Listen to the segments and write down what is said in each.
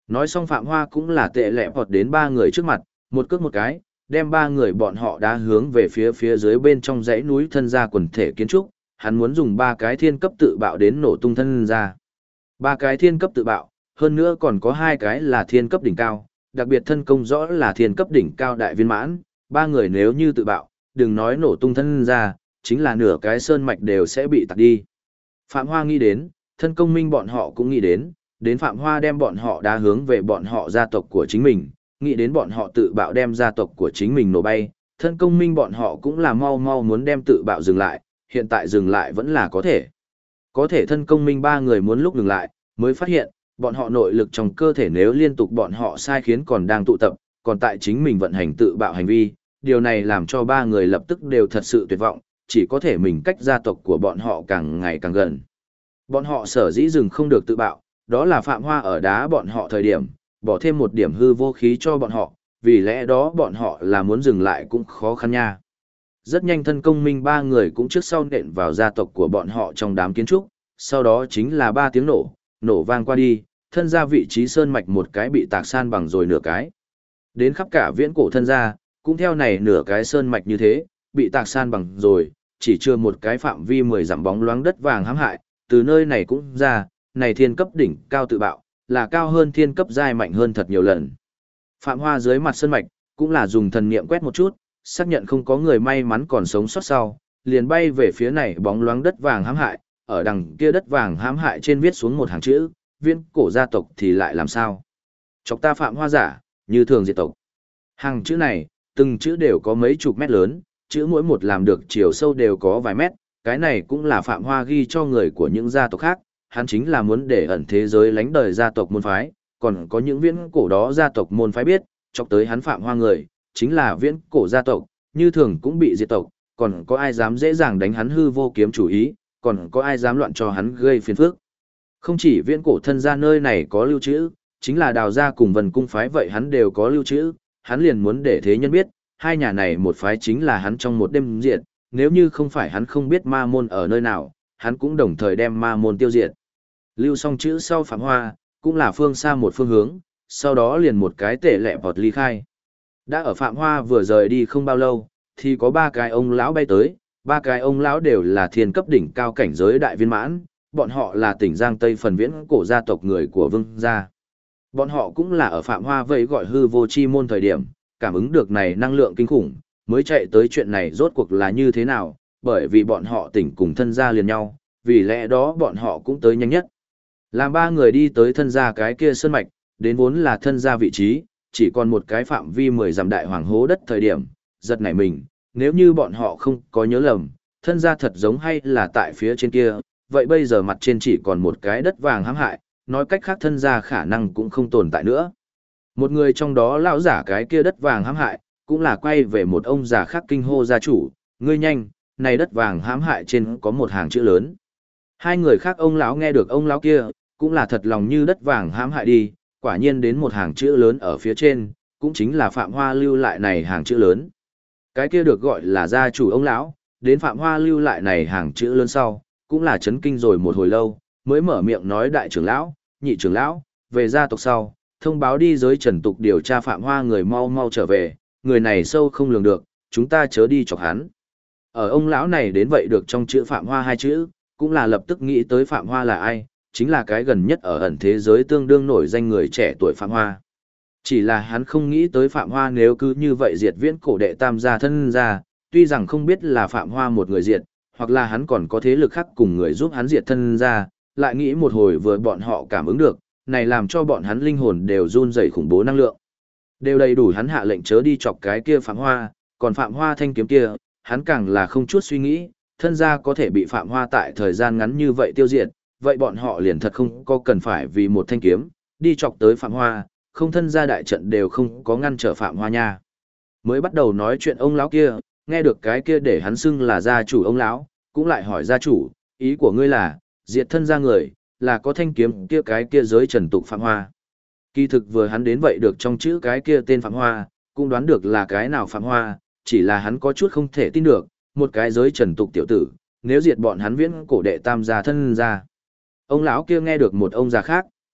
Nói xong Phạm Hoa cũng là tệ lẹ vọt đến ba người trước mặt, một cước một cái, đem ba người bọn họ đá hướng về phía dưới bên trong dãy núi thân gia quần thể kiến trúc, hắn muốn dùng ba cái thiên cấp tự bạo đến nổ tung thân gia. Ba cái thiên cấp tự bạo, hơn nữa còn có hai cái là thiên cấp đỉnh cao, đặc biệt thân công rõ là thiên cấp đỉnh cao đại viên mãn, ba người nếu như tự bạo, đừng nói nổ tung thân gia, chính là nửa cái sơn mạch đều sẽ bị tạt đi. Phạm Hoa nghĩ đến, thân công minh bọn họ cũng nghĩ đến Phạm Hoa đem bọn họ đá hướng về bọn họ gia tộc của chính mình, nghĩ đến bọn họ tự bạo đem gia tộc của chính mình nổ bay, thân công minh bọn họ cũng là mau muốn đem tự bạo dừng lại, hiện tại dừng lại vẫn là có thể. Có thể thân công minh ba người muốn lúc dừng lại, mới phát hiện, bọn họ nội lực trong cơ thể nếu liên tục bọn họ sai khiến còn đang tụ tập, còn tại chính mình vận hành tự bạo hành vi, điều này làm cho ba người lập tức đều thật sự tuyệt vọng, chỉ có thể mình cách gia tộc của bọn họ càng ngày càng gần. Bọn họ sở dĩ dừng không được tự bạo, đó là Phạm Hoa ở đá bọn họ thời điểm, bỏ thêm một điểm hư vô khí cho bọn họ, vì lẽ đó bọn họ là muốn dừng lại cũng khó khăn nha. Rất nhanh thân công minh ba người cũng trước sau nện vào gia tộc của bọn họ trong đám kiến trúc, sau đó chính là ba tiếng nổ vang qua đi, thân gia vị trí sơn mạch một cái bị tạc san bằng rồi nửa cái. Đến khắp cả viễn cổ thân gia, cũng theo này nửa cái sơn mạch như thế, bị tạc san bằng rồi, chỉ chưa một cái phạm vi 10 dặm bóng loáng đất vàng hãm hại, từ nơi này cũng ra, này thiên cấp đỉnh cao tự bạo, là cao hơn thiên cấp giai mạnh hơn thật nhiều lần. Phạm Hoa dưới mặt sơn mạch, cũng là dùng thần niệm quét một chút, xác nhận không có người may mắn còn sống sót sau, liền bay về phía này bóng loáng đất vàng hãm hại, ở đằng kia đất vàng hãm hại trên viết xuống một hàng chữ, viễn cổ gia tộc thì lại làm sao? Chọc ta Phạm Hoa giả, như thường diệt tộc. Hàng chữ này, từng chữ đều có mấy chục mét lớn, chữ mỗi một làm được chiều sâu đều có vài mét, cái này cũng là Phạm Hoa ghi cho người của những gia tộc khác, hắn chính là muốn để ẩn thế giới lánh đời gia tộc môn phái, còn có những viễn cổ đó gia tộc môn phái biết, chọc tới hắn Phạm Hoa người, chính là viễn cổ gia tộc, như thường cũng bị diệt tộc, còn có ai dám dễ dàng đánh hắn hư vô kiếm chủ ý, còn có ai dám loạn cho hắn gây phiền phức. Không chỉ viễn cổ thân gia nơi này có lưu trữ, chính là Đào gia cùng Vân cung phái vậy hắn đều có lưu trữ, hắn liền muốn để thế nhân biết, hai nhà này một phái chính là hắn trong một đêm diệt, nếu như không phải hắn không biết ma môn ở nơi nào, hắn cũng đồng thời đem ma môn tiêu diệt. Lưu xong chữ sau Phạm Hoa, cũng là phương xa một phương hướng, sau đó liền một cái tể lẹ vọt ly khai. Đã ở Phạm Hoa vừa rời đi không bao lâu, thì có ba cái ông lão bay tới, ba cái ông lão đều là thiên cấp đỉnh cao cảnh giới đại viên mãn, bọn họ là tỉnh Giang Tây phần viễn cổ gia tộc người của Vương gia. Bọn họ cũng là ở Phạm Hoa vậy gọi hư vô chi môn thời điểm, cảm ứng được này năng lượng kinh khủng, mới chạy tới chuyện này rốt cuộc là như thế nào, bởi vì bọn họ tỉnh cùng thân gia liền nhau, vì lẽ đó bọn họ cũng tới nhanh nhất. Làm ba người đi tới thân gia cái kia sơn mạch, đến vốn là thân gia vị trí, chỉ còn một cái phạm vi 10 dặm đại hoàng hố đất thời điểm, giật nảy mình, nếu như bọn họ không có nhớ lầm, thân gia thật giống hay là tại phía trên kia, vậy bây giờ mặt trên chỉ còn một cái đất vàng hãm hại, nói cách khác thân gia khả năng cũng không tồn tại nữa. Một người trong đó lão giả cái kia đất vàng hãm hại, cũng là quay về một ông già khác kinh hô gia chủ, ngươi nhanh, này đất vàng hãm hại trên có một hàng chữ lớn. Hai người khác ông lão nghe được ông lão kia, cũng là thật lòng như đất vàng hãm hại đi, quả nhiên đến một hàng chữ lớn ở phía trên, cũng chính là Phạm Hoa lưu lại này hàng chữ lớn. Cái kia được gọi là gia chủ ông lão, đến Phạm Hoa lưu lại này hàng chữ lớn sau, cũng là chấn kinh rồi một hồi lâu, mới mở miệng nói đại trưởng lão, nhị trưởng lão, về gia tộc sau, thông báo đi giới trần tục điều tra Phạm Hoa người mau mau trở về, người này sâu không lường được, chúng ta chớ đi chọc hắn. Ở ông lão này đến vậy được trong chữ Phạm Hoa hai chữ, cũng là lập tức nghĩ tới Phạm Hoa là ai, chính là cái gần nhất ở ẩn thế giới tương đương nổi danh người trẻ tuổi Phạm Hoa. Chỉ là hắn không nghĩ tới Phạm Hoa nếu cứ như vậy diệt viễn cổ đệ tam gia thân gia, tuy rằng không biết là Phạm Hoa một người diệt, hoặc là hắn còn có thế lực khác cùng người giúp hắn diệt thân gia, lại nghĩ một hồi vừa bọn họ cảm ứng được, này làm cho bọn hắn linh hồn đều run rẩy khủng bố năng lượng. Đều đầy đủ hắn hạ lệnh chớ đi chọc cái kia Phạm Hoa, còn Phạm Hoa thanh kiếm kia, hắn càng là không chút suy nghĩ, thân gia có thể bị Phạm Hoa tại thời gian ngắn như vậy tiêu diệt, vậy bọn họ liền thật không có cần phải vì một thanh kiếm, đi chọc tới Phạm Hoa, không thân gia đại trận đều không có ngăn trở Phạm Hoa nha. Mới bắt đầu nói chuyện ông lão kia, nghe được cái kia để hắn xưng là gia chủ ông lão, cũng lại hỏi gia chủ, ý của ngươi là, diệt thân gia người, là có thanh kiếm kia cái kia giới trần tục Phạm Hoa. Kỳ thực vừa hắn đến vậy được trong chữ cái kia tên Phạm Hoa, cũng đoán được là cái nào Phạm Hoa, chỉ là hắn có chút không thể tin được, một cái giới trần tục tiểu tử, nếu diệt bọn hắn viễn cổ đệ tam gia thân gia. Ông lão kia nghe được một ông già khác,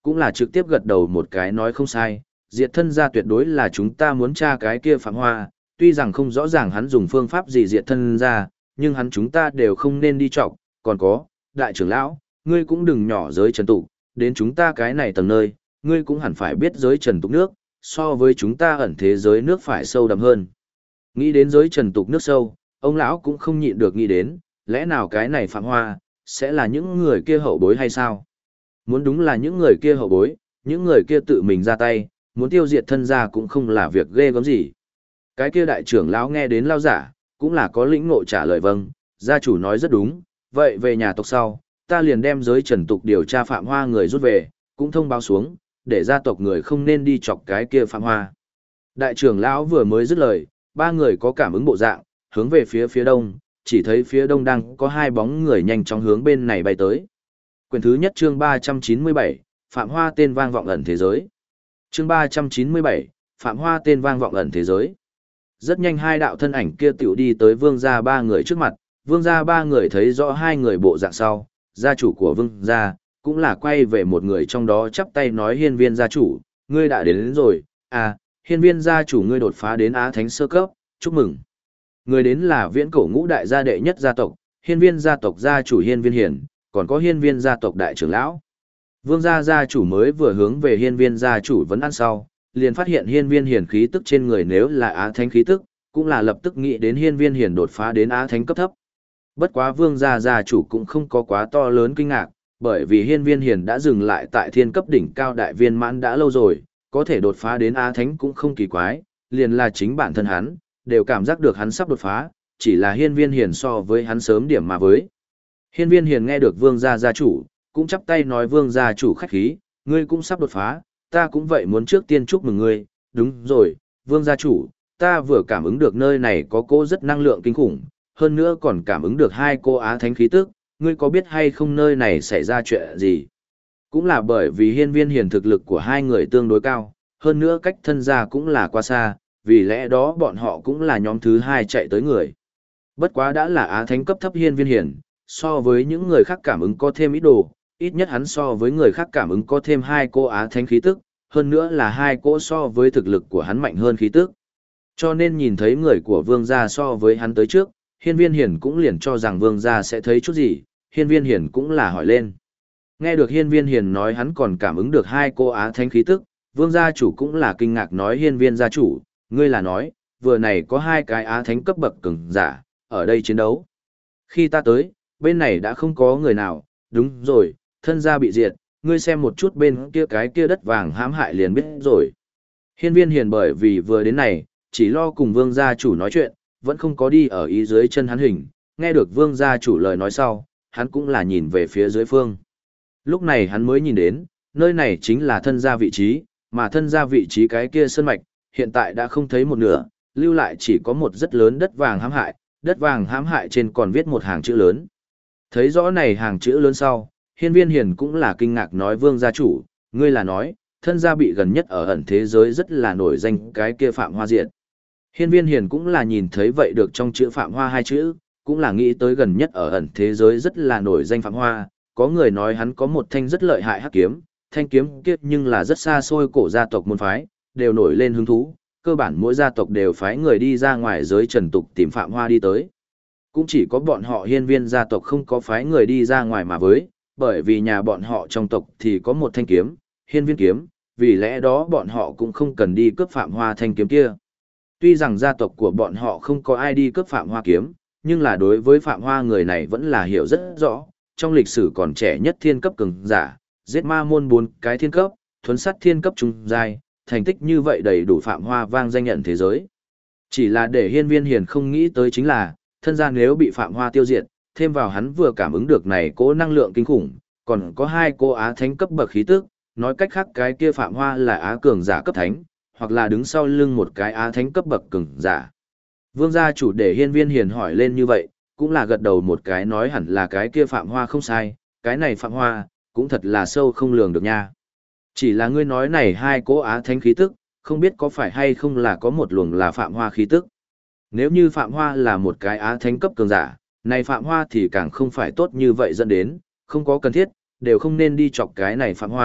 cũng là trực tiếp gật đầu một cái nói không sai, diệt thân gia tuyệt đối là chúng ta muốn tra cái kia Phạm Hoa, tuy rằng không rõ ràng hắn dùng phương pháp gì diệt thân gia, nhưng hắn chúng ta đều không nên đi trọc, còn có, đại trưởng lão, ngươi cũng đừng nhỏ giới trần tục, đến chúng ta cái này tầng nơi, ngươi cũng hẳn phải biết giới trần tục nước, so với chúng ta ẩn thế giới nước phải sâu đậm hơn. Nghĩ đến giới trần tục nước sâu, ông lão cũng không nhịn được nghĩ đến, lẽ nào cái này Phạm Hoa, sẽ là những người kia hậu bối hay sao? Muốn đúng là những người kia hậu bối, những người kia tự mình ra tay, muốn tiêu diệt thân gia cũng không là việc ghê gớm gì. Cái kia đại trưởng lão nghe đến lao giả, cũng là có lĩnh ngộ trả lời vâng, gia chủ nói rất đúng, vậy về nhà tộc sau, ta liền đem giới trần tục điều tra Phạm Hoa người rút về, cũng thông báo xuống, để gia tộc người không nên đi chọc cái kia Phạm Hoa. Đại trưởng lão vừa mới dứt lời, ba người có cảm ứng bộ dạng, hướng về phía đông, chỉ thấy phía đông đang có hai bóng người nhanh chóng hướng bên này bay tới. Quyển thứ nhất chương 397, Phạm Hoa tên vang vọng ẩn thế giới. Chương 397, Phạm Hoa tên vang vọng ẩn thế giới. Rất nhanh hai đạo thân ảnh kia tiểu đi tới vương gia ba người trước mặt, vương gia ba người thấy rõ hai người bộ dạng sau, gia chủ của vương gia, cũng là quay về một người trong đó chắp tay nói hiên viên gia chủ, ngươi đã đến rồi, à, hiên viên gia chủ ngươi đột phá đến Á Thánh sơ cấp, chúc mừng. Người đến là viễn cổ ngũ đại gia đệ nhất gia tộc, hiên viên gia tộc gia chủ hiên viên hiển, còn có hiên viên gia tộc đại trưởng lão. Vương gia gia chủ mới vừa hướng về hiên viên gia chủ vấn ăn sau, liền phát hiện hiên viên hiển khí tức trên người nếu là Á Thánh khí tức, cũng là lập tức nghĩ đến hiên viên hiển đột phá đến Á Thánh cấp thấp. Bất quá vương gia gia chủ cũng không có quá to lớn kinh ngạc, bởi vì hiên viên hiển đã dừng lại tại thiên cấp đỉnh cao đại viên mãn đã lâu rồi, có thể đột phá đến Á Thánh cũng không kỳ quái, liền là chính bản thân hắn, đều cảm giác được hắn sắp đột phá, chỉ là hiên viên hiển so với hắn sớm điểm mà với. Hiên viên hiển nghe được vương gia gia chủ, cũng chắp tay nói vương gia chủ khách khí, ngươi cũng sắp đột phá, ta cũng vậy muốn trước tiên chúc mừng ngươi, đúng rồi, vương gia chủ, ta vừa cảm ứng được nơi này có cô rất năng lượng kinh khủng, hơn nữa còn cảm ứng được hai cô Á Thánh khí tức, ngươi có biết hay không nơi này xảy ra chuyện gì? Cũng là bởi vì hiên viên hiển thực lực của hai người tương đối cao, hơn nữa cách thân gia cũng là quá xa, vì lẽ đó bọn họ cũng là nhóm thứ hai chạy tới người. Bất quá đã là Á Thánh cấp thấp hiên viên hiển, so với những người khác cảm ứng có thêm ít đồ, ít nhất hắn so với người khác cảm ứng có thêm hai cô Á Thánh khí tức, hơn nữa là hai cô so với thực lực của hắn mạnh hơn khí tức. Cho nên nhìn thấy người của vương gia so với hắn tới trước, hiên viên hiển cũng liền cho rằng vương gia sẽ thấy chút gì, hiên viên hiển cũng là hỏi lên. Nghe được hiên viên hiển nói hắn còn cảm ứng được hai cô Á Thánh khí tức, vương gia chủ cũng là kinh ngạc nói hiên viên gia chủ, ngươi là nói, vừa này có hai cái Á Thánh cấp bậc cường giả, ở đây chiến đấu. Khi ta tới, bên này đã không có người nào, đúng rồi, thân gia bị diệt, ngươi xem một chút bên kia cái kia đất vàng hãm hại liền biết rồi. Hiên viên hiền bởi vì vừa đến này, chỉ lo cùng vương gia chủ nói chuyện, vẫn không có đi ở ý dưới chân hắn hình, nghe được vương gia chủ lời nói sau, hắn cũng là nhìn về phía dưới phương. Lúc này hắn mới nhìn đến, nơi này chính là thân gia vị trí, mà thân gia vị trí cái kia sơn mạch, hiện tại đã không thấy một nửa, lưu lại chỉ có một rất lớn đất vàng hãm hại, đất vàng hãm hại trên còn viết một hàng chữ lớn. Thấy rõ này hàng chữ lớn sau, hiên viên hiền cũng là kinh ngạc nói vương gia chủ, ngươi là nói, thân gia bị gần nhất ở ẩn thế giới rất là nổi danh cái kia Phạm Hoa diện. Hiên viên hiền cũng là nhìn thấy vậy được trong chữ Phạm Hoa hai chữ, cũng là nghĩ tới gần nhất ở ẩn thế giới rất là nổi danh Phạm Hoa, có người nói hắn có một thanh rất lợi hại hắc kiếm, thanh kiếm kia nhưng là rất xa xôi cổ gia tộc môn phái, đều nổi lên hứng thú, cơ bản mỗi gia tộc đều phái người đi ra ngoài giới trần tục tìm Phạm Hoa đi tới. Cũng chỉ có bọn họ hiên viên gia tộc không có phái người đi ra ngoài mà với, bởi vì nhà bọn họ trong tộc thì có một thanh kiếm, hiên viên kiếm, vì lẽ đó bọn họ cũng không cần đi cướp Phạm Hoa thanh kiếm kia. Tuy rằng gia tộc của bọn họ không có ai đi cướp Phạm Hoa kiếm, nhưng là đối với Phạm Hoa người này vẫn là hiểu rất rõ, trong lịch sử còn trẻ nhất thiên cấp cường giả, giết ma môn 4 cái thiên cấp, thuấn sát thiên cấp trung giai, thành tích như vậy đầy đủ Phạm Hoa vang danh nhận thế giới. Chỉ là để hiên viên hiền không nghĩ tới chính là, thân gia nếu bị Phạm Hoa tiêu diệt, thêm vào hắn vừa cảm ứng được này cố năng lượng kinh khủng, còn có hai cô Á Thánh cấp bậc khí tức, nói cách khác cái kia Phạm Hoa là Á cường giả cấp thánh, hoặc là đứng sau lưng một cái Á Thánh cấp bậc cường giả. Vương gia chủ để hiên viên hiền hỏi lên như vậy, cũng là gật đầu một cái nói hẳn là cái kia Phạm Hoa không sai, cái này Phạm Hoa, cũng thật là sâu không lường được nha. Chỉ là ngươi nói này hai cố Á Thánh khí tức, không biết có phải hay không là có một luồng là Phạm Hoa khí tức. Nếu như Phạm Hoa là một cái Á Thánh cấp cường giả, này Phạm Hoa thì càng không phải tốt như vậy dẫn đến, không có cần thiết, đều không nên đi chọc cái này Phạm Hoa,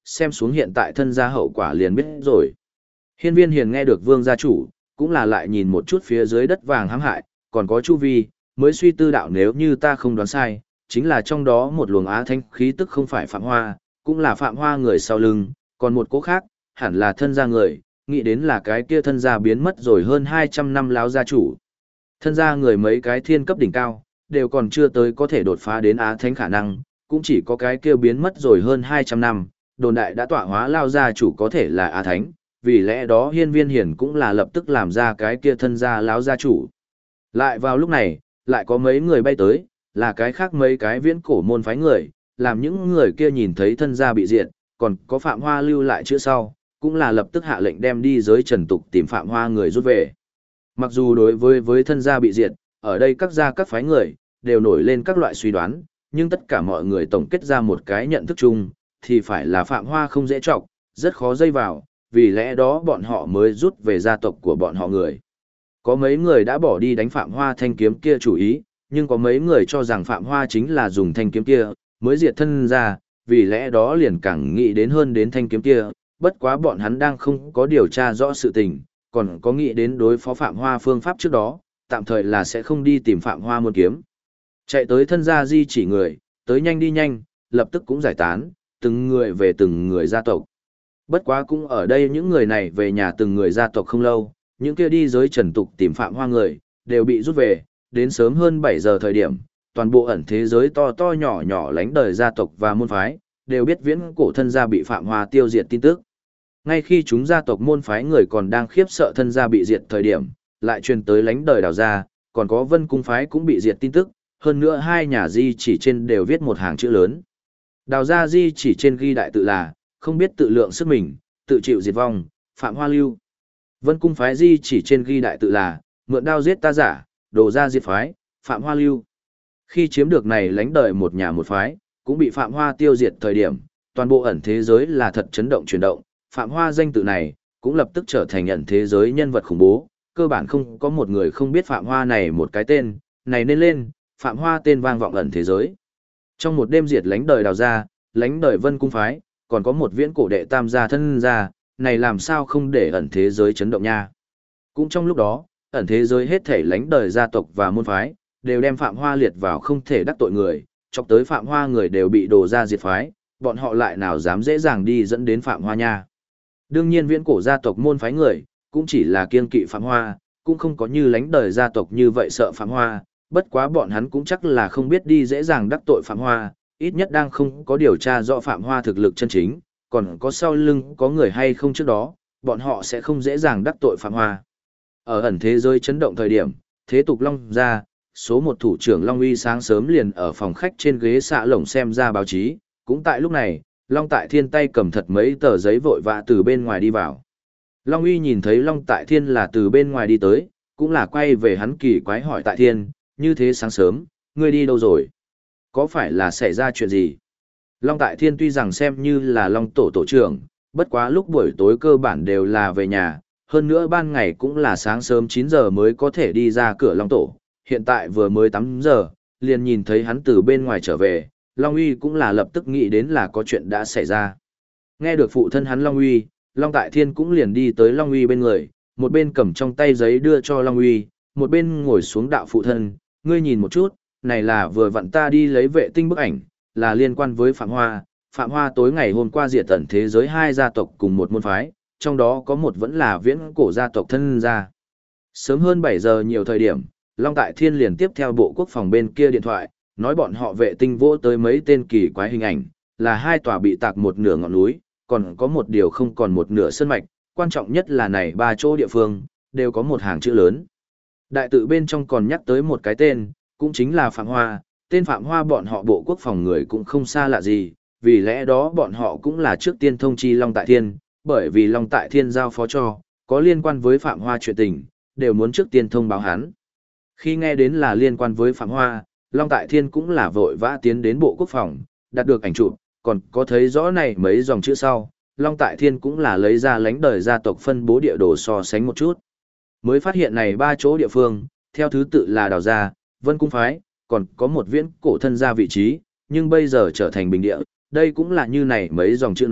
xem xuống hiện tại thân gia hậu quả liền biết rồi. Hiên Viên Hiền nghe được Vương gia chủ, cũng là lại nhìn một chút phía dưới đất vàng hãm hại, còn có Chu Vi, mới suy tư đạo nếu như ta không đoán sai, chính là trong đó một luồng á thanh khí tức không phải Phạm Hoa, cũng là Phạm Hoa người sau lưng, còn một cố khác, hẳn là thân gia người, nghĩ đến là cái kia thân gia biến mất rồi hơn 200 năm láo gia chủ. Thân gia người mấy cái thiên cấp đỉnh cao, đều còn chưa tới có thể đột phá đến á thánh khả năng, cũng chỉ có cái kia biến mất rồi hơn 200 năm, đồn đại đã tọa hóa lao gia chủ có thể là á thánh, vì lẽ đó Hiên Viên Hiển cũng là lập tức làm ra cái kia thân gia láo gia chủ. Lại vào lúc này, lại có mấy người bay tới, là cái khác mấy cái viễn cổ môn phái người, làm những người kia nhìn thấy thân gia bị diệt, còn có Phạm Hoa lưu lại chữa sau, cũng là lập tức hạ lệnh đem đi giới trần tục tìm Phạm Hoa người rút về. Mặc dù đối với thân gia bị diệt, ở đây các gia các phái người, đều nổi lên các loại suy đoán, nhưng tất cả mọi người tổng kết ra một cái nhận thức chung, thì phải là Phạm Hoa không dễ trọng, rất khó dây vào, vì lẽ đó bọn họ mới rút về gia tộc của bọn họ người. Có mấy người đã bỏ đi đánh Phạm Hoa thanh kiếm kia chủ ý, nhưng có mấy người cho rằng Phạm Hoa chính là dùng thanh kiếm kia, mới diệt thân ra, vì lẽ đó liền càng nghĩ đến hơn đến thanh kiếm kia, bất quá bọn hắn đang không có điều tra rõ sự tình, còn có nghĩ đến đối phó Phạm Hoa phương pháp trước đó, tạm thời là sẽ không đi tìm Phạm Hoa muôn kiếm. Chạy tới thân gia di chỉ người, tới nhanh đi nhanh, lập tức cũng giải tán, từng người về từng người gia tộc. Bất quá cũng ở đây những người này về nhà từng người gia tộc không lâu, những kia đi giới trần tục tìm Phạm Hoa người, đều bị rút về, đến sớm hơn 7 giờ thời điểm, toàn bộ ẩn thế giới to to nhỏ nhỏ lánh đời gia tộc và môn phái, đều biết viễn cổ thân gia bị Phạm Hoa tiêu diệt tin tức. Ngay khi chúng gia tộc môn phái người còn đang khiếp sợ thân gia bị diệt thời điểm, lại truyền tới lánh đời Đào gia, còn có Vân cung phái cũng bị diệt tin tức, hơn nữa hai nhà di chỉ trên đều viết một hàng chữ lớn. Đào gia di chỉ trên ghi đại tự là, không biết tự lượng sức mình, tự chịu diệt vong, Phạm Hoa lưu. Vân cung phái di chỉ trên ghi đại tự là, mượn đao giết ta giả, đồ ra diệt phái, Phạm Hoa lưu. Khi chiếm được này lánh đời một nhà một phái, cũng bị Phạm Hoa tiêu diệt thời điểm, toàn bộ ẩn thế giới là thật chấn động chuyển động, Phạm Hoa danh tự này, cũng lập tức trở thành ẩn thế giới nhân vật khủng bố, cơ bản không có một người không biết Phạm Hoa này một cái tên, này nên lên, Phạm Hoa tên vang vọng ẩn thế giới. Trong một đêm diệt lánh đời Đào gia, lánh đời Vân cung phái, còn có một viễn cổ đệ tam gia thân gia, này làm sao không để ẩn thế giới chấn động nha. Cũng trong lúc đó, ẩn thế giới hết thể lánh đời gia tộc và môn phái, đều đem Phạm Hoa liệt vào không thể đắc tội người, chọc tới Phạm Hoa người đều bị đổ ra diệt phái, bọn họ lại nào dám dễ dàng đi dẫn đến Phạm Hoa nha. Đương nhiên viễn cổ gia tộc môn phái người, cũng chỉ là kiên kỵ Phạm Hoa, cũng không có như lánh đời gia tộc như vậy sợ Phạm Hoa, bất quá bọn hắn cũng chắc là không biết đi dễ dàng đắc tội Phạm Hoa, ít nhất đang không có điều tra rõ Phạm Hoa thực lực chân chính, còn có sau lưng có người hay không trước đó, bọn họ sẽ không dễ dàng đắc tội Phạm Hoa. Ở ẩn thế giới chấn động thời điểm, thế tục Long gia, số một thủ trưởng Long Uy sáng sớm liền ở phòng khách trên ghế xạ lồng xem ra báo chí, cũng tại lúc này, Long Tại Thiên tay cầm thật mấy tờ giấy vội vã từ bên ngoài đi vào. Long Uy nhìn thấy Long Tại Thiên là từ bên ngoài đi tới, cũng là quay về hắn kỳ quái hỏi Tại Thiên, như thế sáng sớm, ngươi đi đâu rồi? Có phải là xảy ra chuyện gì? Long Tại Thiên tuy rằng xem như là Long tổ trưởng, bất quá lúc buổi tối cơ bản đều là về nhà, hơn nữa ban ngày cũng là sáng sớm 9 giờ mới có thể đi ra cửa Long tổ, hiện tại vừa mới 8 giờ, liền nhìn thấy hắn từ bên ngoài trở về, Long Uy cũng là lập tức nghĩ đến là có chuyện đã xảy ra. Nghe được phụ thân hắn Long Uy, Long Tại Thiên cũng liền đi tới Long Uy bên người, một bên cầm trong tay giấy đưa cho Long Uy, một bên ngồi xuống đạo phụ thân, ngươi nhìn một chút, này là vừa vặn ta đi lấy vệ tinh bức ảnh, là liên quan với Phạm Hoa. Phạm Hoa tối ngày hôm qua diệt tận thế giới hai gia tộc cùng một môn phái, trong đó có một vẫn là viễn cổ gia tộc thân gia. Sớm hơn 7 giờ nhiều thời điểm, Long Tại Thiên liền tiếp theo Bộ Quốc phòng bên kia điện thoại, nói bọn họ vệ tinh vỗ tới mấy tên kỳ quái hình ảnh, là hai tòa bị tạc một nửa ngọn núi, còn có một điều không còn một nửa sơn mạch, quan trọng nhất là này ba chỗ địa phương, đều có một hàng chữ lớn. Đại tự bên trong còn nhắc tới một cái tên, cũng chính là Phạm Hoa, tên Phạm Hoa bọn họ Bộ Quốc phòng người cũng không xa lạ gì, vì lẽ đó bọn họ cũng là trước tiên thông chi Long Tại Thiên, bởi vì Long Tại Thiên giao phó cho, có liên quan với Phạm Hoa chuyện tình, đều muốn trước tiên thông báo hắn. Khi nghe đến là liên quan với Phạm Hoa, Long Tại Thiên cũng là vội vã tiến đến Bộ Quốc phòng, đạt được ảnh chụp, còn có thấy rõ này mấy dòng chữ sau, Long Tại Thiên cũng là lấy ra lánh đời gia tộc phân bố địa đồ so sánh một chút. Mới phát hiện này ba chỗ địa phương, theo thứ tự là Đào gia, Vân cung phái, còn có một viễn cổ thân gia vị trí, nhưng bây giờ trở thành bình địa, đây cũng là như này mấy dòng chữ nói,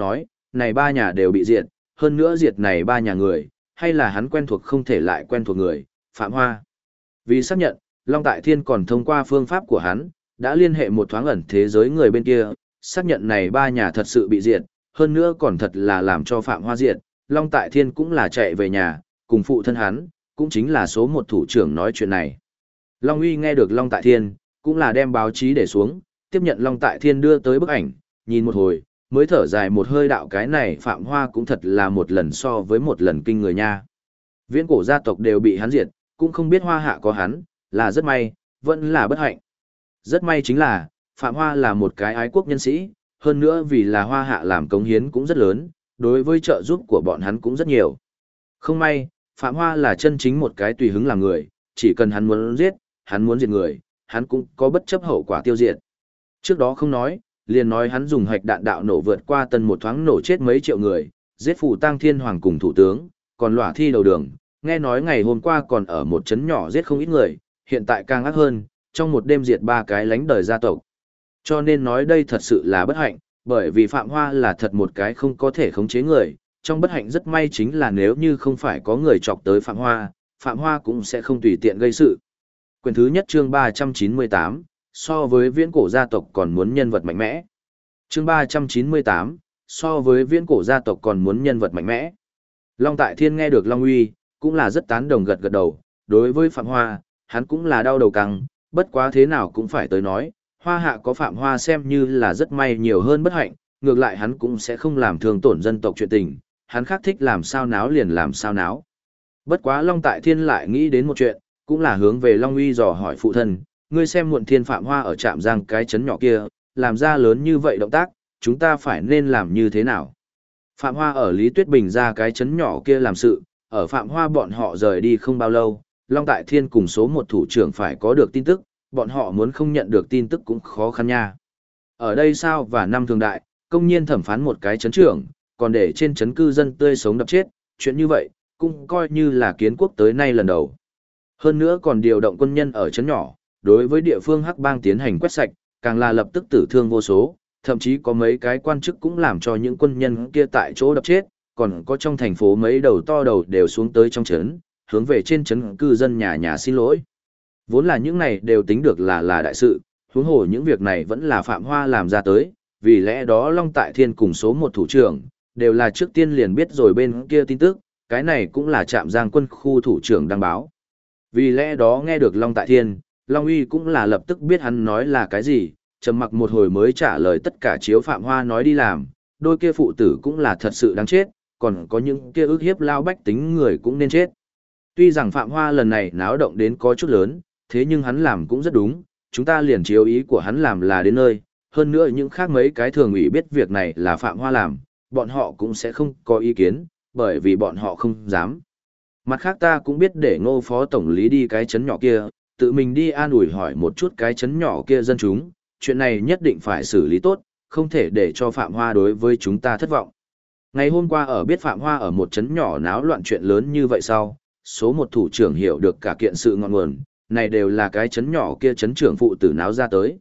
này ba nhà đều bị diệt, hơn nữa diệt này ba nhà người, hay là hắn quen thuộc không thể lại quen thuộc người, Phạm Hoa. Vì xác nhận, Long Tại Thiên còn thông qua phương pháp của hắn, đã liên hệ một thoáng ẩn thế giới người bên kia, xác nhận này ba nhà thật sự bị diệt, hơn nữa còn thật là làm cho Phạm Hoa diệt, Long Tại Thiên cũng là chạy về nhà, cùng phụ thân hắn, cũng chính là số một thủ trưởng nói chuyện này. Long Uy nghe được Long Tại Thiên, cũng là đem báo chí để xuống, tiếp nhận Long Tại Thiên đưa tới bức ảnh, nhìn một hồi, mới thở dài một hơi đạo cái này Phạm Hoa cũng thật là một lần so với một lần kinh người nha. Viễn cổ gia tộc đều bị hắn diệt, cũng không biết Hoa Hạ có hắn, là rất may, vẫn là bất hạnh. Rất may chính là, Phạm Hoa là một cái ái quốc nhân sĩ, hơn nữa vì là Hoa Hạ làm cống hiến cũng rất lớn, đối với trợ giúp của bọn hắn cũng rất nhiều. Không may, Phạm Hoa là chân chính một cái tùy hứng làm người, chỉ cần hắn muốn giết, hắn muốn diệt người, hắn cũng có bất chấp hậu quả tiêu diệt. Trước đó không nói, liền nói hắn dùng hạch đạn đạo nổ vượt qua tần một thoáng nổ chết mấy triệu người, giết phủ tang thiên hoàng cùng thủ tướng, còn lỏa thi đầu đường, nghe nói ngày hôm qua còn ở một trấn nhỏ giết không ít người, hiện tại càng ác hơn, trong một đêm diệt ba cái lánh đời gia tộc. Cho nên nói đây thật sự là bất hạnh, bởi vì Phạm Hoa là thật một cái không có thể khống chế người, trong bất hạnh rất may chính là nếu như không phải có người chọc tới Phạm Hoa cũng sẽ không tùy tiện gây sự. Quyển thứ nhất chương 398, so với viễn cổ gia tộc còn muốn nhân vật mạnh mẽ. Chương 398, so với viễn cổ gia tộc còn muốn nhân vật mạnh mẽ. Long Tại Thiên nghe được Long Uy, cũng là rất tán đồng gật gật đầu, đối với Phạm Hoa, hắn cũng là đau đầu căng, bất quá thế nào cũng phải tới nói, Hoa Hạ có Phạm Hoa xem như là rất may nhiều hơn bất hạnh, ngược lại hắn cũng sẽ không làm thương tổn dân tộc chuyện tình, hắn khác thích làm sao náo liền làm sao náo. Bất quá Long Tại Thiên lại nghĩ đến một chuyện, cũng là hướng về Long Uy dò hỏi phụ thân, ngươi xem muộn thiên Phạm Hoa ở trạm giang cái chấn nhỏ kia, làm ra lớn như vậy động tác, chúng ta phải nên làm như thế nào? Phạm Hoa ở Lý Tuyết Bình ra cái chấn nhỏ kia làm sự, ở Phạm Hoa bọn họ rời đi không bao lâu, Long Tại Thiên cùng số một thủ trưởng phải có được tin tức, bọn họ muốn không nhận được tin tức cũng khó khăn nha. Ở đây sao và năm thường đại, công nhiên thẩm phán một cái chấn trưởng, còn để trên chấn cư dân tươi sống đập chết, chuyện như vậy, cũng coi như là kiến quốc tới nay lần đầu. Hơn nữa còn điều động quân nhân ở chấn nhỏ, đối với địa phương Hắc Bang tiến hành quét sạch, càng là lập tức tử thương vô số, thậm chí có mấy cái quan chức cũng làm cho những quân nhân kia tại chỗ đập chết, còn có trong thành phố mấy đầu to đầu đều xuống tới trong trấn, hướng về trên trấn cư dân nhà nhà xin lỗi. Vốn là những này đều tính được là đại sự, huống hồ những việc này vẫn là Phạm Hoa làm ra tới, vì lẽ đó Long Tại Thiên cùng số một thủ trưởng, đều là trước tiên liền biết rồi bên kia tin tức, cái này cũng là trạm giang quân khu thủ trưởng đăng báo. Vì lẽ đó nghe được Long Tại Thiên, Long Uy cũng là lập tức biết hắn nói là cái gì, trầm mặc một hồi mới trả lời tất cả chiếu Phạm Hoa nói đi làm, đôi kia phụ tử cũng là thật sự đáng chết, còn có những kia ức hiếp lao bách tính người cũng nên chết. Tuy rằng Phạm Hoa lần này náo động đến có chút lớn, thế nhưng hắn làm cũng rất đúng, chúng ta liền chiếu ý của hắn làm là đến nơi, hơn nữa những khác mấy cái thường ủy biết việc này là Phạm Hoa làm, bọn họ cũng sẽ không có ý kiến, bởi vì bọn họ không dám. Mặt khác ta cũng biết để Ngô phó tổng lý đi cái chấn nhỏ kia, tự mình đi an ủi hỏi một chút cái chấn nhỏ kia dân chúng, chuyện này nhất định phải xử lý tốt, không thể để cho Phạm Hoa đối với chúng ta thất vọng. Ngày hôm qua ở biết Phạm Hoa ở một chấn nhỏ náo loạn chuyện lớn như vậy sau, số một thủ trưởng hiểu được cả kiện sự ngọn nguồn, này đều là cái chấn nhỏ kia chấn trưởng phụ tử náo ra tới.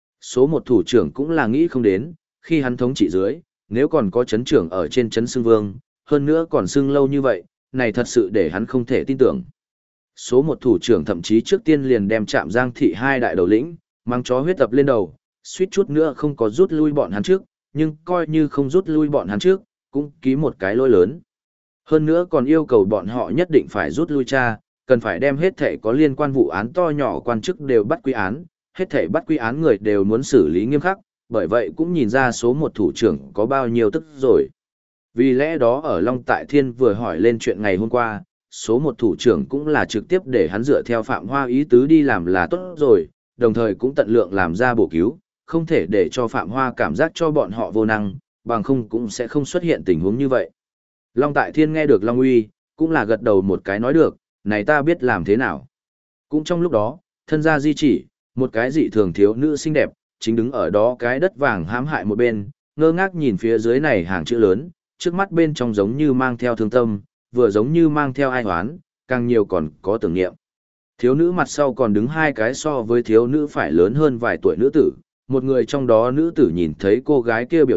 Số một thủ trưởng cũng là nghĩ không đến, khi hắn thống trị dưới, nếu còn có chấn trưởng ở trên chấn xưng vương, hơn nữa còn xưng lâu như vậy, này thật sự để hắn không thể tin tưởng. Số một thủ trưởng thậm chí trước tiên liền đem Trạm Giang thị hai đại đầu lĩnh, mang chó huyết tập lên đầu, suýt chút nữa không có rút lui bọn hắn trước, nhưng coi như không rút lui bọn hắn trước, cũng ký một cái lỗi lớn. Hơn nữa còn yêu cầu bọn họ nhất định phải rút lui cha, cần phải đem hết thảy có liên quan vụ án to nhỏ quan chức đều bắt quy án, hết thảy bắt quy án người đều muốn xử lý nghiêm khắc, bởi vậy cũng nhìn ra số một thủ trưởng có bao nhiêu tức rồi. Vì lẽ đó ở Long Tại Thiên vừa hỏi lên chuyện ngày hôm qua, số một thủ trưởng cũng là trực tiếp để hắn dựa theo Phạm Hoa ý tứ đi làm là tốt rồi, đồng thời cũng tận lượng làm ra bổ cứu, không thể để cho Phạm Hoa cảm giác cho bọn họ vô năng, bằng không cũng sẽ không xuất hiện tình huống như vậy. Long Tại Thiên nghe được Long Uy, cũng là gật đầu một cái nói được, này ta biết làm thế nào. Cũng trong lúc đó, thân gia di chỉ, một cái dị thường thiếu nữ xinh đẹp, chính đứng ở đó cái đất vàng hãm hại một bên, ngơ ngác nhìn phía dưới này hàng chữ lớn, trước mắt bên trong giống như mang theo thương tâm, vừa giống như mang theo ai hoán, càng nhiều còn có tưởng niệm. Thiếu nữ mặt sau còn đứng hai cái so với thiếu nữ phải lớn hơn vài tuổi nữ tử, một người trong đó nữ tử nhìn thấy cô gái kia biểu hiện,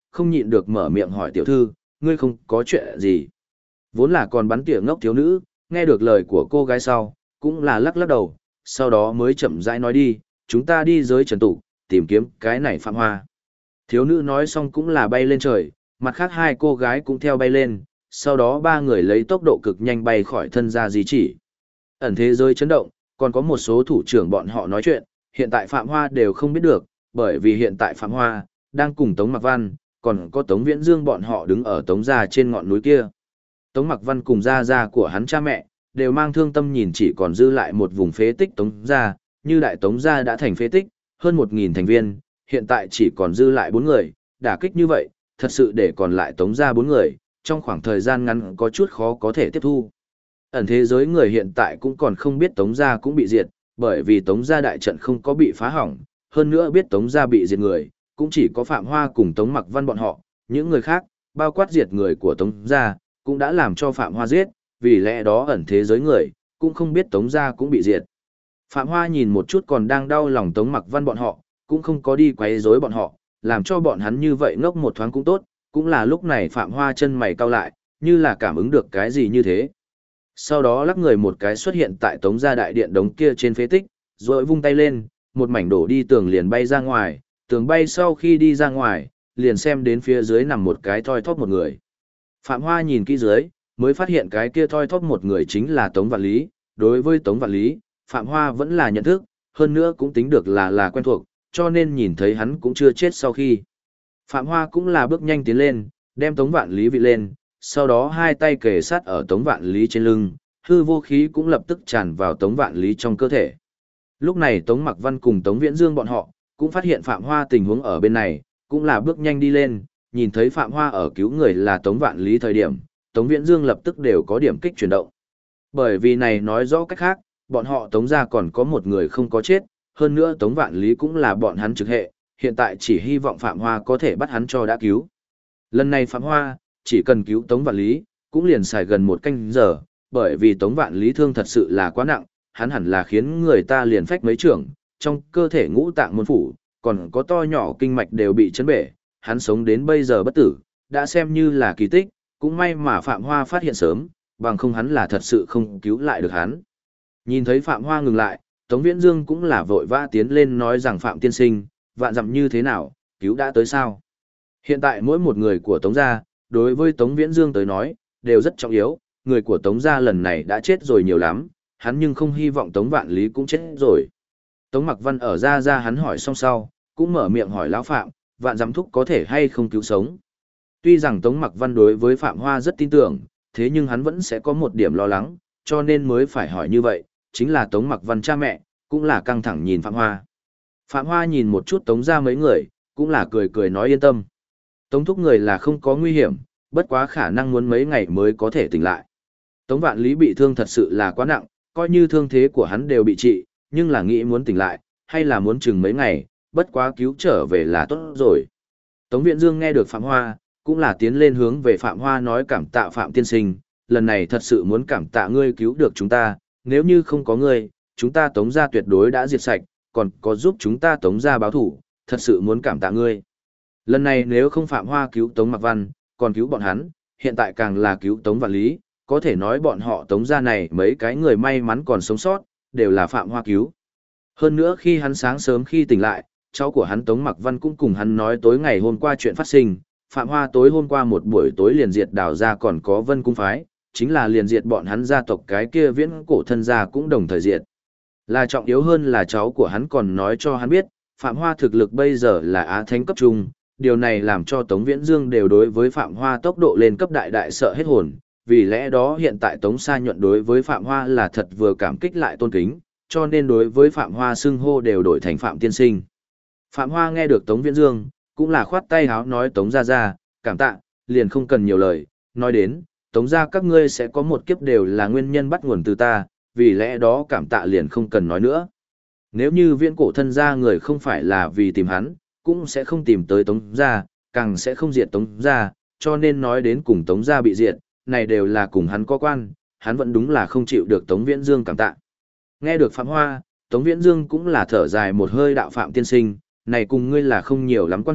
không nhịn được mở miệng hỏi tiểu thư, ngươi không có chuyện gì. Vốn là còn bắn tỉa ngốc thiếu nữ, nghe được lời của cô gái sau, cũng là lắc lắc đầu, sau đó mới chậm rãi nói đi, chúng ta đi giới trần tụ, tìm kiếm cái này Phạm Hoa. Thiếu nữ nói xong cũng là bay lên trời, mặt khác hai cô gái cũng theo bay lên, sau đó ba người lấy tốc độ cực nhanh bay khỏi thân gia di chỉ. Ẩn thế giới chấn động, còn có một số thủ trưởng bọn họ nói chuyện, hiện tại Phạm Hoa đều không biết được, bởi vì hiện tại Phạm Hoa đang cùng Tống Mặc Văn, còn có Tống Viễn Dương bọn họ đứng ở Tống gia trên ngọn núi kia. Tống Mặc Văn cùng gia gia của hắn cha mẹ, đều mang thương tâm nhìn chỉ còn dư lại một vùng phế tích Tống gia, như đại Tống gia đã thành phế tích, hơn 1.000 thành viên, hiện tại chỉ còn dư lại 4 người, đả kích như vậy, thật sự để còn lại Tống gia 4 người, trong khoảng thời gian ngắn có chút khó có thể tiếp thu. Ẩn thế giới người hiện tại cũng còn không biết Tống gia cũng bị diệt, bởi vì Tống gia đại trận không có bị phá hỏng, hơn nữa biết Tống gia bị diệt người, cũng chỉ có Phạm Hoa cùng Tống Mặc Văn bọn họ, những người khác, bao quát diệt người của Tống gia, cũng đã làm cho Phạm Hoa giết, vì lẽ đó ẩn thế giới người, cũng không biết Tống gia cũng bị diệt. Phạm Hoa nhìn một chút còn đang đau lòng Tống Mặc Văn bọn họ, cũng không có đi quấy rối bọn họ, làm cho bọn hắn như vậy ngốc một thoáng cũng tốt, cũng là lúc này Phạm Hoa chân mày cau lại, như là cảm ứng được cái gì như thế. Sau đó lắc người một cái xuất hiện tại Tống gia đại điện đống kia trên phế tích, rồi vung tay lên, một mảnh đổ đi tường liền bay ra ngoài, tường bay sau khi đi ra ngoài, liền xem đến phía dưới nằm một cái thoi thóp một người. Phạm Hoa nhìn kỹ dưới, mới phát hiện cái kia thoi thóp một người chính là Tống Vạn Lý, đối với Tống Vạn Lý, Phạm Hoa vẫn là nhận thức, hơn nữa cũng tính được là quen thuộc, cho nên nhìn thấy hắn cũng chưa chết sau khi. Phạm Hoa cũng là bước nhanh tiến lên, đem Tống Vạn Lý vị lên, sau đó hai tay kề sát ở Tống Vạn Lý trên lưng, hư vô khí cũng lập tức tràn vào Tống Vạn Lý trong cơ thể. Lúc này Tống Mặc Văn cùng Tống Viễn Dương bọn họ, cũng phát hiện Phạm Hoa tình huống ở bên này, cũng là bước nhanh đi lên, nhìn thấy Phạm Hoa ở cứu người là Tống Vạn Lý thời điểm, Tống Viễn Dương lập tức đều có điểm kích chuyển động. Bởi vì này nói rõ cách khác, bọn họ Tống gia còn có một người không có chết, hơn nữa Tống Vạn Lý cũng là bọn hắn trực hệ, hiện tại chỉ hy vọng Phạm Hoa có thể bắt hắn cho đã cứu. Lần này Phạm Hoa, chỉ cần cứu Tống Vạn Lý, cũng liền xài gần 1 canh giờ, bởi vì Tống Vạn Lý thương thật sự là quá nặng, hắn hẳn là khiến người ta liền phách mấy trưởng, trong cơ thể ngũ tạng môn phủ, còn có to nhỏ kinh mạch đều bị chấn bể, hắn sống đến bây giờ bất tử, đã xem như là kỳ tích, cũng may mà Phạm Hoa phát hiện sớm, bằng không hắn là thật sự không cứu lại được hắn. Nhìn thấy Phạm Hoa ngừng lại, Tống Viễn Dương cũng là vội vã tiến lên nói rằng Phạm tiên sinh, vạn dặm như thế nào, cứu đã tới sao? Hiện tại mỗi một người của Tống gia, đối với Tống Viễn Dương tới nói, đều rất trọng yếu, người của Tống gia lần này đã chết rồi nhiều lắm, hắn nhưng không hy vọng Tống Vạn Lý cũng chết rồi. Tống Mặc Văn ở ra hắn hỏi xong sau, cũng mở miệng hỏi lão Phạm, vạn dặm thúc có thể hay không cứu sống. Tuy rằng Tống Mặc Văn đối với Phạm Hoa rất tin tưởng, thế nhưng hắn vẫn sẽ có một điểm lo lắng, cho nên mới phải hỏi như vậy, chính là Tống Mặc Văn cha mẹ, cũng là căng thẳng nhìn Phạm Hoa. Phạm Hoa nhìn một chút Tống gia mấy người, cũng là cười cười nói yên tâm. Tống thúc người là không có nguy hiểm, bất quá khả năng muốn mấy ngày mới có thể tỉnh lại. Tống Vạn Lý bị thương thật sự là quá nặng, coi như thương thế của hắn đều bị trị, nhưng là nghĩ muốn tỉnh lại, hay là muốn chừng mấy ngày, bất quá cứu trở về là tốt rồi. Tống Viễn Dương nghe được Phạm Hoa, cũng là tiến lên hướng về Phạm Hoa nói cảm tạ Phạm tiên sinh, lần này thật sự muốn cảm tạ ngươi cứu được chúng ta, nếu như không có ngươi, chúng ta Tống gia tuyệt đối đã diệt sạch, còn có giúp chúng ta Tống gia báo thủ, thật sự muốn cảm tạ ngươi. Lần này nếu không Phạm Hoa cứu Tống Mặc Văn, còn cứu bọn hắn, hiện tại càng là cứu Tống Vạn Lý, có thể nói bọn họ Tống gia này mấy cái người may mắn còn sống sót, đều là Phạm Hoa cứu. Hơn nữa khi hắn sáng sớm khi tỉnh lại, cháu của hắn Tống Mặc Văn cũng cùng hắn nói tối ngày hôm qua chuyện phát sinh, Phạm Hoa tối hôm qua một buổi tối liền diệt Đào gia còn có Vân Cung phái, chính là liền diệt bọn hắn gia tộc cái kia Viễn Cổ thân gia cũng đồng thời diệt. Là trọng yếu hơn là cháu của hắn còn nói cho hắn biết, Phạm Hoa thực lực bây giờ là Á Thánh cấp trung, điều này làm cho Tống Viễn Dương đều đối với Phạm Hoa tốc độ lên cấp đại đại sợ hết hồn, vì lẽ đó hiện tại Tống Sa Nhuận đối với Phạm Hoa là thật vừa cảm kích lại tôn kính, cho nên đối với Phạm Hoa xưng hô đều đổi thành Phạm tiên sinh. Phạm Hoa nghe được Tống Viễn Dương, cũng là khoát tay háo nói Tống gia, cảm tạ, liền không cần nhiều lời, nói đến, Tống gia các ngươi sẽ có một kiếp đều là nguyên nhân bắt nguồn từ ta, vì lẽ đó cảm tạ liền không cần nói nữa. Nếu như Viễn Cổ thân gia người không phải là vì tìm hắn, cũng sẽ không tìm tới Tống gia, càng sẽ không diệt Tống gia, cho nên nói đến cùng Tống gia bị diệt, này đều là cùng hắn có quan, hắn vẫn đúng là không chịu được Tống Viễn Dương cảm tạ. Nghe được Phạm Hoa, Tống Viễn Dương cũng là thở dài một hơi đạo Phạm tiên sinh, này cùng ngươi là không nhiều lắm quan hệ,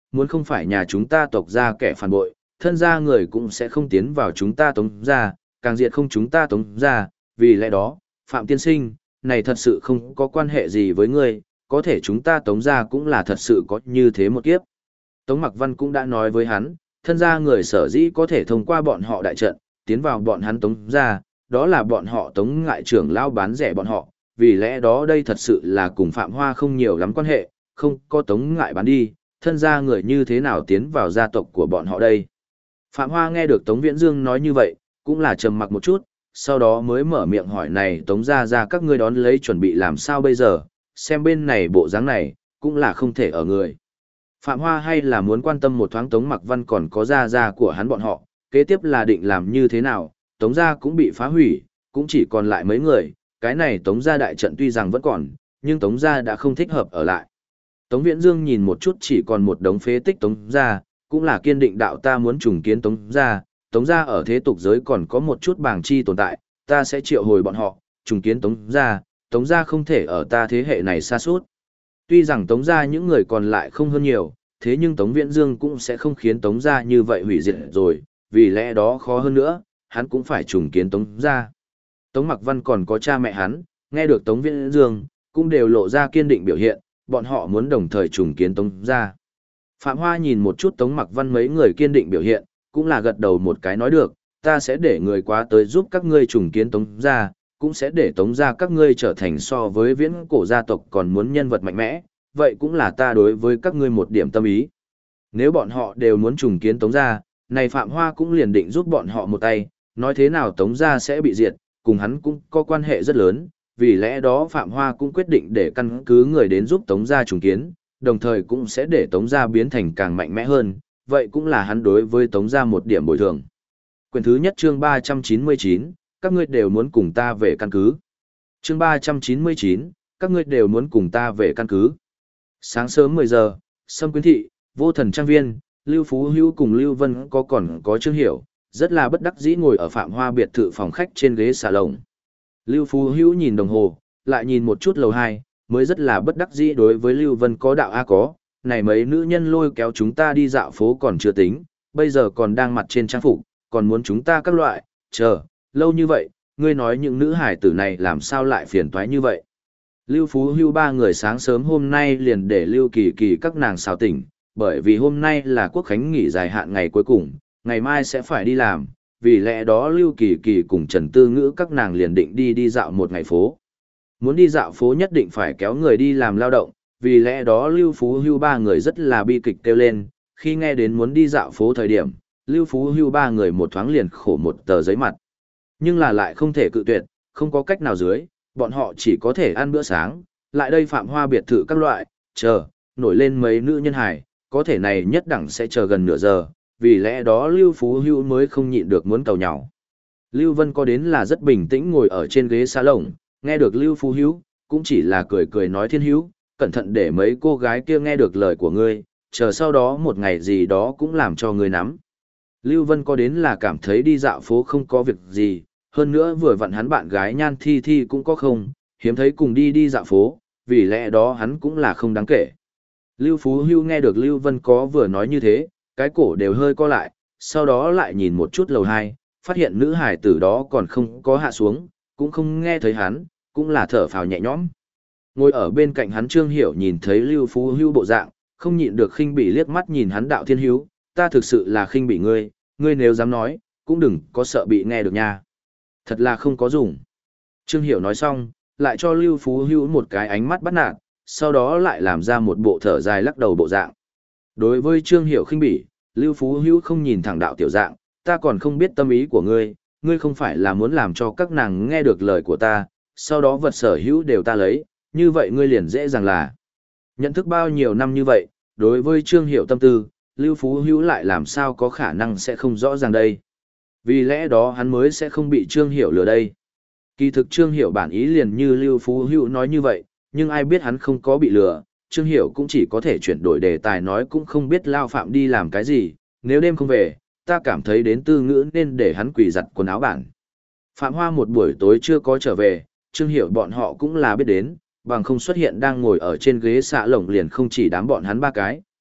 muốn không phải nhà chúng ta tộc ra kẻ phản bội, thân gia người cũng sẽ không tiến vào chúng ta Tống gia, càng diệt không chúng ta Tống gia, vì lẽ đó, Phạm tiên sinh, này thật sự không có quan hệ gì với ngươi, có thể chúng ta Tống gia cũng là thật sự có như thế một kiếp. Tống Mặc Văn cũng đã nói với hắn, thân gia người sở dĩ có thể thông qua bọn họ đại trận, tiến vào bọn hắn Tống gia, đó là bọn họ Tống ngại trưởng lao bán rẻ bọn họ, vì lẽ đó đây thật sự là cùng Phạm Hoa không nhiều lắm quan hệ, không có Tống ngại bán đi, thân gia người như thế nào tiến vào gia tộc của bọn họ đây. Phạm Hoa nghe được Tống Viễn Dương nói như vậy, cũng là trầm mặc một chút, sau đó mới mở miệng hỏi này Tống gia các ngươi đón lấy chuẩn bị làm sao bây giờ, xem bên này bộ dáng này, cũng là không thể ở người. Phạm Hoa hay là muốn quan tâm một thoáng Tống Mặc Văn còn có gia của hắn bọn họ, kế tiếp là định làm như thế nào, Tống gia cũng bị phá hủy, cũng chỉ còn lại mấy người, cái này Tống gia đại trận tuy rằng vẫn còn, nhưng Tống gia đã không thích hợp ở lại. Tống Viễn Dương nhìn một chút chỉ còn một đống phế tích Tống gia, cũng là kiên định đạo ta muốn trùng kiến Tống gia ở thế tục giới còn có một chút bàng chi tồn tại, ta sẽ triệu hồi bọn họ, trùng kiến Tống gia không thể ở ta thế hệ này sa sút. Tuy rằng Tống gia những người còn lại không hơn nhiều, thế nhưng Tống Viễn Dương cũng sẽ không khiến Tống gia như vậy hủy diệt rồi, vì lẽ đó khó hơn nữa, hắn cũng phải trùng kiến Tống gia. Tống Mặc Văn còn có cha mẹ hắn, nghe được Tống Viễn Dương, cũng đều lộ ra kiên định biểu hiện, bọn họ muốn đồng thời trùng kiến Tống gia. Phạm Hoa nhìn một chút Tống Mặc Văn mấy người kiên định biểu hiện, cũng là gật đầu một cái nói được, ta sẽ để người quá tới giúp các ngươi trùng kiến Tống gia, cũng sẽ để Tống gia các ngươi trở thành so với viễn cổ gia tộc còn muốn nhân vật mạnh mẽ, vậy cũng là ta đối với các ngươi một điểm tâm ý. Nếu bọn họ đều muốn trùng kiến Tống gia, này Phạm Hoa cũng liền định giúp bọn họ một tay, nói thế nào Tống gia sẽ bị diệt, cùng hắn cũng có quan hệ rất lớn, vì lẽ đó Phạm Hoa cũng quyết định để căn cứ người đến giúp Tống gia trùng kiến, đồng thời cũng sẽ để Tống gia biến thành càng mạnh mẽ hơn, vậy cũng là hắn đối với Tống gia một điểm bồi thường. Quyển thứ nhất chương 399, các ngươi đều muốn cùng ta về căn cứ. Chương 399, các ngươi đều muốn cùng ta về căn cứ. Sáng sớm 10 giờ, Sâm Quyến Thị, Vô Thần Trang Viên, Lưu Phú Hữu cùng Lưu Vân còn có Trương Hiểu, rất là bất đắc dĩ ngồi ở Phạm Hoa biệt thự phòng khách trên ghế xà lồng. Lưu Phú Hữu nhìn đồng hồ, lại nhìn một chút lầu 2, mới rất là bất đắc dĩ đối với Lưu Vân có đạo có, này mấy nữ nhân lôi kéo chúng ta đi dạo phố còn chưa tính, bây giờ còn đang mặt trên trang phục, còn muốn chúng ta các loại, chờ, lâu như vậy, ngươi nói những nữ hải tử này làm sao lại phiền toái như vậy. Lưu Phú Hưu ba người sáng sớm hôm nay liền để Lưu Kỳ Kỳ các nàng xào tỉnh, bởi vì hôm nay là quốc khánh nghỉ dài hạn ngày cuối cùng, ngày mai sẽ phải đi làm, vì lẽ đó Lưu Kỳ Kỳ cùng Trần Tư Ngữ các nàng liền định đi dạo một ngày phố. Muốn đi dạo phố nhất định phải kéo người đi làm lao động, vì lẽ đó Lưu Phú Hưu ba người rất là bi kịch kêu lên, khi nghe đến muốn đi dạo phố thời điểm, Lưu Phú Hưu ba người một thoáng liền khổ một tờ giấy mặt. Nhưng là lại không thể cự tuyệt, không có cách nào dưới, bọn họ chỉ có thể ăn bữa sáng, lại đây Phạm Hoa biệt thự các loại, chờ, nổi lên mấy nữ nhân hải, có thể này nhất đẳng sẽ chờ gần nửa giờ, vì lẽ đó Lưu Phú Hữu mới không nhịn được muốn cầu nhau. Lưu Vân có đến là rất bình tĩnh ngồi ở trên ghế xa lồng, nghe được Lưu Phú Hữu, cũng chỉ là cười cười nói Thiên Hữu, cẩn thận để mấy cô gái kia nghe được lời của ngươi, chờ sau đó một ngày gì đó cũng làm cho ngươi nắm. Lưu Vân có đến là cảm thấy đi dạo phố không có việc gì, hơn nữa vừa vặn hắn bạn gái Nhan Thi Thi cũng có không, hiếm thấy cùng đi dạo phố, vì lẽ đó hắn cũng là không đáng kể. Lưu Phú Hưu nghe được Lưu Vân có vừa nói như thế, cái cổ đều hơi co lại, sau đó lại nhìn một chút lầu 2, phát hiện nữ hải tử đó còn không có hạ xuống, cũng không nghe thấy hắn, cũng là thở phào nhẹ nhõm. Ngồi ở bên cạnh hắn Trương Hiểu nhìn thấy Lưu Phú Hưu bộ dạng, không nhịn được khinh bỉ liếc mắt nhìn hắn Đạo Thiên Hữu, ta thực sự là khinh bỉ ngươi, ngươi nếu dám nói, cũng đừng có sợ bị nghe được nha. Thật là không có dùng. Trương Hiểu nói xong, lại cho Lưu Phú Hữu một cái ánh mắt bắt nạt, sau đó lại làm ra một bộ thở dài lắc đầu bộ dạng. Đối với Trương Hiểu khinh bỉ, Lưu Phú Hữu không nhìn thẳng Đạo tiểu dạng, ta còn không biết tâm ý của ngươi, ngươi không phải là muốn làm cho các nàng nghe được lời của ta, sau đó vật sở hữu đều ta lấy, như vậy ngươi liền dễ dàng là. Nhận thức bao nhiêu năm như vậy, đối với Trương Hiểu tâm tư, Lưu Phú Hữu lại làm sao có khả năng sẽ không rõ ràng đây. Vì lẽ đó hắn mới sẽ không bị Trương Hiểu lừa đây. Kỳ thực Trương Hiểu bản ý liền như Lưu Phú Hữu nói như vậy, nhưng ai biết hắn không có bị lừa, Trương Hiểu cũng chỉ có thể chuyển đổi đề tài nói cũng không biết Lao Phạm đi làm cái gì, nếu đêm không về, ta cảm thấy đến Tư Ngữ nên để hắn quỳ giặt quần áo bản. Phạm Hoa một buổi tối chưa có trở về, Trương Hiểu bọn họ cũng là biết đến, bằng không xuất hiện đang ngồi ở trên ghế xạ lồng liền không chỉ đám bọn hắn ba cái,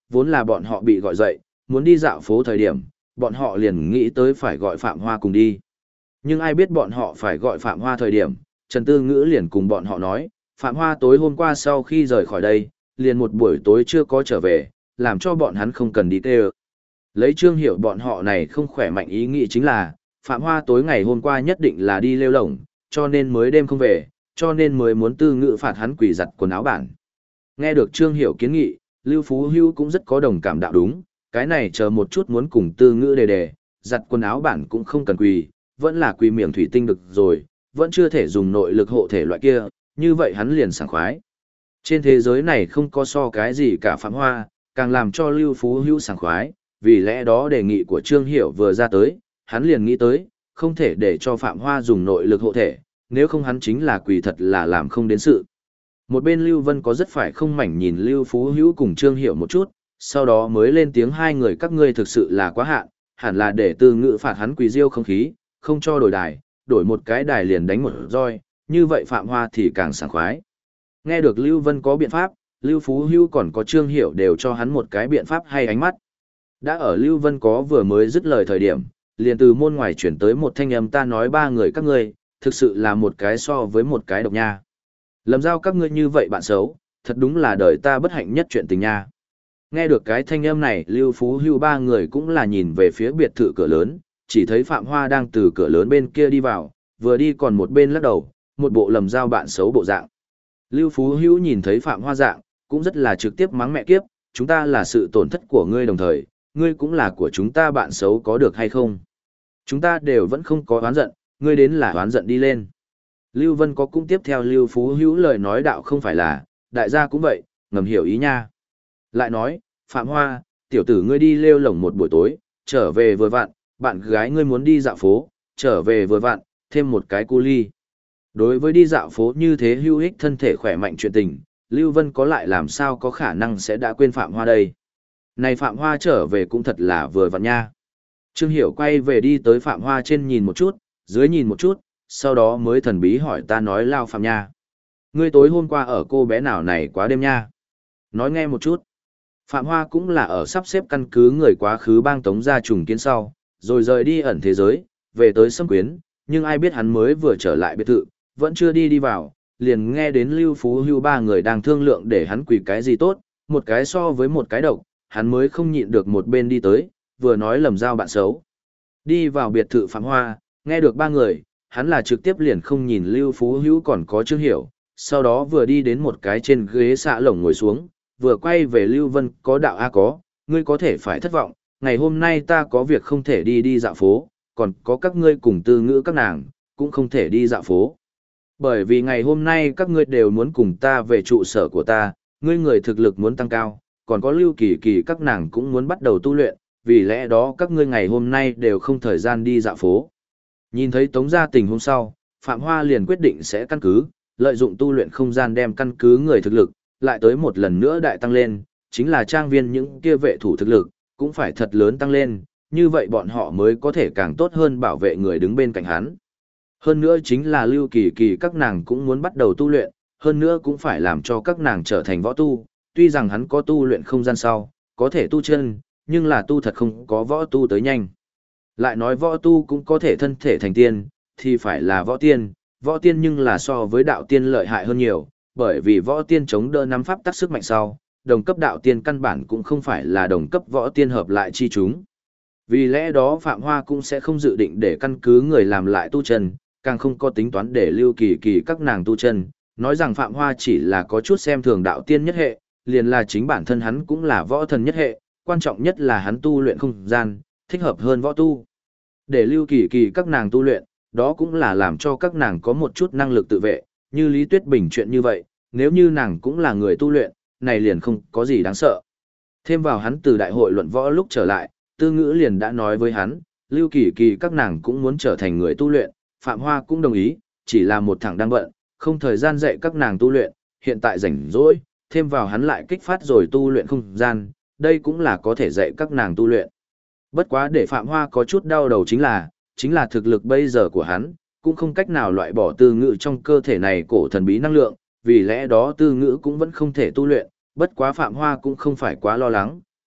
vốn là bọn họ bị gọi dậy, muốn đi dạo phố thời điểm, bọn họ liền nghĩ tới phải gọi Phạm Hoa cùng đi. Nhưng ai biết bọn họ phải gọi Phạm Hoa thời điểm, Trần Tư Ngữ liền cùng bọn họ nói, Phạm Hoa tối hôm qua sau khi rời khỏi đây, liền một buổi tối chưa có trở về, làm cho bọn hắn không cần đi tê ơ. Lấy Trương Hiểu bọn họ này không khỏe mạnh ý nghĩ chính là, Phạm Hoa tối ngày hôm qua nhất định là đi lêu lổng, cho nên mới đêm không về, cho nên mới muốn Tư Ngữ phạt hắn quỳ giặt quần áo bản. Nghe được Trương Hiểu kiến nghị, Lưu Phú Hưu cũng rất có đồng cảm đạo đúng, cái này chờ một chút muốn cùng Tư Ngữ đề, giặt quần áo bản cũng không cần quỳ, vẫn là quỳ miệng thủy tinh được rồi, vẫn chưa thể dùng nội lực hộ thể loại kia, như vậy hắn liền sảng khoái. Trên thế giới này không có so cái gì cả Phạm Hoa, càng làm cho Lưu Phú Hưu sảng khoái, vì lẽ đó đề nghị của Trương Hiểu vừa ra tới, hắn liền nghĩ tới, không thể để cho Phạm Hoa dùng nội lực hộ thể, nếu không hắn chính là quỳ thật là làm không đến sự. Một bên Lưu Vân có rất phải không mảnh nhìn Lưu Phú Hữu cùng Trương Hiểu một chút, sau đó mới lên tiếng hai người các ngươi thực sự là quá hạn, hẳn là để Tư Ngữ phạt hắn quỳ diêu không khí, không cho đổi đài, đổi một cái đài liền đánh một roi, như vậy Phạm Hoa thì càng sảng khoái. Nghe được Lưu Vân có biện pháp, Lưu Phú Hữu còn có Trương Hiểu đều cho hắn một cái biện pháp hay ánh mắt. Đã ở Lưu Vân có vừa mới dứt lời thời điểm, liền từ môn ngoài chuyển tới một thanh âm ta nói ba người các ngươi, thực sự là một cái so với một cái độc nha. Lầm giao các ngươi như vậy bạn xấu, thật đúng là đời ta bất hạnh nhất chuyện tình nha. Nghe được cái thanh âm này, Lưu Phú Hưu ba người cũng là nhìn về phía biệt thự cửa lớn, chỉ thấy Phạm Hoa đang từ cửa lớn bên kia đi vào, vừa đi còn một bên lắc đầu, một bộ lầm giao bạn xấu bộ dạng. Lưu Phú Hưu nhìn thấy Phạm Hoa dạng, cũng rất là trực tiếp mắng mẹ kiếp, chúng ta là sự tổn thất của ngươi đồng thời, ngươi cũng là của chúng ta bạn xấu có được hay không? Chúng ta đều vẫn không có oán giận, ngươi đến là oán giận đi lên. Lưu Vân có cũng tiếp theo Lưu Phú Hữu lời nói đạo không phải là, đại gia cũng vậy, ngầm hiểu ý nha. Lại nói, Phạm Hoa, tiểu tử ngươi đi lêu lổng một buổi tối, trở về vừa vặn, bạn gái ngươi muốn đi dạo phố, trở về vừa vặn, thêm một cái cu ly. Đối với đi dạo phố như thế hữu ích thân thể khỏe mạnh chuyện tình, Lưu Vân có lại làm sao có khả năng sẽ đã quên Phạm Hoa đây. Này Phạm Hoa trở về cũng thật là vừa vặn nha. Trương Hiểu quay về đi tới Phạm Hoa trên nhìn một chút, dưới nhìn một chút, sau đó mới thần bí hỏi ta nói lao Phạm nha. Ngươi tối hôm qua ở cô bé nào này quá đêm nha. Nói nghe một chút. Phạm Hoa cũng là ở sắp xếp căn cứ người quá khứ bang Tống gia trùng kiến sau, rồi rời đi ẩn thế giới, về tới Sâm Quyến, nhưng ai biết hắn mới vừa trở lại biệt thự, vẫn chưa đi vào, liền nghe đến Lưu Phú Hưu ba người đang thương lượng để hắn quỳ cái gì tốt, một cái so với một cái độc, hắn mới không nhịn được một bên đi tới, vừa nói lầm giao bạn xấu. Đi vào biệt thự Phạm Hoa, nghe được ba người, hắn là trực tiếp liền không nhìn Lưu Phú Hữu còn có Trương Hiểu, sau đó vừa đi đến một cái trên ghế xạ lồng ngồi xuống, vừa quay về Lưu Vân có đạo a có, ngươi có thể phải thất vọng, ngày hôm nay ta có việc không thể đi dạo phố, còn có các ngươi cùng Tư Ngữ các nàng, cũng không thể đi dạo phố. Bởi vì ngày hôm nay các ngươi đều muốn cùng ta về trụ sở của ta, ngươi người thực lực muốn tăng cao, còn có Lưu Kỳ Kỳ các nàng cũng muốn bắt đầu tu luyện, vì lẽ đó các ngươi ngày hôm nay đều không thời gian đi dạo phố. Nhìn thấy Tống gia tình hôm sau, Phạm Hoa liền quyết định sẽ căn cứ, lợi dụng tu luyện không gian đem căn cứ người thực lực, lại tới một lần nữa đại tăng lên, chính là trang viên những kia vệ thủ thực lực, cũng phải thật lớn tăng lên, như vậy bọn họ mới có thể càng tốt hơn bảo vệ người đứng bên cạnh hắn. Hơn nữa chính là Lưu Kỳ Kỳ các nàng cũng muốn bắt đầu tu luyện, hơn nữa cũng phải làm cho các nàng trở thành võ tu, tuy rằng hắn có tu luyện không gian sau, có thể tu chân, nhưng là tu thật không có võ tu tới nhanh. Lại nói võ tu cũng có thể thân thể thành tiên, thì phải là võ tiên nhưng là so với đạo tiên lợi hại hơn nhiều, bởi vì võ tiên chống đỡ nắm pháp tắc sức mạnh sau, đồng cấp đạo tiên căn bản cũng không phải là đồng cấp võ tiên hợp lại chi chúng. Vì lẽ đó Phạm Hoa cũng sẽ không dự định để căn cứ người làm lại tu chân, càng không có tính toán để Lưu Kỳ Kỳ các nàng tu chân, nói rằng Phạm Hoa chỉ là có chút xem thường đạo tiên nhất hệ, liền là chính bản thân hắn cũng là võ thần nhất hệ, quan trọng nhất là hắn tu luyện không gian, thích hợp hơn võ tu. Để Lưu Kỳ Kỳ các nàng tu luyện, đó cũng là làm cho các nàng có một chút năng lực tự vệ, như Lý Tuyết Bình chuyện như vậy, nếu như nàng cũng là người tu luyện, này liền không có gì đáng sợ. Thêm vào hắn từ đại hội luận võ lúc trở lại, Tư Ngữ liền đã nói với hắn, Lưu Kỳ Kỳ các nàng cũng muốn trở thành người tu luyện, Phạm Hoa cũng đồng ý, chỉ là một thằng đang bận, không thời gian dạy các nàng tu luyện, hiện tại rảnh rỗi, thêm vào hắn lại kích phát rồi tu luyện không gian, đây cũng là có thể dạy các nàng tu luyện. Bất quá để Phạm Hoa có chút đau đầu chính là thực lực bây giờ của hắn, cũng không cách nào loại bỏ Tư Ngữ trong cơ thể này cổ thần bí năng lượng, vì lẽ đó Tư Ngữ cũng vẫn không thể tu luyện, bất quá Phạm Hoa cũng không phải quá lo lắng,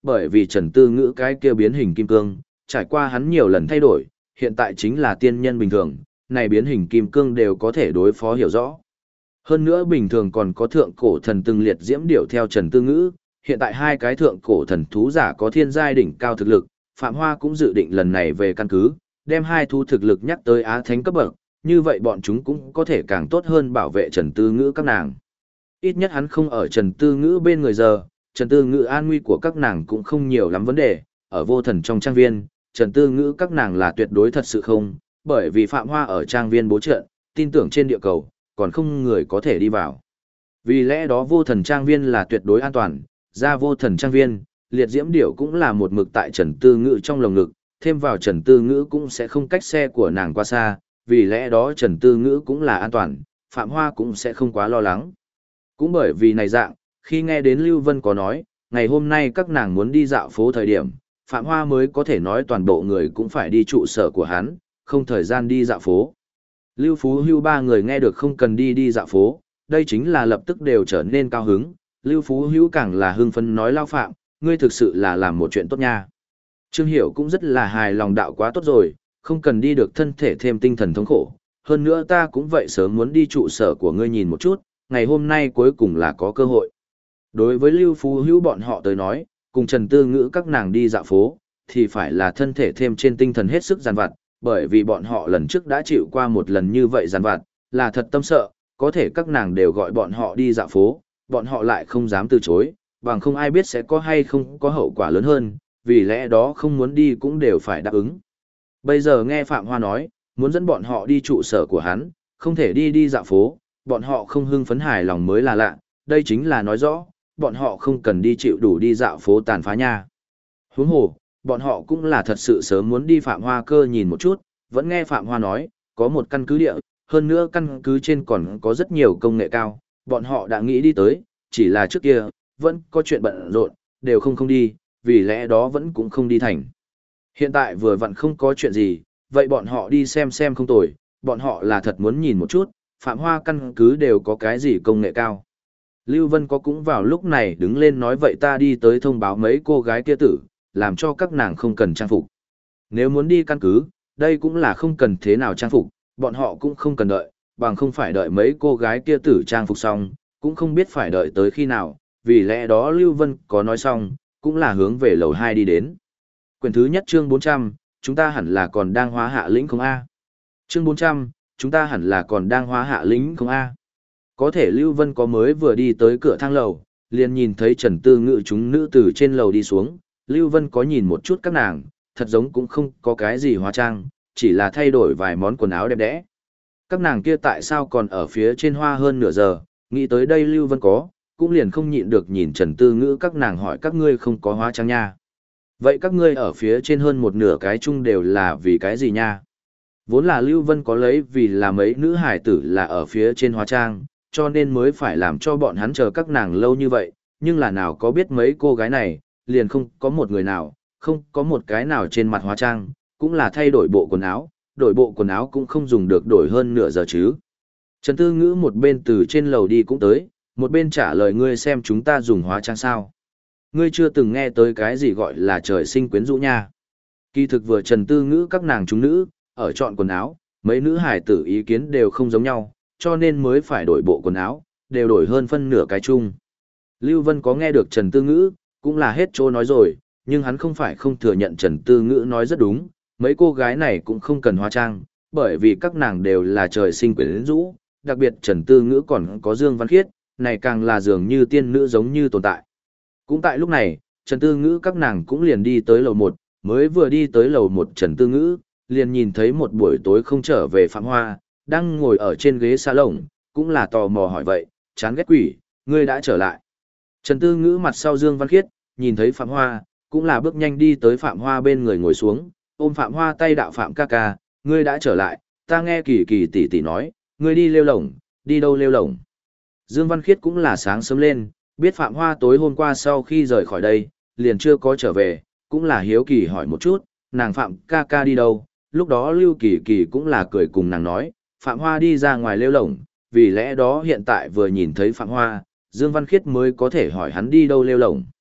bởi vì Trần Tư Ngữ cái kia biến hình kim cương, trải qua hắn nhiều lần thay đổi, hiện tại chính là tiên nhân bình thường, này biến hình kim cương đều có thể đối phó hiểu rõ. Hơn nữa bình thường còn có thượng cổ thần từng liệt diễm điểu theo Trần Tư Ngữ, hiện tại hai cái thượng cổ thần thú giả có thiên giai đỉnh cao thực lực, Phạm Hoa cũng dự định lần này về căn cứ, đem hai thú thực lực nhắc tới Á Thánh cấp bậc, như vậy bọn chúng cũng có thể càng tốt hơn bảo vệ Trần Tư Ngữ các nàng. Ít nhất hắn không ở Trần Tư Ngữ bên người giờ, Trần Tư Ngữ an nguy của các nàng cũng không nhiều lắm vấn đề, ở vô thần trong trang viên, Trần Tư Ngữ các nàng là tuyệt đối thật sự không, bởi vì Phạm Hoa ở trang viên bố trận, tin tưởng trên địa cầu, còn không người có thể đi vào. Vì lẽ đó vô thần trang viên là tuyệt đối an toàn, ra vô thần trang viên, liệt diễm điểu cũng là một mực tại Trần Tư Ngữ trong lồng ngực, thêm vào Trần Tư Ngữ cũng sẽ không cách xe của nàng qua xa, vì lẽ đó Trần Tư Ngữ cũng là an toàn, Phạm Hoa cũng sẽ không quá lo lắng. Cũng bởi vì này dạng, khi nghe đến Lưu Vân có nói, ngày hôm nay các nàng muốn đi dạo phố thời điểm, Phạm Hoa mới có thể nói toàn bộ người cũng phải đi trụ sở của hắn, không thời gian đi dạo phố. Lưu Phú Hưu ba người nghe được không cần đi dạo phố, đây chính là lập tức đều trở nên cao hứng, Lưu Phú Hữu càng là hưng phấn nói Lao Phạm, ngươi thực sự là làm một chuyện tốt nha. Trương Hiểu cũng rất là hài lòng đạo quá tốt rồi, không cần đi được thân thể thêm tinh thần thống khổ, hơn nữa ta cũng vậy sớm muốn đi trụ sở của ngươi nhìn một chút, ngày hôm nay cuối cùng là có cơ hội. Đối với Lưu Phú Hữu bọn họ tới nói, cùng Trần Tư Ngữ các nàng đi dạo phố, thì phải là thân thể thêm trên tinh thần hết sức giàn vặt, bởi vì bọn họ lần trước đã chịu qua một lần như vậy giàn vặt, là thật tâm sợ, có thể các nàng đều gọi bọn họ đi dạo phố, bọn họ lại không dám từ chối, bằng không ai biết sẽ có hay không có hậu quả lớn hơn, vì lẽ đó không muốn đi cũng đều phải đáp ứng. Bây giờ nghe Phạm Hoa nói, muốn dẫn bọn họ đi trụ sở của hắn, không thể đi dạo phố, bọn họ không hưng phấn hài lòng mới là lạ, đây chính là nói rõ, bọn họ không cần đi chịu đủ đi dạo phố tàn phá nha. Huống hồ, bọn họ cũng là thật sự sớm muốn đi Phạm Hoa cơ nhìn một chút, vẫn nghe Phạm Hoa nói, có một căn cứ địa, hơn nữa căn cứ trên còn có rất nhiều công nghệ cao, bọn họ đã nghĩ đi tới, chỉ là trước kia, vẫn có chuyện bận rộn, đều không đi, vì lẽ đó vẫn cũng không đi thành. Hiện tại vừa vặn không có chuyện gì, vậy bọn họ đi xem không tồi, bọn họ là thật muốn nhìn một chút, Phạm Hoa căn cứ đều có cái gì công nghệ cao. Lưu Vân có cũng vào lúc này đứng lên nói vậy ta đi tới thông báo mấy cô gái kia tử, làm cho các nàng không cần trang phục. Nếu muốn đi căn cứ, đây cũng là không cần thế nào trang phục, bọn họ cũng không cần đợi, bằng không phải đợi mấy cô gái kia tử trang phục xong, cũng không biết phải đợi tới khi nào, vì lẽ đó Lưu Vân có nói xong, cũng là hướng về lầu 2 đi đến. Quyển thứ nhất chương 400, chúng ta hẳn là còn đang hóa hạ lĩnh không A. Chương 400, chúng ta hẳn là còn đang hóa hạ lĩnh không A. Có thể Lưu Vân có mới vừa đi tới cửa thang lầu, liền nhìn thấy Trần Tư Ngữ chúng nữ từ trên lầu đi xuống, Lưu Vân có nhìn một chút các nàng, thật giống cũng không có cái gì hóa trang, chỉ là thay đổi vài món quần áo đẹp đẽ. Các nàng kia tại sao còn ở phía trên hoa hơn nửa giờ, nghĩ tới đây Lưu Vân có, cũng liền không nhịn được nhìn Trần Tư Ngữ các nàng hỏi các ngươi không có hóa trang nha. Vậy các ngươi ở phía trên hơn một nửa cái chung đều là vì cái gì nha? Vốn là Lưu Vân có lấy vì là mấy nữ hải tử là ở phía trên hóa trang, cho nên mới phải làm cho bọn hắn chờ các nàng lâu như vậy, nhưng là nào có biết mấy cô gái này, liền không có một người nào, không có một cái nào trên mặt hóa trang, cũng là thay đổi bộ quần áo, đổi bộ quần áo cũng không dùng được đổi hơn nửa giờ chứ. Trần Tư Ngữ một bên từ trên lầu đi cũng tới, một bên trả lời ngươi xem chúng ta dùng hóa trang sao. Ngươi chưa từng nghe tới cái gì gọi là trời sinh quyến rũ nha. Kỳ thực vừa Trần Tư Ngữ các nàng chúng nữ, ở chọn quần áo, mấy nữ hải tử ý kiến đều không giống nhau, cho nên mới phải đổi bộ quần áo, đều đổi hơn phân nửa cái chung. Lưu Vân có nghe được Trần Tư Ngữ, cũng là hết trô nói rồi, nhưng hắn không phải không thừa nhận Trần Tư Ngữ nói rất đúng, mấy cô gái này cũng không cần hóa trang, bởi vì các nàng đều là trời sinh quyến rũ, đặc biệt Trần Tư Ngữ còn có Dương Văn Khiết, này càng là dường như tiên nữ giống như tồn tại. Cũng tại lúc này, Trần Tư Ngữ các nàng cũng liền đi tới lầu 1, mới vừa đi tới lầu 1 Trần Tư Ngữ, liền nhìn thấy một buổi tối không trở về Phạm Hoa, đang ngồi ở trên ghế salon, cũng là tò mò hỏi vậy, chán ghét quỷ, ngươi đã trở lại. Trần Tư Ngữ mặt sau Dương Văn Khiết, nhìn thấy Phạm Hoa, cũng là bước nhanh đi tới Phạm Hoa bên người ngồi xuống, ôm Phạm Hoa tay đạo Phạm ca ca, ngươi đã trở lại, ta nghe Kỳ Kỳ tỷ tỷ nói, ngươi đi lêu lổng, đi đâu lêu lổng. Dương Văn Khiết cũng là sáng sớm lên, biết Phạm Hoa tối hôm qua sau khi rời khỏi đây, liền chưa có trở về, cũng là hiếu kỳ hỏi một chút, nàng Phạm ca ca đi đâu, lúc đó Lưu Kỳ Kỳ cũng là cười cùng nàng nói, Phạm Hoa đi ra ngoài lêu lổng, vì lẽ đó hiện tại vừa nhìn thấy Phạm Hoa, Dương Văn Khiết mới có thể hỏi hắn đi đâu lêu lổng.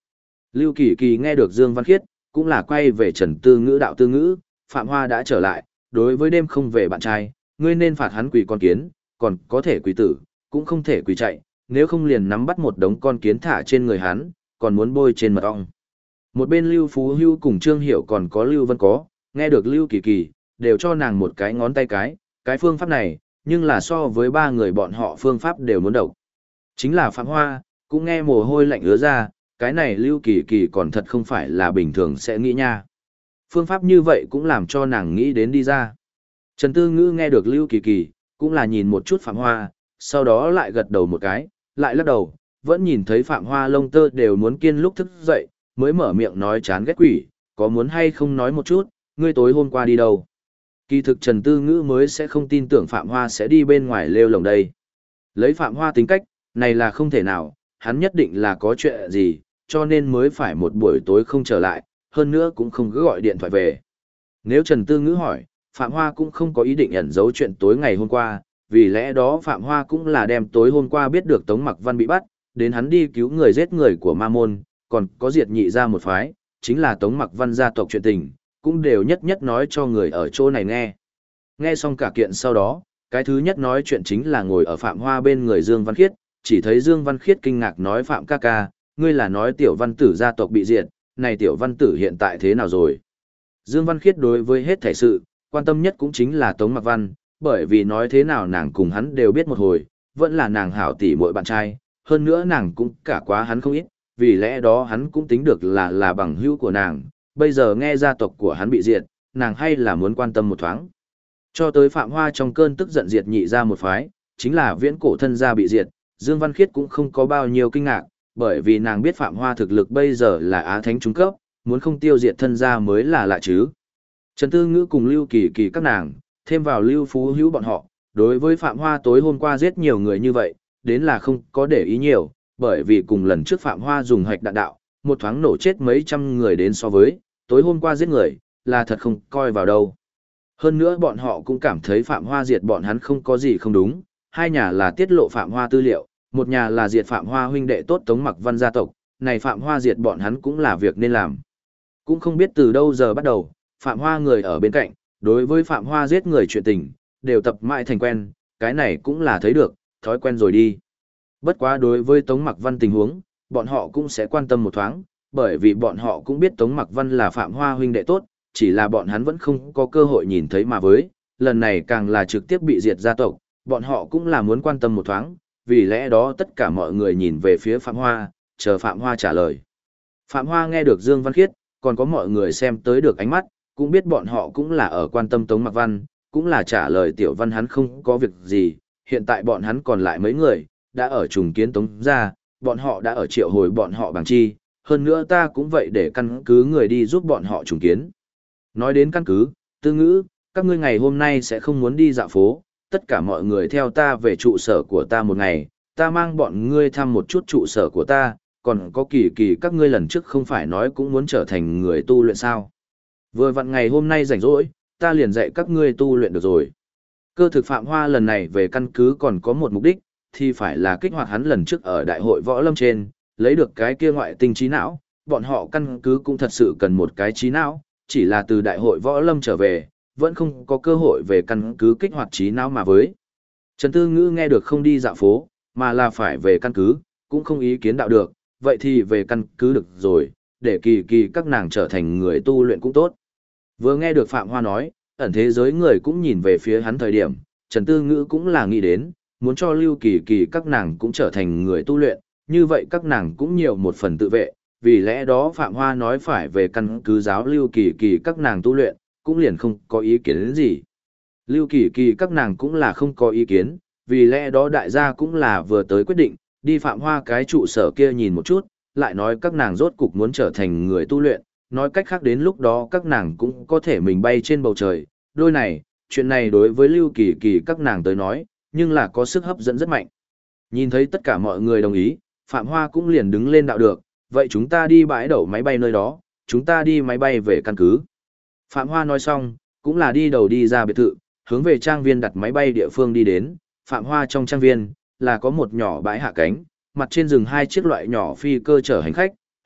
Lưu Kỳ Kỳ nghe được Dương Văn Khiết, cũng là quay về Trần Tư Ngữ đạo Tư Ngữ, Phạm Hoa đã trở lại, đối với đêm không về bạn trai, ngươi nên phạt hắn quỳ con kiến, còn có thể quỳ tử, cũng không thể quỳ chạy, nếu không liền nắm bắt một đống con kiến thả trên người hắn, còn muốn bôi trên mật ong. Một bên Lưu Phú Hưu cùng Trương Hiểu còn có Lưu Vân có, nghe được Lưu Kỳ Kỳ, đều cho nàng một cái ngón tay cái phương pháp này, nhưng là so với ba người bọn họ phương pháp đều muốn độc. Chính là Phạm Hoa, cũng nghe mồ hôi lạnh ứa ra, cái này Lưu Kỳ Kỳ còn thật không phải là bình thường sẽ nghĩ nha. Phương pháp như vậy cũng làm cho nàng nghĩ đến đi ra. Trần Tư Ngữ nghe được Lưu Kỳ Kỳ, cũng là nhìn một chút Phạm Hoa, sau đó lại gật đầu một cái, lại lắc đầu, vẫn nhìn thấy Phạm Hoa lông tơ đều muốn kiên lúc thức dậy, mới mở miệng nói chán ghét quỷ, có muốn hay không nói một chút, ngươi tối hôm qua đi đâu. Kỳ thực Trần Tư Ngữ mới sẽ không tin tưởng Phạm Hoa sẽ đi bên ngoài lêu lồng đây. Lấy Phạm Hoa tính cách, này là không thể nào, hắn nhất định là có chuyện gì, cho nên mới phải một buổi tối không trở lại, hơn nữa cũng không cứ gọi điện thoại về. Nếu Trần Tư Ngữ hỏi, Phạm Hoa cũng không có ý định ẩn giấu chuyện tối ngày hôm qua, vì lẽ đó Phạm Hoa cũng là đem tối hôm qua biết được Tống Mặc Văn bị bắt, đến hắn đi cứu người giết người của Ma Môn, còn có diệt nhị ra một phái, chính là Tống Mặc Văn gia tộc chuyện tình, cũng đều nhất nhất nói cho người ở chỗ này nghe. Nghe xong cả kiện sau đó, cái thứ nhất nói chuyện chính là ngồi ở Phạm Hoa bên người Dương Văn Khiết, chỉ thấy Dương Văn Khiết kinh ngạc nói Phạm ca ca, ngươi là nói tiểu văn tử gia tộc bị diệt, này tiểu văn tử hiện tại thế nào rồi? Dương Văn Khiết đối với hết thảy sự, quan tâm nhất cũng chính là Tống Mặc Văn, bởi vì nói thế nào nàng cùng hắn đều biết một hồi, vẫn là nàng hảo tỷ muội bạn trai, hơn nữa nàng cũng cả quá hắn không ít, vì lẽ đó hắn cũng tính được là bằng hữu của nàng, bây giờ nghe gia tộc của hắn bị diệt, nàng hay là muốn quan tâm một thoáng. Cho tới Phạm Hoa trong cơn tức giận diệt nhị ra một phái, chính là viễn cổ thân gia bị diệt, Dương Văn Khiết cũng không có bao nhiêu kinh ngạc, bởi vì nàng biết Phạm Hoa thực lực bây giờ là Á Thánh trung cấp, muốn không tiêu diệt thân gia mới là lạ chứ. Trần Tư Ngữ cùng Lưu Kỳ Kỳ các nàng, thêm vào Lưu Phú Hữu bọn họ, đối với Phạm Hoa tối hôm qua giết nhiều người như vậy, đến là không có để ý nhiều, bởi vì cùng lần trước Phạm Hoa dùng hạch đạn đạo, một thoáng nổ chết mấy trăm người đến so với, tối hôm qua giết người, là thật không coi vào đâu. Hơn nữa bọn họ cũng cảm thấy Phạm Hoa diệt bọn hắn không có gì không đúng, hai nhà là tiết lộ Phạm Hoa tư liệu, một nhà là diệt Phạm Hoa huynh đệ tốt Tống Mặc Văn gia tộc, này Phạm Hoa diệt bọn hắn cũng là việc nên làm. Cũng không biết từ đâu giờ bắt đầu, Phạm Hoa người ở bên cạnh, đối với Phạm Hoa giết người chuyện tình, đều tập mãi thành quen, cái này cũng là thấy được, thói quen rồi đi. Bất quá đối với Tống Mặc Văn tình huống, bọn họ cũng sẽ quan tâm một thoáng, bởi vì bọn họ cũng biết Tống Mặc Văn là Phạm Hoa huynh đệ tốt, chỉ là bọn hắn vẫn không có cơ hội nhìn thấy mà với, lần này càng là trực tiếp bị diệt gia tộc, bọn họ cũng là muốn quan tâm một thoáng, vì lẽ đó tất cả mọi người nhìn về phía Phạm Hoa, chờ Phạm Hoa trả lời. Phạm Hoa nghe được Dương Văn Khiết, còn có mọi người xem tới được ánh mắt, cũng biết bọn họ cũng là ở quan tâm Tống Mặc Văn, cũng là trả lời Tiểu Văn hắn không có việc gì, hiện tại bọn hắn còn lại mấy người, đã ở trùng kiến Tống gia, bọn họ đã ở triệu hồi bọn họ bằng chi, hơn nữa ta cũng vậy để căn cứ người đi giúp bọn họ trùng kiến. Nói đến căn cứ, Tư Ngữ, các ngươi ngày hôm nay sẽ không muốn đi dạo phố, tất cả mọi người theo ta về trụ sở của ta một ngày, ta mang bọn ngươi thăm một chút trụ sở của ta, còn có Kỳ Kỳ các ngươi lần trước không phải nói cũng muốn trở thành người tu luyện sao. Vừa vặn ngày hôm nay rảnh rỗi, ta liền dạy các ngươi tu luyện được rồi. Cơ thực Phạm Hoa lần này về căn cứ còn có một mục đích, thì phải là kích hoạt hắn lần trước ở đại hội võ lâm trên, lấy được cái kia ngoại tinh trí não, bọn họ căn cứ cũng thật sự cần một cái trí não, chỉ là từ đại hội võ lâm trở về, vẫn không có cơ hội về căn cứ kích hoạt trí não mà với. Trần Tư Ngữ nghe được không đi dạo phố, mà là phải về căn cứ, cũng không ý kiến đạo được, vậy thì về căn cứ được rồi, để Kỳ Kỳ các nàng trở thành người tu luyện cũng tốt. Vừa nghe được Phạm Hoa nói, ẩn thế giới người cũng nhìn về phía hắn thời điểm, Trần Tư Ngữ cũng là nghĩ đến, muốn cho Lưu Kỳ Kỳ các nàng cũng trở thành người tu luyện, như vậy các nàng cũng nhiều một phần tự vệ, vì lẽ đó Phạm Hoa nói phải về căn cứ giáo Lưu Kỳ Kỳ các nàng tu luyện, cũng liền không có ý kiến đến gì. Lưu Kỳ Kỳ các nàng cũng là không có ý kiến, vì lẽ đó đại gia cũng là vừa tới quyết định, đi Phạm Hoa cái trụ sở kia nhìn một chút, lại nói các nàng rốt cục muốn trở thành người tu luyện, nói cách khác đến lúc đó các nàng cũng có thể mình bay trên bầu trời, đôi này, chuyện này đối với Lưu Kỳ Kỳ các nàng tới nói, nhưng là có sức hấp dẫn rất mạnh. Nhìn thấy tất cả mọi người đồng ý, Phạm Hoa cũng liền đứng lên đạo được, vậy chúng ta đi bãi đậu máy bay nơi đó, chúng ta đi máy bay về căn cứ. Phạm Hoa nói xong, cũng là đi đầu đi ra biệt thự, hướng về trang viên đặt máy bay địa phương đi đến, Phạm Hoa trong trang viên, là có một nhỏ bãi hạ cánh, mặt trên rừng hai chiếc loại nhỏ phi cơ chở hành khách,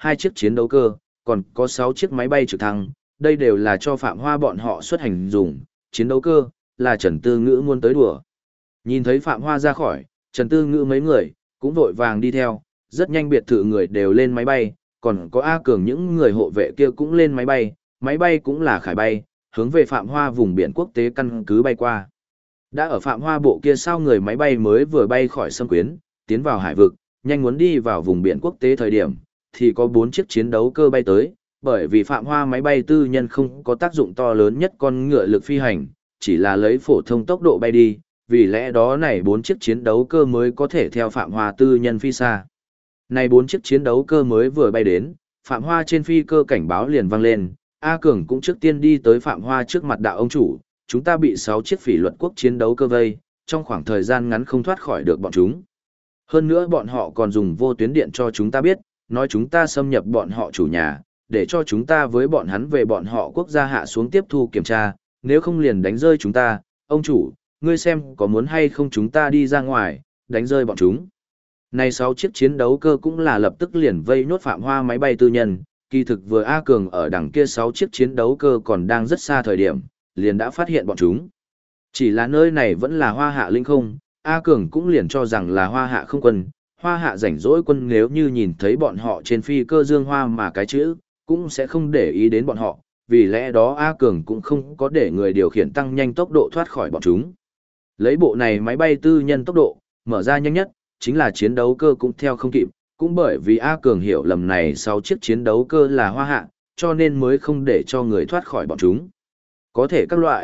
2 chiếc chiến đấu cơ, còn có 6 chiếc máy bay trực thăng, đây đều là cho Phạm Hoa bọn họ xuất hành dùng, chiến đấu cơ, là Trần Tư Ngữ muốn tới đùa. Nhìn thấy Phạm Hoa ra khỏi, Trần Tư Ngữ mấy người, cũng vội vàng đi theo, rất nhanh biệt thự người đều lên máy bay, còn có A Cường những người hộ vệ kia cũng lên máy bay cũng là khải bay, hướng về Phạm Hoa vùng biển quốc tế căn cứ bay qua. Đã ở Phạm Hoa bộ kia sao người máy bay mới vừa bay khỏi Sâm Quyến, tiến vào hải vực, nhanh muốn đi vào vùng biển quốc tế thời điểm, thì có 4 chiếc chiến đấu cơ bay tới, bởi vì Phạm Hoa máy bay tư nhân không có tác dụng to lớn nhất con ngựa lực phi hành, chỉ là lấy phổ thông tốc độ bay đi, vì lẽ đó này 4 chiếc chiến đấu cơ mới có thể theo Phạm Hoa tư nhân phi xa. Này 4 chiếc chiến đấu cơ mới vừa bay đến, Phạm Hoa trên phi cơ cảnh báo liền vang lên, A Cường cũng trước tiên đi tới Phạm Hoa trước mặt đạo ông chủ, chúng ta bị 6 chiếc phỉ luật quốc chiến đấu cơ vây, trong khoảng thời gian ngắn không thoát khỏi được bọn chúng. Hơn nữa bọn họ còn dùng vô tuyến điện cho chúng ta biết, nói chúng ta xâm nhập bọn họ chủ nhà, để cho chúng ta với bọn hắn về bọn họ quốc gia hạ xuống tiếp thu kiểm tra, nếu không liền đánh rơi chúng ta, ông chủ, ngươi xem có muốn hay không chúng ta đi ra ngoài, đánh rơi bọn chúng. Này 6 chiếc chiến đấu cơ cũng là lập tức liền vây nhốt Phạm Hoa máy bay tư nhân, kỳ thực vừa A Cường ở đằng kia 6 chiếc chiến đấu cơ còn đang rất xa thời điểm, liền đã phát hiện bọn chúng. Chỉ là nơi này vẫn là Hoa Hạ linh không, A Cường cũng liền cho rằng là Hoa Hạ không quân, Hoa Hạ rảnh rỗi quân nếu như nhìn thấy bọn họ trên phi cơ dương hoa mà cái chữ, cũng sẽ không để ý đến bọn họ, vì lẽ đó A Cường cũng không có để người điều khiển tăng nhanh tốc độ thoát khỏi bọn chúng. Lấy bộ này máy bay tư nhân tốc độ, mở ra nhanh nhất, chính là chiến đấu cơ cũng theo không kịp, cũng bởi vì A Cường hiểu lầm này 6 chiếc chiến đấu cơ là Hoa Hạ, cho nên mới không để cho người thoát khỏi bọn chúng. Có thể các loại,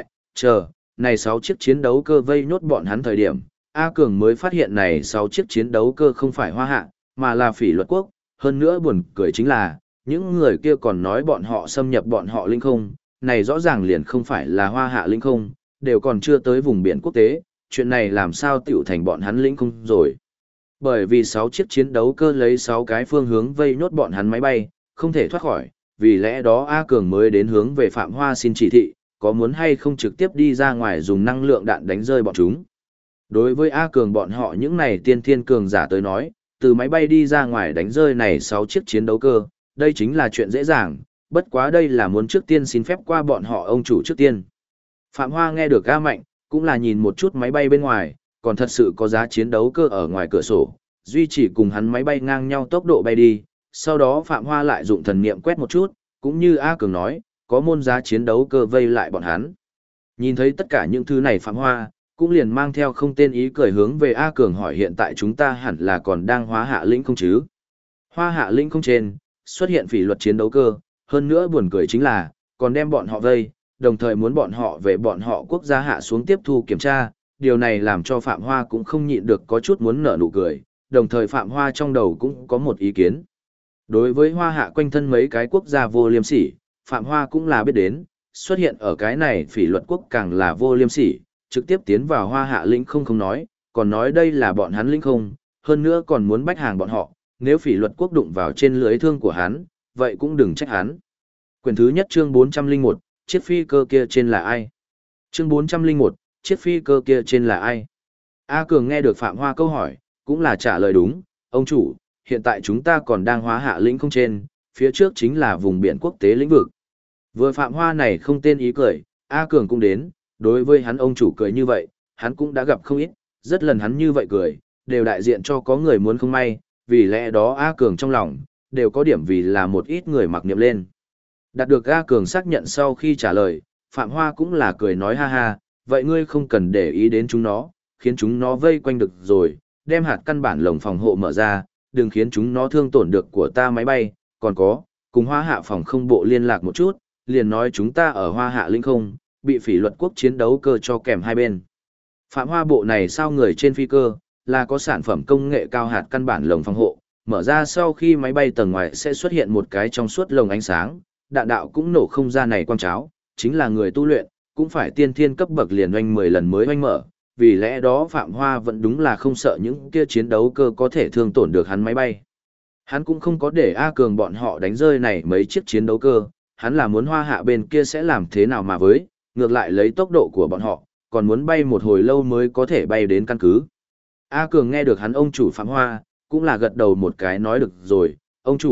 này 6 chiếc chiến đấu cơ vây nhốt bọn hắn thời điểm, A Cường mới phát hiện này 6 chiếc chiến đấu cơ không phải Hoa Hạ, mà là phỉ luật quốc, hơn nữa buồn cười chính là, những người kia còn nói bọn họ xâm nhập bọn họ linh không, này rõ ràng liền không phải là Hoa Hạ linh không, đều còn chưa tới vùng biển quốc tế, chuyện này làm sao tiểu thành bọn hắn linh không rồi. Bởi vì 6 chiếc chiến đấu cơ lấy 6 cái phương hướng vây nhốt bọn hắn máy bay, không thể thoát khỏi, vì lẽ đó A Cường mới đến hướng về Phạm Hoa xin chỉ thị, có muốn hay không trực tiếp đi ra ngoài dùng năng lượng đạn đánh rơi bọn chúng. Đối với A Cường bọn họ những này tiên thiên cường giả tới nói, từ máy bay đi ra ngoài đánh rơi này 6 chiếc chiến đấu cơ, đây chính là chuyện dễ dàng, bất quá đây là muốn trước tiên xin phép qua bọn họ ông chủ trước tiên. Phạm Hoa nghe được A Mạnh, cũng là nhìn một chút máy bay bên ngoài, còn thật sự có giá chiến đấu cơ ở ngoài cửa sổ, duy trì cùng hắn máy bay ngang nhau tốc độ bay đi, sau đó Phạm Hoa lại dụng thần niệm quét một chút, cũng như A Cường nói, có môn giá chiến đấu cơ vây lại bọn hắn. Nhìn thấy tất cả những thứ này Phạm Hoa, cũng liền mang theo không tên ý cười hướng về A Cường hỏi hiện tại chúng ta hẳn là còn đang Hoa Hạ lĩnh không chứ? Hoa Hạ lĩnh không trên, xuất hiện phỉ luật chiến đấu cơ, hơn nữa buồn cười chính là, còn đem bọn họ vây, đồng thời muốn bọn họ về bọn họ quốc gia hạ xuống tiếp thu kiểm tra, điều này làm cho Phạm Hoa cũng không nhịn được có chút muốn nở nụ cười, đồng thời Phạm Hoa trong đầu cũng có một ý kiến. Đối với Hoa Hạ quanh thân mấy cái quốc gia vô liêm sỉ, Phạm Hoa cũng là biết đến, xuất hiện ở cái này phỉ luật quốc càng là vô liêm sỉ, trực tiếp tiến vào Hoa Hạ lĩnh không nói, còn nói đây là bọn hắn lĩnh không, hơn nữa còn muốn bách hàng bọn họ, nếu phỉ luật quốc đụng vào trên lưới thương của hắn, vậy cũng đừng trách hắn. Quyển thứ nhất chương 401, chiếc phi cơ kia trên là ai? Chương 401, chiếc phi cơ kia trên là ai? A Cường nghe được Phạm Hoa câu hỏi, cũng là trả lời đúng, ông chủ, hiện tại chúng ta còn đang Hoa Hạ lĩnh không trên, phía trước chính là vùng biển quốc tế lĩnh vực. Vừa Phạm Hoa này không tên ý cười, A Cường cũng đến, đối với hắn ông chủ cười như vậy, hắn cũng đã gặp không ít, rất lần hắn như vậy cười, đều đại diện cho có người muốn không may, vì lẽ đó A Cường trong lòng, đều có điểm vì là một ít người mặc niệm lên. Đạt được A Cường xác nhận sau khi trả lời, Phạm Hoa cũng là cười nói ha ha, vậy ngươi không cần để ý đến chúng nó, khiến chúng nó vây quanh được rồi, đem hạt căn bản lồng phòng hộ mở ra, đừng khiến chúng nó thương tổn được của ta máy bay, còn có, cùng Hoa Hạ phòng không bộ liên lạc một chút, liền nói chúng ta ở Hoa Hạ lĩnh không, bị phỉ luật quốc chiến đấu cơ cho kèm hai bên. Phạm Hoa bộ này sao người trên phi cơ, là có sản phẩm công nghệ cao hạt căn bản lồng phòng hộ, mở ra sau khi máy bay tầng ngoài sẽ xuất hiện một cái trong suốt lồng ánh sáng, đạn đạo cũng nổ không ra này quang cháo, chính là người tu luyện, cũng phải tiên thiên cấp bậc liền oanh 10 lần mới oanh mở, vì lẽ đó Phạm Hoa vẫn đúng là không sợ những kia chiến đấu cơ có thể thương tổn được hắn máy bay. Hắn cũng không có để A Cường bọn họ đánh rơi này mấy chiếc chiến đấu cơ, hắn là muốn Hoa Hạ bên kia sẽ làm thế nào mà với, ngược lại lấy tốc độ của bọn họ, còn muốn bay một hồi lâu mới có thể bay đến căn cứ. A Cường nghe được hắn ông chủ Phạm Hoa, cũng là gật đầu một cái nói được rồi, ông chủ,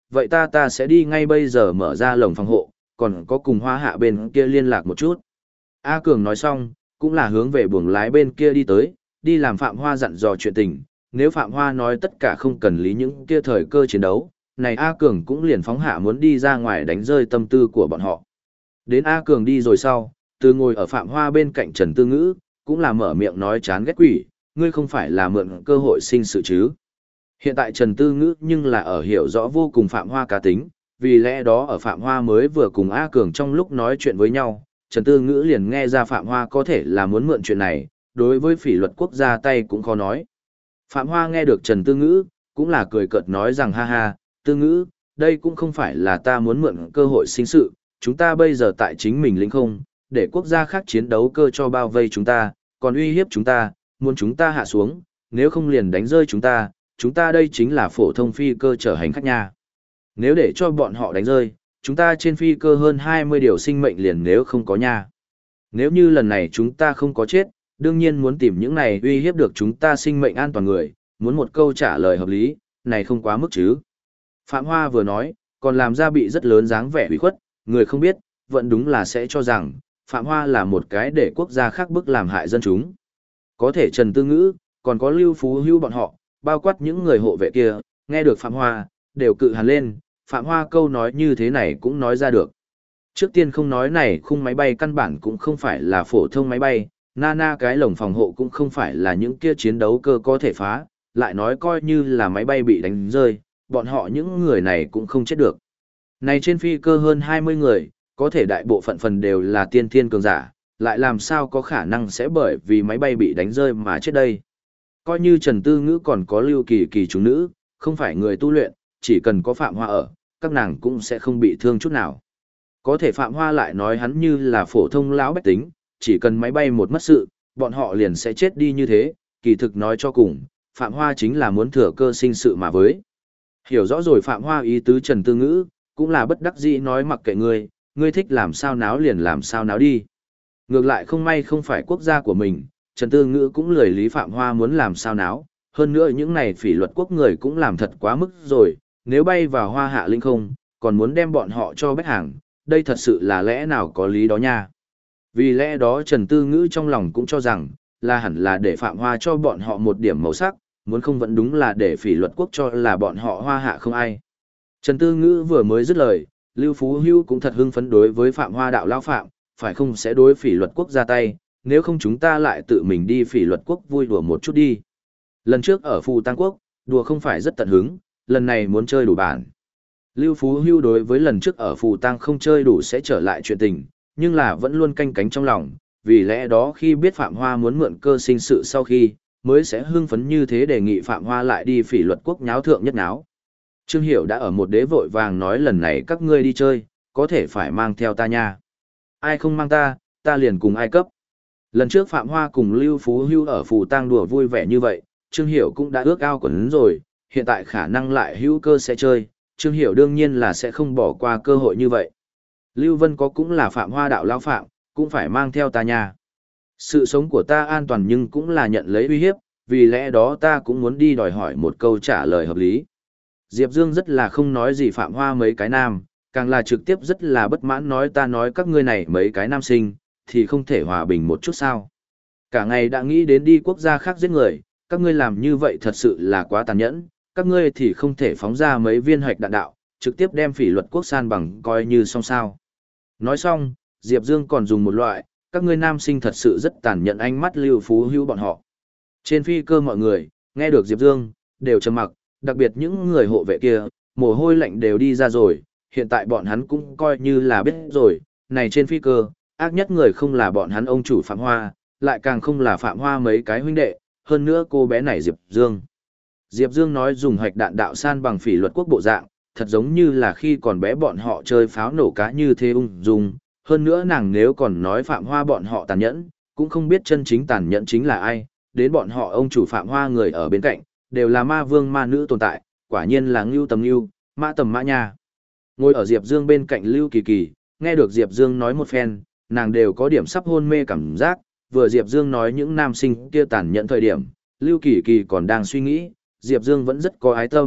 vậy ta sẽ đi ngay bây giờ mở ra lồng phòng hộ, còn có cùng Hoa Hạ bên kia liên lạc một chút. A Cường nói xong, cũng là hướng về buồng lái bên kia đi tới, đi làm Phạm Hoa dặn dò chuyện tình, nếu Phạm Hoa nói tất cả không cần lý những kia thời cơ chiến đấu, này A Cường cũng liền phóng hạ muốn đi ra ngoài đánh rơi tâm tư của bọn họ. Đến A Cường đi rồi sau, từ ngồi ở Phạm Hoa bên cạnh Trần Tư Ngữ, cũng là mở miệng nói chán ghét quỷ, ngươi không phải là mượn cơ hội sinh sự chứ. Hiện tại Trần Tư Ngữ nhưng là ở hiểu rõ vô cùng Phạm Hoa cá tính, vì lẽ đó ở Phạm Hoa mới vừa cùng A Cường trong lúc nói chuyện với nhau, Trần Tư Ngữ liền nghe ra Phạm Hoa có thể là muốn mượn chuyện này, đối với phỉ luật quốc gia tay cũng khó nói. Phạm Hoa nghe được Trần Tư Ngữ, cũng là cười cợt nói rằng ha ha, Tư Ngữ, đây cũng không phải là ta muốn mượn cơ hội sinh sự, chúng ta bây giờ tại chính mình lĩnh không, để quốc gia khác chiến đấu cơ cho bao vây chúng ta, còn uy hiếp chúng ta, muốn chúng ta hạ xuống, nếu không liền đánh rơi chúng ta đây chính là phổ thông phi cơ chở hành khách nha. Nếu để cho bọn họ đánh rơi, chúng ta trên phi cơ hơn 20 điều sinh mệnh liền nếu không có nha. Nếu như lần này chúng ta không có chết, đương nhiên muốn tìm những này uy hiếp được chúng ta sinh mệnh an toàn người, muốn một câu trả lời hợp lý, này không quá mức chứ. Phạm Hoa vừa nói, còn làm ra bị rất lớn dáng vẻ ủy khuất, người không biết, vẫn đúng là sẽ cho rằng, Phạm Hoa là một cái để quốc gia khác bức làm hại dân chúng. Có thể Trần Tư Ngữ, còn có Lưu Phú Hưu bọn họ, bao quát những người hộ vệ kia, nghe được Phạm Hoa, đều cự hàn lên, Phạm Hoa câu nói như thế này cũng nói ra được. Trước tiên không nói này khung máy bay căn bản cũng không phải là phổ thông máy bay, Nana cái lồng phòng hộ cũng không phải là những kia chiến đấu cơ có thể phá, lại nói coi như là máy bay bị đánh rơi, bọn họ những người này cũng không chết được. Này trên phi cơ hơn 20 người, có thể đại bộ phận phần đều là tiên thiên cường giả, lại làm sao có khả năng sẽ bởi vì máy bay bị đánh rơi mà chết đây. Coi như Trần Tư Ngữ còn có Lưu Kỳ Kỳ chúng nữ, không phải người tu luyện, chỉ cần có Phạm Hoa ở, các nàng cũng sẽ không bị thương chút nào. Có thể Phạm Hoa lại nói hắn như là phổ thông lão bách tính, chỉ cần máy bay một mất sự, bọn họ liền sẽ chết đi như thế, kỳ thực nói cho cùng, Phạm Hoa chính là muốn thừa cơ sinh sự mà với. Hiểu rõ rồi Phạm Hoa ý tứ Trần Tư Ngữ, cũng là bất đắc dĩ nói mặc kệ ngươi thích làm sao náo liền làm sao náo đi. Ngược lại không may không phải quốc gia của mình, Trần Tư Ngữ cũng lười lý Phạm Hoa muốn làm sao náo, hơn nữa những này phỉ luật quốc người cũng làm thật quá mức rồi, nếu bay vào Hoa Hạ linh không, còn muốn đem bọn họ cho bách hàng, đây thật sự là lẽ nào có lý đó nha. Vì lẽ đó Trần Tư Ngữ trong lòng cũng cho rằng, là hẳn là để Phạm Hoa cho bọn họ một điểm màu sắc, muốn không vẫn đúng là để phỉ luật quốc cho là bọn họ Hoa Hạ không ai. Trần Tư Ngữ vừa mới dứt lời, Lưu Phú Hưu cũng thật hưng phấn đối với Phạm Hoa đạo lão Phạm, phải không sẽ đối phỉ luật quốc ra tay, nếu không chúng ta lại tự mình đi phỉ luật quốc vui đùa một chút đi. Lần trước ở Phù Tăng Quốc, đùa không phải rất tận hứng, lần này muốn chơi đủ bản. Lưu Phú Hưu đối với lần trước ở Phù Tăng không chơi đủ sẽ trở lại chuyện tình, nhưng là vẫn luôn canh cánh trong lòng, vì lẽ đó khi biết Phạm Hoa muốn mượn cơ sinh sự sau khi, mới sẽ hưng phấn như thế đề nghị Phạm Hoa lại đi phỉ luật quốc nháo thượng nhất nháo. Trương Hiểu đã ở một đế vội vàng nói lần này các ngươi đi chơi, có thể phải mang theo ta nha. Ai không mang ta liền cùng ai cấp. Lần trước Phạm Hoa cùng Lưu Phú Hưu ở Phù Tang đùa vui vẻ như vậy, Trương Hiểu cũng đã ước ao quần rồi, hiện tại khả năng lại hữu cơ sẽ chơi, Trương Hiểu đương nhiên là sẽ không bỏ qua cơ hội như vậy. Lưu Vân có cũng là Phạm Hoa đạo lão Phạm, cũng phải mang theo ta nha. Sự sống của ta an toàn nhưng cũng là nhận lấy uy hiếp, vì lẽ đó ta cũng muốn đi đòi hỏi một câu trả lời hợp lý. Diệp Dương rất là không nói gì Phạm Hoa mấy cái nam, càng là trực tiếp rất là bất mãn nói ta nói các ngươi này mấy cái nam sinh, thì không thể hòa bình một chút sao. Cả ngày đã nghĩ đến đi quốc gia khác giết người, các ngươi làm như vậy thật sự là quá tàn nhẫn, các ngươi thì không thể phóng ra mấy viên hạch đạn đạo, trực tiếp đem phỉ luật quốc san bằng coi như xong sao. Nói xong, Diệp Dương còn dùng một loại, các ngươi nam sinh thật sự rất tàn nhẫn ánh mắt Lưu Phú Hữu bọn họ. Trên phi cơ mọi người, nghe được Diệp Dương, đều trầm mặc, đặc biệt những người hộ vệ kia, mồ hôi lạnh đều đi ra rồi, hiện tại bọn hắn cũng coi như là biết rồi, này trên phi cơ, ác nhất người không là bọn hắn ông chủ Phạm Hoa, lại càng không là Phạm Hoa mấy cái huynh đệ, hơn nữa cô bé này Diệp Dương. Diệp Dương nói dùng hạch đạn đạo san bằng phỉ luật quốc bộ dạng, thật giống như là khi còn bé bọn họ chơi pháo nổ cá như thế ung dung, hơn nữa nàng nếu còn nói Phạm Hoa bọn họ tàn nhẫn, cũng không biết chân chính tàn nhẫn chính là ai, đến bọn họ ông chủ Phạm Hoa người ở bên cạnh, đều là ma vương ma nữ tồn tại, quả nhiên là ngưu tầm ngưu, mã tầm mã nha. Ngồi ở Diệp Dương bên cạnh Lưu Kỳ Kỳ, nghe được Diệp Dương nói một phen, nàng đều có điểm sắp hôn mê cảm giác, vừa Diệp Dương nói những nam sinh kia tàn nhẫn thời điểm, Lưu Kỳ Kỳ còn đang suy nghĩ, Diệp Dương vẫn rất có ái tâm,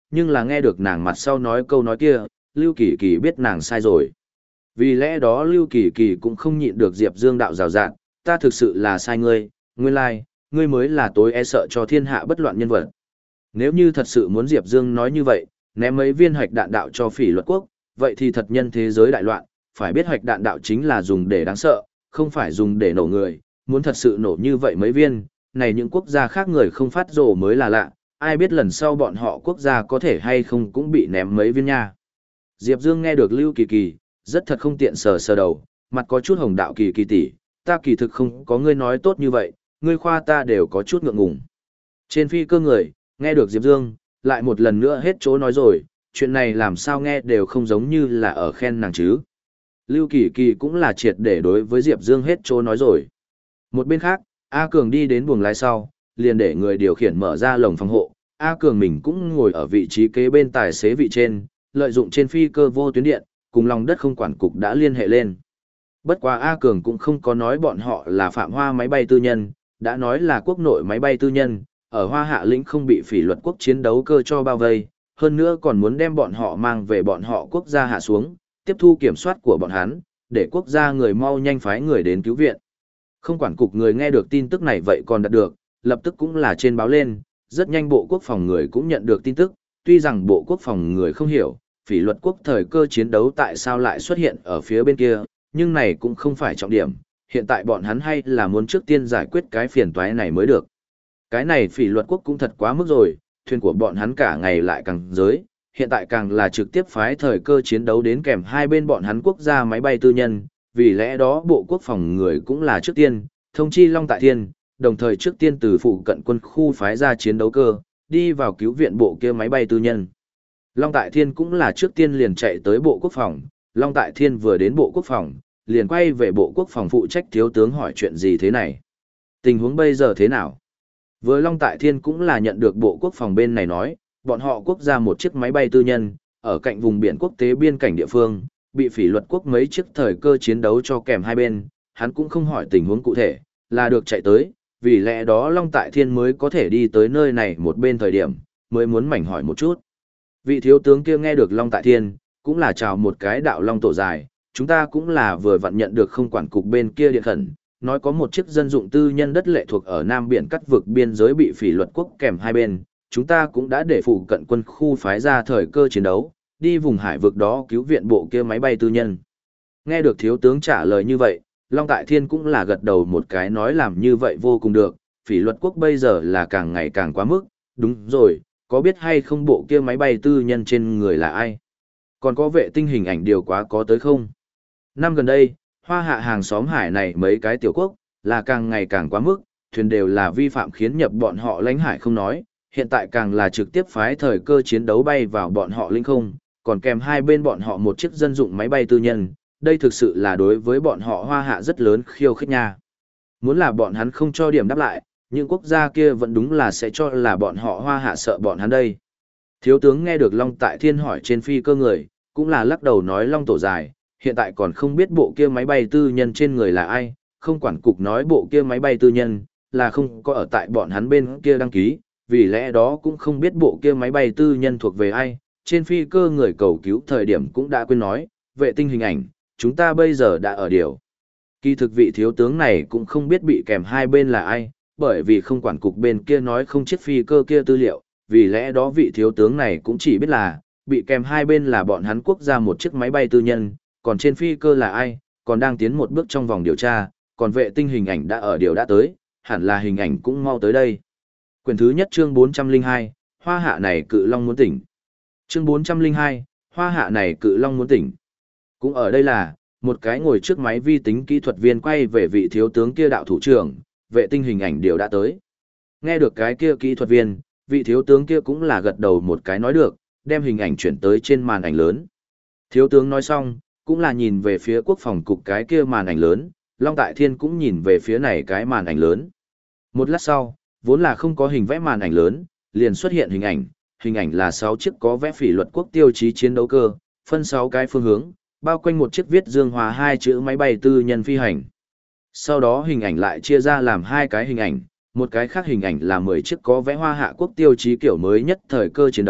nhưng là nghe được nàng mặt sau nói câu nói kia, Lưu Kỳ Kỳ biết nàng sai rồi. Vì lẽ đó Lưu Kỳ Kỳ cũng không nhịn được Diệp Dương đạo rào rạt, ta thực sự là sai ngươi, nguyên lai, ngươi mới là tối e sợ cho thiên hạ bất loạn nhân vật. Nếu như thật sự muốn Diệp Dương nói như vậy, ném mấy viên hạch đạn đạo cho Phỉ Luật Quốc, vậy thì thật nhân thế giới đại loạn, phải biết hạch đạn đạo chính là dùng để đáng sợ, không phải dùng để nổ người, muốn thật sự nổ như vậy mấy viên, này những quốc gia khác người không phát rồ mới là lạ, ai biết lần sau bọn họ quốc gia có thể hay không cũng bị ném mấy viên nha. Diệp Dương nghe được Lưu Kỳ Kỳ, rất thật không tiện sờ sờ đầu, mặt có chút hồng đạo Kỳ Kỳ tỷ, ta kỳ thực không có ngươi nói tốt như vậy, ngươi khoa ta đều có chút ngượng ngùng. Trên phi cơ người, nghe được Diệp Dương, lại một lần nữa hết chỗ nói rồi, chuyện này làm sao nghe đều không giống như là ở khen nàng chứ. Lưu Kỳ Kỳ cũng là triệt để đối với Diệp Dương hết chỗ nói rồi. Một bên khác, A Cường đi đến buồng lái sau, liền để người điều khiển mở ra lồng phòng hộ, A Cường mình cũng ngồi ở vị trí kế bên tài xế vị trên, lợi dụng trên phi cơ vô tuyến điện, cùng lòng đất không quản cục đã liên hệ lên. Bất quá A Cường cũng không có nói bọn họ là Phạm Hoa máy bay tư nhân, đã nói là quốc nội máy bay tư nhân, ở Hoa Hạ lĩnh không bị Phỉ Luật Quốc chiến đấu cơ cho bao vây, hơn nữa còn muốn đem bọn họ mang về bọn họ quốc gia hạ xuống, tiếp thu kiểm soát của bọn hắn, để quốc gia người mau nhanh phái người đến cứu viện. Không quản cục người nghe được tin tức này vậy còn đạt được, lập tức cũng là trên báo lên, rất nhanh Bộ Quốc phòng người cũng nhận được tin tức, tuy rằng Bộ Quốc phòng người không hiểu, Phỉ Luật Quốc thời cơ chiến đấu tại sao lại xuất hiện ở phía bên kia, nhưng này cũng không phải trọng điểm, hiện tại bọn hắn hay là muốn trước tiên giải quyết cái phiền toái này mới được. Cái này Phỉ Luật Quốc cũng thật quá mức rồi, thuyền của bọn hắn cả ngày lại càng giới, hiện tại càng là trực tiếp phái thời cơ chiến đấu đến kèm hai bên bọn hắn quốc gia máy bay tư nhân, vì lẽ đó Bộ Quốc phòng người cũng là trước tiên, thông chi Long Tại Thiên, đồng thời trước tiên từ phụ cận quân khu phái ra chiến đấu cơ, đi vào cứu viện bộ kia máy bay tư nhân. Long Tại Thiên cũng là trước tiên liền chạy tới Bộ Quốc phòng, Long Tại Thiên vừa đến Bộ Quốc phòng, liền quay về Bộ Quốc phòng phụ trách thiếu tướng hỏi chuyện gì thế này. Tình huống bây giờ thế nào? Vừa Long Tại Thiên cũng là nhận được Bộ Quốc phòng bên này nói, bọn họ quốc gia một chiếc máy bay tư nhân, ở cạnh vùng biển quốc tế biên cảnh địa phương, bị Phỉ Luật Quốc mấy chiếc thời cơ chiến đấu cho kèm hai bên, hắn cũng không hỏi tình huống cụ thể, là được chạy tới, vì lẽ đó Long Tại Thiên mới có thể đi tới nơi này một bên thời điểm, mới muốn mảnh hỏi một chút. Vị thiếu tướng kia nghe được Long Tại Thiên, cũng là chào một cái đạo Long tổ dài, chúng ta cũng là vừa vặn nhận được không quản cục bên kia điện khẩn, nói có một chiếc dân dụng tư nhân đất lệ thuộc ở Nam Biển cắt vực biên giới bị Phỉ Luật Quốc kèm hai bên, chúng ta cũng đã để phụ cận quân khu phái ra thời cơ chiến đấu, đi vùng hải vực đó cứu viện bộ kia máy bay tư nhân. Nghe được thiếu tướng trả lời như vậy, Long Tại Thiên cũng là gật đầu một cái nói làm như vậy vô cùng được, Phỉ Luật Quốc bây giờ là càng ngày càng quá mức, đúng rồi, có biết hay không bộ kia máy bay tư nhân trên người là ai? Còn có vệ tinh hình ảnh điều quá có tới không? Năm gần đây, Hoa Hạ hàng xóm hải này mấy cái tiểu quốc, là càng ngày càng quá mức, thuyền đều là vi phạm khiến nhập bọn họ lãnh hải không nói, hiện tại càng là trực tiếp phái thời cơ chiến đấu bay vào bọn họ linh không, còn kèm hai bên bọn họ một chiếc dân dụng máy bay tư nhân, đây thực sự là đối với bọn họ Hoa Hạ rất lớn khiêu khích nha. Muốn là bọn hắn không cho điểm đáp lại, những quốc gia kia vẫn đúng là sẽ cho là bọn họ Hoa Hạ sợ bọn hắn đây. Thiếu tướng nghe được Long Tại Thiên hỏi trên phi cơ người, cũng là lắc đầu nói Long tổ dài, hiện tại còn không biết bộ kia máy bay tư nhân trên người là ai, không quản cục nói bộ kia máy bay tư nhân, là không có ở tại bọn hắn bên kia đăng ký, vì lẽ đó cũng không biết bộ kia máy bay tư nhân thuộc về ai, trên phi cơ người cầu cứu thời điểm cũng đã quên nói, vệ tinh hình ảnh, chúng ta bây giờ đã ở điều. Kỳ thực vị thiếu tướng này cũng không biết bị kèm hai bên là ai, bởi vì không quản cục bên kia nói không chiếc phi cơ kia tư liệu, vì lẽ đó vị thiếu tướng này cũng chỉ biết là, bị kèm hai bên là bọn hắn quốc gia một chiếc máy bay tư nhân, còn trên phi cơ là ai, còn đang tiến một bước trong vòng điều tra, còn vệ tinh hình ảnh đã ở điều đã tới, hẳn là hình ảnh cũng mau tới đây. Quyển thứ nhất chương 402, Hoa Hạ này cự long muốn tỉnh. Chương 402, Hoa Hạ này cự long muốn tỉnh. Cũng ở đây là, một cái ngồi trước máy vi tính kỹ thuật viên quay về vị thiếu tướng kia đạo thủ trưởng, vệ tinh hình ảnh điều đã tới. Nghe được cái kia kỹ thuật viên, vị thiếu tướng kia cũng là gật đầu một cái nói được, đem hình ảnh chuyển tới trên màn ảnh lớn. Thiếu tướng nói xong, cũng là nhìn về phía quốc phòng cục cái kia màn ảnh lớn, Long Tại Thiên cũng nhìn về phía này cái màn ảnh lớn. Một lát sau, vốn là không có hình vẽ màn ảnh lớn, liền xuất hiện hình ảnh là 6 chiếc có vẽ Phỉ Luật Quốc tiêu chí chiến đấu cơ, phân 6 cái phương hướng, bao quanh một chiếc viết Dương Hòa 2 chữ máy bay tư nhân phi hành. Sau đó hình ảnh lại chia ra làm 2 cái hình ảnh, một cái khác hình ảnh là 10 chiếc có vẽ Hoa Hạ Quốc tiêu chí kiểu mới nhất thời cơ chiến đấu,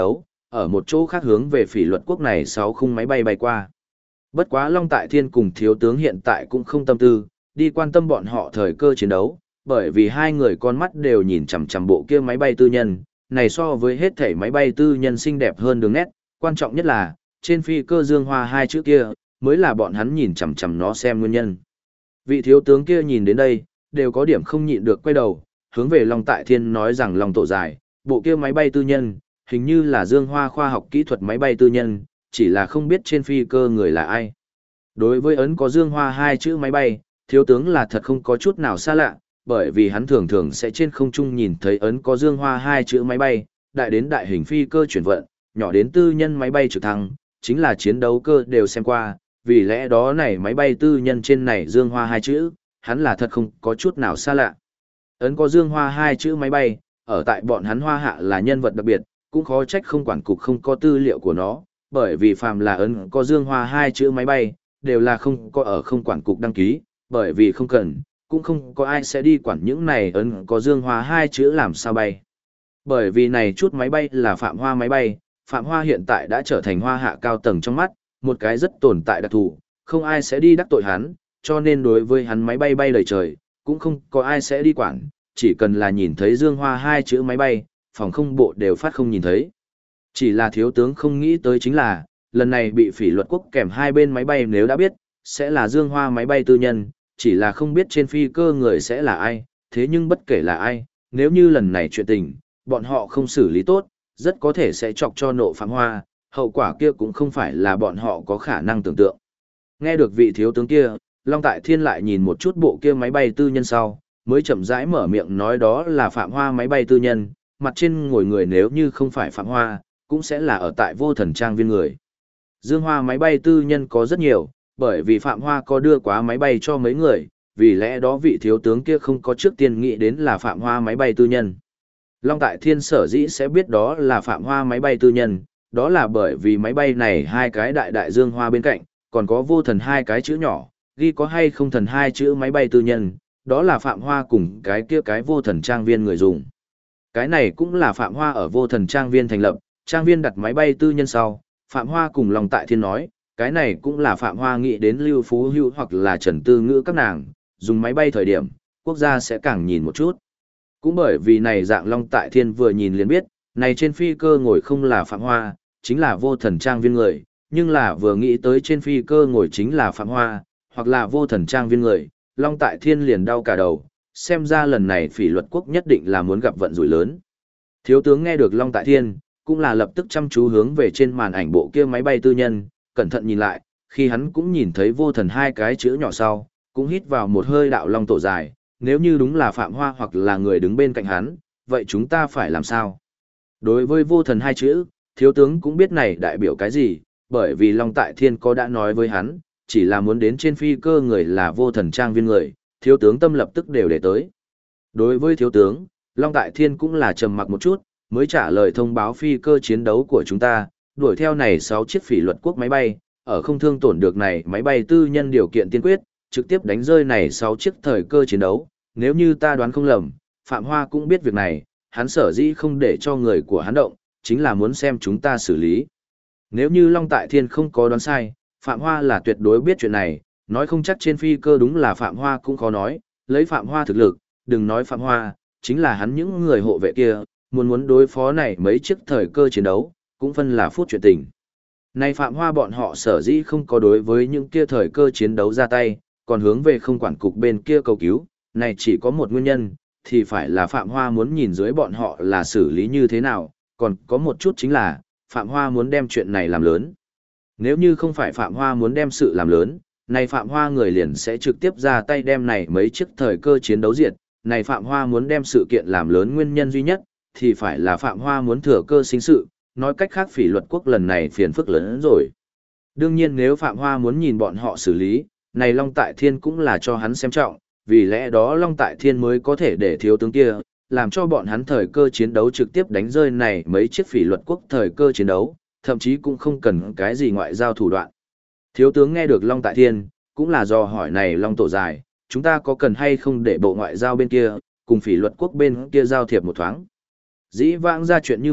ở một chỗ khác hướng về phỉ luật quốc này 6 khung máy bay bay qua. Bất quá Long Tại Thiên cùng thiếu tướng hiện tại cũng không tâm tư, đi quan tâm bọn họ thời cơ chiến đấu, bởi vì hai người con mắt đều nhìn chằm chằm bộ kia máy bay tư nhân, này so với hết thảy máy bay tư nhân xinh đẹp hơn đường nét, quan trọng nhất là, trên phi cơ Dương Hoa hai chữ kia, mới là bọn hắn nhìn chằm chằm nó xem nguyên nhân. Vị thiếu tướng kia nhìn đến đây, đều có điểm không nhịn được quay đầu, hướng về Long Tại Thiên nói rằng Long tổ dài, bộ kia máy bay tư nhân, hình như là Dương Hoa khoa học kỹ thuật máy bay tư nhân, chỉ là không biết trên phi cơ người là ai. Đối với ấn có Dương Hoa hai chữ máy bay, thiếu tướng là thật không có chút nào xa lạ, bởi vì hắn thường thường sẽ trên không trung nhìn thấy ấn có Dương Hoa hai chữ máy bay, đại đến đại hình phi cơ chuyển vận, nhỏ đến tư nhân máy bay trực thăng, chính là chiến đấu cơ đều xem qua, vì lẽ đó này máy bay tư nhân trên này Dương Hoa hai chữ, hắn là thật không có chút nào xa lạ. Ấn có Dương Hoa hai chữ máy bay, ở tại bọn hắn Hoa Hạ là nhân vật đặc biệt, cũng khó trách không quản cục không có tư liệu của nó, bởi vì phàm là ấn có Dương Hoa hai chữ máy bay, đều là không có ở không quản cục đăng ký, bởi vì không cần, cũng không có ai sẽ đi quản những này ấn có Dương Hoa hai chữ làm sao bay. Bởi vì này chút máy bay là Phạm Hoa máy bay, Phạm Hoa hiện tại đã trở thành Hoa Hạ cao tầng trong mắt, một cái rất tồn tại đặc thù, không ai sẽ đi đắc tội hắn, cho nên đối với hắn máy bay bay đầy trời, cũng không có ai sẽ đi quản, chỉ cần là nhìn thấy Dương Hoa hai chữ máy bay, phòng không bộ đều phát không nhìn thấy. Chỉ là thiếu tướng không nghĩ tới chính là, lần này bị phỉ luật quốc kèm hai bên máy bay nếu đã biết, sẽ là Dương Hoa máy bay tư nhân, chỉ là không biết trên phi cơ người sẽ là ai, thế nhưng bất kể là ai, nếu như lần này chuyện tình, bọn họ không xử lý tốt, rất có thể sẽ chọc cho nộ Phạm Hoa, hậu quả kia cũng không phải là bọn họ có khả năng tưởng tượng. Nghe được vị thiếu tướng kia, Long Tại Thiên lại nhìn một chút bộ kia máy bay tư nhân sau, mới chậm rãi mở miệng nói đó là Phạm Hoa máy bay tư nhân, mặt trên ngồi người nếu như không phải Phạm Hoa, cũng sẽ là ở tại Vô Thần Trang viên người. Dương Hoa máy bay tư nhân có rất nhiều, bởi vì Phạm Hoa có đưa quá máy bay cho mấy người, vì lẽ đó vị thiếu tướng kia không có trước tiên nghĩ đến là Phạm Hoa máy bay tư nhân. Long Tại Thiên sở dĩ sẽ biết đó là Phạm Hoa máy bay tư nhân, đó là bởi vì máy bay này hai cái đại Dương Hoa bên cạnh, còn có Vô Thần hai cái chữ nhỏ, ghi có hay không thần hai chữ máy bay tư nhân, đó là Phạm Hoa cùng cái kia cái Vô Thần Trang viên người dùng. Cái này cũng là Phạm Hoa ở Vô Thần Trang viên thành lập, Trang viên đặt máy bay tư nhân sau, Phạm Hoa cùng Long Tại Thiên nói, cái này cũng là Phạm Hoa nghĩ đến Lưu Phú Hữu hoặc là Trần Tư Ngữ các nàng, dùng máy bay thời điểm, quốc gia sẽ càng nhìn một chút. Cũng bởi vì này dạng Long Tại Thiên vừa nhìn liền biết, này trên phi cơ ngồi không là Phạm Hoa, chính là Vô Thần Trang viên người, nhưng là vừa nghĩ tới trên phi cơ ngồi chính là Phạm Hoa, hoặc là Vô Thần Trang viên người, Long Tại Thiên liền đau cả đầu, xem ra lần này phỉ luật quốc nhất định là muốn gặp vận rủi lớn. Thiếu tướng nghe được Long Tại Thiên, cũng là lập tức chăm chú hướng về trên màn ảnh bộ kia máy bay tư nhân, cẩn thận nhìn lại, khi hắn cũng nhìn thấy Vô Thần hai cái chữ nhỏ sau, cũng hít vào một hơi đạo long tổ dài, nếu như đúng là Phạm Hoa hoặc là người đứng bên cạnh hắn, vậy chúng ta phải làm sao? Đối với Vô Thần hai chữ, thiếu tướng cũng biết này đại biểu cái gì, bởi vì Long Tại Thiên có đã nói với hắn, chỉ là muốn đến trên phi cơ người là Vô Thần Trang viên người, thiếu tướng tâm lập tức đều để tới. Đối với thiếu tướng, Long Tại Thiên cũng là trầm mặc một chút, mới trả lời thông báo phi cơ chiến đấu của chúng ta, đuổi theo này 6 chiếc phỉ luật quốc máy bay, ở không thương tổn được này máy bay tư nhân điều kiện tiên quyết, trực tiếp đánh rơi này 6 chiếc thời cơ chiến đấu, nếu như ta đoán không lầm, Phạm Hoa cũng biết việc này, hắn sở dĩ không để cho người của hắn động, chính là muốn xem chúng ta xử lý. Nếu như Long Tại Thiên không có đoán sai, Phạm Hoa là tuyệt đối biết chuyện này, nói không chắc trên phi cơ đúng là Phạm Hoa cũng khó nói, lấy Phạm Hoa thực lực, đừng nói Phạm Hoa, chính là hắn những người hộ vệ kia, muốn đối phó này mấy chiếc thời cơ chiến đấu, cũng phân là phút chuyện tình. Này Phạm Hoa bọn họ sở dĩ không có đối với những kia thời cơ chiến đấu ra tay, còn hướng về không quản cục bên kia cầu cứu, này chỉ có một nguyên nhân, thì phải là Phạm Hoa muốn nhìn dưới bọn họ là xử lý như thế nào, còn có một chút chính là, Phạm Hoa muốn đem chuyện này làm lớn. Nếu như không phải Phạm Hoa muốn đem sự làm lớn, này Phạm Hoa người liền sẽ trực tiếp ra tay đem này mấy chiếc thời cơ chiến đấu diệt, này Phạm Hoa muốn đem sự kiện làm lớn nguyên nhân duy nhất, thì phải là Phạm Hoa muốn thừa cơ sinh sự, nói cách khác phỉ luật quốc lần này phiền phức lớn hơn rồi. Đương nhiên nếu Phạm Hoa muốn nhìn bọn họ xử lý, này Long Tại Thiên cũng là cho hắn xem trọng, vì lẽ đó Long Tại Thiên mới có thể để thiếu tướng kia, làm cho bọn hắn thời cơ chiến đấu trực tiếp đánh rơi này mấy chiếc phỉ luật quốc thời cơ chiến đấu, thậm chí cũng không cần cái gì ngoại giao thủ đoạn. Thiếu tướng nghe được Long Tại Thiên, cũng là do hỏi này Long tổ dài, chúng ta có cần hay không để bộ ngoại giao bên kia, cùng phỉ luật quốc bên kia giao thiệp một thoáng. Dĩ vãng ra chuyện như vậy,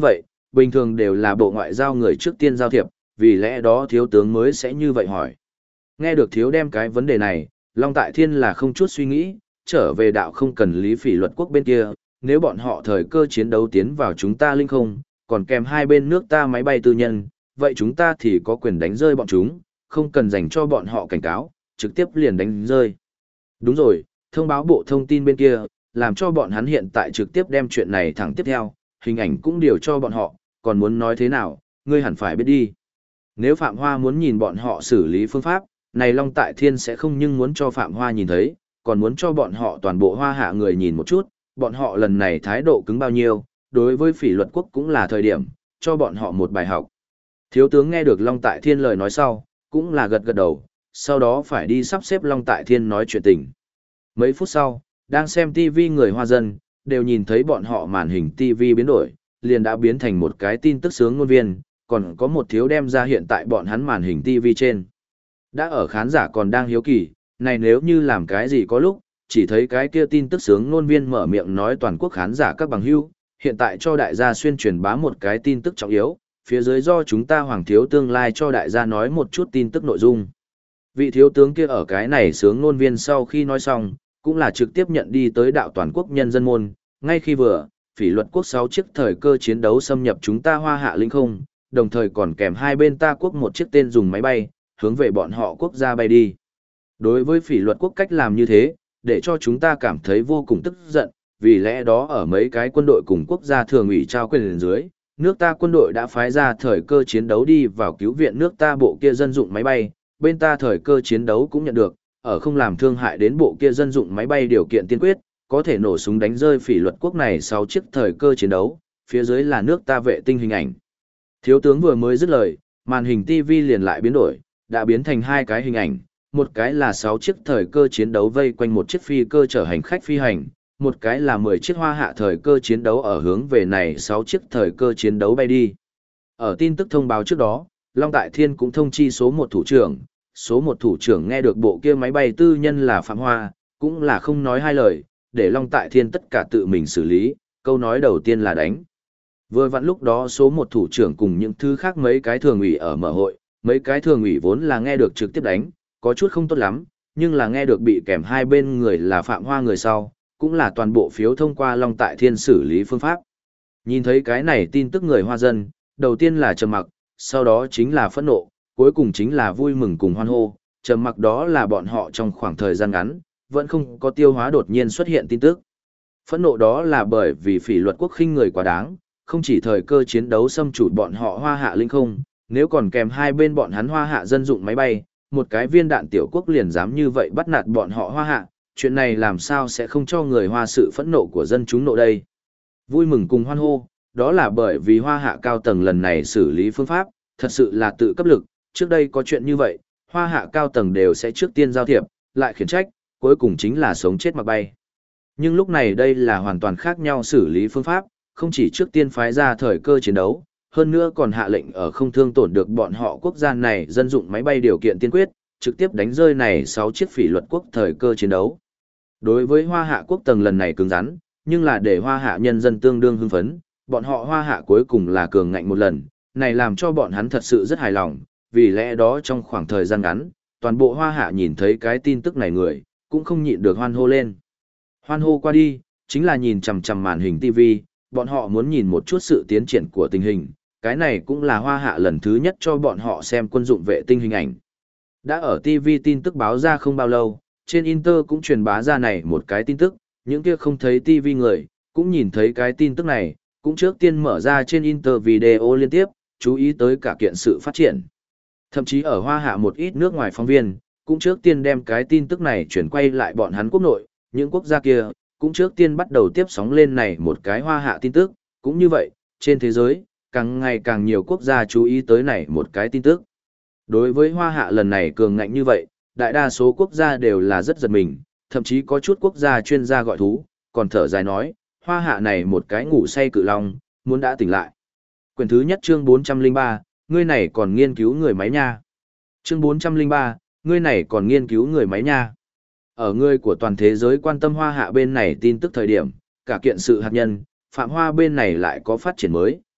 bình thường đều là bộ ngoại giao người trước tiên giao thiệp, vì lẽ đó thiếu tướng mới sẽ như vậy hỏi. Nghe được thiếu đem cái vấn đề này, Long Tại Thiên là không chút suy nghĩ, trở về đạo không cần lý phỉ luật quốc bên kia, nếu bọn họ thời cơ chiến đấu tiến vào chúng ta linh không, còn kèm hai bên nước ta máy bay tư nhân, vậy chúng ta thì có quyền đánh rơi bọn chúng, không cần dành cho bọn họ cảnh cáo, trực tiếp liền đánh rơi. Đúng rồi, thông báo bộ thông tin bên kia, làm cho bọn hắn hiện tại trực tiếp đem chuyện này thẳng tiếp theo, hình ảnh cũng điều cho bọn họ, còn muốn nói thế nào, ngươi hẳn phải biết đi. Nếu Phạm Hoa muốn nhìn bọn họ xử lý phương pháp, này Long Tại Thiên sẽ không nhưng muốn cho Phạm Hoa nhìn thấy, còn muốn cho bọn họ toàn bộ Hoa Hạ người nhìn một chút, bọn họ lần này thái độ cứng bao nhiêu, đối với phỉ luật quốc cũng là thời điểm, cho bọn họ một bài học. Thiếu tướng nghe được Long Tại Thiên lời nói sau, cũng là gật gật đầu, sau đó phải đi sắp xếp Long Tại Thiên nói chuyện tình. Mấy phút sau, đang xem TV người Hoa dân, đều nhìn thấy bọn họ màn hình TV biến đổi, liền đã biến thành một cái tin tức sướng ngôn viên, còn có một thiếu đem ra hiện tại bọn hắn màn hình TV trên. Đã ở khán giả còn đang hiếu kỳ, này nếu như làm cái gì có lúc, chỉ thấy cái kia tin tức sướng ngôn viên mở miệng nói toàn quốc khán giả các bằng hữu, hiện tại cho đại gia xuyên truyền bá một cái tin tức trọng yếu, phía dưới do chúng ta Hoàng thiếu tương lai cho đại gia nói một chút tin tức nội dung. Vị thiếu tướng kia ở cái này sướng ngôn viên sau khi nói xong, cũng là trực tiếp nhận đi tới đạo toàn quốc nhân dân môn, ngay khi vừa, phỉ luật quốc 6 chiếc thời cơ chiến đấu xâm nhập chúng ta Hoa Hạ linh không, đồng thời còn kèm hai bên ta quốc một chiếc tên dùng máy bay, hướng về bọn họ quốc gia bay đi. Đối với phỉ luật quốc cách làm như thế, để cho chúng ta cảm thấy vô cùng tức giận, vì lẽ đó ở mấy cái quân đội cùng quốc gia thường ủy trao quyền lên dưới, nước ta quân đội đã phái ra thời cơ chiến đấu đi vào cứu viện nước ta bộ kia dân dụng máy bay, bên ta thời cơ chiến đấu cũng nhận được, ở không làm thương hại đến bộ kia dân dụng máy bay điều kiện tiên quyết, có thể nổ súng đánh rơi phỉ luật quốc này 6 chiếc thời cơ chiến đấu, phía dưới là nước ta vệ tinh hình ảnh. Thiếu tướng vừa mới dứt lời, màn hình TV liền lại biến đổi, đã biến thành hai cái hình ảnh, một cái là 6 chiếc thời cơ chiến đấu vây quanh một chiếc phi cơ chở hành khách phi hành, một cái là 10 chiếc Hoa Hạ thời cơ chiến đấu ở hướng về này 6 chiếc thời cơ chiến đấu bay đi. Ở tin tức thông báo trước đó, Long Tại Thiên cũng thông chi số 1 thủ trưởng, số 1 thủ trưởng nghe được bộ kia máy bay tư nhân là Phạm Hoa, cũng là không nói hai lời, để Long Tại Thiên tất cả tự mình xử lý, câu nói đầu tiên là đánh. Vừa vặn lúc đó số 1 thủ trưởng cùng những thứ khác mấy cái thường ủy ở mở hội, mấy cái thường ủy vốn là nghe được trực tiếp đánh, có chút không tốt lắm, nhưng là nghe được bị kèm hai bên người là Phạm Hoa người sau, cũng là toàn bộ phiếu thông qua Long Tại Thiên xử lý phương pháp. Nhìn thấy cái này tin tức người Hoa dân, đầu tiên là trầm mặc, sau đó chính là phẫn nộ, cuối cùng chính là vui mừng cùng hoan hô, trầm mặc đó là bọn họ trong khoảng thời gian ngắn, vẫn không có tiêu hóa đột nhiên xuất hiện tin tức. Phẫn nộ đó là bởi vì phỉ luật quốc khinh người quá đáng, không chỉ thời cơ chiến đấu xâm chủ bọn họ Hoa Hạ linh không, nếu còn kèm hai bên bọn hắn Hoa Hạ dân dụng máy bay, một cái viên đạn tiểu quốc liền dám như vậy bắt nạt bọn họ Hoa Hạ, chuyện này làm sao sẽ không cho người Hoa sự phẫn nộ của dân chúng nộ đây. Vui mừng cùng hoan hô, đó là bởi vì Hoa Hạ cao tầng lần này xử lý phương pháp, thật sự là tự cấp lực, trước đây có chuyện như vậy, Hoa Hạ cao tầng đều sẽ trước tiên giao thiệp, lại khiển trách, cuối cùng chính là sống chết mặc bay. Nhưng lúc này đây là hoàn toàn khác nhau xử lý phương pháp, không chỉ trước tiên phái ra thời cơ chiến đấu, hơn nữa còn hạ lệnh ở không thương tổn được bọn họ quốc gia này dân dụng máy bay điều kiện tiên quyết, trực tiếp đánh rơi này 6 chiếc phỉ luật quốc thời cơ chiến đấu. Đối với Hoa Hạ quốc tầng lần này cứng rắn, nhưng là để Hoa Hạ nhân dân tương đương hưng phấn, bọn họ Hoa Hạ cuối cùng là cường ngạnh một lần, này làm cho bọn hắn thật sự rất hài lòng, vì lẽ đó trong khoảng thời gian ngắn, toàn bộ Hoa Hạ nhìn thấy cái tin tức này người, cũng không nhịn được hoan hô lên. Hoan hô qua đi, chính là nhìn chằm chằm màn hình TV, bọn họ muốn nhìn một chút sự tiến triển của tình hình, cái này cũng là Hoa Hạ lần thứ nhất cho bọn họ xem quân dụng vệ tinh hình ảnh. Đã ở TV tin tức báo ra không bao lâu, trên Inter cũng truyền bá ra này một cái tin tức, những kia không thấy TV người, cũng nhìn thấy cái tin tức này, cũng trước tiên mở ra trên Inter video liên tiếp, chú ý tới cả kiện sự phát triển. Thậm chí ở Hoa Hạ một ít nước ngoài phóng viên, cũng trước tiên đem cái tin tức này chuyển quay lại bọn hắn quốc nội, những quốc gia kia, cũng trước tiên bắt đầu tiếp sóng lên này một cái Hoa Hạ tin tức, cũng như vậy, trên thế giới, càng ngày càng nhiều quốc gia chú ý tới này một cái tin tức. Đối với Hoa Hạ lần này cường ngạnh như vậy, đại đa số quốc gia đều là rất giật mình, thậm chí có chút quốc gia chuyên gia gọi thú, còn thở dài nói, Hoa Hạ này một cái ngủ say cự long, muốn đã tỉnh lại. Quyển thứ nhất chương 403, ngươi này còn nghiên cứu người máy nha. Chương 403, ngươi này còn nghiên cứu người máy nha. Ở người của toàn thế giới quan tâm Hoa Hạ bên này tin tức thời điểm, cả kiện sự hạt nhân, Phạm Hoa bên này lại có phát triển mới,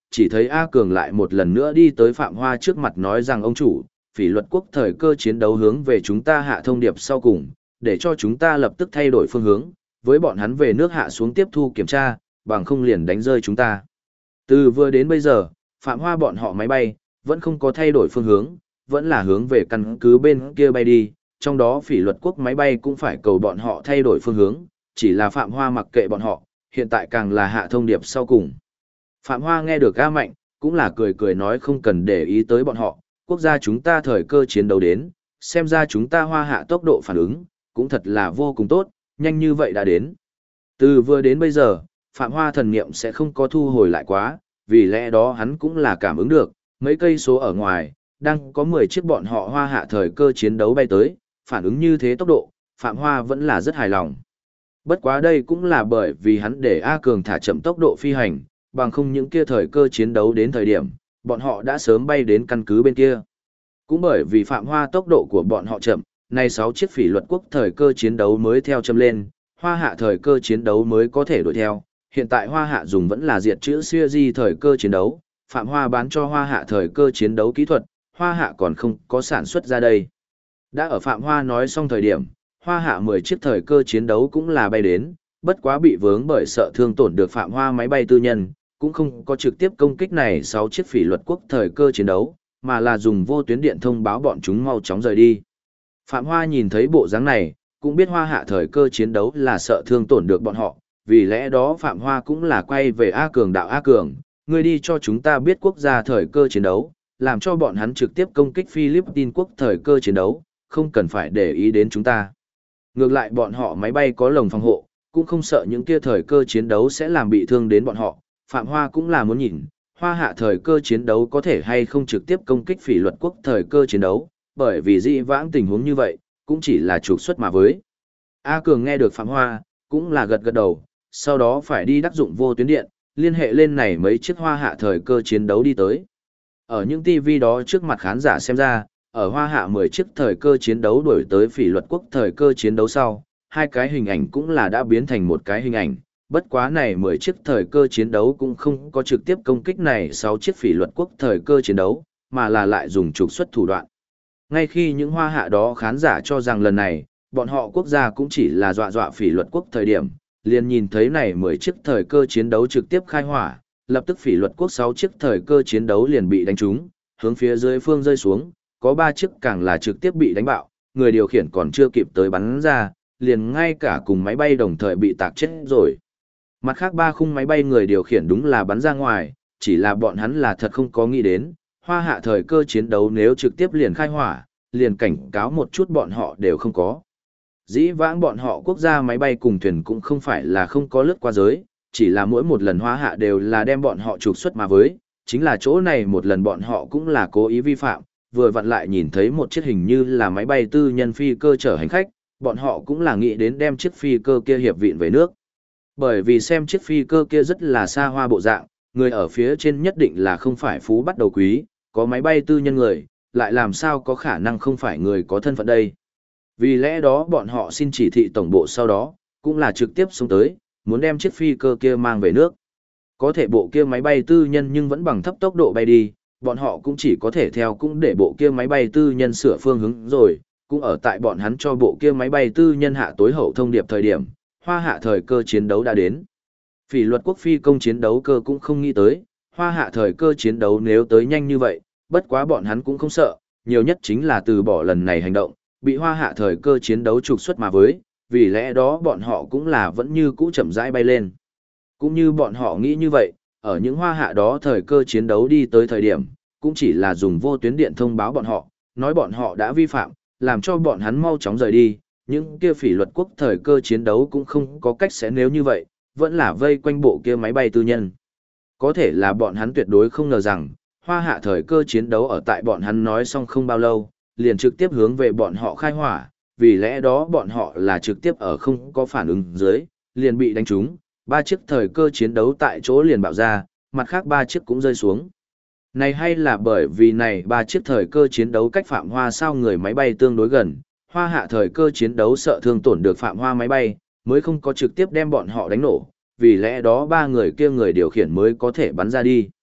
chỉ thấy A Cường lại một lần nữa đi tới Phạm Hoa trước mặt nói rằng ông chủ, Phỉ Luật Quốc thời cơ chiến đấu hướng về chúng ta hạ thông điệp sau cùng, để cho chúng ta lập tức thay đổi phương hướng, với bọn hắn về nước hạ xuống tiếp thu kiểm tra, bằng không liền đánh rơi chúng ta. Từ vừa đến bây giờ, Phạm Hoa bọn họ máy bay, vẫn không có thay đổi phương hướng, vẫn là hướng về căn cứ bên kia bay đi, trong đó Phỉ Luật Quốc máy bay cũng phải cầu bọn họ thay đổi phương hướng, chỉ là Phạm Hoa mặc kệ bọn họ, hiện tại càng là hạ thông điệp sau cùng. Phạm Hoa nghe được A Mạnh, cũng là cười cười nói không cần để ý tới bọn họ, quốc gia chúng ta thời cơ chiến đấu đến, xem ra chúng ta Hoa hạ tốc độ phản ứng, cũng thật là vô cùng tốt, nhanh như vậy đã đến. Từ vừa đến bây giờ, Phạm Hoa thần niệm sẽ không có thu hồi lại quá, vì lẽ đó hắn cũng là cảm ứng được, mấy cây số ở ngoài, đang có 10 chiếc bọn họ Hoa hạ thời cơ chiến đấu bay tới, phản ứng như thế tốc độ, Phạm Hoa vẫn là rất hài lòng. Bất quá đây cũng là bởi vì hắn để A Cường thả chậm tốc độ phi hành, bằng không những kia thời cơ chiến đấu đến thời điểm, bọn họ đã sớm bay đến căn cứ bên kia. Cũng bởi vì Phạm Hoa tốc độ của bọn họ chậm, nay 6 chiếc Phỉ Luật Quốc thời cơ chiến đấu mới theo châm lên, Hoa hạ thời cơ chiến đấu mới có thể đuổi theo. Hiện tại Hoa hạ dùng vẫn là diệt chữ siêu di thời cơ chiến đấu, Phạm Hoa bán cho Hoa hạ thời cơ chiến đấu kỹ thuật, Hoa hạ còn không có sản xuất ra đây. Đã ở Phạm Hoa nói xong thời điểm, Hoa hạ 10 chiếc thời cơ chiến đấu cũng là bay đến, bất quá bị vướng bởi sợ thương tổn được Phạm Hoa máy bay tư nhân, cũng không có trực tiếp công kích này 6 chiếc Phỉ Luật Quốc thời cơ chiến đấu, mà là dùng vô tuyến điện thông báo bọn chúng mau chóng rời đi. Phạm Hoa nhìn thấy bộ dáng này, cũng biết Hoa hạ thời cơ chiến đấu là sợ thương tổn được bọn họ, vì lẽ đó Phạm Hoa cũng là quay về A Cường đạo A Cường, ngươi đi cho chúng ta biết quốc gia thời cơ chiến đấu, làm cho bọn hắn trực tiếp công kích Philippines quốc thời cơ chiến đấu, không cần phải để ý đến chúng ta. Ngược lại bọn họ máy bay có lồng phòng hộ, cũng không sợ những kia thời cơ chiến đấu sẽ làm bị thương đến bọn họ. Phạm Hoa cũng là muốn nhìn, Hoa hạ thời cơ chiến đấu có thể hay không trực tiếp công kích Phỉ Luật Quốc thời cơ chiến đấu, bởi vì dĩ vãng tình huống như vậy, cũng chỉ là trục xuất mà với. A Cường nghe được Phạm Hoa, cũng là gật gật đầu, sau đó phải đi đắc dụng vô tuyến điện, liên hệ lên này mấy chiếc Hoa hạ thời cơ chiến đấu đi tới. Ở những TV đó trước mặt khán giả xem ra, ở Hoa hạ 10 chiếc thời cơ chiến đấu đuổi tới Phỉ Luật Quốc thời cơ chiến đấu sau, hai cái hình ảnh cũng là đã biến thành một cái hình ảnh, bất quá này 10 chiếc thời cơ chiến đấu cũng không có trực tiếp công kích này 6 chiếc Phỉ Luật Quốc thời cơ chiến đấu, mà là lại dùng trục xuất thủ đoạn. Ngay khi những Hoa hạ đó khán giả cho rằng lần này, bọn họ quốc gia cũng chỉ là dọa dọa Phỉ Luật Quốc thời điểm, liền nhìn thấy này 10 chiếc thời cơ chiến đấu trực tiếp khai hỏa, lập tức Phỉ Luật Quốc 6 chiếc thời cơ chiến đấu liền bị đánh trúng, hướng phía dưới phương rơi xuống, có 3 chiếc càng là trực tiếp bị đánh bạo, người điều khiển còn chưa kịp tới bắn ra, liền ngay cả cùng máy bay đồng thời bị tạc chết rồi. Mặt khác 3 khung máy bay người điều khiển đúng là bắn ra ngoài, chỉ là bọn hắn là thật không có nghĩ đến, Hoa hạ thời cơ chiến đấu nếu trực tiếp liền khai hỏa, liền cảnh cáo một chút bọn họ đều không có. Dĩ vãng bọn họ quốc gia máy bay cùng thuyền cũng không phải là không có lướt qua giới, chỉ là mỗi một lần Hoa hạ đều là đem bọn họ trục xuất mà với, chính là chỗ này một lần bọn họ cũng là cố ý vi phạm, vừa vặn lại nhìn thấy một chiếc hình như là máy bay tư nhân phi cơ chở hành khách, bọn họ cũng là nghĩ đến đem chiếc phi cơ kia hiệp vịn về nước. Bởi vì xem chiếc phi cơ kia rất là xa hoa bộ dạng, người ở phía trên nhất định là không phải phú bắt đầu quý, có máy bay tư nhân người, lại làm sao có khả năng không phải người có thân phận đây. Vì lẽ đó bọn họ xin chỉ thị tổng bộ sau đó, cũng là trực tiếp xuống tới, muốn đem chiếc phi cơ kia mang về nước. Có thể bộ kia máy bay tư nhân nhưng vẫn bằng thấp tốc độ bay đi, bọn họ cũng chỉ có thể theo cũng để bộ kia máy bay tư nhân sửa phương hướng rồi, cũng ở tại bọn hắn cho bộ kia máy bay tư nhân hạ tối hậu thông điệp thời điểm, Hoa hạ thời cơ chiến đấu đã đến. Phỉ Luật Quốc phi công chiến đấu cơ cũng không nghĩ tới, Hoa hạ thời cơ chiến đấu nếu tới nhanh như vậy, bất quá bọn hắn cũng không sợ, nhiều nhất chính là từ bỏ lần này hành động, bị Hoa hạ thời cơ chiến đấu trục xuất mà với, vì lẽ đó bọn họ cũng là vẫn như cũ chậm rãi bay lên. Cũng như bọn họ nghĩ như vậy, ở những Hoa hạ đó thời cơ chiến đấu đi tới thời điểm, cũng chỉ là dùng vô tuyến điện thông báo bọn họ, nói bọn họ đã vi phạm, làm cho bọn hắn mau chóng rời đi, những kia Phỉ Luật Quốc thời cơ chiến đấu cũng không có cách sẽ nếu như vậy, vẫn là vây quanh bộ kia máy bay tư nhân. Có thể là bọn hắn tuyệt đối không ngờ rằng, Hoa hạ thời cơ chiến đấu ở tại bọn hắn nói xong không bao lâu, liền trực tiếp hướng về bọn họ khai hỏa, vì lẽ đó bọn họ là trực tiếp ở không có phản ứng dưới, liền bị đánh trúng, 3 chiếc thời cơ chiến đấu tại chỗ liền bạo ra, mặt khác 3 chiếc cũng rơi xuống. Này hay là bởi vì này 3 chiếc thời cơ chiến đấu cách Phạm Hoa sao người máy bay tương đối gần, Hoa hạ thời cơ chiến đấu sợ thương tổn được Phạm Hoa máy bay, mới không có trực tiếp đem bọn họ đánh nổ, vì lẽ đó 3 người kia người điều khiển mới có thể bắn ra đi.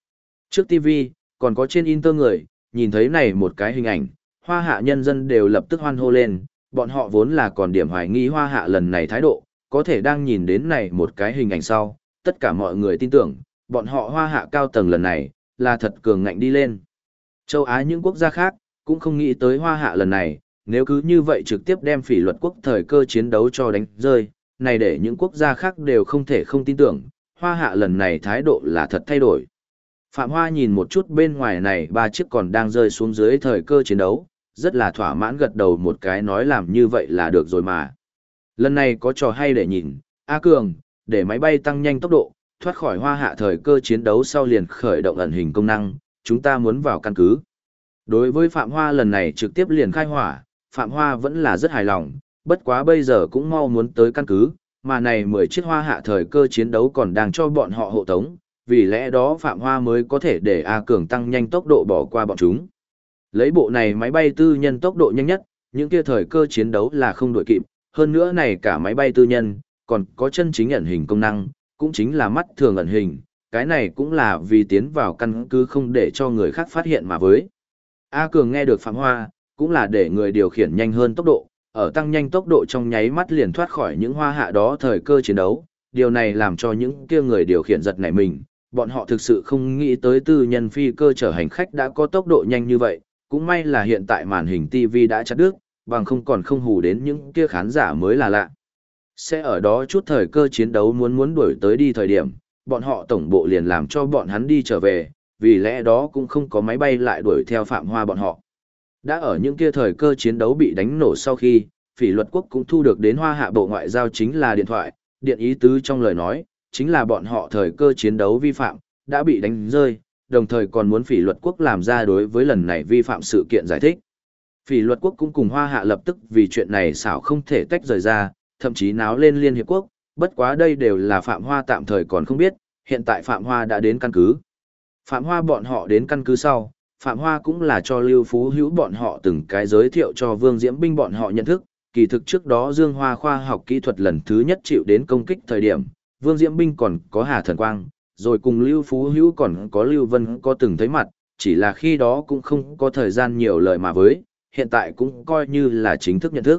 Trước TV, còn có trên Inter người, nhìn thấy này một cái hình ảnh, Hoa Hạ nhân dân đều lập tức hoan hô lên, bọn họ vốn là còn điểm hoài nghi Hoa Hạ lần này thái độ, có thể đang nhìn đến này một cái hình ảnh sau, tất cả mọi người tin tưởng, bọn họ Hoa Hạ cao tầng lần này, là thật cường ngạnh đi lên. Châu Á những quốc gia khác, cũng không nghĩ tới Hoa Hạ lần này, nếu cứ như vậy trực tiếp đem Phỉ Luật quốc thời cơ chiến đấu cho đánh rơi, này để những quốc gia khác đều không thể không tin tưởng, Hoa Hạ lần này thái độ là thật thay đổi. Phạm Hoa nhìn một chút bên ngoài này ba chiếc còn đang rơi xuống dưới thời cơ chiến đấu, rất là thỏa mãn gật đầu một cái nói làm như vậy là được rồi mà. Lần này có trò hay để nhìn, A Cường, để máy bay tăng nhanh tốc độ, thoát khỏi Hoa Hạ thời cơ chiến đấu sau liền khởi động ẩn hình công năng, chúng ta muốn vào căn cứ. Đối với Phạm Hoa lần này trực tiếp liền khai hỏa, Phạm Hoa vẫn là rất hài lòng, bất quá bây giờ cũng mau muốn tới căn cứ, mà này 10 chiếc Hoa Hạ thời cơ chiến đấu còn đang cho bọn họ hộ tống, vì lẽ đó Phạm Hoa mới có thể để A Cường tăng nhanh tốc độ bỏ qua bọn chúng. Lấy bộ này máy bay tư nhân tốc độ nhanh nhất, những kia thời cơ chiến đấu là không đuổi kịp, hơn nữa này cả máy bay tư nhân, còn có chân chính ẩn hình công năng, cũng chính là mắt thường ẩn hình, cái này cũng là vì tiến vào căn cứ không để cho người khác phát hiện mà với. A Cường nghe được Phạm Hoa, cũng là để người điều khiển nhanh hơn tốc độ, ở tăng nhanh tốc độ trong nháy mắt liền thoát khỏi những Hoa Hạ đó thời cơ chiến đấu, điều này làm cho những kia người điều khiển giật nảy mình, bọn họ thực sự không nghĩ tới tư nhân phi cơ chở hành khách đã có tốc độ nhanh như vậy, cũng may là hiện tại màn hình TV đã chặt đứt, bằng không còn không hù đến những kia khán giả mới là lạ. Sẽ ở đó chút thời cơ chiến đấu muốn đuổi tới đi thời điểm, bọn họ tổng bộ liền làm cho bọn hắn đi trở về, vì lẽ đó cũng không có máy bay lại đuổi theo Phạm Hoa bọn họ. Đã ở những kia thời cơ chiến đấu bị đánh nổ sau khi, Phỉ Luật quốc cũng thu được đến Hoa Hạ Bộ Ngoại giao chính là điện thoại, điện ý tứ trong lời nói, chính là bọn họ thời cơ chiến đấu vi phạm, đã bị đánh rơi, đồng thời còn muốn Phỉ Luật quốc làm ra đối với lần này vi phạm sự kiện giải thích. Phỉ Luật quốc cũng cùng Hoa Hạ lập tức vì chuyện này xảo không thể tách rời ra, thậm chí náo lên Liên Hiệp Quốc, bất quá đây đều là Phạm Hoa tạm thời còn không biết, hiện tại Phạm Hoa đã đến căn cứ. Phạm Hoa bọn họ đến căn cứ sau, Phạm Hoa cũng là cho Lưu Phú Hữu bọn họ từng cái giới thiệu cho Vương Diễm Binh bọn họ nhận thức, kỳ thực trước đó Dương Hoa khoa học kỹ thuật lần thứ nhất chịu đến công kích thời điểm, Vương Diễm Binh còn có Hà Thần Quang, rồi cùng Lưu Phú Hữu còn có Lưu Vân có từng thấy mặt, chỉ là khi đó cũng không có thời gian nhiều lời mà với, hiện tại cũng coi như là chính thức nhận thức.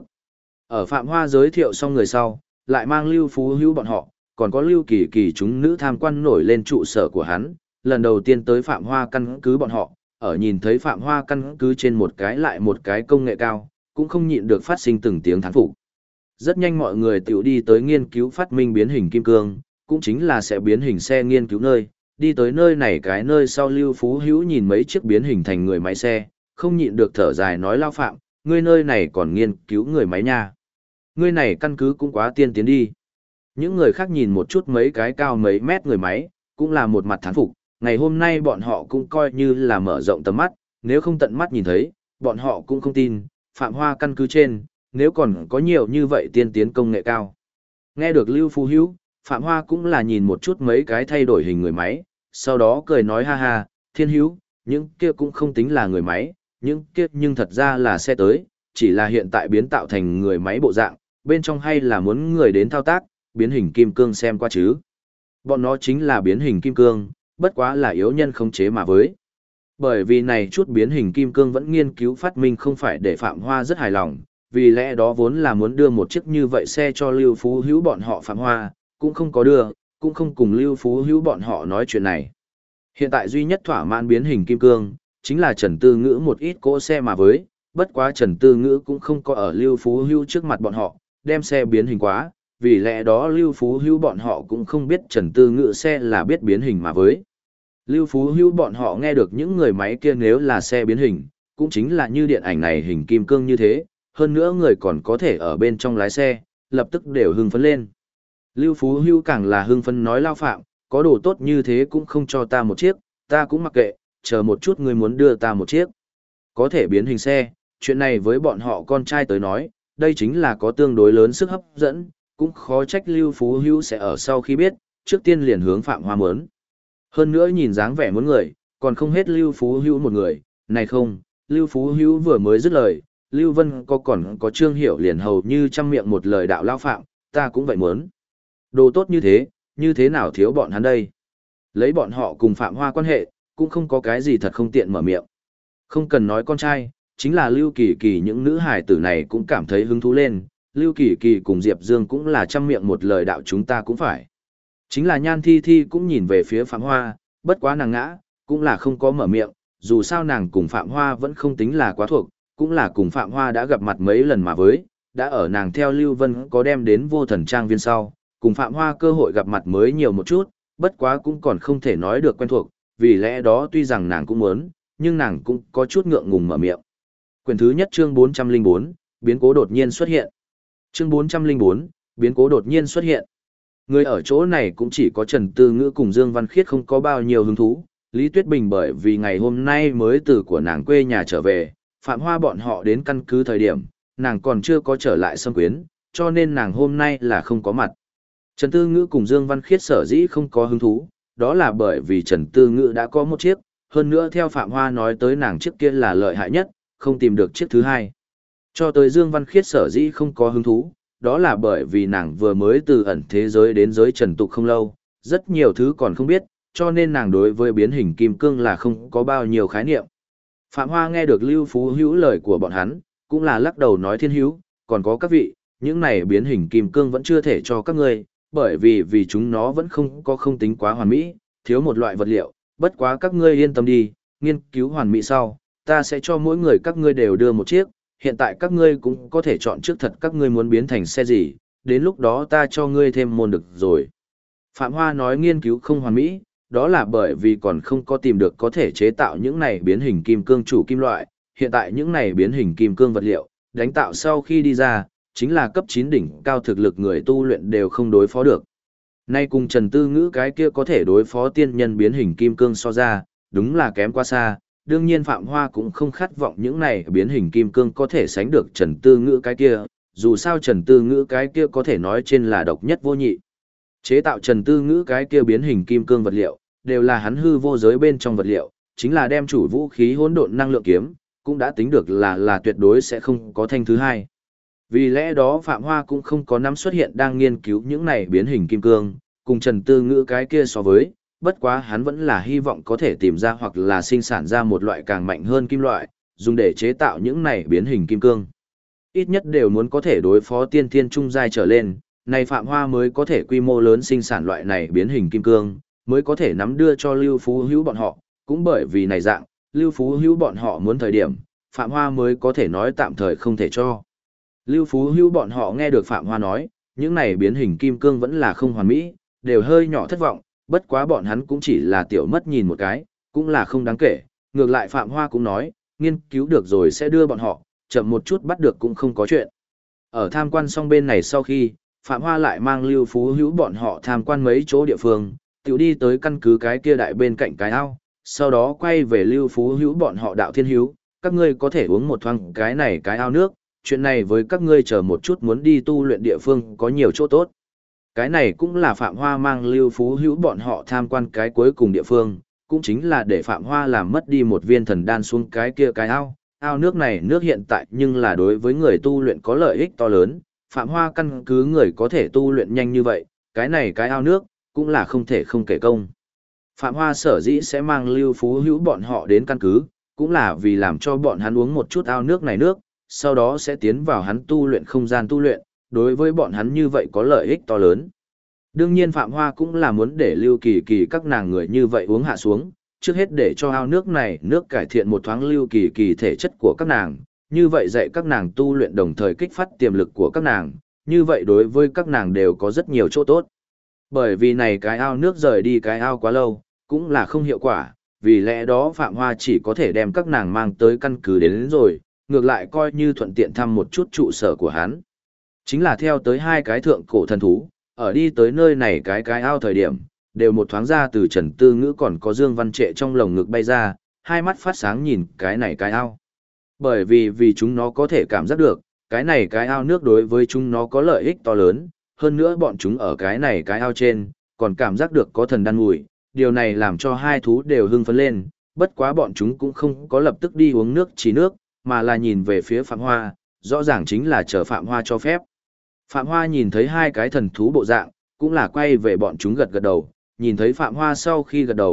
Ở Phạm Hoa giới thiệu xong người sau, lại mang Lưu Phú Hữu bọn họ, còn có Lưu Kỳ Kỳ chúng nữ tham quan nổi lên trụ sở của hắn, lần đầu tiên tới Phạm Hoa căn cứ bọn họ, ở nhìn thấy Phạm Hoa căn cứ trên một cái lại một cái công nghệ cao, cũng không nhịn được phát sinh từng tiếng thán phục. Rất nhanh mọi người tiểu đi tới nghiên cứu phát minh biến hình kim cương, cũng chính là sẽ biến hình xe nghiên cứu nơi, đi tới nơi này cái nơi sau Lưu Phú Hữu nhìn mấy chiếc biến hình thành người máy xe, không nhịn được thở dài nói Lao Phạm, ngươi nơi này còn nghiên cứu người máy nha. Ngươi này căn cứ cũng quá tiên tiến đi. Những người khác nhìn một chút mấy cái cao mấy mét người máy, cũng là một mặt thán phục, ngày hôm nay bọn họ cũng coi như là mở rộng tầm mắt, nếu không tận mắt nhìn thấy, bọn họ cũng không tin, Phạm Hoa căn cứ trên, nếu còn có nhiều như vậy tiên tiến công nghệ cao. Nghe được Lưu Phú Hữu, Phạm Hoa cũng là nhìn một chút mấy cái thay đổi hình người máy, sau đó cười nói ha ha, Thiên Hữu, những kia cũng không tính là người máy, những kia nhưng thật ra là xe tới, chỉ là hiện tại biến tạo thành người máy bộ dạng, bên trong hay là muốn người đến thao tác, biến hình kim cương xem qua chứ. Bọn nó chính là biến hình kim cương, bất quá là yếu nhân khống chế mà với. Bởi vì này chút biến hình kim cương vẫn nghiên cứu phát minh không phải để Phạm Hoa rất hài lòng, vì lẽ đó vốn là muốn đưa một chiếc như vậy xe cho Lưu Phú Hữu bọn họ Phạm Hoa, cũng không có đưa, cũng không cùng Lưu Phú Hữu bọn họ nói chuyện này. Hiện tại duy nhất thỏa mãn biến hình kim cương, chính là Trần Tư Ngữ một ít cỗ xe mà với, bất quá Trần Tư Ngữ cũng không có ở Lưu Phú Hữu trước mặt bọn họ, đem xe biến hình quá, vì lẽ đó Lưu Phú Hữu bọn họ cũng không biết Trần Tư Ngữ xe là biết biến hình mà với. Lưu Phú Hữu bọn họ nghe được những người máy kia nếu là xe biến hình, cũng chính là như điện ảnh này hình kim cương như thế, hơn nữa người còn có thể ở bên trong lái xe, lập tức đều hưng phấn lên. Lưu Phú Hữu càng là hưng phấn nói Lao Phạm, có đồ tốt như thế cũng không cho ta một chiếc, ta cũng mặc kệ, chờ một chút ngươi muốn đưa ta một chiếc. Có thể biến hình xe, chuyện này với bọn họ con trai tới nói, đây chính là có tương đối lớn sức hấp dẫn, cũng khó trách Lưu Phú Hữu sẽ ở sau khi biết, trước tiên liền hướng Phạm Hoa muốn. Hơn nữa nhìn dáng vẻ muốn người, còn không hết Lưu Phú Hữu một người, này không, Lưu Phú Hữu vừa mới dứt lời, Lưu Vân còn có Trương Hiểu liền hầu như trăm miệng một lời đạo Lao Phạm, ta cũng vậy muốn. Đồ tốt như thế nào thiếu bọn hắn đây? Lấy bọn họ cùng Phạm Hoa quan hệ, cũng không có cái gì thật không tiện mở miệng. Không cần nói con trai, chính là Lưu Kỳ Kỳ những nữ hài tử này cũng cảm thấy hứng thú lên, Lưu Kỳ Kỳ cùng Diệp Dương cũng là trăm miệng một lời đạo chúng ta cũng phải. Chính là Nhan Thi Thi cũng nhìn về phía Phạm Hoa, bất quá nàng ngã, cũng là không có mở miệng, dù sao nàng cùng Phạm Hoa vẫn không tính là quá thuộc, cũng là cùng Phạm Hoa đã gặp mặt mấy lần mà với, đã ở nàng theo Lưu Vân có đem đến Vô Thần Trang viên sau, cùng Phạm Hoa cơ hội gặp mặt mới nhiều một chút, bất quá cũng còn không thể nói được quen thuộc, vì lẽ đó tuy rằng nàng cũng muốn, nhưng nàng cũng có chút ngượng ngùng mở miệng. Quyển thứ nhất chương 404, biến cố đột nhiên xuất hiện. Chương 404, biến cố đột nhiên xuất hiện. Người ở chỗ này cũng chỉ có Trần Tư Ngữ cùng Dương Văn Khiết không có bao nhiêu hứng thú, Lý Tuyết Bình bởi vì ngày hôm nay mới từ của nàng quê nhà trở về, Phạm Hoa bọn họ đến căn cứ thời điểm, nàng còn chưa có trở lại Sâm Quyến, cho nên nàng hôm nay là không có mặt. Trần Tư Ngữ cùng Dương Văn Khiết sở dĩ không có hứng thú, đó là bởi vì Trần Tư Ngữ đã có một chiếc, hơn nữa theo Phạm Hoa nói tới nàng chiếc kia là lợi hại nhất, không tìm được chiếc thứ hai. Cho tới Dương Văn Khiết sở dĩ không có hứng thú, đó là bởi vì nàng vừa mới từ ẩn thế giới đến giới trần tục không lâu, rất nhiều thứ còn không biết, cho nên nàng đối với biến hình kim cương là không có bao nhiêu khái niệm. Phạm Hoa nghe được Lưu Phú Hữu lời của bọn hắn, cũng là lắc đầu nói thiên hữu, còn có các vị, những này biến hình kim cương vẫn chưa thể cho các ngươi, bởi vì chúng nó vẫn không tính quá hoàn mỹ, thiếu một loại vật liệu, bất quá các ngươi yên tâm đi, nghiên cứu hoàn mỹ sau, ta sẽ cho mỗi người các ngươi đều đưa một chiếc, hiện tại các ngươi cũng có thể chọn trước thật các ngươi muốn biến thành xe gì, đến lúc đó ta cho ngươi thêm môn được rồi. Phạm Hoa nói nghiên cứu không hoàn mỹ, đó là bởi vì còn không có tìm được có thể chế tạo những này biến hình kim cương chủ kim loại, hiện tại những này biến hình kim cương vật liệu, đánh tạo sau khi đi ra, chính là cấp 9 đỉnh cao thực lực người tu luyện đều không đối phó được. Nay cùng Trần Tư Ngữ cái kia có thể đối phó tiên nhân biến hình kim cương so ra, đúng là kém quá xa. Đương nhiên Phạm Hoa cũng không khát vọng những này biến hình kim cương có thể sánh được Trần Tư Ngữ cái kia, dù sao Trần Tư Ngữ cái kia có thể nói trên là độc nhất vô nhị. Chế tạo Trần Tư Ngữ cái kia biến hình kim cương vật liệu, đều là hắn hư vô giới bên trong vật liệu, chính là đem chủ vũ khí hỗn độn năng lượng kiếm, cũng đã tính được là tuyệt đối sẽ không có thanh thứ hai. Vì lẽ đó Phạm Hoa cũng không có nắm xuất hiện đang nghiên cứu những này biến hình kim cương, cùng Trần Tư Ngữ cái kia so với, bất quá hắn vẫn là hy vọng có thể tìm ra hoặc là sinh sản ra một loại càng mạnh hơn kim loại, dùng để chế tạo những này biến hình kim cương. Ít nhất đều muốn có thể đối phó tiên thiên trung giai trở lên, này Phạm Hoa mới có thể quy mô lớn sinh sản loại này biến hình kim cương, mới có thể nắm đưa cho Lưu Phú Hữu bọn họ, cũng bởi vì này dạng, Lưu Phú Hữu bọn họ muốn thời điểm, Phạm Hoa mới có thể nói tạm thời không thể cho. Lưu Phú Hữu bọn họ nghe được Phạm Hoa nói, những này biến hình kim cương vẫn là không hoàn mỹ, đều hơi nhỏ thất vọng, bất quá bọn hắn cũng chỉ là tiểu mất nhìn một cái, cũng là không đáng kể, ngược lại Phạm Hoa cũng nói, nghiên cứu được rồi sẽ đưa bọn họ, chậm một chút bắt được cũng không có chuyện. Ở tham quan xong bên này sau khi, Phạm Hoa lại mang Lưu Phú Hữu bọn họ tham quan mấy chỗ địa phương, tiểu đi tới căn cứ cái kia đại bên cạnh cái ao, sau đó quay về Lưu Phú Hữu bọn họ đạo thiên hữu, các ngươi có thể uống một thoáng cái này cái ao nước, chuyện này với các ngươi chờ một chút muốn đi tu luyện địa phương có nhiều chỗ tốt. Cái này cũng là Phạm Hoa mang Lưu Phú Hữu bọn họ tham quan cái cuối cùng địa phương, cũng chính là để Phạm Hoa làm mất đi một viên thần đan xuống cái kia cái ao. Ao nước này nước hiện tại nhưng là đối với người tu luyện có lợi ích to lớn, Phạm Hoa căn cứ người có thể tu luyện nhanh như vậy, cái này cái ao nước, cũng là không thể không kể công. Phạm Hoa sở dĩ sẽ mang Lưu Phú Hữu bọn họ đến căn cứ, cũng là vì làm cho bọn hắn uống một chút ao nước này nước, sau đó sẽ tiến vào hắn tu luyện không gian tu luyện, đối với bọn hắn như vậy có lợi ích to lớn. Đương nhiên Phạm Hoa cũng là muốn để Lưu Kỳ Kỳ các nàng người như vậy uống hạ xuống, trước hết để cho ao nước này nước cải thiện một thoáng Lưu Kỳ Kỳ thể chất của các nàng, như vậy dạy các nàng tu luyện đồng thời kích phát tiềm lực của các nàng, như vậy đối với các nàng đều có rất nhiều chỗ tốt. Bởi vì này cái ao nước rời đi cái ao quá lâu, cũng là không hiệu quả, vì lẽ đó Phạm Hoa chỉ có thể đem các nàng mang tới căn cứ đến rồi, ngược lại coi như thuận tiện thăm một chút trụ sở của hắn. Chính là theo tới hai cái thượng cổ thần thú, ở đi tới nơi này cái ao thời điểm, đều một thoáng ra từ Trần Tư Ngữ còn có Dương Văn Trệ trong lồng ngực bay ra, hai mắt phát sáng nhìn cái này cái ao. Bởi vì chúng nó có thể cảm giác được, cái này cái ao nước đối với chúng nó có lợi ích to lớn, hơn nữa bọn chúng ở cái này cái ao trên, còn cảm giác được có thần đan mùi, điều này làm cho hai thú đều hưng phấn lên, bất quá bọn chúng cũng không có lập tức đi uống nước chỉ nước, mà là nhìn về phía Phạm Hoa, rõ ràng chính là chờ Phạm Hoa cho phép. Phạm Hoa nhìn thấy hai cái thần thú bộ dạng, cũng là quay về bọn chúng gật gật đầu, nhìn thấy Phạm Hoa sau khi gật đầu,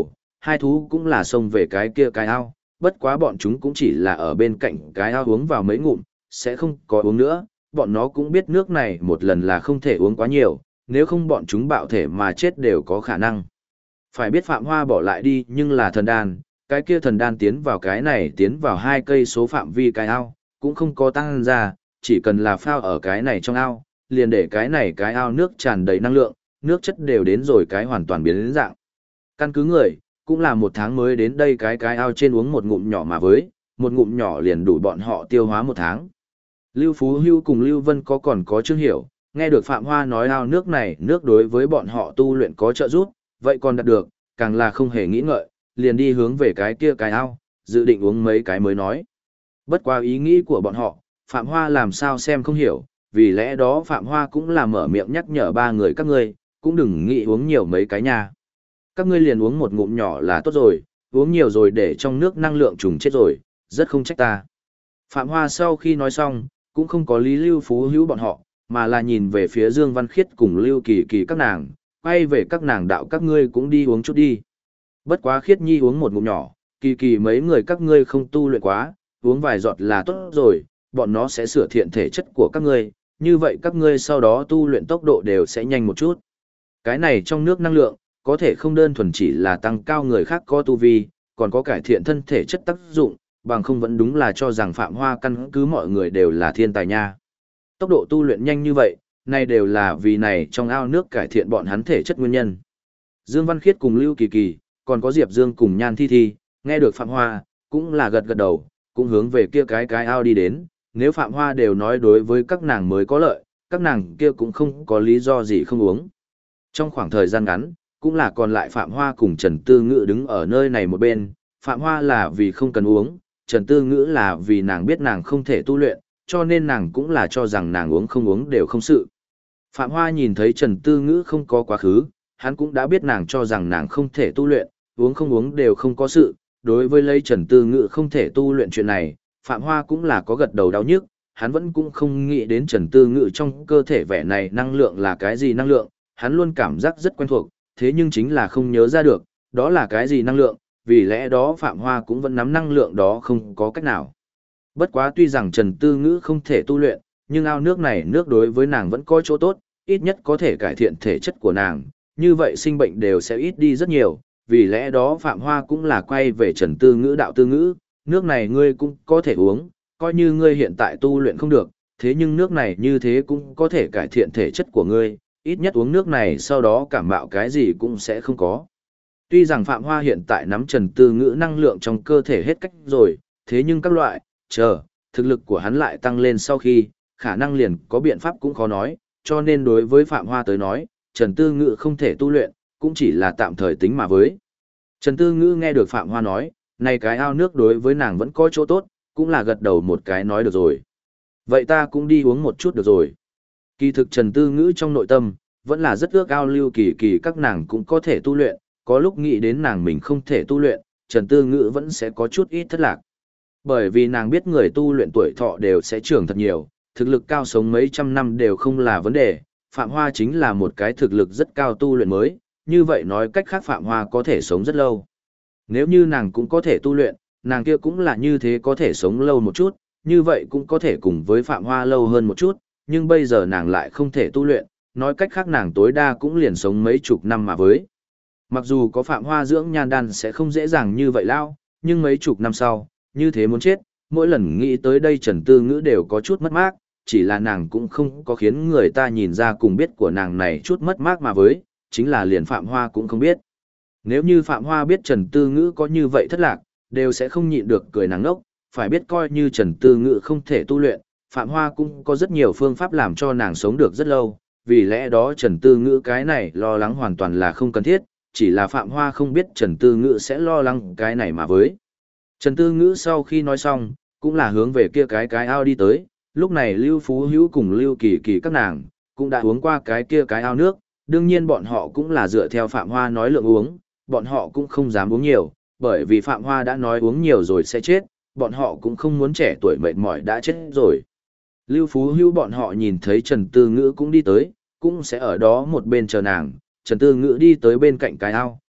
hai thú cũng là xông về cái kia cái ao, bất quá bọn chúng cũng chỉ là ở bên cạnh cái ao uống vào mấy ngụm, sẽ không có uống nữa, bọn nó cũng biết nước này một lần là không thể uống quá nhiều, nếu không bọn chúng bạo thể mà chết đều có khả năng. Phải biết Phạm Hoa bỏ lại đi nhưng là thần đan, cái kia thần đan tiến vào cái này tiến vào 2 cây số phạm vi cái ao, cũng không có tăng ra, chỉ cần là phao ở cái này trong ao, liền để cái này cái ao nước tràn đầy năng lượng, nước chất đều đến rồi cái hoàn toàn biến đến dạng. Căn cứ người, cũng là 1 tháng mới đến đây cái ao trên uống một ngụm nhỏ mà với, một ngụm nhỏ liền đủ bọn họ tiêu hóa 1 tháng. Lưu Phú Hưu cùng Lưu Vân còn có Trương Hiểu, nghe được Phạm Hoa nói ao nước này nước đối với bọn họ tu luyện có trợ giúp, vậy còn đạt được, càng là không hề nghĩ ngợi, liền đi hướng về cái kia cái ao, dự định uống mấy cái mới nói. Bất qua ý nghĩ của bọn họ, Phạm Hoa làm sao xem không hiểu, vì lẽ đó Phạm Hoa cũng là mở miệng nhắc nhở 3 người các ngươi, cũng đừng nghĩ uống nhiều mấy cái nha. Các ngươi liền uống một ngụm nhỏ là tốt rồi, uống nhiều rồi để trong nước năng lượng trùng chết rồi, rất không trách ta. Phạm Hoa sau khi nói xong, cũng không có lý Lưu Phú Hữu bọn họ, mà là nhìn về phía Dương Văn Khiết cùng Lưu Kỳ Kỳ các nàng, quay về các nàng đạo các ngươi cũng đi uống chút đi. Bất quá Khiết Nhi uống một ngụm nhỏ, Kỳ Kỳ mấy người các ngươi không tu luyện quá, uống vài giọt là tốt rồi, bọn nó sẽ sửa thiện thể chất của các ngươi, như vậy các ngươi sau đó tu luyện tốc độ đều sẽ nhanh một chút. Cái này trong nước năng lượng, có thể không đơn thuần chỉ là tăng cao người khác có tu vi, còn có cải thiện thân thể chất tác dụng, bằng không vẫn đúng là cho rằng Phạm Hoa căn cứ mọi người đều là thiên tài nha. Tốc độ tu luyện nhanh như vậy, này đều là vì này trong ao nước cải thiện bọn hắn thể chất nguyên nhân. Dương Văn Khiết cùng Lưu Kỳ Kỳ, còn có Diệp Dương cùng Nhan Thi Thi, nghe được Phạm Hoa, cũng là gật gật đầu, cũng hướng về kia cái ao đi đến, nếu Phạm Hoa đều nói đối với các nàng mới có lợi, các nàng kia cũng không có lý do gì không uống. Trong khoảng thời gian ngắn, cũng là còn lại Phạm Hoa cùng Trần Tư Ngữ đứng ở nơi này một bên, Phạm Hoa là vì không cần uống, Trần Tư Ngữ là vì nàng biết nàng không thể tu luyện, cho nên nàng cũng là cho rằng nàng uống không uống đều không sự. Phạm Hoa nhìn thấy Trần Tư Ngữ không có quá khứ, hắn cũng đã biết nàng cho rằng nàng không thể tu luyện, uống không uống đều không có sự. Đối với lấy Trần Tư Ngữ không thể tu luyện chuyện này, Phạm Hoa cũng là có gật đầu đau nhức, hắn vẫn cũng không nghĩ đến Trần Tư Ngữ trong cơ thể vẻ này năng lượng là cái gì năng lượng, hắn luôn cảm giác rất quen thuộc, thế nhưng chính là không nhớ ra được, đó là cái gì năng lượng, vì lẽ đó Phạm Hoa cũng vẫn nắm năng lượng đó không có cách nào. Bất quá tuy rằng Trần Tư Ngữ không thể tu luyện, nhưng ao nước này nước đối với nàng vẫn có chỗ tốt, ít nhất có thể cải thiện thể chất của nàng, như vậy sinh bệnh đều sẽ ít đi rất nhiều, vì lẽ đó Phạm Hoa cũng là quay về Trần Tư Ngữ đạo Tư Ngữ, nước này ngươi cũng có thể uống, coi như ngươi hiện tại tu luyện không được, thế nhưng nước này như thế cũng có thể cải thiện thể chất của ngươi, ít nhất uống nước này sau đó cảm mạo cái gì cũng sẽ không có. Tuy rằng Phạm Hoa hiện tại nắm Trần Tư Ngữ năng lượng trong cơ thể hết cách rồi, thế nhưng các loại, thực lực của hắn lại tăng lên sau khi, khả năng liền có biện pháp cũng khó nói, cho nên đối với Phạm Hoa tới nói, Trần Tư Ngữ không thể tu luyện, cũng chỉ là tạm thời tính mà với. Trần Tư Ngữ nghe được Phạm Hoa nói, này cái ao nước đối với nàng vẫn có chỗ tốt, cũng là gật đầu một cái nói được rồi. Vậy ta cũng đi uống một chút được rồi. Kỳ thực Trần Tư Ngữ trong nội tâm, vẫn là rất ước ao Lưu Kỳ Kỳ các nàng cũng có thể tu luyện, có lúc nghĩ đến nàng mình không thể tu luyện, Trần Tư Ngữ vẫn sẽ có chút ít thất lạc. Bởi vì nàng biết người tu luyện tuổi thọ đều sẽ trưởng thật nhiều, thực lực cao sống mấy trăm năm đều không là vấn đề, Phạm Hoa chính là một cái thực lực rất cao tu luyện mới, như vậy nói cách khác Phạm Hoa có thể sống rất lâu. Nếu như nàng cũng có thể tu luyện, nàng kia cũng là như thế có thể sống lâu một chút, như vậy cũng có thể cùng với Phạm Hoa lâu hơn một chút, nhưng bây giờ nàng lại không thể tu luyện, nói cách khác nàng tối đa cũng liền sống mấy chục năm mà với. Mặc dù có Phạm Hoa dưỡng nhan đan sẽ không dễ dàng như vậy lao, nhưng mấy chục năm sau, như thế muốn chết, mỗi lần nghĩ tới đây Trần Tư Ngữ đều có chút mất mát, chỉ là nàng cũng không có khiến người ta nhìn ra cùng biết của nàng này chút mất mát mà với, chính là liền Phạm Hoa cũng không biết. Nếu như Phạm Hoa biết Trần Tư Ngữ có như vậy thất lạc, đều sẽ không nhịn được cười nàng ngốc, phải biết coi như Trần Tư Ngữ không thể tu luyện, Phạm Hoa cũng có rất nhiều phương pháp làm cho nàng sống được rất lâu, vì lẽ đó Trần Tư Ngữ cái này lo lắng hoàn toàn là không cần thiết, chỉ là Phạm Hoa không biết Trần Tư Ngữ sẽ lo lắng cái này mà với. Trần Tư Ngữ sau khi nói xong, cũng là hướng về kia cái ao đi tới, lúc này Lưu Phú Hữu cùng Lưu Kỳ Kỳ các nàng, cũng đã uống qua cái kia cái ao nước, đương nhiên bọn họ cũng là dựa theo Phạm Hoa nói lượng uống, bọn họ cũng không dám uống nhiều, bởi vì Phạm Hoa đã nói uống nhiều rồi sẽ chết, bọn họ cũng không muốn trẻ tuổi mệt mỏi đã chết rồi. Lưu Phú Hữu bọn họ nhìn thấy Trần Tư Ngữ cũng đi tới, cũng sẽ ở đó một bên chờ nàng, Trần Tư Ngữ đi tới bên cạnh cái ao,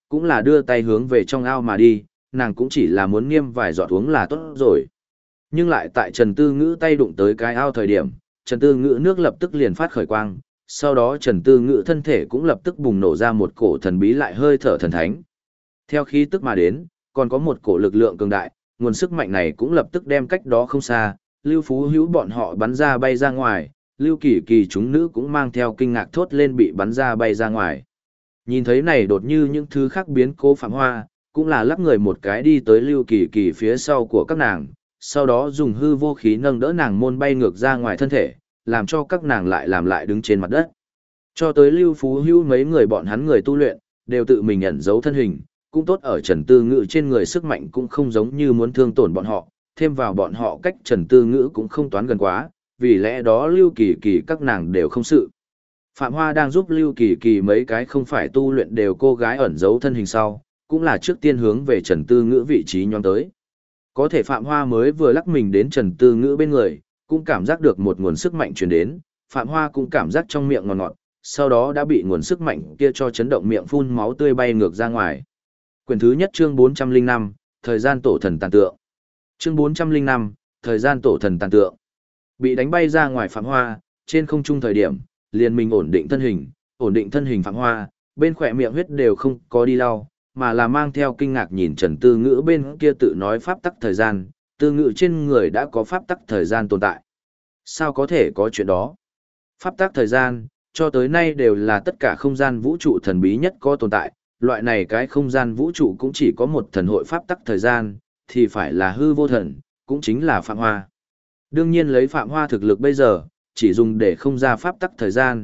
cũng là đưa tay hướng về trong ao mà đi, nàng cũng chỉ là muốn niêm vài giọt uống là tốt rồi. Nhưng lại tại Trần Tư Ngữ tay đụng tới cái ao thời điểm, Trần Tư Ngữ nước lập tức liền phát khởi quang, sau đó Trần Tư Ngữ thân thể cũng lập tức bùng nổ ra một cổ thần bí lại hơi thở thần thánh. Theo khí tức mà đến, còn có một cổ lực lượng cường đại, nguồn sức mạnh này cũng lập tức đem cách đó không xa, Lưu Phú Hữu bọn họ bắn ra bay ra ngoài, Lưu Kỳ Kỳ chúng nữ cũng mang theo kinh ngạc thốt lên bị bắn ra bay ra ngoài. Nhìn thấy này đột như những thứ khác biến cố Phạm Hoa, cũng là lắc người một cái đi tới Lưu Kỳ Kỳ phía sau của các nàng, sau đó dùng hư vô khí nâng đỡ nàng môn bay ngược ra ngoài thân thể, làm cho các nàng lại làm lại đứng trên mặt đất. Cho tới Lưu Phú Hữu mấy người bọn hắn người tu luyện, đều tự mình ẩn giấu thân hình, cũng tốt ở Trần Tư Ngữ trên người sức mạnh cũng không giống như muốn thương tổn bọn họ, thêm vào bọn họ cách Trần Tư Ngữ cũng không toán gần quá, vì lẽ đó Lưu Kỳ Kỳ các nàng đều không sự. Phạm Hoa đang giúp Lưu Kỳ Kỳ mấy cái không phải tu luyện đều cô gái ẩn giấu thân hình sau, cũng là trước tiên hướng về Trần Tư Ngữ vị trí nhóm tới. Có thể Phạm Hoa mới vừa lắc mình đến Trần Tư Ngữ bên người, cũng cảm giác được một nguồn sức mạnh truyền đến, Phạm Hoa cũng cảm giác trong miệng ngọt ngọt, sau đó đã bị nguồn sức mạnh kia cho chấn động miệng phun máu tươi bay ngược ra ngoài. Quyển thứ nhất chương 405, thời gian tổ thần tàn tượng. Chương 405, thời gian tổ thần tàn tượng. Bị đánh bay ra ngoài Phạm Hoa, trên không trung thời điểm, liền mình ổn định thân hình Phạm Hoa, bên khỏe miệng huyết đều không có đi lau, mà là mang theo kinh ngạc nhìn Trần Tư Ngữ bên kia tự nói pháp tắc thời gian, Tư Ngữ trên người đã có pháp tắc thời gian tồn tại. Sao có thể có chuyện đó? Pháp tắc thời gian, cho tới nay đều là tất cả không gian vũ trụ thần bí nhất có tồn tại, loại này cái không gian vũ trụ cũng chỉ có một thần hội pháp tắc thời gian, thì phải là hư vô thần, cũng chính là Phạm Hoa. Đương nhiên lấy Phạm Hoa thực lực bây giờ, chỉ dùng để không ra pháp tắc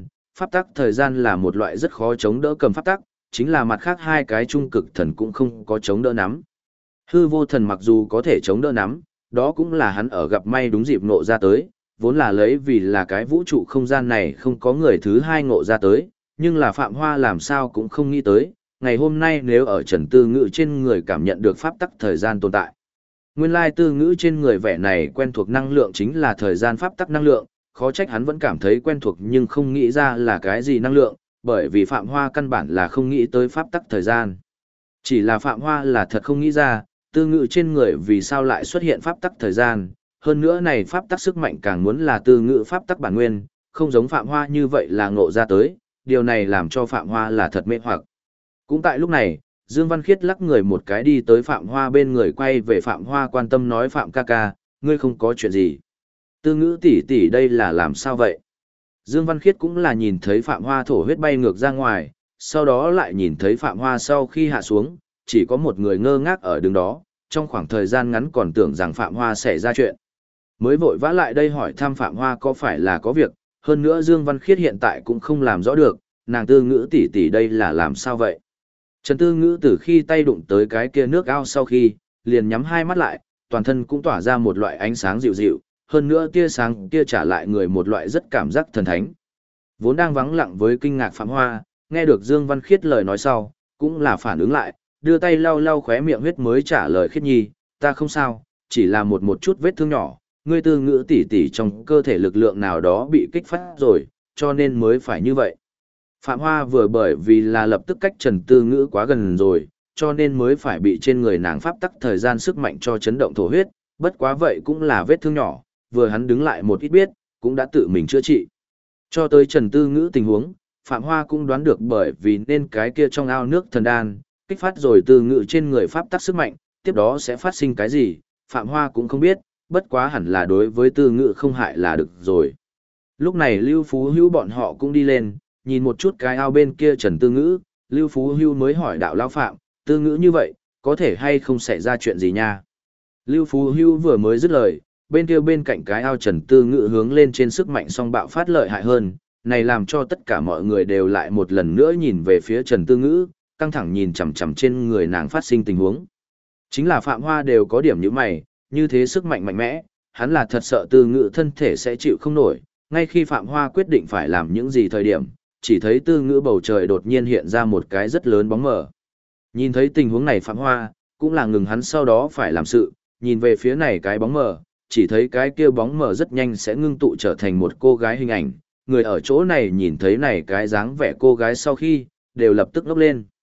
thời gian là một loại rất khó chống đỡ cầm pháp tắc, chính là mặt khác hai cái trung cực thần cũng không có chống đỡ nắm. Hư vô thần mặc dù có thể chống đỡ nắm, đó cũng là hắn ở gặp may đúng dịp ngộ ra tới, vốn là lấy vì là cái vũ trụ không gian này không có người thứ hai ngộ ra tới, nhưng là Phạm Hoa làm sao cũng không nghĩ tới, ngày hôm nay nếu ở Trần Tư Ngữ trên người cảm nhận được pháp tắc thời gian tồn tại. Nguyên lai Tư Ngữ trên người vẻ này quen thuộc năng lượng chính là thời gian pháp tắc năng lượng, khó trách hắn vẫn cảm thấy quen thuộc nhưng không nghĩ ra là cái gì năng lượng, bởi vì Phạm Hoa căn bản là không nghĩ tới pháp tắc thời gian. Chỉ là Phạm Hoa là thật không nghĩ ra, Tư Ngữ trên người vì sao lại xuất hiện pháp tắc thời gian, hơn nữa này pháp tắc sức mạnh càng muốn là Tư Ngữ pháp tắc bản nguyên, không giống Phạm Hoa như vậy là ngộ ra tới, điều này làm cho Phạm Hoa là thật mê hoặc. Cũng tại lúc này, Dương Văn Khiết lắc người một cái đi tới Phạm Hoa bên người quay về Phạm Hoa quan tâm nói Phạm ca ca, ngươi không có chuyện gì. Tư Ngữ tỷ tỷ đây là làm sao vậy? Dương Văn Khiết cũng là nhìn thấy Phạm Hoa thổ huyết bay ngược ra ngoài, sau đó lại nhìn thấy Phạm Hoa sau khi hạ xuống, chỉ có một người ngơ ngác ở đường đó, trong khoảng thời gian ngắn còn tưởng rằng Phạm Hoa sẽ ra chuyện. Mới vội vã lại đây hỏi thăm Phạm Hoa có phải là có việc, hơn nữa Dương Văn Khiết hiện tại cũng không làm rõ được, nàng Tư Ngữ tỷ tỷ đây là làm sao vậy? Trần Tư Ngữ từ khi tay đụng tới cái kia nước ao sau khi, liền nhắm hai mắt lại, toàn thân cũng tỏa ra một loại ánh sáng dịu dịu, hơn nữa tia sáng kia trả lại người một loại rất cảm giác thần thánh. Vốn đang vắng lặng với kinh ngạc Phạm Hoa, nghe được Dương Văn Khiết lời nói sau, cũng là phản ứng lại, đưa tay lau lau khóe miệng huyết mới trả lời Khiết Nhi, ta không sao, chỉ là một chút vết thương nhỏ, ngươi Tư Ngữ tỷ tỷ trong cơ thể lực lượng nào đó bị kích phát rồi, cho nên mới phải như vậy. Phạm Hoa vừa bởi vì là lập tức cách Trần Tư Ngữ quá gần rồi, cho nên mới phải bị trên người nàng pháp tắc thời gian sức mạnh cho chấn động thổ huyết, bất quá vậy cũng là vết thương nhỏ, vừa hắn đứng lại một ít biết, cũng đã tự mình chữa trị. Cho tới Trần Tư Ngữ tình huống, Phạm Hoa cũng đoán được bởi vì nên cái kia trong ao nước thần đan, kích phát rồi Tư Ngữ trên người pháp tắc sức mạnh, tiếp đó sẽ phát sinh cái gì, Phạm Hoa cũng không biết, bất quá hẳn là đối với Tư Ngữ không hại là được rồi. Lúc này Lưu Phú Hữu bọn họ cũng đi lên, nhìn một chút cái ao bên kia Trần Tư Ngữ, Lưu Phú Hữu mới hỏi đạo lão Phạm, Tư Ngữ như vậy, có thể hay không xảy ra chuyện gì nha. Lưu Phú Hữu vừa mới dứt lời, bên kia bên cạnh cái ao Trần Tư Ngữ hướng lên trên sức mạnh song bạo phát lợi hại hơn, này làm cho tất cả mọi người đều lại một lần nữa nhìn về phía Trần Tư Ngữ, căng thẳng nhìn chằm chằm trên người nàng phát sinh tình huống. Chính là Phạm Hoa đều có điểm như mày, như thế sức mạnh mạnh mẽ, hắn là thật sợ Tư Ngữ thân thể sẽ chịu không nổi, ngay khi Phạm Hoa quyết định phải làm những gì thời điểm, chỉ thấy Tư Ngữ bầu trời đột nhiên hiện ra một cái rất lớn bóng mờ. Nhìn thấy tình huống này Phạm Hoa, cũng là ngừng hắn sau đó phải làm sự, nhìn về phía này cái bóng mờ, chỉ thấy cái kia bóng mờ rất nhanh sẽ ngưng tụ trở thành một cô gái hình ảnh, người ở chỗ này nhìn thấy này cái dáng vẻ cô gái sau khi, đều lập tức ngốc lên.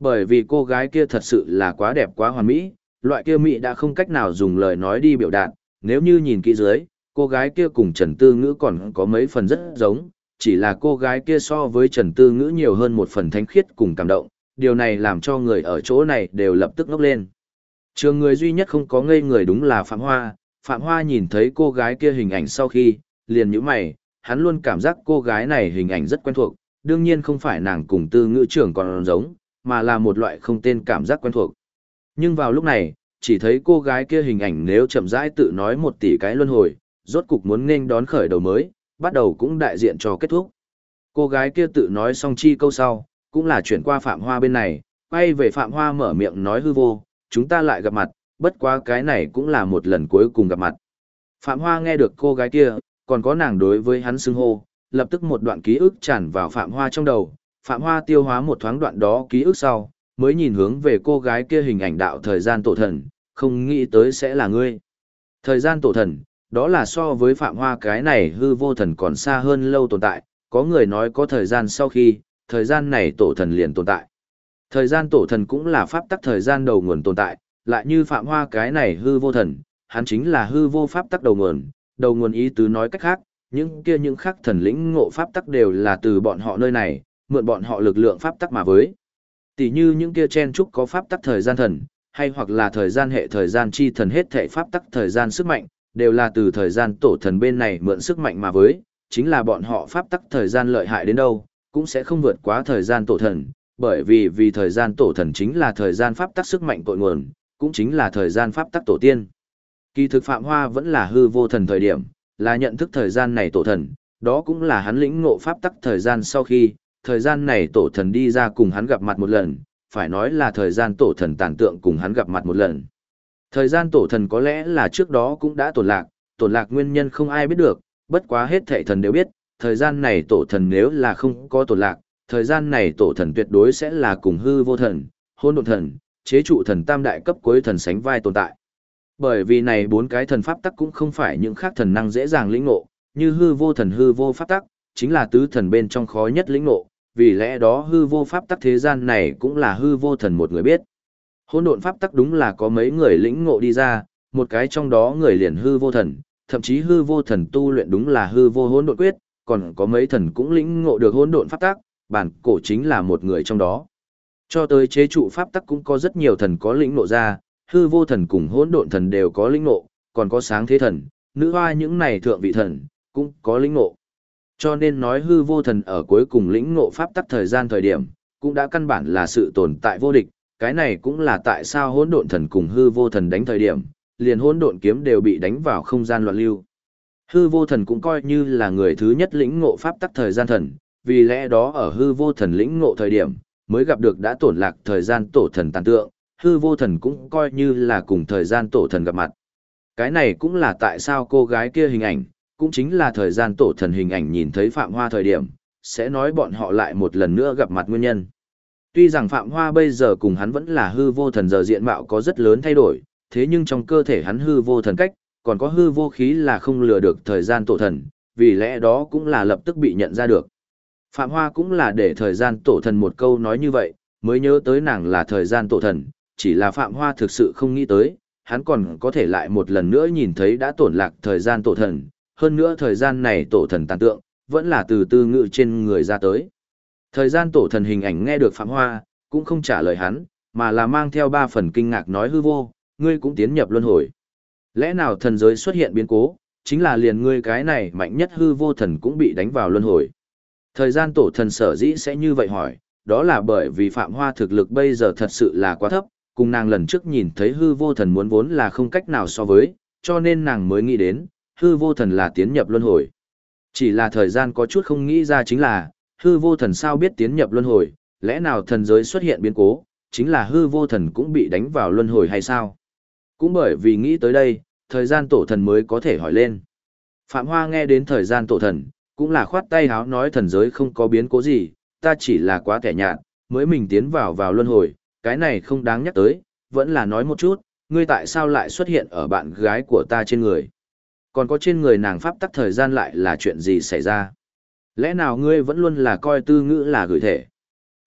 Bởi vì cô gái kia thật sự là quá đẹp quá hoàn mỹ, loại kia mỹ đã không cách nào dùng lời nói đi biểu đạt, nếu như nhìn kỹ dưới, cô gái kia cùng Trần Tư Ngữ còn có mấy phần rất giống, chỉ là cô gái kia so với Trần Tư Ngữ nhiều hơn một phần thánh khiết cùng cảm động, điều này làm cho người ở chỗ này đều lập tức ngốc lên. Trường người duy nhất không có ngây người đúng là Phạm Hoa, Phạm Hoa nhìn thấy cô gái kia hình ảnh sau khi, liền nhíu mày, hắn luôn cảm giác cô gái này hình ảnh rất quen thuộc, đương nhiên không phải nàng cùng Tư Ngữ trưởng còn giống, mà là một loại không tên cảm giác quen thuộc. Nhưng vào lúc này, chỉ thấy cô gái kia hình ảnh nếu chậm rãi tự nói 1 tỷ cái luân hồi, rốt cục muốn nên đón khởi đầu mới, bắt đầu cũng đại diện cho kết thúc. Cô gái kia tự nói xong chi câu sau, cũng là chuyển qua Phạm Hoa bên này, quay về Phạm Hoa mở miệng nói hư vô, chúng ta lại gặp mặt, bất quá cái này cũng là một lần cuối cùng gặp mặt. Phạm Hoa nghe được cô gái kia, còn có nàng đối với hắn xưng hô, lập tức một đoạn ký ức tràn vào Phạm Hoa trong đầu, Phạm Hoa tiêu hóa một thoáng đoạn đó ký ức sau, mới nhìn hướng về cô gái kia hình ảnh đạo thời gian tổ thần, không nghĩ tới sẽ là ngươi. Thời gian tổ thần, đó là so với Phạm Hoa cái này hư vô thần còn xa hơn lâu tồn tại, có người nói có thời gian sau khi, thời gian này tổ thần liền tồn tại. Thời gian tổ thần cũng là pháp tắc thời gian đầu nguồn tồn tại, lại như Phạm Hoa cái này hư vô thần, hắn chính là hư vô pháp tắc đầu nguồn ý tứ nói cách khác, những khác thần lĩnh ngộ pháp tắc đều là từ bọn họ nơi này, mượn bọn họ lực lượng pháp tắc mà với. Tỷ như những kia chen trúc có pháp tắc thời gian thần, hay hoặc là thời gian hệ thời gian chi thần hết thảy pháp tắc thời gian sức mạnh, đều là từ thời gian tổ thần bên này mượn sức mạnh mà với, chính là bọn họ pháp tắc thời gian lợi hại đến đâu, cũng sẽ không vượt quá thời gian tổ thần, bởi vì thời gian tổ thần chính là thời gian pháp tắc sức mạnh cội nguồn, cũng chính là thời gian pháp tắc tổ tiên. Kỳ thực Phạm Hoa vẫn là hư vô thần thời điểm, là nhận thức thời gian này tổ thần, đó cũng là hắn lĩnh ngộ pháp tắc thời gian sau khi, thời gian này tổ thần đi ra cùng hắn gặp mặt một lần, phải nói là thời gian tổ thần tàn tượng cùng hắn gặp mặt một lần. Thời gian tổ thần có lẽ là trước đó cũng đã tổn lạc nguyên nhân không ai biết được, bất quá hết thảy thần đều biết, thời gian này tổ thần nếu là không có tổn lạc, thời gian này tổ thần tuyệt đối sẽ là cùng hư vô thần, hỗn độn thần, chế trụ thần tam đại cấp cuối thần sánh vai tồn tại. Bởi vì này 4 cái thần pháp tắc cũng không phải những khác thần năng dễ dàng lĩnh ngộ, như hư vô thần hư vô pháp tắc, chính là tứ thần bên trong khó nhất lĩnh ngộ, vì lẽ đó hư vô pháp tắc thế gian này cũng là hư vô thần một người biết. Hỗn độn pháp tắc đúng là có mấy người lĩnh ngộ đi ra, một cái trong đó người liền hư vô thần, thậm chí hư vô thần tu luyện đúng là hư vô hỗn độn quyết, còn có mấy thần cũng lĩnh ngộ được hỗn độn pháp tắc, bản cổ chính là một người trong đó. Cho tới chế trụ pháp tắc cũng có rất nhiều thần có lĩnh ngộ ra, hư vô thần cùng hỗn độn thần đều có lĩnh ngộ, còn có sáng thế thần, nữ hoa những này thượng vị thần cũng có lĩnh ngộ. Cho nên nói hư vô thần ở cuối cùng lĩnh ngộ pháp tắc thời gian thời điểm, cũng đã căn bản là sự tồn tại vô địch, cái này cũng là tại sao hỗn độn thần cùng hư vô thần đánh thời điểm, liền hỗn độn kiếm đều bị đánh vào không gian loạn lưu. Hư vô thần cũng coi như là người thứ nhất lĩnh ngộ pháp tắc thời gian thần, vì lẽ đó ở hư vô thần lĩnh ngộ thời điểm, mới gặp được đã tổn lạc thời gian tổ thần tàn tượng, hư vô thần cũng coi như là cùng thời gian tổ thần gặp mặt. Cái này cũng là tại sao cô gái kia hình ảnh, cũng chính là thời gian tổ thần hình ảnh nhìn thấy Phạm Hoa thời điểm, sẽ nói bọn họ lại một lần nữa gặp mặt nguyên nhân. Tuy rằng Phạm Hoa bây giờ cùng hắn vẫn là hư vô thần giờ diện mạo có rất lớn thay đổi, thế nhưng trong cơ thể hắn hư vô thần cách, còn có hư vô khí là không lừa được thời gian tổ thần, vì lẽ đó cũng là lập tức bị nhận ra được. Phạm Hoa cũng là để thời gian tổ thần một câu nói như vậy, mới nhớ tới nàng là thời gian tổ thần, chỉ là Phạm Hoa thực sự không nghĩ tới, hắn còn có thể lại một lần nữa nhìn thấy đã tổn lạc thời gian tổ thần, hơn nữa thời gian này tổ thần tàn tượng, vẫn là từ tư ngự trên người ra tới. Thời gian tổ thần hình ảnh nghe được Phạm Hoa, cũng không trả lời hắn, mà là mang theo 3 phần kinh ngạc nói hư vô, ngươi cũng tiến nhập luân hồi. Lẽ nào thần giới xuất hiện biến cố, chính là liền ngươi cái này mạnh nhất hư vô thần cũng bị đánh vào luân hồi. Thời gian tổ thần sở dĩ sẽ như vậy hỏi, đó là bởi vì Phạm Hoa thực lực bây giờ thật sự là quá thấp, cùng nàng lần trước nhìn thấy hư vô thần muốn vốn là không cách nào so với, cho nên nàng mới nghĩ đến, hư vô thần là tiến nhập luân hồi. Chỉ là thời gian có chút không nghĩ ra chính là, hư vô thần sao biết tiến nhập luân hồi, lẽ nào thần giới xuất hiện biến cố, chính là hư vô thần cũng bị đánh vào luân hồi hay sao? Cũng bởi vì nghĩ tới đây, thời gian tổ thần mới có thể hỏi lên. Phạm Hoa nghe đến thời gian tổ thần, cũng là khoát tay háo nói thần giới không có biến cố gì, ta chỉ là quá kẻ nhạt, mới mình tiến vào luân hồi, cái này không đáng nhắc tới, vẫn là nói một chút, ngươi tại sao lại xuất hiện ở bạn gái của ta trên người. Còn có trên người nàng pháp tắc thời gian lại là chuyện gì xảy ra? Lẽ nào ngươi vẫn luôn là coi tư ngữ là gửi thể?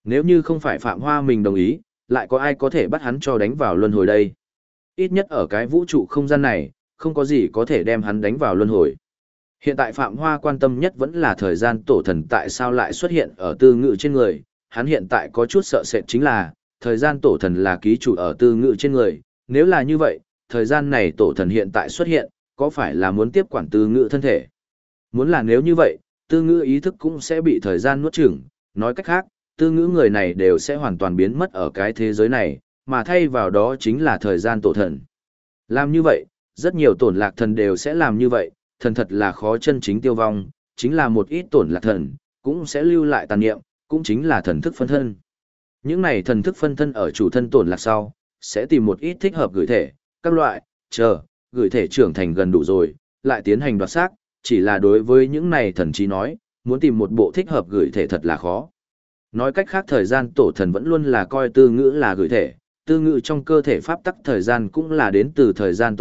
Nếu như không phải Phạm Hoa mình đồng ý, lại có ai có thể bắt hắn cho đánh vào luân hồi đây? Ít nhất ở cái vũ trụ không gian này, không có gì có thể đem hắn đánh vào luân hồi. Hiện tại Phạm Hoa quan tâm nhất vẫn là thời gian tổ thần tại sao lại xuất hiện ở Tư Ngự trên người, hắn hiện tại có chút sợ sệt chính là, thời gian tổ thần là ký chủ ở Tư Ngự trên người, nếu là như vậy, thời gian này tổ thần hiện tại xuất hiện, có phải là muốn tiếp quản Tư Ngự thân thể? Muốn là nếu như vậy, Tư Ngự ý thức cũng sẽ bị thời gian nuốt chửng, nói cách khác, Tư Ngự người này đều sẽ hoàn toàn biến mất ở cái thế giới này, mà thay vào đó chính là thời gian tổ thần. Làm như vậy, rất nhiều tổn lạc thần đều sẽ làm như vậy, thần thật là khó chân chính tiêu vong, chính là một ít tổn lạc thần, cũng sẽ lưu lại tàn niệm, cũng chính là thần thức phân thân. Những này thần thức phân thân ở chủ thân tổn lạc sau, sẽ tìm một ít thích hợp gửi thể, các loại, gửi thể trưởng thành gần đủ rồi, lại tiến hành đoạt xác, chỉ là đối với những này thần trí nói, muốn tìm một bộ thích hợp gửi thể thật là khó. Nói cách khác thời gian tổ thần vẫn luôn là coi Tư Ngự là gửi thể, Tư Ngự trong cơ thể pháp tắc thời gian cũng là đến từ thời gian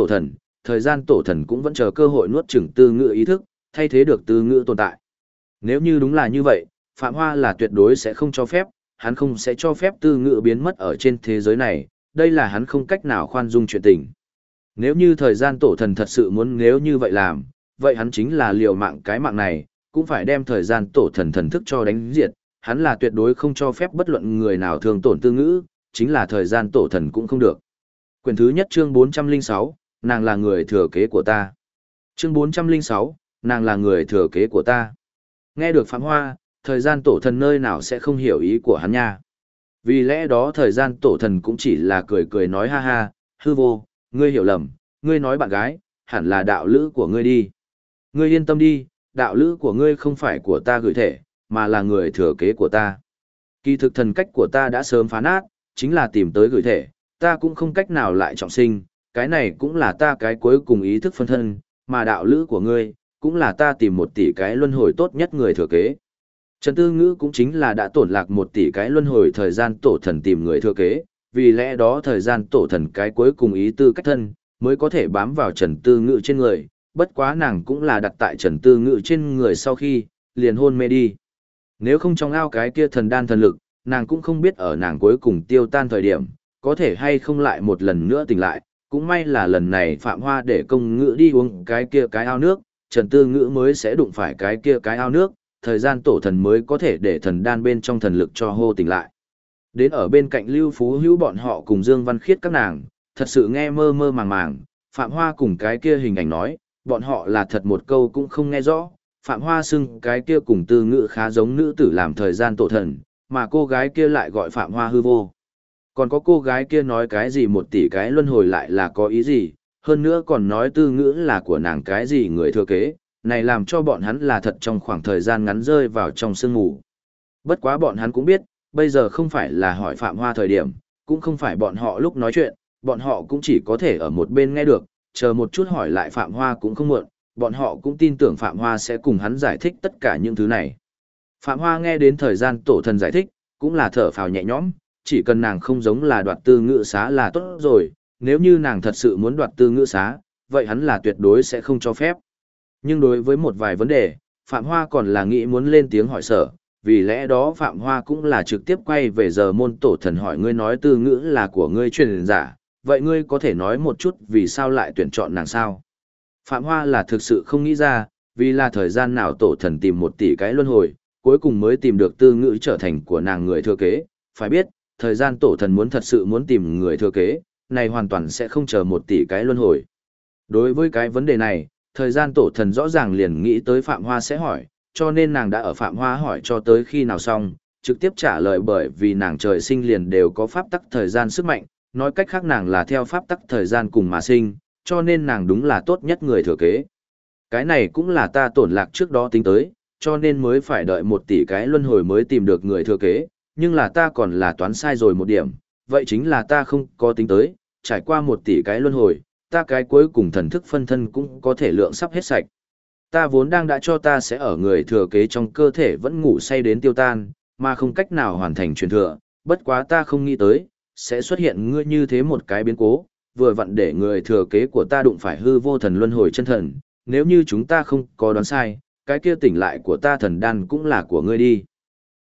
tổ thần cũng vẫn chờ cơ hội nuốt chửng Tư Ngự ý thức, thay thế được Tư Ngự tồn tại. Nếu như đúng là như vậy, Phạm Hoa là tuyệt đối sẽ không cho phép, hắn không sẽ cho phép Tư Ngự biến mất ở trên thế giới này, đây là hắn không cách nào khoan dung chuyện tình. Nếu như thời gian tổ thần thật sự muốn nếu như vậy làm, vậy hắn chính là liều mạng cái mạng này, cũng phải đem thời gian tổ thần thần thức cho đánh diệt, hắn là tuyệt đối không cho phép bất luận người nào thương tổn Tư Ngự, chính là thời gian tổ thần cũng không được. Quyển thứ nhất chương 406, nàng là người thừa kế của ta. Chương 406, nàng là người thừa kế của ta. Nghe được Phạm Hoa, thời gian tổ thần nơi nào sẽ không hiểu ý của hắn nha. Vì lẽ đó thời gian tổ thần cũng chỉ là cười cười nói ha ha, hư vô, ngươi hiểu lầm, ngươi nói bạn gái, hẳn là đạo lữ của ngươi đi. Ngươi yên tâm đi, đạo lữ của ngươi không phải của ta gửi thể, mà là người thừa kế của ta. Kỳ thực thần cách của ta đã sớm phá nát, chính là tìm tới gửi thể, ta cũng không cách nào lại trọng sinh, cái này cũng là ta cái cuối cùng ý thức phân thân, mà đạo lữ của ngươi, cũng là ta tìm 1 tỷ cái luân hồi tốt nhất người thừa kế. Trần Tư Ngữ cũng chính là đã tổn lạc 1 tỷ cái luân hồi thời gian tổ thần tìm người thừa kế, vì lẽ đó thời gian tổ thần cái cuối cùng ý tư cách thân, mới có thể bám vào Trần Tư Ngữ trên người, bất quá nàng cũng là đặt tại Trần Tư Ngữ trên người sau khi, liền hôn mê đi. Nếu không trong ao cái kia thần đan thần lực, nàng cũng không biết ở nàng cuối cùng tiêu tan thời điểm, có thể hay không lại một lần nữa tỉnh lại, cũng may là lần này Phạm Hoa để công ngữ đi uống cái kia cái ao nước, Trần Tư Ngữ mới sẽ đụng phải cái kia cái ao nước, thời gian tổ thần mới có thể để thần đan bên trong thần lực cho hô tỉnh lại. Đến ở bên cạnh Lưu Phú Hữu bọn họ cùng Dương Văn Khiết các nàng, thật sự nghe mơ mơ màng màng, Phạm Hoa cùng cái kia hình ảnh nói, bọn họ là thật một câu cũng không nghe rõ, Phạm Hoa xưng cái kia cùng Tư Ngữ khá giống nữ tử làm thời gian tổ thần, mà cô gái kia lại gọi Phạm Hoa hư vô. Còn có cô gái kia nói cái gì 1 tỷ cái luân hồi lại là có ý gì, hơn nữa còn nói Tư Ngữ là của nàng cái gì người thừa kế, này làm cho bọn hắn là thật trong khoảng thời gian ngắn rơi vào trong sương ngủ. Bất quá bọn hắn cũng biết, bây giờ không phải là hỏi Phạm Hoa thời điểm, cũng không phải bọn họ lúc nói chuyện, bọn họ cũng chỉ có thể ở một bên nghe được, chờ một chút hỏi lại Phạm Hoa cũng không muộn, bọn họ cũng tin tưởng Phạm Hoa sẽ cùng hắn giải thích tất cả những thứ này. Phạm Hoa nghe đến thời gian tổ thần giải thích, cũng là thở phào nhẹ nhõm, chỉ cần nàng không giống là đoạt Tư Ngữ xá là tốt rồi, nếu như nàng thật sự muốn đoạt Tư Ngữ xá, vậy hắn là tuyệt đối sẽ không cho phép. Nhưng đối với một vài vấn đề, Phạm Hoa còn là nghĩ muốn lên tiếng hỏi sở, vì lẽ đó Phạm Hoa cũng là trực tiếp quay về giờ môn tổ thần hỏi ngươi nói Tư Ngữ là của ngươi truyền giả, vậy ngươi có thể nói một chút vì sao lại tuyển chọn nàng sao? Phạm Hoa là thực sự không nghĩ ra, vì là thời gian nào tổ thần tìm 1 tỷ cái luân hồi, cuối cùng mới tìm được Tư Ngữ trở thành của nàng người thừa kế, phải biết, thời gian tổ thần muốn thật sự muốn tìm người thừa kế, này hoàn toàn sẽ không chờ 1 tỷ cái luân hồi. Đối với cái vấn đề này, thời gian tổ thần rõ ràng liền nghĩ tới Phạm Hoa sẽ hỏi, cho nên nàng đã ở Phạm Hoa hỏi cho tới khi nào xong, trực tiếp trả lời bởi vì nàng trời sinh liền đều có pháp tắc thời gian sức mạnh, nói cách khác nàng là theo pháp tắc thời gian cùng mà sinh, cho nên nàng đúng là tốt nhất người thừa kế. Cái này cũng là ta tổn lạc trước đó tính tới, cho nên mới phải đợi 1 tỷ cái luân hồi mới tìm được người thừa kế, nhưng là ta còn là toán sai rồi một điểm, vậy chính là ta không có tính tới, trải qua 1 tỷ cái luân hồi, ta cái cuối cùng thần thức phân thân cũng có thể lượng sắp hết sạch. Ta vốn đang đã cho ta sẽ ở người thừa kế trong cơ thể vẫn ngủ say đến tiêu tan, mà không cách nào hoàn thành truyền thừa, bất quá ta không nghĩ tới, sẽ xuất hiện ngươi như thế một cái biến cố, vừa vặn để người thừa kế của ta đụng phải hư vô thần luân hồi chân thần, nếu như chúng ta không có đoán sai, cái kia tỉnh lại của ta thần đan cũng là của ngươi đi.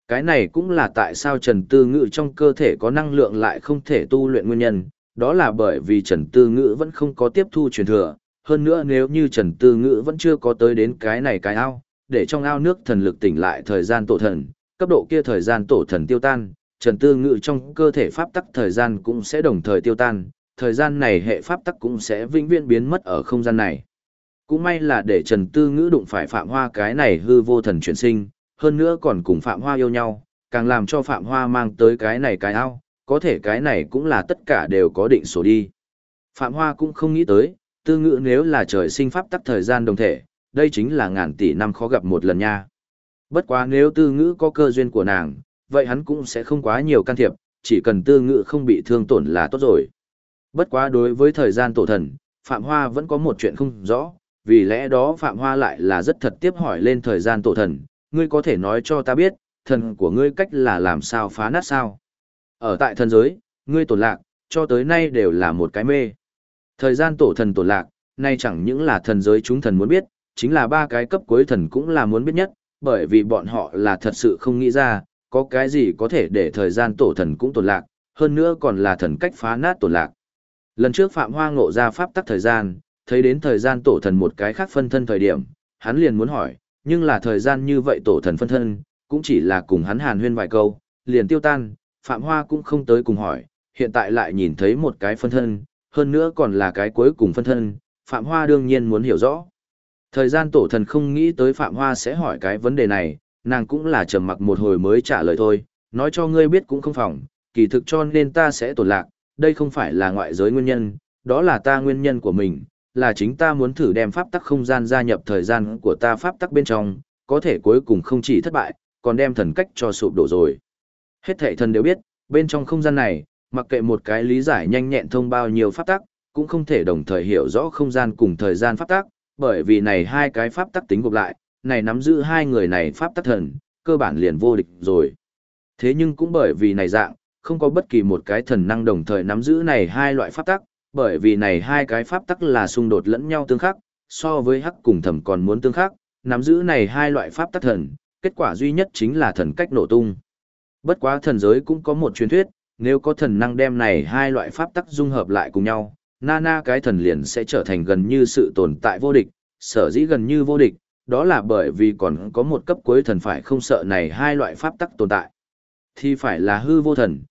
Cái này cũng là tại sao Trần Tư Ngữ trong cơ thể có năng lượng lại không thể tu luyện nguyên nhân, đó là bởi vì Trần Tư Ngữ vẫn không có tiếp thu truyền thừa, hơn nữa nếu như Trần Tư Ngữ vẫn chưa có tới đến cái này cái ao, để trong ao nước thần lực tỉnh lại thời gian tổ thần, cấp độ kia thời gian tổ thần tiêu tan, Trần Tư Ngữ trong cơ thể pháp tắc thời gian cũng sẽ đồng thời tiêu tan, thời gian này hệ pháp tắc cũng sẽ vĩnh viễn biến mất ở không gian này. Cũng may là để Trần Tư Ngữ đụng phải Phạm Hoa cái này hư vô thần chuyển sinh, hơn nữa còn cùng Phạm Hoa yêu nhau, càng làm cho Phạm Hoa mang tới cái này cái ao, có thể cái này cũng là tất cả đều có định số đi. Phạm Hoa cũng không nghĩ tới, Tư Ngữ nếu là trời sinh pháp tắc thời gian đồng thể, đây chính là ngàn tỷ năm khó gặp một lần nha. Bất quá nếu Tư Ngữ có cơ duyên của nàng, vậy hắn cũng sẽ không quá nhiều can thiệp, chỉ cần Tư Ngữ không bị thương tổn là tốt rồi. Bất quá đối với thời gian tổ thần, Phạm Hoa vẫn có một chuyện không rõ, vì lẽ đó Phạm Hoa lại là rất thật tiếp hỏi lên thời gian tổ thần, ngươi có thể nói cho ta biết, thần của ngươi cách là làm sao phá nát sao? Ở tại thần giới, ngươi tổn lạc, cho tới nay đều là một cái mê. Thời gian tổ thần tổn lạc, nay chẳng những là thần giới chúng thần muốn biết, chính là ba cái cấp cuối thần cũng là muốn biết nhất, bởi vì bọn họ là thật sự không nghĩ ra, có cái gì có thể để thời gian tổ thần cũng tổn lạc, hơn nữa còn là thần cách phá nát tổn lạc. Lần trước Phạm Hoa ngộ ra pháp tắc thời gian, thấy đến thời gian tổ thần một cái khác phân thân thời điểm, hắn liền muốn hỏi, nhưng là thời gian như vậy tổ thần phân thân, cũng chỉ là cùng hắn hàn huyên vài câu, liền tiêu tan, Phạm Hoa cũng không tới cùng hỏi, hiện tại lại nhìn thấy một cái phân thân, hơn nữa còn là cái cuối cùng phân thân, Phạm Hoa đương nhiên muốn hiểu rõ. Thời gian tổ thần không nghĩ tới Phạm Hoa sẽ hỏi cái vấn đề này, nàng cũng là trầm mặc một hồi mới trả lời thôi, nói cho ngươi biết cũng không phòng, kỳ thực cho nên ta sẽ tổn lạc, đây không phải là ngoại giới nguyên nhân, đó là ta nguyên nhân của mình, là chính ta muốn thử đem pháp tắc không gian gia nhập thời gian của ta pháp tắc bên trong, có thể cuối cùng không chỉ thất bại, còn đem thần cách cho sụp đổ rồi. Hết thảy thần đều biết, bên trong không gian này, mặc kệ một cái lý giải nhanh nhẹn thông bao nhiêu pháp tắc, cũng không thể đồng thời hiểu rõ không gian cùng thời gian pháp tắc, bởi vì này hai cái pháp tắc tính gộp lại, này nắm giữ hai người này pháp tắc thần, cơ bản liền vô địch rồi. Thế nhưng cũng bởi vì này dạng, không có bất kỳ một cái thần năng đồng thời nắm giữ này hai loại pháp tắc, bởi vì này hai cái pháp tắc là xung đột lẫn nhau tương khắc, so với hắc cùng thầm còn muốn tương khắc, nắm giữ này hai loại pháp tắc thần, kết quả duy nhất chính là thần cách nổ tung. Bất quá thần giới cũng có một truyền thuyết, nếu có thần năng đem này hai loại pháp tắc dung hợp lại cùng nhau, Nana cái thần liền sẽ trở thành gần như sự tồn tại vô địch, sở dĩ gần như vô địch, đó là bởi vì còn có một cấp cuối thần phải không sợ này hai loại pháp tắc tồn tại. Thì phải là hư vô thần,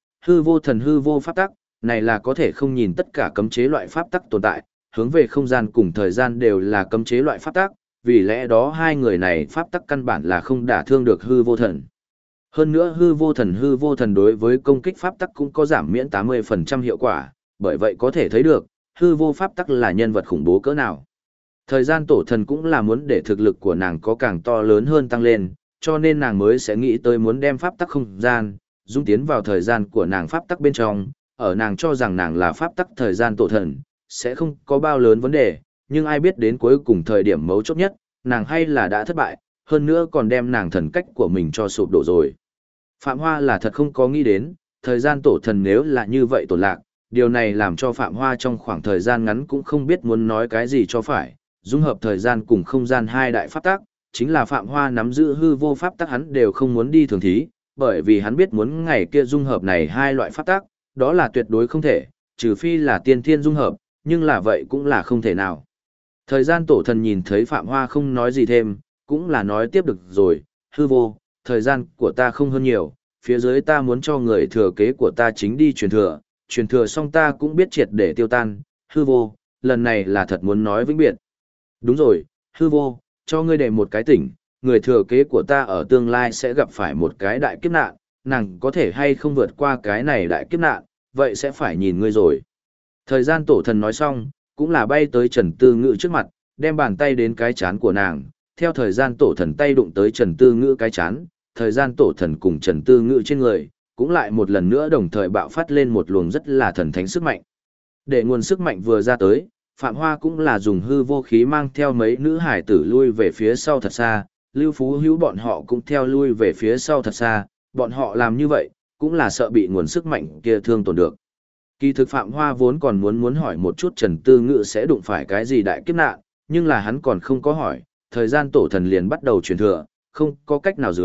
hư vô pháp tắc, này là có thể không nhìn tất cả cấm chế loại pháp tắc tồn tại, hướng về không gian cùng thời gian đều là cấm chế loại pháp tắc, vì lẽ đó hai người này pháp tắc căn bản là không đả thương được hư vô thần. Hơn nữa hư vô thần đối với công kích pháp tắc cũng có giảm miễn 80% hiệu quả, bởi vậy có thể thấy được, hư vô pháp tắc là nhân vật khủng bố cỡ nào. Thời gian tổ thần cũng là muốn để thực lực của nàng có càng to lớn hơn tăng lên, cho nên nàng mới sẽ nghĩ tới muốn đem pháp tắc không gian, dung tiến vào thời gian của nàng pháp tắc bên trong, ở nàng cho rằng nàng là pháp tắc thời gian tổ thần, sẽ không có bao lớn vấn đề, nhưng ai biết đến cuối cùng thời điểm mấu chốt nhất, nàng hay là đã thất bại, hơn nữa còn đem nàng thần cách của mình cho sụp đổ rồi. Phạm Hoa là thật không có nghĩ đến, thời gian tổ thần nếu là như vậy tổn lạc, điều này làm cho Phạm Hoa trong khoảng thời gian ngắn cũng không biết muốn nói cái gì cho phải, dung hợp thời gian cùng không gian hai đại pháp tắc, chính là Phạm Hoa nắm giữ hư vô pháp tắc hắn đều không muốn đi thường thí, bởi vì hắn biết muốn ngày kia dung hợp này hai loại pháp tắc, đó là tuyệt đối không thể, trừ phi là tiên thiên dung hợp, nhưng là vậy cũng là không thể nào. Thời gian tổ thần nhìn thấy Phạm Hoa không nói gì thêm, cũng là nói tiếp được rồi, hư vô, thời gian của ta không hơn nhiều, phía dưới ta muốn cho người thừa kế của ta chính đi truyền thừa xong ta cũng biết triệt để tiêu tan, hư vô, lần này là thật muốn nói vĩnh biệt. Đúng rồi, hư vô, cho ngươi để một cái tỉnh, người thừa kế của ta ở tương lai sẽ gặp phải một cái đại kiếp nạn, nàng có thể hay không vượt qua cái này đại kiếp nạn, vậy sẽ phải nhìn ngươi rồi. Thời gian tổ thần nói xong, cũng là bay tới Trần Tư Ngữ trước mặt, đem bàn tay đến cái chán của nàng, theo thời gian tổ thần tay đụng tới Trần Tư Ngữ cái chán, thời gian tổ thần cùng Trần Tư Ngữ trên người, cũng lại một lần nữa đồng thời bạo phát lên một luồng rất là thần thánh sức mạnh. Để nguồn sức mạnh vừa ra tới, Phạm Hoa cũng là dùng hư vô khí mang theo mấy nữ hải tử lui về phía sau thật xa, Lưu Phú Hữu bọn họ cũng theo lui về phía sau thật xa, bọn họ làm như vậy, cũng là sợ bị nguồn sức mạnh kia thương tổn được. Kỳ thực Phạm Hoa vốn còn muốn hỏi một chút Trần Tư Ngữ sẽ đụng phải cái gì đại kiếp nạn, nhưng là hắn còn không có hỏi, thời gian tổ thần liền bắt đầu truyền thừa, không có cách nào dưới,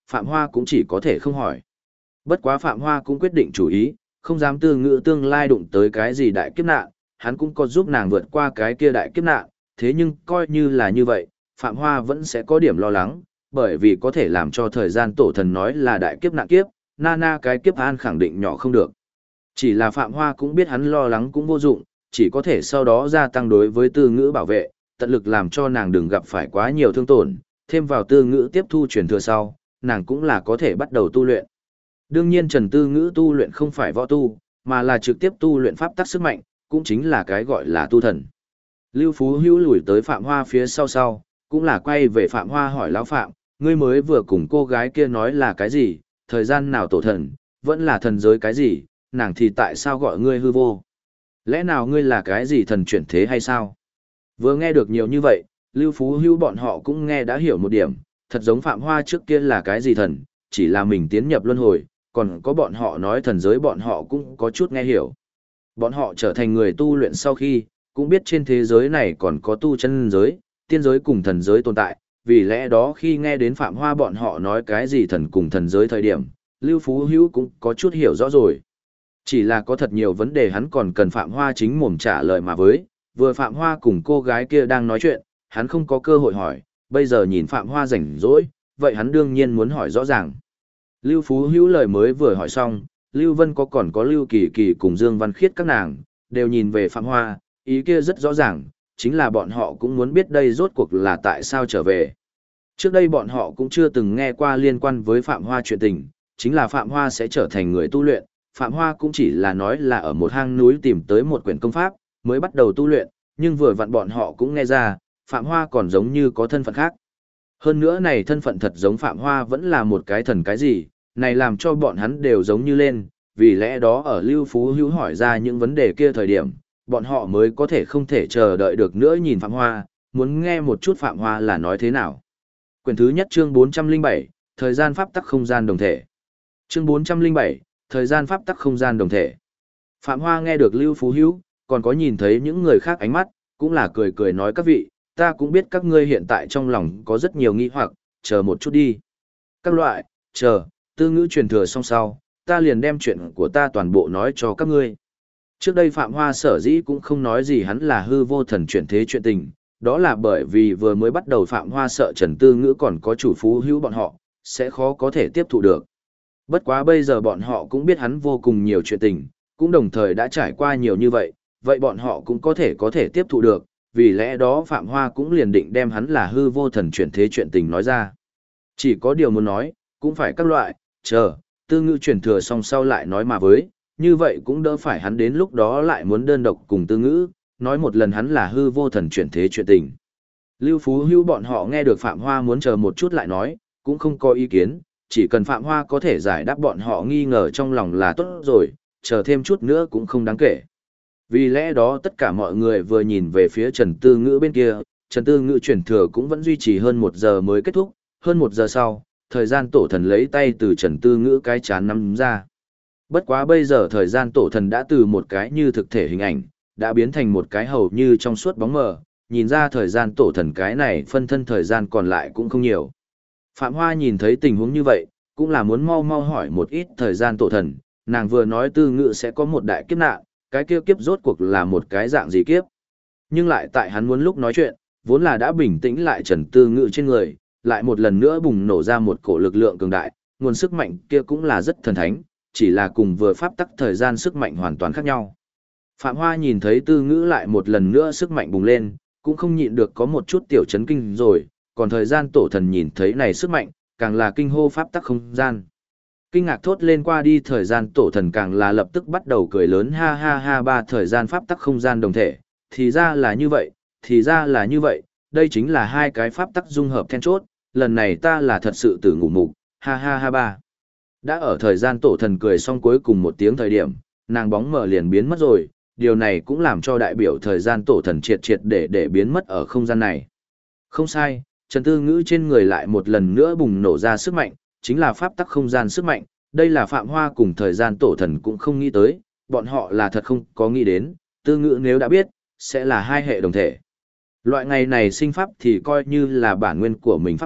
Phạm Hoa cũng chỉ có thể không hỏi. Bất quá Phạm Hoa cũng quyết định chủ ý, không dám tư ngữ tương lai đụng tới cái gì đại kiếp nạn, hắn cũng có giúp nàng vượt qua cái kia đại kiếp nạn, thế nhưng coi như là như vậy, Phạm Hoa vẫn sẽ có điểm lo lắng, bởi vì có thể làm cho thời gian tổ thần nói là đại kiếp nạn kiếp, Nana cái kiếp an khẳng định nhỏ không được. Chỉ là Phạm Hoa cũng biết hắn lo lắng cũng vô dụng, chỉ có thể sau đó gia tăng đối với tư ngữ bảo vệ, tận lực làm cho nàng đừng gặp phải quá nhiều thương tổn, thêm vào tư ngữ tiếp thu truyền thừa sau, nàng cũng là có thể bắt đầu tu luyện. Đương nhiên Trần Tư Ngữ tu luyện không phải võ tu, mà là trực tiếp tu luyện pháp tắc sức mạnh, cũng chính là cái gọi là tu thần. Lưu Phú Hữu lùi tới Phạm Hoa phía sau, cũng là quay về Phạm Hoa hỏi lão Phạm, ngươi mới vừa cùng cô gái kia nói là cái gì, thời gian nào tổ thần, vẫn là thần giới cái gì, nàng thì tại sao gọi ngươi hư vô? Lẽ nào ngươi là cái gì thần chuyển thế hay sao? Vừa nghe được nhiều như vậy, Lưu Phú Hữu bọn họ cũng nghe đã hiểu một điểm, thật giống Phạm Hoa trước kia là cái gì thần, chỉ là mình tiến nhập luân hồi, còn có bọn họ nói thần giới bọn họ cũng có chút nghe hiểu. Bọn họ trở thành người tu luyện sau khi, cũng biết trên thế giới này còn có tu chân giới, tiên giới cùng thần giới tồn tại, vì lẽ đó khi nghe đến Phạm Hoa bọn họ nói cái gì thần cùng thần giới thời điểm, Lưu Phú Hữu cũng có chút hiểu rõ rồi. Chỉ là có thật nhiều vấn đề hắn còn cần Phạm Hoa chính mồm trả lời mà với, vừa Phạm Hoa cùng cô gái kia đang nói chuyện, hắn không có cơ hội hỏi, bây giờ nhìn Phạm Hoa rảnh rỗi, vậy hắn đương nhiên muốn hỏi rõ ràng. Lưu Phú Hữu lời mới vừa hỏi xong, Lưu Vân còn có Lưu Kỳ Kỳ cùng Dương Văn Khiết các nàng, đều nhìn về Phạm Hoa, ý kia rất rõ ràng, chính là bọn họ cũng muốn biết đây rốt cuộc là tại sao trở về. Trước đây bọn họ cũng chưa từng nghe qua liên quan với Phạm Hoa chuyện tình, chính là Phạm Hoa sẽ trở thành người tu luyện, Phạm Hoa cũng chỉ là nói là ở một hang núi tìm tới một quyển công pháp, mới bắt đầu tu luyện, nhưng vừa vặn bọn họ cũng nghe ra, Phạm Hoa còn giống như có thân phận khác. Hơn nữa này thân phận thật giống Phạm Hoa vẫn là một cái thần cái gì, này làm cho bọn hắn đều giống như lên, vì lẽ đó ở Lưu Phú Hữu hỏi ra những vấn đề kia thời điểm, bọn họ mới có thể không thể chờ đợi được nữa nhìn Phạm Hoa, muốn nghe một chút Phạm Hoa là nói thế nào. Quyển thứ nhất chương 407, thời gian pháp tắc không gian đồng thể. Chương 407, thời gian pháp tắc không gian đồng thể. Phạm Hoa nghe được Lưu Phú Hữu, còn có nhìn thấy những người khác ánh mắt, cũng là cười cười nói các vị, ta cũng biết các ngươi hiện tại trong lòng có rất nhiều nghi hoặc, chờ một chút đi. Các loại, chờ, tư ngữ truyền thừa xong sau, ta liền đem chuyện của ta toàn bộ nói cho các ngươi. Trước đây Phạm Hoa sở dĩ cũng không nói gì hắn là hư vô thần chuyển thế chuyện tình, đó là bởi vì vừa mới bắt đầu Phạm Hoa sợ Trần Tư Ngữ còn có chủ Phú Hữu bọn họ, sẽ khó có thể tiếp thụ được. Bất quá bây giờ bọn họ cũng biết hắn vô cùng nhiều chuyện tình, cũng đồng thời đã trải qua nhiều như vậy, vậy bọn họ cũng có thể tiếp thụ được, vì lẽ đó Phạm Hoa cũng liền định đem hắn là hư vô thần chuyển thế chuyện tình nói ra. Chỉ có điều muốn nói, cũng phải các loại, chờ, tư ngữ truyền thừa xong sau lại nói mà với, như vậy cũng đỡ phải hắn đến lúc đó lại muốn đơn độc cùng tư ngữ, nói một lần hắn là hư vô thần chuyển thế chuyện tình. Lưu Phú Hữu bọn họ nghe được Phạm Hoa muốn chờ một chút lại nói, cũng không có ý kiến, chỉ cần Phạm Hoa có thể giải đáp bọn họ nghi ngờ trong lòng là tốt rồi, chờ thêm chút nữa cũng không đáng kể. Vì lẽ đó tất cả mọi người vừa nhìn về phía Trần Tư Ngữ bên kia, Trần Tư Ngữ truyền thừa cũng vẫn duy trì hơn 1 giờ mới kết thúc, hơn 1 giờ sau, thời gian tổ thần lấy tay từ Trần Tư Ngữ cái chán nắm ra. Bất quá bây giờ thời gian tổ thần đã từ một cái như thực thể hình ảnh, đã biến thành một cái hầu như trong suốt bóng mờ, nhìn ra thời gian tổ thần cái này phân thân thời gian còn lại cũng không nhiều. Phạm Hoa nhìn thấy tình huống như vậy, cũng là muốn mau mau hỏi một ít thời gian tổ thần, nàng vừa nói Tư Ngữ sẽ có một đại kiếp nạn, cái kia kiếp rốt cuộc là một cái dạng gì kiếp. Nhưng lại tại hắn muốn lúc nói chuyện, vốn là đã bình tĩnh lại Trần Tư Ngữ trên người, lại một lần nữa bùng nổ ra một cổ lực lượng cường đại, nguồn sức mạnh kia cũng là rất thần thánh, chỉ là cùng vừa pháp tắc thời gian sức mạnh hoàn toàn khác nhau. Phạm Hoa nhìn thấy Tư Ngữ lại một lần nữa sức mạnh bùng lên, cũng không nhịn được có một chút tiểu chấn kinh rồi, còn thời gian tổ thần nhìn thấy này sức mạnh, càng là kinh hô pháp tắc không gian. Kinh ngạc thốt lên qua đi thời gian tổ thần càng là lập tức bắt đầu cười lớn ha ha ha ba thời gian pháp tắc không gian đồng thể, thì ra là như vậy, thì ra là như vậy, đây chính là hai cái pháp tắc dung hợp then chốt, lần này ta là thật sự tử ngủ mục, ha ha ha ba. Đã ở thời gian tổ thần cười xong cuối cùng một tiếng thời điểm, nàng bóng mờ liền biến mất rồi, điều này cũng làm cho đại biểu thời gian tổ thần triệt triệt để biến mất ở không gian này. Không sai, Trần Tư Ngữ trên người lại một lần nữa bùng nổ ra sức mạnh, chính là pháp tắc không gian sức mạnh, đây là Phạm Hoa cùng thời gian tổ thần cũng không nghĩ tới, bọn họ là thật không có nghĩ đến, Tư Ngữ nếu đã biết, sẽ là hai hệ đồng thể. Loại ngày này sinh pháp thì coi như là bản nguyên của mình pháp tắc,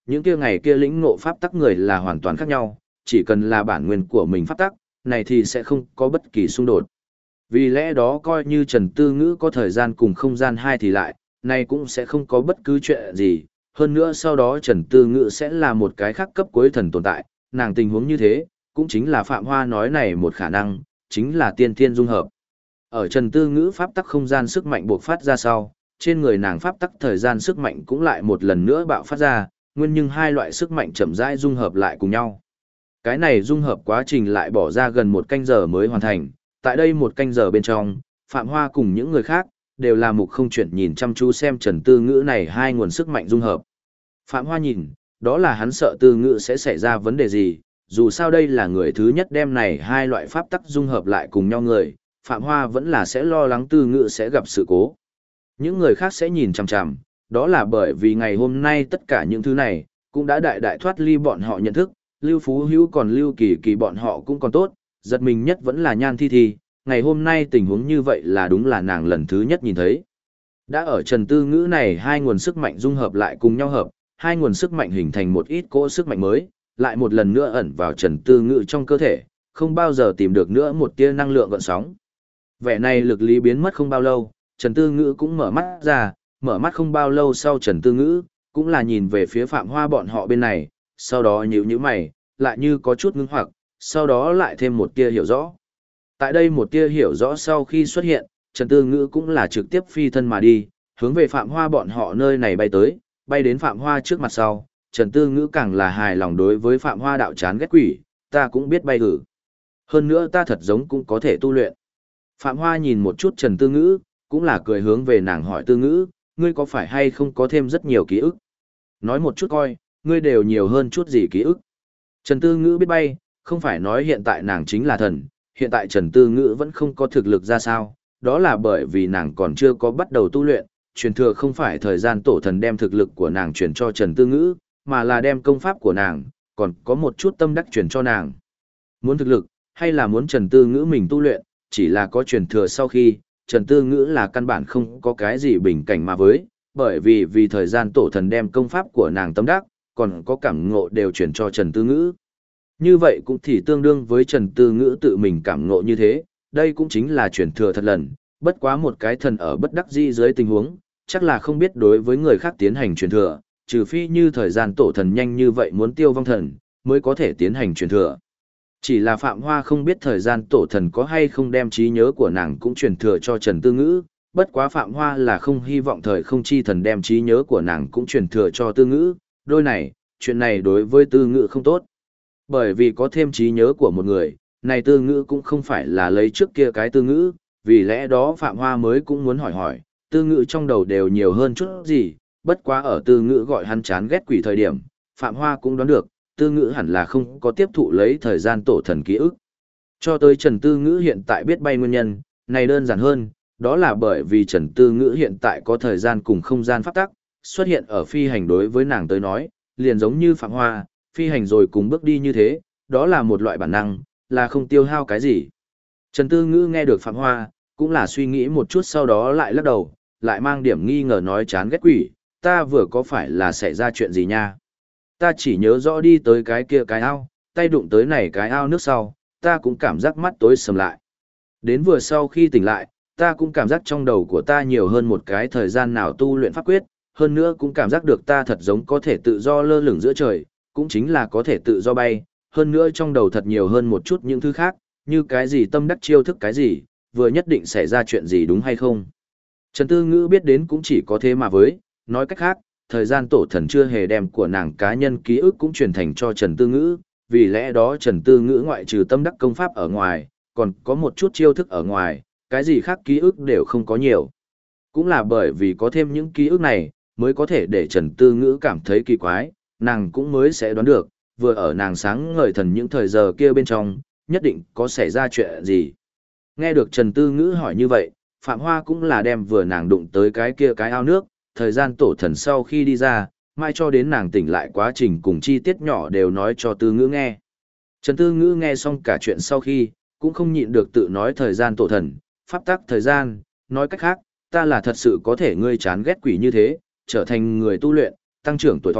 những kia ngày kia lĩnh ngộ pháp tắc người là hoàn toàn khác nhau, chỉ cần là bản nguyên của mình pháp tắc, này thì sẽ không có bất kỳ xung đột. Vì lẽ đó coi như Trần Tư Ngữ có thời gian cùng không gian hai thì lại, này cũng sẽ không có bất cứ chuyện gì. Hơn nữa sau đó Trần Tư Ngữ sẽ là một cái khác cấp cuối thần tồn tại, nàng tình huống như thế, cũng chính là Phạm Hoa nói này một khả năng, chính là tiên thiên dung hợp. Ở Trần Tư Ngữ pháp tắc không gian sức mạnh buộc phát ra sau, trên người nàng pháp tắc thời gian sức mạnh cũng lại một lần nữa bạo phát ra, nguyên nhưng hai loại sức mạnh chậm rãi dung hợp lại cùng nhau. Cái này dung hợp quá trình lại bỏ ra gần một canh giờ mới hoàn thành, tại đây một canh giờ bên trong, Phạm Hoa cùng những người khác, đều là mục không chuyển nhìn chăm chú xem Trần Tư Ngữ này hai nguồn sức mạnh dung hợp. Phạm Hoa nhìn, đó là hắn sợ Tư Ngữ sẽ xảy ra vấn đề gì, dù sao đây là người thứ nhất đem này hai loại pháp tắc dung hợp lại cùng nhau người, Phạm Hoa vẫn là sẽ lo lắng Tư Ngữ sẽ gặp sự cố. Những người khác sẽ nhìn chằm chằm, đó là bởi vì ngày hôm nay tất cả những thứ này, cũng đã đại đại thoát ly bọn họ nhận thức, Lưu Phú Hữu còn Lưu Kỳ Kỳ bọn họ cũng còn tốt, giật mình nhất vẫn là Nhan Thi Thi, ngày hôm nay tình huống như vậy là đúng là nàng lần thứ nhất nhìn thấy. Đã ở Trần Tư Ngữ này hai nguồn sức mạnh dung hợp lại cùng nhau hợp, hai nguồn sức mạnh hình thành một ít cỗ sức mạnh mới, lại một lần nữa ẩn vào Trần Tư Ngữ trong cơ thể, không bao giờ tìm được nữa một tia năng lượng gợn sóng. Vẻ này lực lý biến mất không bao lâu, Trần Tư Ngữ cũng mở mắt ra, mở mắt không bao lâu sau Trần Tư Ngữ, cũng là nhìn về phía Phạm Hoa bọn họ bên này, sau đó nhíu mày, lại như có chút ngưng hoặc, sau đó lại thêm một tia hiểu rõ. Tại đây một tia hiểu rõ sau khi xuất hiện, Trần Tư Ngữ cũng là trực tiếp phi thân mà đi, hướng về Phạm Hoa bọn họ nơi này bay tới, bay đến Phạm Hoa trước mặt sau, Trần Tư Ngữ càng là hài lòng đối với Phạm Hoa đạo chán ghét quỷ, ta cũng biết bay hử. Hơn nữa ta thật giống cũng có thể tu luyện. Phạm Hoa nhìn một chút Trần Tư Ngữ, cũng là cười hướng về nàng hỏi Tư Ngữ, ngươi có phải hay không có thêm rất nhiều ký ức? Nói một chút coi, ngươi đều nhiều hơn chút gì ký ức. Trần Tư Ngữ biết bay, không phải nói hiện tại nàng chính là thần, hiện tại Trần Tư Ngữ vẫn không có thực lực ra sao, đó là bởi vì nàng còn chưa có bắt đầu tu luyện, truyền thừa không phải thời gian tổ thần đem thực lực của nàng truyền cho Trần Tư Ngữ, mà là đem công pháp của nàng, còn có một chút tâm đắc truyền cho nàng. Muốn thực lực, hay là muốn Trần Tư Ngữ mình tu luyện, chỉ là có truyền thừa sau khi, Trần Tư Ngữ là căn bản không có cái gì bình cảnh mà với, bởi vì thời gian tổ thần đem công pháp của nàng tâm đắc, còn có cảm ngộ đều truyền cho Trần Tư Ngữ. Như vậy cũng thì tương đương với Trần Tư Ngữ tự mình cảm ngộ như thế, đây cũng chính là truyền thừa thật lần, bất quá một cái thần ở bất đắc dĩ dưới tình huống, chắc là không biết đối với người khác tiến hành truyền thừa, trừ phi như thời gian tổ thần nhanh như vậy muốn tiêu vong thần, mới có thể tiến hành truyền thừa. Chỉ là Phạm Hoa không biết thời gian tổ thần có hay không đem trí nhớ của nàng cũng truyền thừa cho Trần Tư Ngữ, bất quá Phạm Hoa là không hy vọng thời không chi thần đem trí nhớ của nàng cũng truyền thừa cho Tư Ngữ, đôi này, chuyện này đối với Tư Ngữ không tốt. Bởi vì có thêm trí nhớ của một người, này Tư Ngữ cũng không phải là lấy trước kia cái Tư Ngữ, vì lẽ đó Phạm Hoa mới cũng muốn hỏi, Tư Ngữ trong đầu đều nhiều hơn chút gì, bất quá ở Tư Ngữ gọi hắn chán ghét quỷ thời điểm, Phạm Hoa cũng đoán được, Tư Ngữ hẳn là không có tiếp thụ lấy thời gian tổ thần ký ức. Cho tới Trần Tư Ngữ hiện tại biết bay nguyên nhân, này đơn giản hơn, đó là bởi vì Trần Tư Ngữ hiện tại có thời gian cùng không gian pháp tắc, xuất hiện ở phi hành đối với nàng tới nói, liền giống như Phạm Hoa, phi hành rồi cùng bước đi như thế, đó là một loại bản năng, là không tiêu hao cái gì. Trần Tư Ngữ nghe được Phạm Hoa, cũng là suy nghĩ một chút sau đó lại lắc đầu, lại mang điểm nghi ngờ nói chán ghét quỷ, ta vừa có phải là xảy ra chuyện gì nha. Ta chỉ nhớ rõ đi tới cái kia cái ao, tay đụng tới này cái ao nước sau, ta cũng cảm giác mắt tối sầm lại. Đến vừa sau khi tỉnh lại, ta cũng cảm giác trong đầu của ta nhiều hơn một cái thời gian nào tu luyện pháp quyết, hơn nữa cũng cảm giác được ta thật giống có thể tự do lơ lửng giữa trời, cũng chính là có thể tự do bay, hơn nữa trong đầu thật nhiều hơn một chút những thứ khác, như cái gì tâm đắc chiêu thức cái gì, vừa nhất định xảy ra chuyện gì đúng hay không. Trần Tư Ngữ biết đến cũng chỉ có thế mà với, nói cách khác, thời gian tổ thần chưa hề đem của nàng cá nhân ký ức cũng truyền thành cho Trần Tư Ngữ, vì lẽ đó Trần Tư Ngữ ngoại trừ tâm đắc công pháp ở ngoài, còn có một chút chiêu thức ở ngoài, cái gì khác ký ức đều không có nhiều. Cũng là bởi vì có thêm những ký ức này, mới có thể để Trần Tư Ngữ cảm thấy kỳ quái, nàng cũng mới sẽ đoán được, vừa ở nàng sáng ngời thần những thời giờ kia bên trong, nhất định có xảy ra chuyện gì. Nghe được Trần Tư Ngữ hỏi như vậy, Phạm Hoa cũng là đem vừa nàng đụng tới cái kia cái ao nước, thời gian tổ thần sau khi đi ra, mai cho đến nàng tỉnh lại quá trình cùng chi tiết nhỏ đều nói cho Tư Ngữ nghe. Trần Tư Ngữ nghe xong cả chuyện sau khi, cũng không nhịn được tự nói thời gian tổ thần, pháp tắc thời gian, nói cách khác, ta là thật sự có thể ngươi chán ghét quỷ như thế, trở thành người tu luyện, tăng trưởng tuổi thọ,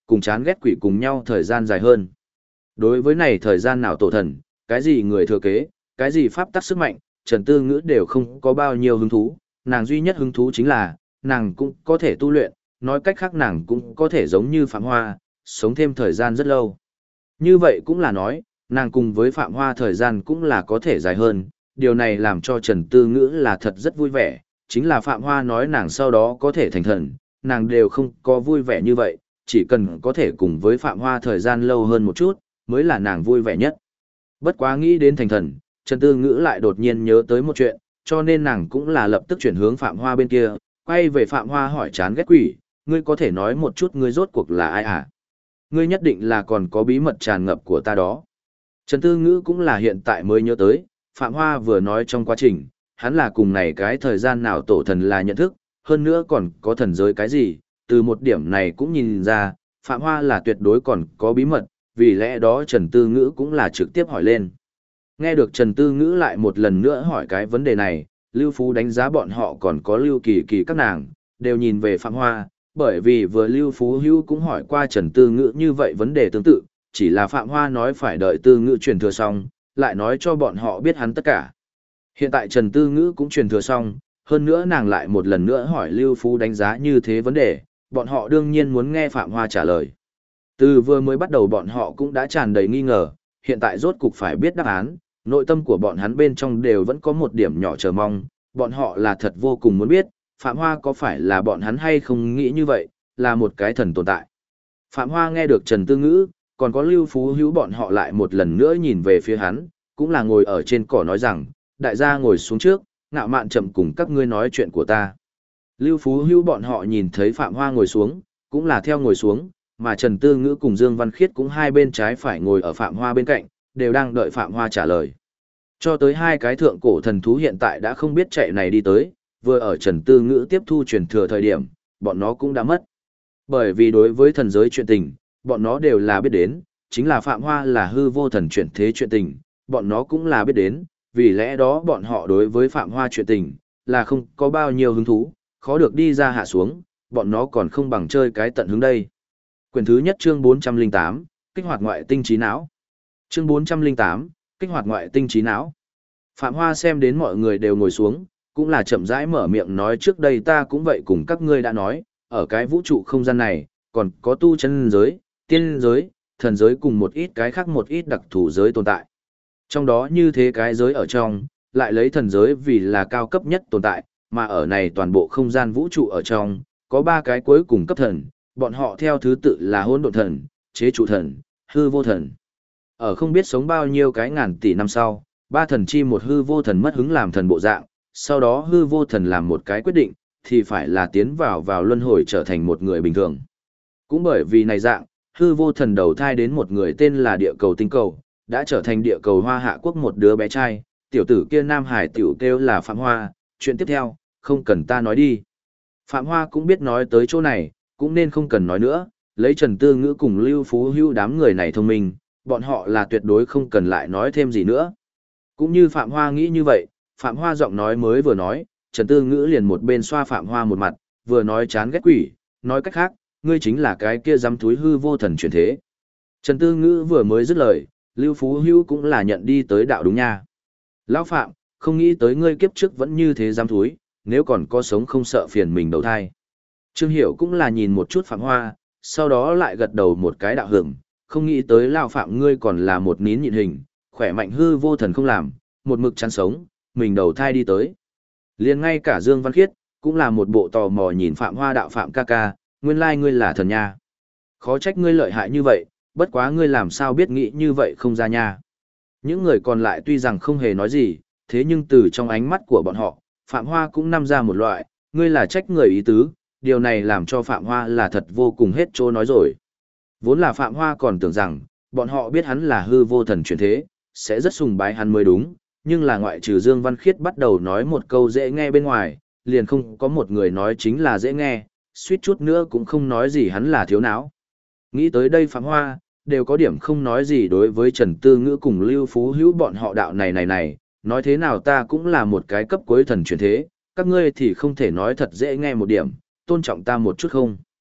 cùng chán ghét quỷ cùng nhau thời gian dài hơn. Đối với này thời gian nào tổ thần, cái gì người thừa kế, cái gì pháp tắc sức mạnh, Trần Tư Ngữ đều không có bao nhiêu hứng thú, nàng duy nhất hứng thú chính là, nàng cũng có thể tu luyện, nói cách khác nàng cũng có thể giống như Phạm Hoa, sống thêm thời gian rất lâu. Như vậy cũng là nói, nàng cùng với Phạm Hoa thời gian cũng là có thể dài hơn, điều này làm cho Trần Tư Ngữ là thật rất vui vẻ, chính là Phạm Hoa nói nàng sau đó có thể thành thần, nàng đều không có vui vẻ như vậy, chỉ cần có thể cùng với Phạm Hoa thời gian lâu hơn một chút, mới là nàng vui vẻ nhất. Bất quá nghĩ đến thành thần, Trần Tư Ngữ lại đột nhiên nhớ tới một chuyện, cho nên nàng cũng là lập tức chuyển hướng Phạm Hoa bên kia, quay về Phạm Hoa hỏi chán ghét quỷ, ngươi có thể nói một chút ngươi rốt cuộc là ai à? Ngươi nhất định là còn có bí mật tràn ngập của ta đó. Trần Tư Ngữ cũng là hiện tại mới nhớ tới, Phạm Hoa vừa nói trong quá trình, hắn là cùng này cái thời gian nào tổ thần là nhận thức, hơn nữa còn có thần giới cái gì, từ một điểm này cũng nhìn ra, Phạm Hoa là tuyệt đối còn có bí mật, vì lẽ đó Trần Tư Ngữ cũng là trực tiếp hỏi lên. Nghe được Trần Tư Ngữ lại một lần nữa hỏi cái vấn đề này, Lưu Phú đánh giá bọn họ còn có Lưu Kỳ Kỳ các nàng, đều nhìn về Phạm Hoa, bởi vì vừa Lưu Phú Hữu cũng hỏi qua Trần Tư Ngữ như vậy vấn đề tương tự, chỉ là Phạm Hoa nói phải đợi Tư Ngữ truyền thừa xong, lại nói cho bọn họ biết hắn tất cả. Hiện tại Trần Tư Ngữ cũng truyền thừa xong, hơn nữa nàng lại một lần nữa hỏi Lưu Phú đánh giá như thế vấn đề, bọn họ đương nhiên muốn nghe Phạm Hoa trả lời. Từ vừa mới bắt đầu bọn họ cũng đã tràn đầy nghi ngờ, hiện tại rốt cục phải biết đáp án, nội tâm của bọn hắn bên trong đều vẫn có một điểm nhỏ chờ mong, bọn họ là thật vô cùng muốn biết, Phạm Hoa có phải là bọn hắn hay không nghĩ như vậy, là một cái thần tồn tại. Phạm Hoa nghe được Trần Tư Ngữ, còn có Lưu Phú Hữu bọn họ lại một lần nữa nhìn về phía hắn, cũng là ngồi ở trên cỏ nói rằng, đại gia ngồi xuống trước, ngạo mạn chậm cùng các ngươi nói chuyện của ta. Lưu Phú Hữu bọn họ nhìn thấy Phạm Hoa ngồi xuống, cũng là theo ngồi xuống, mà Trần Tư Ngữ cùng Dương Văn Khiết cũng hai bên trái phải ngồi ở Phạm Hoa bên cạnh, đều đang đợi Phạm Hoa trả lời. Cho tới hai cái thượng cổ thần thú hiện tại đã không biết chạy này đi tới, vừa ở Trần Tư Ngữ tiếp thu truyền thừa thời điểm, bọn nó cũng đã mất. Bởi vì đối với thần giới chuyện tình, bọn nó đều là biết đến, chính là Phạm Hoa là hư vô thần chuyển thế chuyện tình, bọn nó cũng là biết đến, vì lẽ đó bọn họ đối với Phạm Hoa chuyện tình, là không có bao nhiêu hứng thú, khó được đi ra hạ xuống, bọn nó còn không bằng chơi cái tận hướng đây. Quyển thứ nhất chương 408, kích hoạt ngoại tinh trí não. Chương 408, kích hoạt ngoại tinh trí não. Phạm Hoa xem đến mọi người đều ngồi xuống, cũng là chậm rãi mở miệng nói trước đây ta cũng vậy cùng các ngươi đã nói, ở cái vũ trụ không gian này, còn có tu chân giới, tiên giới, thần giới cùng một ít cái khác một ít đặc thù giới tồn tại. Trong đó như thế cái giới ở trong, lại lấy thần giới vì là cao cấp nhất tồn tại, mà ở này toàn bộ không gian vũ trụ ở trong, có ba cái cuối cùng cấp thần, bọn họ theo thứ tự là hỗn độn thần, chế trụ thần, hư vô thần. Ở không biết sống bao nhiêu cái ngàn tỷ năm sau, ba thần chi một hư vô thần mất hứng làm thần bộ dạng, sau đó hư vô thần làm một cái quyết định, thì phải là tiến vào luân hồi trở thành một người bình thường. Cũng bởi vì này dạng, hư vô thần đầu thai đến một người tên là địa cầu tinh cầu, đã trở thành địa cầu Hoa Hạ Quốc một đứa bé trai, tiểu tử kia Nam Hải tiểu kêu là Phạm Hoa, chuyện tiếp theo, không cần ta nói đi. Phạm Hoa cũng biết nói tới chỗ này, cũng nên không cần nói nữa, lấy Trần Tư Ngữ cùng Lưu Phú Hữu đám người này thông minh, bọn họ là tuyệt đối không cần lại nói thêm gì nữa. Cũng như Phạm Hoa nghĩ như vậy, Phạm Hoa giọng nói mới vừa nói, Trần Tư Ngữ liền một bên xoa Phạm Hoa một mặt, vừa nói chán ghét quỷ, nói cách khác, ngươi chính là cái kia dám túi hư vô thần chuyển thế. Trần Tư Ngữ vừa mới dứt lời, Lưu Phú Hữu cũng là nhận đi tới đạo đúng nha. Lão Phạm, không nghĩ tới ngươi kiếp trước vẫn như thế dám túi, nếu còn có sống không sợ phiền mình đầu thai. Trương Hiểu cũng là nhìn một chút Phạm Hoa, sau đó lại gật đầu một cái đạo hưởng, không nghĩ tới Lão Phạm ngươi còn là một nín nhịn hình, khỏe mạnh hư vô thần không làm, một mực chán sống, mình đầu thai đi tới. Liền ngay cả Dương Văn Khiết, cũng là một bộ tò mò nhìn Phạm Hoa đạo Phạm ca ca, nguyên lai ngươi là thần nha. Khó trách ngươi lợi hại như vậy, bất quá ngươi làm sao biết nghĩ như vậy không ra nha. Những người còn lại tuy rằng không hề nói gì, thế nhưng từ trong ánh mắt của bọn họ, Phạm Hoa cũng nằm ra một loại, ngươi là trách người ý tứ, điều này làm cho Phạm Hoa là thật vô cùng hết chỗ nói rồi. Vốn là Phạm Hoa còn tưởng rằng, bọn họ biết hắn là hư vô thần chuyển thế, sẽ rất sùng bái hắn mới đúng, nhưng là ngoại trừ Dương Văn Khiết bắt đầu nói một câu dễ nghe bên ngoài, liền không có một người nói chính là dễ nghe, suýt chút nữa cũng không nói gì hắn là thiếu não. Nghĩ tới đây Phạm Hoa, đều có điểm không nói gì đối với Trần Tư Ngữ cùng Lưu Phú Hữu bọn họ đạo này, nói thế nào ta cũng là một cái cấp cuối thần chuyển thế, các ngươi thì không thể nói thật dễ nghe một điểm, tôn trọng ta một chút không.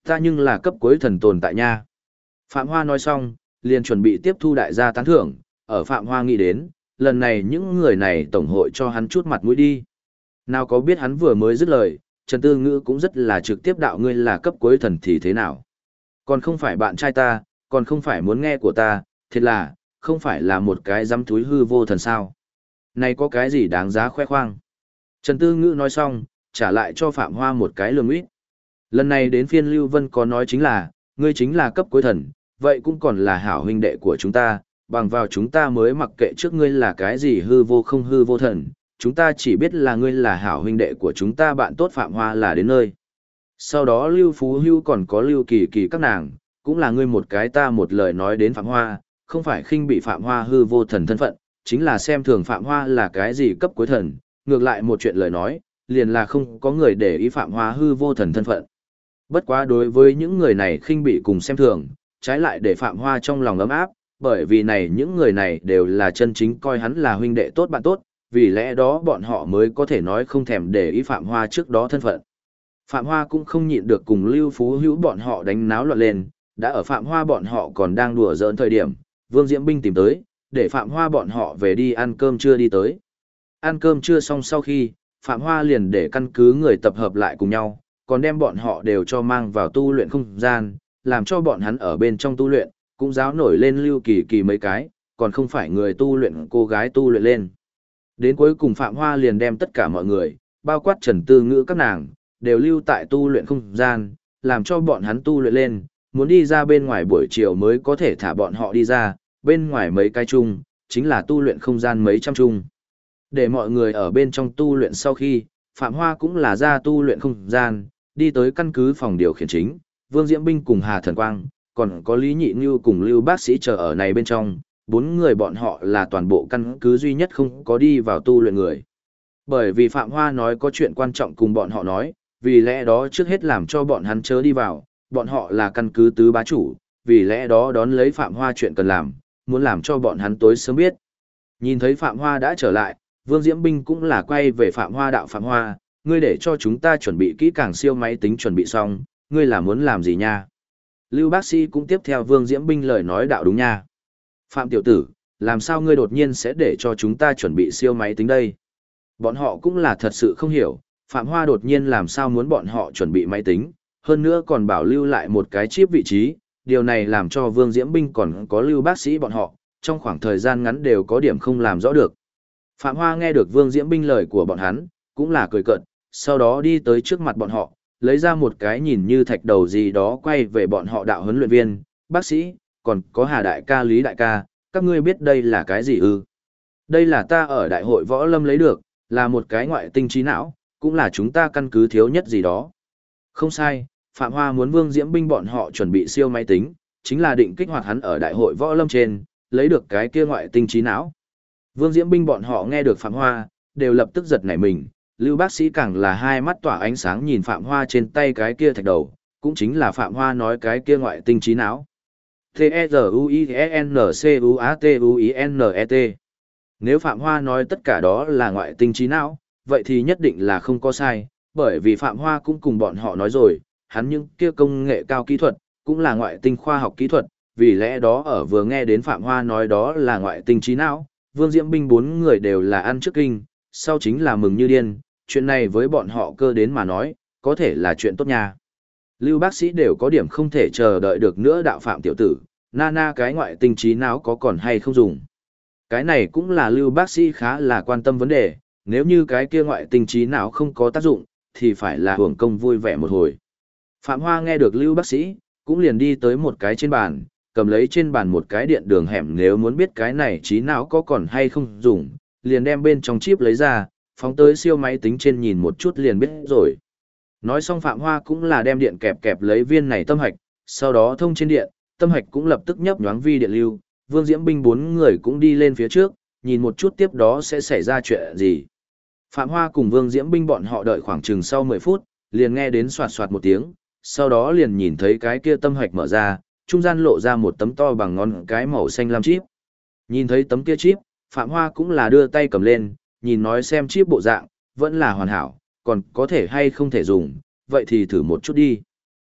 Ta nhưng là cấp cuối thần tồn tại nha. Phạm Hoa nói xong, liền chuẩn bị tiếp thu đại gia tán thưởng, ở Phạm Hoa nghĩ đến, lần này những người này tổng hội cho hắn chút mặt mũi đi. Nào có biết hắn vừa mới dứt lời, Trần Tư Ngữ cũng rất là trực tiếp đạo ngươi là cấp cuối thần thì thế nào. Còn không phải bạn trai ta, còn không phải muốn nghe của ta, thiệt là, không phải là một cái dám túi hư vô thần sao. Này có cái gì đáng giá khoe khoang. Trần Tư Ngữ nói xong, trả lại cho Phạm Hoa một cái lườm ít. Lần này đến phiên Lưu Vân có nói chính là, ngươi chính là cấp cuối thần, vậy cũng còn là hảo huynh đệ của chúng ta, bằng vào chúng ta mới mặc kệ trước ngươi là cái gì hư vô không hư vô thần, chúng ta chỉ biết là ngươi là hảo huynh đệ của chúng ta bạn tốt Phạm Hoa là đến nơi. Sau đó Lưu Phú Hưu còn có Lưu Kỳ Kỳ các nàng, cũng là ngươi một cái ta một lời nói đến Phạm Hoa, không phải khinh bị Phạm Hoa hư vô thần thân phận, chính là xem thường Phạm Hoa là cái gì cấp cuối thần, ngược lại một chuyện lời nói, liền là không có người để ý Phạm Hoa hư vô thần thân phận. Bất quá đối với những người này khinh bị cùng xem thường, trái lại để Phạm Hoa trong lòng ấm áp, bởi vì này những người này đều là chân chính coi hắn là huynh đệ tốt bạn tốt, vì lẽ đó bọn họ mới có thể nói không thèm để ý Phạm Hoa trước đó thân phận. Phạm Hoa cũng không nhịn được cùng Lưu Phú Hữu bọn họ đánh náo loạn lên, đã ở Phạm Hoa bọn họ còn đang đùa giỡn thời điểm, Vương Diễm Binh tìm tới, để Phạm Hoa bọn họ về đi ăn cơm trưa đi tới. Ăn cơm trưa xong sau khi, Phạm Hoa liền để căn cứ người tập hợp lại cùng nhau, còn đem bọn họ đều cho mang vào tu luyện không gian, làm cho bọn hắn ở bên trong tu luyện, cũng giáo nổi lên Lưu Kỳ Kỳ mấy cái, còn không phải người tu luyện cô gái tu luyện lên. Đến cuối cùng Phạm Hoa liền đem tất cả mọi người, bao quát Trần Tư Ngữ các nàng, đều lưu tại tu luyện không gian, làm cho bọn hắn tu luyện lên, muốn đi ra bên ngoài buổi chiều mới có thể thả bọn họ đi ra, bên ngoài mấy cái chung, chính là tu luyện không gian mấy trăm chung. Để mọi người ở bên trong tu luyện sau khi, Phạm Hoa cũng là ra tu luyện không gian, đi tới căn cứ phòng điều khiển chính, Vương Diễm Binh cùng Hà Thần Quang, còn có Lý Nhị Như cùng Lưu Bác Sĩ chờ ở này bên trong, 4 người bọn họ là toàn bộ căn cứ duy nhất không có đi vào tu luyện người. Bởi vì Phạm Hoa nói có chuyện quan trọng cùng bọn họ nói, vì lẽ đó trước hết làm cho bọn hắn chớ đi vào, bọn họ là căn cứ tứ bá chủ, vì lẽ đó đón lấy Phạm Hoa chuyện cần làm, muốn làm cho bọn hắn tối sớm biết. Nhìn thấy Phạm Hoa đã trở lại, Vương Diễm Binh cũng là quay về Phạm Hoa đạo Phạm Hoa, ngươi để cho chúng ta chuẩn bị kỹ càng siêu máy tính chuẩn bị xong, ngươi là muốn làm gì nha? Lưu Bác Sĩ cũng tiếp theo Vương Diễm Binh lời nói đạo đúng nha. Phạm tiểu tử, làm sao ngươi đột nhiên sẽ để cho chúng ta chuẩn bị siêu máy tính đây? Bọn họ cũng là thật sự không hiểu, Phạm Hoa đột nhiên làm sao muốn bọn họ chuẩn bị máy tính, hơn nữa còn bảo lưu lại một cái chip vị trí, điều này làm cho Vương Diễm Binh còn có Lưu Bác Sĩ bọn họ, trong khoảng thời gian ngắn đều có điểm không làm rõ được. Phạm Hoa nghe được Vương Diễm Binh lời của bọn hắn, cũng là cười cợt, sau đó đi tới trước mặt bọn họ, lấy ra một cái nhìn như thạch đầu gì đó quay về bọn họ đạo huấn luyện viên, bác sĩ, còn có Hà đại ca Lý đại ca, các ngươi biết đây là cái gì ư? Đây là ta ở đại hội võ lâm lấy được, là một cái ngoại tinh trí não, cũng là chúng ta căn cứ thiếu nhất gì đó. Không sai, Phạm Hoa muốn Vương Diễm Binh bọn họ chuẩn bị siêu máy tính, chính là định kích hoạt hắn ở đại hội võ lâm trên, lấy được cái kia ngoại tinh trí não. Vương Diễm Binh bọn họ nghe được Phạm Hoa, đều lập tức giật nảy mình, Lưu Bác Sĩ càng là hai mắt tỏa ánh sáng nhìn Phạm Hoa trên tay cái kia thạch đầu, cũng chính là Phạm Hoa nói cái kia ngoại tinh trí não. T-E-Z-U-I-N-C-U-A-T-U-I-N-E-T. Nếu Phạm Hoa nói tất cả đó là ngoại tinh trí não, vậy thì nhất định là không có sai, bởi vì Phạm Hoa cũng cùng bọn họ nói rồi, hắn những kia công nghệ cao kỹ thuật, cũng là ngoại tinh khoa học kỹ thuật, vì lẽ đó ở vừa nghe đến Phạm Hoa nói đó là ngoại tinh trí não, Vương Diễm Binh 4 người đều là ăn trước kinh, sau chính là mừng như điên, chuyện này với bọn họ cơ đến mà nói, có thể là chuyện tốt nha. Lưu Bác Sĩ đều có điểm không thể chờ đợi được nữa đạo Phạm tiểu tử, na cái ngoại tinh trí não có còn hay không dùng. Cái này cũng là Lưu Bác Sĩ khá là quan tâm vấn đề, nếu như cái kia ngoại tinh trí não không có tác dụng, thì phải là hưởng công vui vẻ một hồi. Phạm Hoa nghe được Lưu Bác Sĩ, cũng liền đi tới một cái trên bàn, cầm lấy trên bàn một cái điện đường hẻm, nếu muốn biết cái này trí não có còn hay không dùng, liền đem bên trong chip lấy ra, phóng tới siêu máy tính trên nhìn một chút liền biết rồi. Nói xong Phạm Hoa cũng là đem điện kẹp lấy viên này tâm hạch, sau đó thông trên điện, tâm hạch cũng lập tức nhấp nhoáng vi điện lưu, Vương Diễm Binh 4 người cũng đi lên phía trước, nhìn một chút tiếp đó sẽ xảy ra chuyện gì. Phạm Hoa cùng Vương Diễm Binh bọn họ đợi khoảng chừng sau 10 phút, liền nghe đến soạt soạt một tiếng, sau đó liền nhìn thấy cái kia tâm hạch mở ra, trung gian lộ ra một tấm to bằng ngón cái màu xanh lam chip. Nhìn thấy tấm kia chip, Phạm Hoa cũng là đưa tay cầm lên, nhìn nói xem chip bộ dạng, vẫn là hoàn hảo, còn có thể hay không thể dùng, vậy thì thử một chút đi.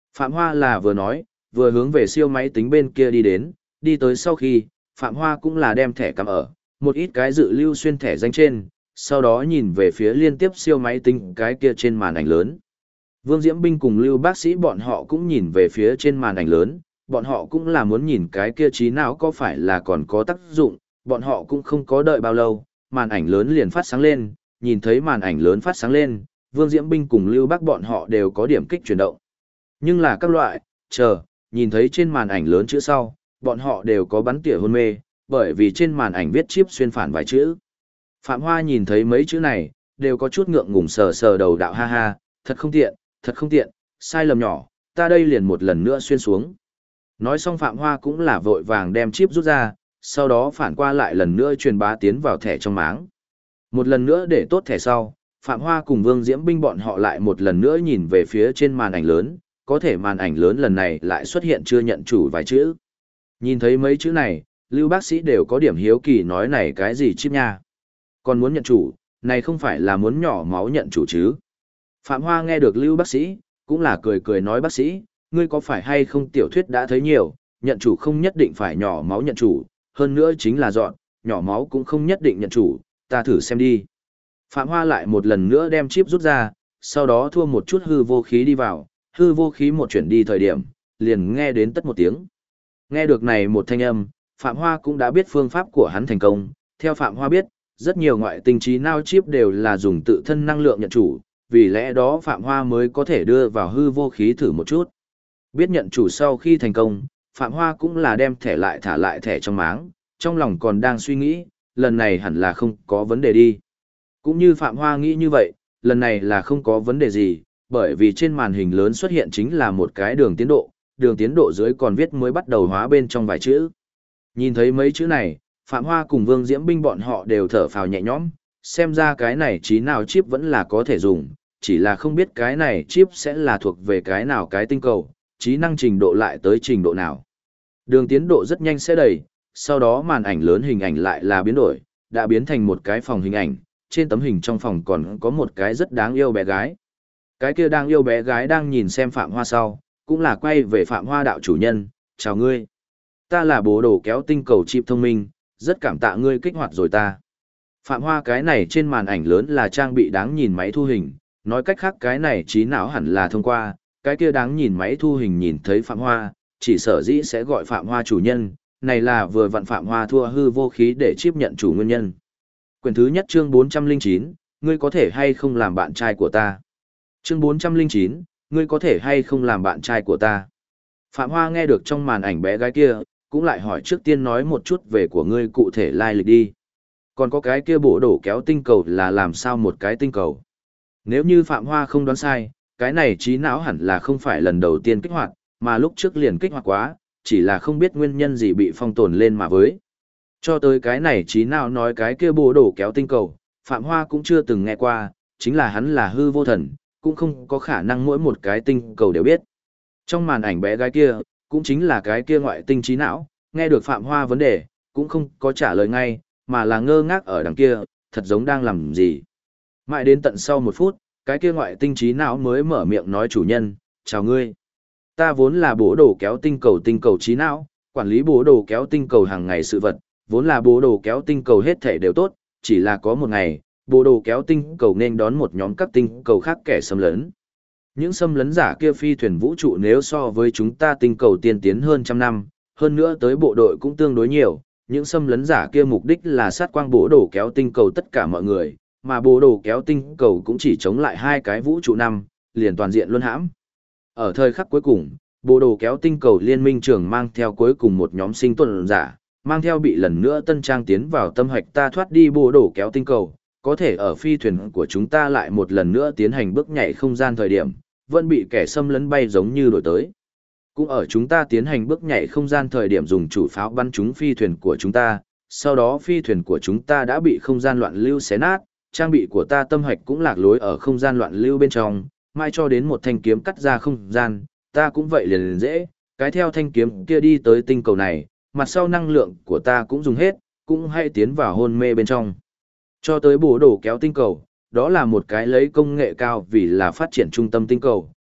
Phạm Hoa là vừa nói, vừa hướng về siêu máy tính bên kia đi đến, đi tới sau khi, Phạm Hoa cũng là đem thẻ cắm ở, một ít cái dự lưu xuyên thẻ danh trên, sau đó nhìn về phía liên tiếp siêu máy tính cái kia trên màn ảnh lớn. Vương Diễm Binh cùng Lưu bác sĩ bọn họ cũng nhìn về phía trên màn ảnh lớn, bọn họ cũng là muốn nhìn cái kia trí não có phải là còn có tác dụng, bọn họ cũng không có đợi bao lâu, màn ảnh lớn liền phát sáng lên, nhìn thấy màn ảnh lớn phát sáng lên, Vương Diễm Binh cùng Lưu Bác bọn họ đều có điểm kích chuyển động. Nhưng là các loại, nhìn thấy trên màn ảnh lớn chữ sau, bọn họ đều có bắn tỉa hôn mê, bởi vì trên màn ảnh viết chip xuyên phản vài chữ. Phạm Hoa nhìn thấy mấy chữ này, đều có chút ngượng ngùng sờ sờ đầu đạo ha ha, thật không tiện, sai lầm nhỏ, ta đây liền một lần nữa xuyên xuống. Nói xong Phạm Hoa cũng là vội vàng đem chip rút ra, sau đó phản qua lại lần nữa truyền bá tiến vào thẻ trong máng. Một lần nữa để tốt thẻ sau, Phạm Hoa cùng Vương Diễm Binh bọn họ lại một lần nữa nhìn về phía trên màn ảnh lớn, có thể màn ảnh lớn lần này lại xuất hiện chưa nhận chủ vài chữ. Nhìn thấy mấy chữ này, Lưu bác sĩ đều có điểm hiếu kỳ nói này cái gì chip nha. Còn muốn nhận chủ, này không phải là muốn nhỏ máu nhận chủ chứ. Phạm Hoa nghe được Lưu bác sĩ, cũng là cười cười nói bác sĩ, ngươi có phải hay không tiểu thuyết đã thấy nhiều, nhận chủ không nhất định phải nhỏ máu nhận chủ, hơn nữa chính là dọn, nhỏ máu cũng không nhất định nhận chủ, ta thử xem đi. Phạm Hoa lại một lần nữa đem chip rút ra, sau đó thua một chút hư vô khí đi vào, hư vô khí một chuyển đi thời điểm, liền nghe đến tất một tiếng. Nghe được này một thanh âm, Phạm Hoa cũng đã biết phương pháp của hắn thành công, theo Phạm Hoa biết, rất nhiều ngoại tinh trí não chip đều là dùng tự thân năng lượng nhận chủ, vì lẽ đó Phạm Hoa mới có thể đưa vào hư vô khí thử một chút. Biết nhận chủ sau khi thành công, Phạm Hoa cũng là đem thẻ lại thả lại thẻ trong máng, trong lòng còn đang suy nghĩ, lần này hẳn là không có vấn đề đi. Cũng như Phạm Hoa nghĩ như vậy, lần này là không có vấn đề gì, bởi vì trên màn hình lớn xuất hiện chính là một cái đường tiến độ dưới còn viết mới bắt đầu hóa bên trong vài chữ. Nhìn thấy mấy chữ này, Phạm Hoa cùng Vương Diễm Binh bọn họ đều thở phào nhẹ nhõm, xem ra cái này trí nào chip vẫn là có thể dùng, chỉ là không biết cái này chip sẽ là thuộc về cái nào cái tinh cầu, trí năng trình độ lại tới trình độ nào. Đường tiến độ rất nhanh sẽ đầy, sau đó màn ảnh lớn hình ảnh lại là biến đổi, đã biến thành một cái phòng hình ảnh, trên tấm hình trong phòng còn có một cái rất đáng yêu bé gái. Cái kia đang yêu bé gái đang nhìn xem Phạm Hoa sau, cũng là quay về Phạm Hoa đạo chủ nhân, chào ngươi. Ta là bố đồ kéo tinh cầu chip thông minh, rất cảm tạ ngươi kích hoạt rồi ta. Phạm Hoa cái này trên màn ảnh lớn là trang bị đáng nhìn máy thu hình, nói cách khác cái này trí não hẳn là thông qua, cái kia đáng nhìn máy thu hình nhìn thấy Phạm Hoa, chỉ sở dĩ sẽ gọi Phạm Hoa chủ nhân, này là vừa vặn Phạm Hoa thua hư vô khí để chip nhận chủ nguyên nhân. Quyển thứ nhất chương 409, ngươi có thể hay không làm bạn trai của ta. Chương 409, ngươi có thể hay không làm bạn trai của ta. Phạm Hoa nghe được trong màn ảnh bé gái kia, cũng lại hỏi trước tiên nói một chút về của ngươi cụ thể lai lịch đi. Còn có cái kia bộ đổ kéo tinh cầu là làm sao một cái tinh cầu. Nếu như Phạm Hoa không đoán sai, cái này trí não hẳn là không phải lần đầu tiên kích hoạt, mà lúc trước liền kích hoạt quá, chỉ là không biết nguyên nhân gì bị phong tồn lên mà với. Cho tới cái này trí não nói cái kia bộ đổ kéo tinh cầu, Phạm Hoa cũng chưa từng nghe qua, chính là hắn là hư vô thần, cũng không có khả năng mỗi một cái tinh cầu đều biết. Trong màn ảnh bé gái kia, cũng chính là cái kia ngoại tinh trí não, nghe được Phạm Hoa vấn đề, cũng không có trả lời ngay, mà là ngơ ngác ở đằng kia, thật giống đang làm gì. Mãi đến tận sau một phút, cái kia ngoại tinh trí não mới mở miệng nói chủ nhân, chào ngươi. Ta vốn là bố đồ kéo tinh cầu trí não, quản lý bố đồ kéo tinh cầu hàng ngày sự vật, vốn là bố đồ kéo tinh cầu hết thể đều tốt, chỉ là có một ngày, bố đồ kéo tinh cầu nên đón một nhóm các tinh cầu khác kẻ xâm lấn. Những xâm lấn giả kia phi thuyền vũ trụ nếu so với chúng ta tinh cầu tiên tiến hơn trăm năm, hơn nữa tới bộ đội cũng tương đối nhiều, những xâm lấn giả kia mục đích là sát quang bố đồ kéo tinh cầu tất cả mọi người, mà bố đồ kéo tinh cầu cũng chỉ chống lại hai cái vũ trụ năm, liền toàn diện luân hãm. Ở thời khắc cuối cùng, bố đồ kéo tinh cầu liên minh trường mang theo cuối cùng một nhóm sinh tồn giả, mang theo bị lần nữa tân trang tiến vào tâm hạch ta thoát đi bố đồ kéo tinh cầu, có thể ở phi thuyền của chúng ta lại một lần nữa tiến hành bước nhảy không gian thời điểm, vẫn bị kẻ xâm lấn bay giống như đổi tới. Cũng ở chúng ta tiến hành bước nhảy không gian thời điểm dùng chủ pháo bắn trúng phi thuyền của chúng ta, sau đó phi thuyền của chúng ta đã bị không gian loạn lưu xé nát, trang bị của ta tâm hạch cũng lạc lối ở không gian loạn lưu bên trong, mai cho đến một thanh kiếm cắt ra không gian, ta cũng vậy liền dễ, cái theo thanh kiếm kia đi tới tinh cầu này, mặt sau năng lượng của ta cũng dùng hết, cũng hay tiến vào hôn mê bên trong. Cho tới bố đồ kéo tinh cầu, đó là một cái lấy công nghệ cao vì là phát triển trung tâm tinh cầu,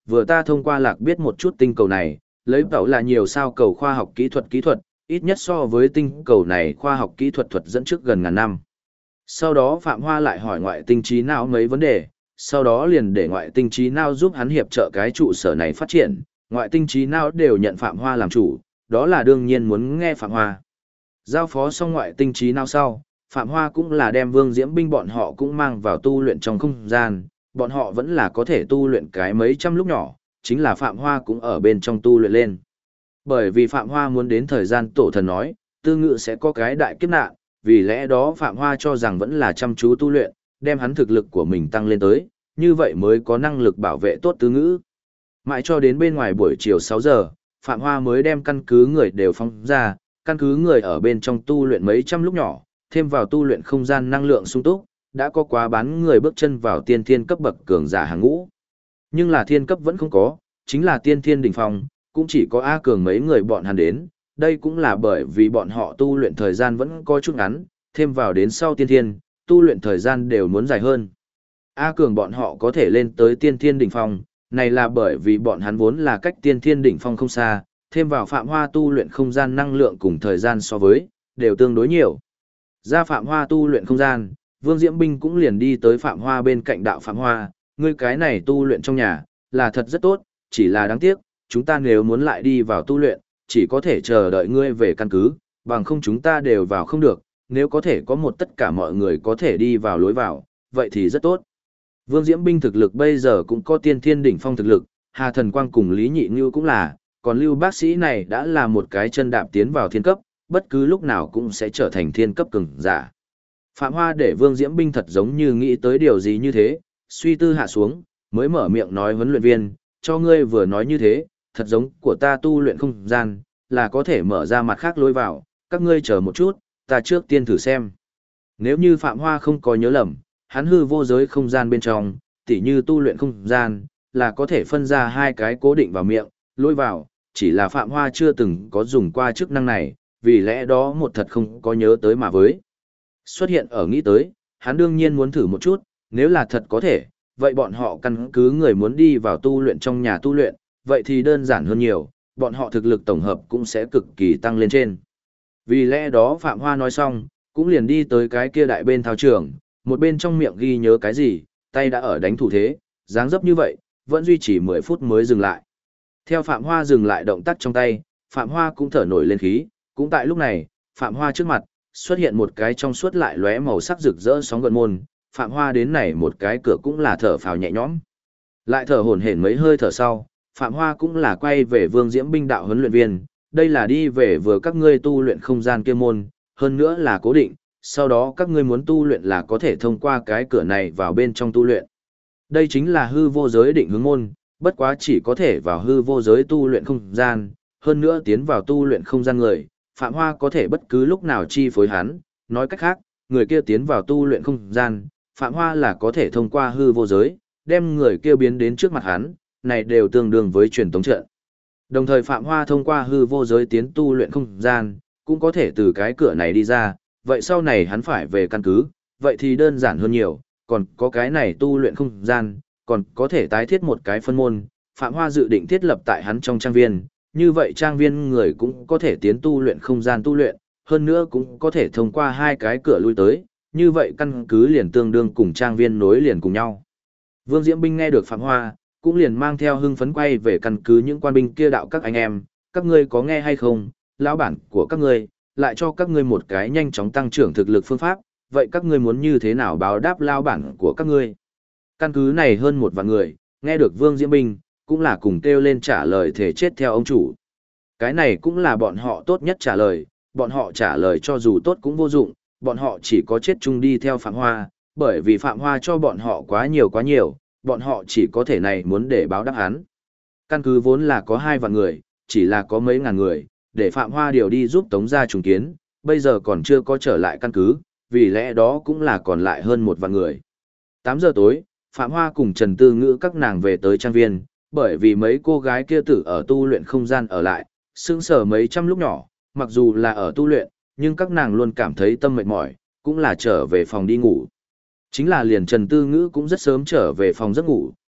vừa ta thông qua lạc biết một chút tinh cầu này, lấy tẩu là nhiều sao cầu khoa học kỹ thuật, ít nhất so với tinh cầu này khoa học kỹ thuật dẫn trước gần ngàn năm. Sau đó Phạm Hoa lại hỏi ngoại tinh trí não mấy vấn đề, sau đó liền để ngoại tinh trí não giúp hắn hiệp trợ cái trụ sở này phát triển, ngoại tinh trí não đều nhận Phạm Hoa làm chủ, đó là đương nhiên muốn nghe Phạm Hoa. Giao phó xong ngoại tinh trí não sau, Phạm Hoa cũng là đem Vương Diễm Binh bọn họ cũng mang vào tu luyện trong không gian, bọn họ vẫn là có thể tu luyện cái mấy trăm lúc nhỏ, chính là Phạm Hoa cũng ở bên trong tu luyện lên. Bởi vì Phạm Hoa muốn đến thời gian tổ thần nói, Tư Ngự sẽ có cái đại kiếp nạn, vì lẽ đó Phạm Hoa cho rằng vẫn là chăm chú tu luyện, đem hắn thực lực của mình tăng lên tới, như vậy mới có năng lực bảo vệ tốt Tư Ngữ. Mãi cho đến bên ngoài buổi chiều 6 giờ, Phạm Hoa mới đem căn cứ người đều phóng ra, căn cứ người ở bên trong tu luyện mấy trăm lúc nhỏ, thêm vào tu luyện không gian năng lượng sung túc, đã có quá bán người bước chân vào tiên thiên cấp bậc cường giả hàng ngũ. Nhưng là thiên cấp vẫn không có, chính là tiên thiên đỉnh phong, cũng chỉ có A cường mấy người bọn hắn đến, đây cũng là bởi vì bọn họ tu luyện thời gian vẫn có chút ngắn, thêm vào đến sau tiên thiên, tu luyện thời gian đều muốn dài hơn. A cường bọn họ có thể lên tới tiên thiên đỉnh phong, này là bởi vì bọn hắn vốn là cách tiên thiên đỉnh phong không xa, thêm vào Phạm Hoa tu luyện không gian năng lượng cùng thời gian so với, đều tương đối nhiều. Ra Phạm Hoa tu luyện không gian, Vương Diễm Binh cũng liền đi tới Phạm Hoa bên cạnh đạo Phạm Hoa, ngươi cái này tu luyện trong nhà, là thật rất tốt, chỉ là đáng tiếc, chúng ta nếu muốn lại đi vào tu luyện, chỉ có thể chờ đợi ngươi về căn cứ, bằng không chúng ta đều vào không được, nếu có thể có một tất cả mọi người có thể đi vào lối vào, vậy thì rất tốt. Vương Diễm Binh thực lực bây giờ cũng có tiên thiên đỉnh phong thực lực, Hà Thần Quang cùng Lý Nhị Như cũng là, còn Lưu bác sĩ này đã là một cái chân đạp tiến vào thiên cấp, bất cứ lúc nào cũng sẽ trở thành thiên cấp cường giả. Phạm Hoa để Vương Diễm Binh thật giống như nghĩ tới điều gì như thế, suy tư hạ xuống, mới mở miệng nói huấn luyện viên, cho ngươi vừa nói như thế, thật giống của ta tu luyện không gian, là có thể mở ra mặt khác lối vào, các ngươi chờ một chút, ta trước tiên thử xem. Nếu như Phạm Hoa không có nhớ lầm, hắn hư vô giới không gian bên trong, tỉ như tu luyện không gian, là có thể phân ra hai cái cố định vào miệng, lối vào, chỉ là Phạm Hoa chưa từng có dùng qua chức năng này, vì lẽ đó một thật không có nhớ tới mà với. Xuất hiện ở nghĩ tới, hắn đương nhiên muốn thử một chút, nếu là thật có thể, vậy bọn họ căn cứ người muốn đi vào tu luyện trong nhà tu luyện, vậy thì đơn giản hơn nhiều, bọn họ thực lực tổng hợp cũng sẽ cực kỳ tăng lên trên. Vì lẽ đó Phạm Hoa nói xong, cũng liền đi tới cái kia đại bên thao trường, một bên trong miệng ghi nhớ cái gì, tay đã ở đánh thủ thế, dáng dấp như vậy, vẫn duy trì 10 phút mới dừng lại. Theo Phạm Hoa dừng lại động tác trong tay, Phạm Hoa cũng thở nổi lên khí, cũng tại lúc này, Phạm Hoa trước mặt, xuất hiện một cái trong suốt lại lóe màu sắc rực rỡ sóng gợn môn, Phạm Hoa đến này một cái cửa cũng là thở phào nhẹ nhõm. Lại thở hổn hển mấy hơi thở sau, Phạm Hoa cũng là quay về Vương Diễm Binh đạo huấn luyện viên, đây là đi về vừa các ngươi tu luyện không gian kia môn, hơn nữa là cố định, sau đó các ngươi muốn tu luyện là có thể thông qua cái cửa này vào bên trong tu luyện. Đây chính là hư vô giới định hướng môn, bất quá chỉ có thể vào hư vô giới tu luyện không gian, hơn nữa tiến vào tu luyện không gian người, Phạm Hoa có thể bất cứ lúc nào chi phối hắn, nói cách khác, người kia tiến vào tu luyện không gian, Phạm Hoa là có thể thông qua hư vô giới, đem người kia biến đến trước mặt hắn, này đều tương đương với truyền tống trận. Đồng thời Phạm Hoa thông qua hư vô giới tiến tu luyện không gian, cũng có thể từ cái cửa này đi ra, vậy sau này hắn phải về căn cứ, vậy thì đơn giản hơn nhiều, còn có cái này tu luyện không gian, còn có thể tái thiết một cái phân môn, Phạm Hoa dự định thiết lập tại hắn trong trang viên, như vậy trang viên người cũng có thể tiến tu luyện không gian tu luyện, hơn nữa cũng có thể thông qua hai cái cửa lui tới, như vậy căn cứ liền tương đương cùng trang viên nối liền cùng nhau. Vương Diễm Binh nghe được Phạm Hoa, cũng liền mang theo hưng phấn quay về căn cứ những quan binh kia đạo các anh em, các ngươi có nghe hay không, lão bản của các ngươi, lại cho các ngươi một cái nhanh chóng tăng trưởng thực lực phương pháp, vậy các ngươi muốn như thế nào báo đáp lão bản của các ngươi? Căn cứ này hơn 1 vạn người, nghe được Vương Diễm Binh, cũng là cùng kêu lên trả lời thể chết theo ông chủ. Cái này cũng là bọn họ tốt nhất trả lời, bọn họ trả lời cho dù tốt cũng vô dụng, bọn họ chỉ có chết chung đi theo Phạm Hoa, bởi vì Phạm Hoa cho bọn họ quá nhiều, bọn họ chỉ có thể này muốn để báo đáp hắn. Căn cứ vốn là có 2 vạn người, chỉ là có mấy ngàn người, để Phạm Hoa điều đi giúp Tống gia trùng kiến, bây giờ còn chưa có trở lại căn cứ, vì lẽ đó cũng là còn lại hơn 1 vạn người. 8 giờ tối, Phạm Hoa cùng Trần Tư Ngữ các nàng về tới trang viên, bởi vì mấy cô gái kia tử ở tu luyện không gian ở lại, sững sờ mấy trăm lúc nhỏ, mặc dù là ở tu luyện, nhưng các nàng luôn cảm thấy tâm mệt mỏi, cũng là trở về phòng đi ngủ. Chính là liền Trần Tư Ngữ cũng rất sớm trở về phòng giấc ngủ,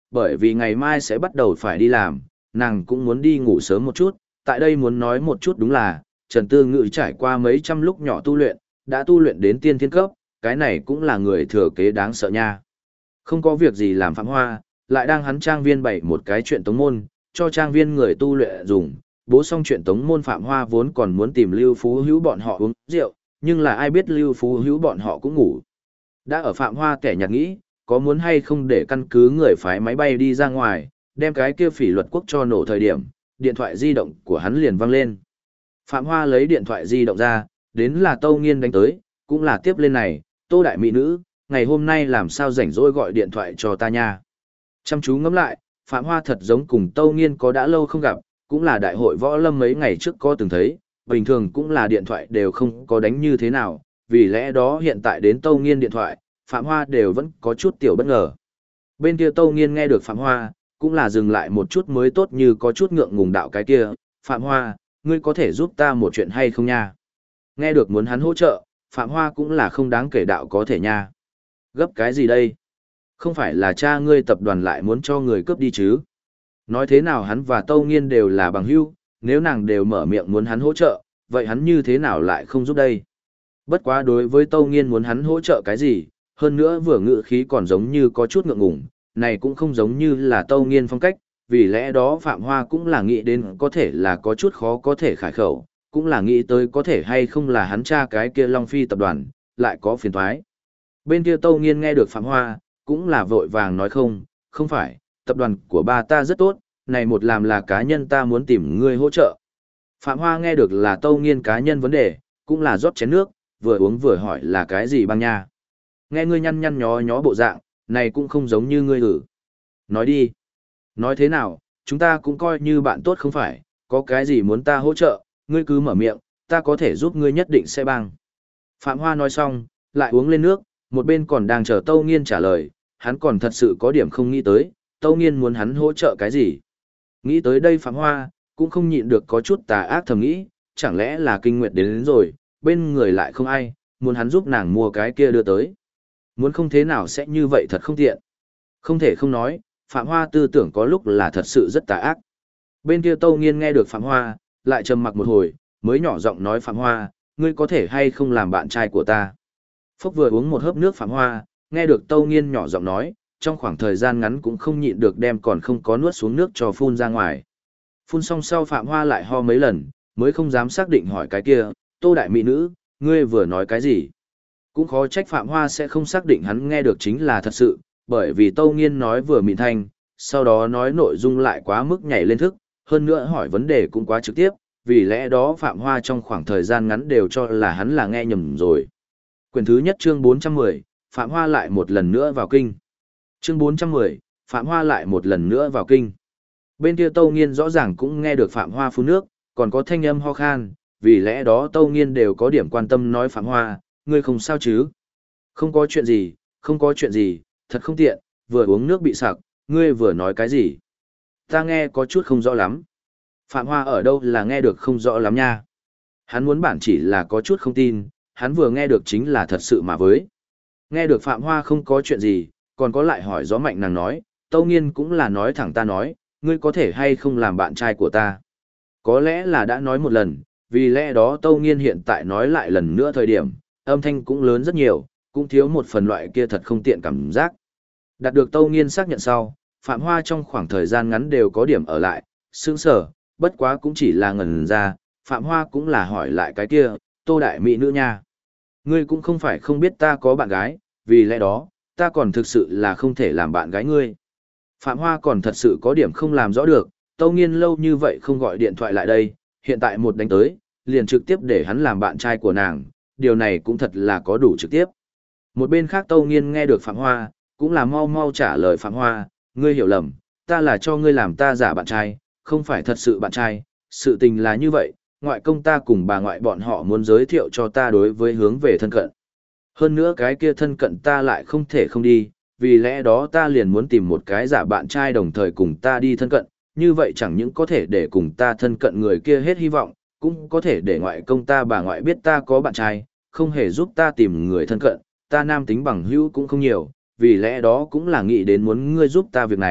bởi vì ngày mai sẽ bắt đầu phải đi làm, nàng cũng muốn đi ngủ sớm một chút. Tại đây muốn nói một chút đúng là, Trần Tư Ngự trải qua mấy trăm lúc nhỏ tu luyện, đã tu luyện đến tiên thiên cấp, cái này cũng là người thừa kế đáng sợ nha. Không có việc gì làm Phạm Hoa, lại đang hắn trang viên bày một cái chuyện tống môn, cho trang viên người tu luyện dùng. Bố xong chuyện tống môn, Phạm Hoa vốn còn muốn tìm Lưu Phú Hữu bọn họ uống rượu, nhưng là ai biết Lưu Phú Hữu bọn họ cũng ngủ. Đã ở Phạm Hoa kẻ nhạt nghĩ, có muốn hay không để căn cứ người phái máy bay đi ra ngoài, đem cái kia Phỉ Luật Quốc cho nổ thời điểm, điện thoại di động của hắn liền vang lên. Phạm Hoa lấy điện thoại di động ra, đến là Tâu Nghiên đánh tới, cũng là tiếp lên này, Tô đại mỹ nữ, ngày hôm nay làm sao rảnh rỗi gọi điện thoại cho ta nha. Chăm chú ngẫm lại, Phạm Hoa thật giống cùng Tâu Nghiên có đã lâu không gặp, cũng là đại hội võ lâm mấy ngày trước có từng thấy, bình thường cũng là điện thoại đều không có đánh như thế nào, vì lẽ đó hiện tại đến Tâu Nghiên điện thoại, Phạm Hoa đều vẫn có chút tiểu bất ngờ. Bên kia Tâu Nghiên nghe được Phạm Hoa, cũng là dừng lại một chút mới tốt, như có chút ngượng ngùng đạo cái kia, Phạm Hoa, ngươi có thể giúp ta một chuyện hay không nha? Nghe được muốn hắn hỗ trợ, Phạm Hoa cũng là không đáng kể đạo có thể nha. Gấp cái gì đây? Không phải là cha ngươi tập đoàn lại muốn cho người cướp đi chứ? Nói thế nào hắn và Tâu Nghiên đều là bằng hữu, nếu nàng đều mở miệng muốn hắn hỗ trợ, vậy hắn như thế nào lại không giúp đây? Bất quá đối với Tâu Nghiên muốn hắn hỗ trợ cái gì, hơn nữa vừa ngữ khí còn giống như có chút ngượng ngùng, này cũng không giống như là Tâu Nghiên phong cách, vì lẽ đó Phạm Hoa cũng là nghĩ đến có thể là có chút khó có thể khải khẩu, cũng là nghĩ tới có thể hay không là hắn cha cái kia Long Phi tập đoàn, lại có phiền thoái. Bên kia Tâu Nghiên nghe được Phạm Hoa, cũng là vội vàng nói không, không phải, tập đoàn của ba ta rất tốt, này một làm là cá nhân ta muốn tìm ngươi hỗ trợ. Phạm Hoa nghe được là Tâu Nghiên cá nhân vấn đề, cũng là rót chén nước, vừa uống vừa hỏi là cái gì băng nha. Nghe ngươi nhăn nhăn nhó nhó bộ dạng, này cũng không giống như ngươi ử. Nói đi. Nói thế nào, chúng ta cũng coi như bạn tốt không phải, có cái gì muốn ta hỗ trợ, ngươi cứ mở miệng, ta có thể giúp ngươi nhất định sẽ băng. Phạm Hoa nói xong, lại uống lên nước, một bên còn đang chờ Tâu Nghiên trả lời, hắn còn thật sự có điểm không nghĩ tới, Tâu Nghiên muốn hắn hỗ trợ cái gì. Nghĩ tới đây Phạm Hoa, cũng không nhịn được có chút tà ác thầm nghĩ, chẳng lẽ là kinh nguyệt đến rồi, bên người lại không ai, muốn hắn giúp nàng mua cái kia đưa tới. Muốn không thế nào sẽ như vậy thật không tiện. Không thể không nói, Phạm Hoa tư tưởng có lúc là thật sự rất tà ác. Bên kia Tâu Nghiên nghe được Phạm Hoa, lại trầm mặc một hồi, mới nhỏ giọng nói Phạm Hoa, ngươi có thể hay không làm bạn trai của ta. Phúc vừa uống một hớp nước Phạm Hoa, nghe được Tâu Nghiên nhỏ giọng nói, trong khoảng thời gian ngắn cũng không nhịn được đem còn không có nuốt xuống nước cho phun ra ngoài. Phun xong sau Phạm Hoa lại ho mấy lần, mới không dám xác định hỏi cái kia, Tô đại mỹ nữ, ngươi vừa nói cái gì. Cũng khó trách Phạm Hoa sẽ không xác định hắn nghe được chính là thật sự, bởi vì Tâu Nghiên nói vừa mịn thanh, sau đó nói nội dung lại quá mức nhảy lên thức, hơn nữa hỏi vấn đề cũng quá trực tiếp, vì lẽ đó Phạm Hoa trong khoảng thời gian ngắn đều cho là hắn là nghe nhầm rồi. Quyển thứ nhất chương 410, Phạm Hoa lại một lần nữa vào kinh. Chương 410, Phạm Hoa lại một lần nữa vào kinh. Bên kia Tâu Nghiên rõ ràng cũng nghe được Phạm Hoa phun nước, còn có thanh âm ho khan, vì lẽ đó Tâu Nghiên đều có điểm quan tâm nói Phạm Hoa, ngươi không sao chứ? Không có chuyện gì, không có chuyện gì, thật không tiện, vừa uống nước bị sặc, ngươi vừa nói cái gì? Ta nghe có chút không rõ lắm. Phạm Hoa ở đâu là nghe được không rõ lắm nha. Hắn muốn bản chỉ là có chút không tin, hắn vừa nghe được chính là thật sự mà với. Nghe được Phạm Hoa không có chuyện gì, còn có lại hỏi gió mạnh nàng nói, Tâu Nghiên cũng là nói thẳng ta nói, ngươi có thể hay không làm bạn trai của ta. Có lẽ là đã nói một lần, vì lẽ đó Tâu Nghiên hiện tại nói lại lần nữa thời điểm, âm thanh cũng lớn rất nhiều, cũng thiếu một phần loại kia thật không tiện cảm giác. Đạt được Tâu Nghiên xác nhận sau, Phạm Hoa trong khoảng thời gian ngắn đều có điểm ở lại, sững sở, bất quá cũng chỉ là ngần ra, Phạm Hoa cũng là hỏi lại cái kia, Tô đại mỹ nữ nha. Ngươi cũng không phải không biết ta có bạn gái, vì lẽ đó, ta còn thực sự là không thể làm bạn gái ngươi. Phạm Hoa còn thật sự có điểm không làm rõ được, Tâu Nghiên lâu như vậy không gọi điện thoại lại đây, hiện tại một đánh tới, liền trực tiếp để hắn làm bạn trai của nàng, điều này cũng thật là có đủ trực tiếp. Một bên khác Tâu Nghiên nghe được Phạm Hoa, cũng là mau mau trả lời Phạm Hoa, ngươi hiểu lầm, ta là cho ngươi làm ta giả bạn trai, không phải thật sự bạn trai, sự tình là như vậy, ngoại công ta cùng bà ngoại bọn họ muốn giới thiệu cho ta đối với hướng về thân cận. Hơn nữa cái kia thân cận ta lại không thể không đi, vì lẽ đó ta liền muốn tìm một cái giả bạn trai đồng thời cùng ta đi thân cận, như vậy chẳng những có thể để cùng ta thân cận người kia hết hy vọng, cũng có thể để ngoại công ta bà ngoại biết ta có bạn trai, không hề giúp ta tìm người thân cận, ta nam tính bằng hữu cũng không nhiều, vì lẽ đó cũng là nghĩ đến muốn ngươi giúp ta việc này,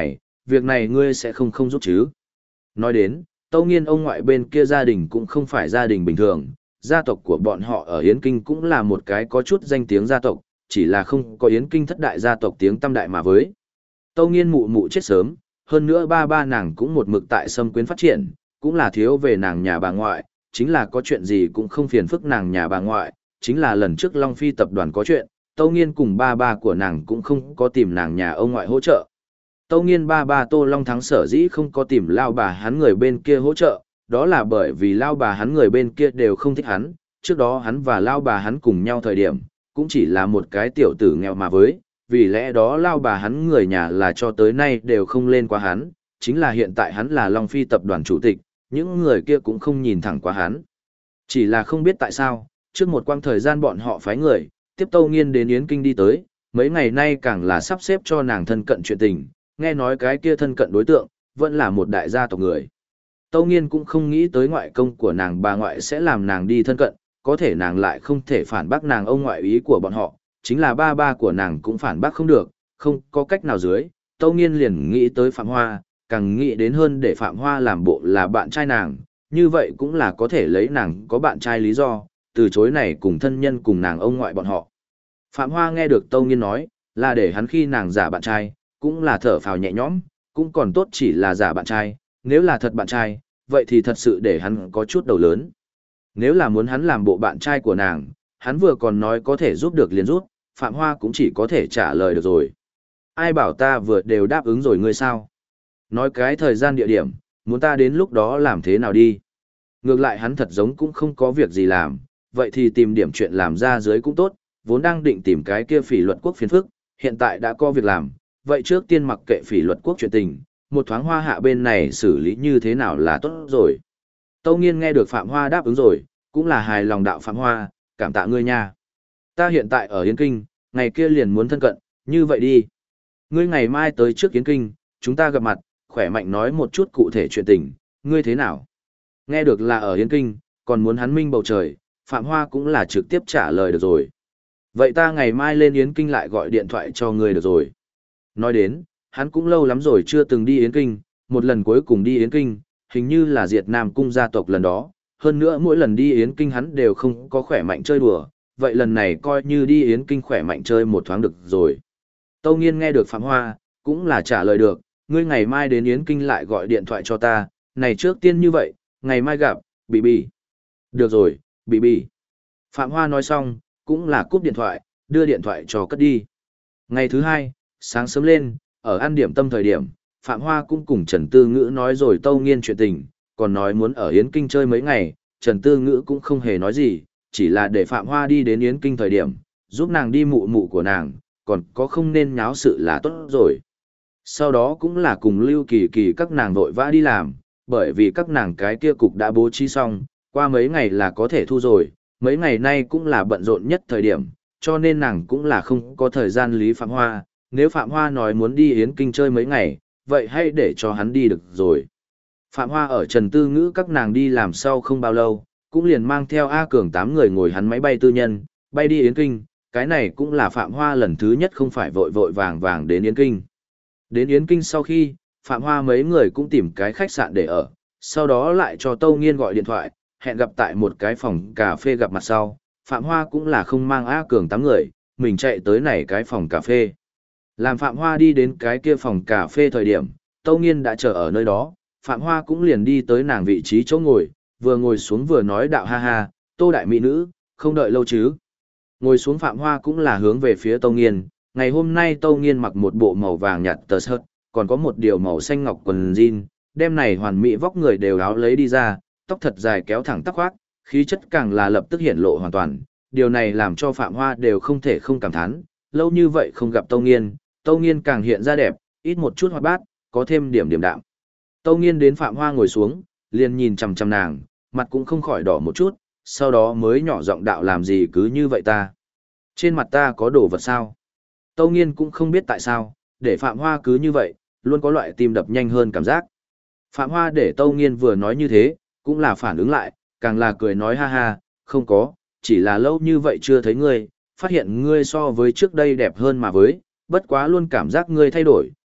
việc này ngươi sẽ không giúp chứ. Nói đến, Tâu Nghiên ông ngoại bên kia gia đình cũng không phải gia đình bình thường, gia tộc của bọn họ ở Yến Kinh cũng là một cái có chút danh tiếng gia tộc, chỉ là không có Yến Kinh thất đại gia tộc tiếng tăm đại mà với. Tâu Nghiên mụ mụ chết sớm, hơn nữa ba nàng cũng một mực tại Sâm Quyến phát triển, cũng là thiếu về nàng nhà bà ngoại, chính là có chuyện gì cũng không phiền phức nàng nhà bà ngoại, chính là lần trước Long Phi tập đoàn có chuyện, Tâu Nghiên cùng ba của nàng cũng không có tìm nàng nhà ông ngoại hỗ trợ. Tâu Nghiên ba Tô Long Thắng sở dĩ không có tìm lao bà hắn người bên kia hỗ trợ, đó là bởi vì lao bà hắn người bên kia đều không thích hắn, trước đó hắn và lao bà hắn cùng nhau thời điểm, cũng chỉ là một cái tiểu tử nghèo mà với, vì lẽ đó lao bà hắn người nhà là cho tới nay đều không lên qua hắn, chính là hiện tại hắn là Long Phi tập đoàn chủ tịch, những người kia cũng không nhìn thẳng qua hắn. Chỉ là không biết tại sao, trước một quãng thời gian bọn họ phái người, tiếp Tâu Nghiên đến Yến Kinh đi tới, mấy ngày nay càng là sắp xếp cho nàng thân cận chuyện tình, nghe nói cái kia thân cận đối tượng, vẫn là một đại gia tộc người. Tâu Nghiên cũng không nghĩ tới ngoại công của nàng bà ngoại sẽ làm nàng đi thân cận, có thể nàng lại không thể phản bác nàng ông ngoại ý của bọn họ, chính là ba của nàng cũng phản bác không được, không có cách nào dưới, Tâu Nghiên liền nghĩ tới Phạm Hoa, càng nghĩ đến hơn để Phạm Hoa làm bộ là bạn trai nàng, như vậy cũng là có thể lấy nàng có bạn trai lý do, từ chối này cùng thân nhân cùng nàng ông ngoại bọn họ. Phạm Hoa nghe được Tâu Nghiên nói, là để hắn khi nàng giả bạn trai, cũng là thở phào nhẹ nhõm, cũng còn tốt chỉ là giả bạn trai, nếu là thật bạn trai, vậy thì thật sự để hắn có chút đầu lớn. Nếu là muốn hắn làm bộ bạn trai của nàng, hắn vừa còn nói có thể giúp được liền giúp, Phạm Hoa cũng chỉ có thể trả lời được rồi. Ai bảo ta vừa đều đáp ứng rồi ngươi sao? Nói cái thời gian địa điểm, muốn ta đến lúc đó làm thế nào đi? Ngược lại hắn thật giống cũng không có việc gì làm, vậy thì tìm điểm chuyện làm ra dưới cũng tốt, vốn đang định tìm cái kia Phỉ Luật Quốc phiền phức, hiện tại đã có việc làm, vậy trước tiên mặc kệ Phỉ Luật Quốc chuyện tình, một thoáng Hoa Hạ bên này xử lý như thế nào là tốt rồi. Tâu Nghiên nghe được Phạm Hoa đáp ứng rồi, cũng là hài lòng đạo Phạm Hoa, cảm tạ ngươi nha. Ta hiện tại ở Yến Kinh, ngày kia liền muốn thân cận, như vậy đi. Ngươi ngày mai tới trước Yến Kinh, chúng ta gặp mặt, khỏe mạnh nói một chút cụ thể chuyện tình, ngươi thế nào? Nghe được là ở Yến Kinh, còn muốn hắn minh bầu trời, Phạm Hoa cũng là trực tiếp trả lời được rồi. Vậy ta ngày mai lên Yến Kinh lại gọi điện thoại cho ngươi được rồi. Nói đến, hắn cũng lâu lắm rồi chưa từng đi Yến Kinh, một lần cuối cùng đi Yến Kinh, hình như là Diệt Nam Cung gia tộc lần đó, hơn nữa mỗi lần đi Yến Kinh hắn đều không có khỏe mạnh chơi đùa, vậy lần này coi như đi Yến Kinh khỏe mạnh chơi một thoáng được rồi. Tâu Nghiên nghe được Phạm Hoa, cũng là trả lời được, ngươi ngày mai đến Yến Kinh lại gọi điện thoại cho ta, này trước tiên như vậy, ngày mai gặp, Bì Bì. Được rồi, Bì Bì. Phạm Hoa nói xong, cũng là cúp điện thoại, đưa điện thoại cho cất đi. Ngày thứ hai, sáng sớm lên, ở ăn điểm tâm thời điểm, Phạm Hoa cũng cùng Trần Tư Ngữ nói rồi Tâu Nghiên chuyện tình, còn nói muốn ở Yến Kinh chơi mấy ngày, Trần Tư Ngữ cũng không hề nói gì, chỉ là để Phạm Hoa đi đến Yến Kinh thời điểm, giúp nàng đi mụ mụ của nàng, còn có không nên nháo sự là tốt rồi. Sau đó cũng là cùng Lưu Kỳ Kỳ các nàng vội vã đi làm, bởi vì các nàng cái kia cục đã bố trí xong, qua mấy ngày là có thể thu rồi, mấy ngày nay cũng là bận rộn nhất thời điểm, cho nên nàng cũng là không có thời gian lý Phạm Hoa, nếu Phạm Hoa nói muốn đi Yến Kinh chơi mấy ngày, vậy hãy để cho hắn đi được rồi. Phạm Hoa ở Trần Tư Ngữ các nàng đi làm sau không bao lâu, cũng liền mang theo A Cường 8 người ngồi hắn máy bay tư nhân, bay đi Yến Kinh, cái này cũng là Phạm Hoa lần thứ nhất không phải vội vội vàng đến Yến Kinh. Đến Yến Kinh sau khi, Phạm Hoa mấy người cũng tìm cái khách sạn để ở, sau đó lại cho Tâu Nghiên gọi điện thoại, hẹn gặp tại một cái phòng cà phê gặp mặt sau. Phạm Hoa cũng là không mang A Cường 8 người, mình chạy tới này cái phòng cà phê. Làm Phạm Hoa đi đến cái kia phòng cà phê thời điểm, Tâu Nghiên đã chờ ở nơi đó, Phạm Hoa cũng liền đi tới nàng vị trí chỗ ngồi, vừa ngồi xuống vừa nói đạo ha ha, Tô đại mỹ nữ, không đợi lâu chứ. Ngồi xuống Phạm Hoa cũng là hướng về phía Tâu Nghiên, ngày hôm nay Tâu Nghiên mặc một bộ màu vàng nhạt tờ sợt, còn có một điều màu xanh ngọc quần jean, đem này hoàn mỹ vóc người đều áo lấy đi ra, tóc thật dài kéo thẳng tóc khoác, khí chất càng là lập tức hiện lộ hoàn toàn, điều này làm cho Phạm Hoa đều không thể không cảm thán, lâu như vậy không gặp Tâu Nghiên càng hiện ra đẹp, ít một chút hoạt bát, có thêm điểm điểm đạm. Tâu Nghiên đến Phạm Hoa ngồi xuống, liền nhìn chằm chằm nàng, mặt cũng không khỏi đỏ một chút, sau đó mới nhỏ giọng đạo làm gì cứ như vậy ta. Trên mặt ta có đồ vật sao? Tâu Nghiên cũng không biết tại sao, để Phạm Hoa cứ như vậy, luôn có loại tim đập nhanh hơn cảm giác. Phạm Hoa để Tâu Nghiên vừa nói như thế, cũng là phản ứng lại, càng là cười nói ha ha, không có, chỉ là lâu như vậy chưa thấy ngươi, phát hiện ngươi so với trước đây đẹp hơn mà với, bất quá luôn cảm giác ngươi thay đổi,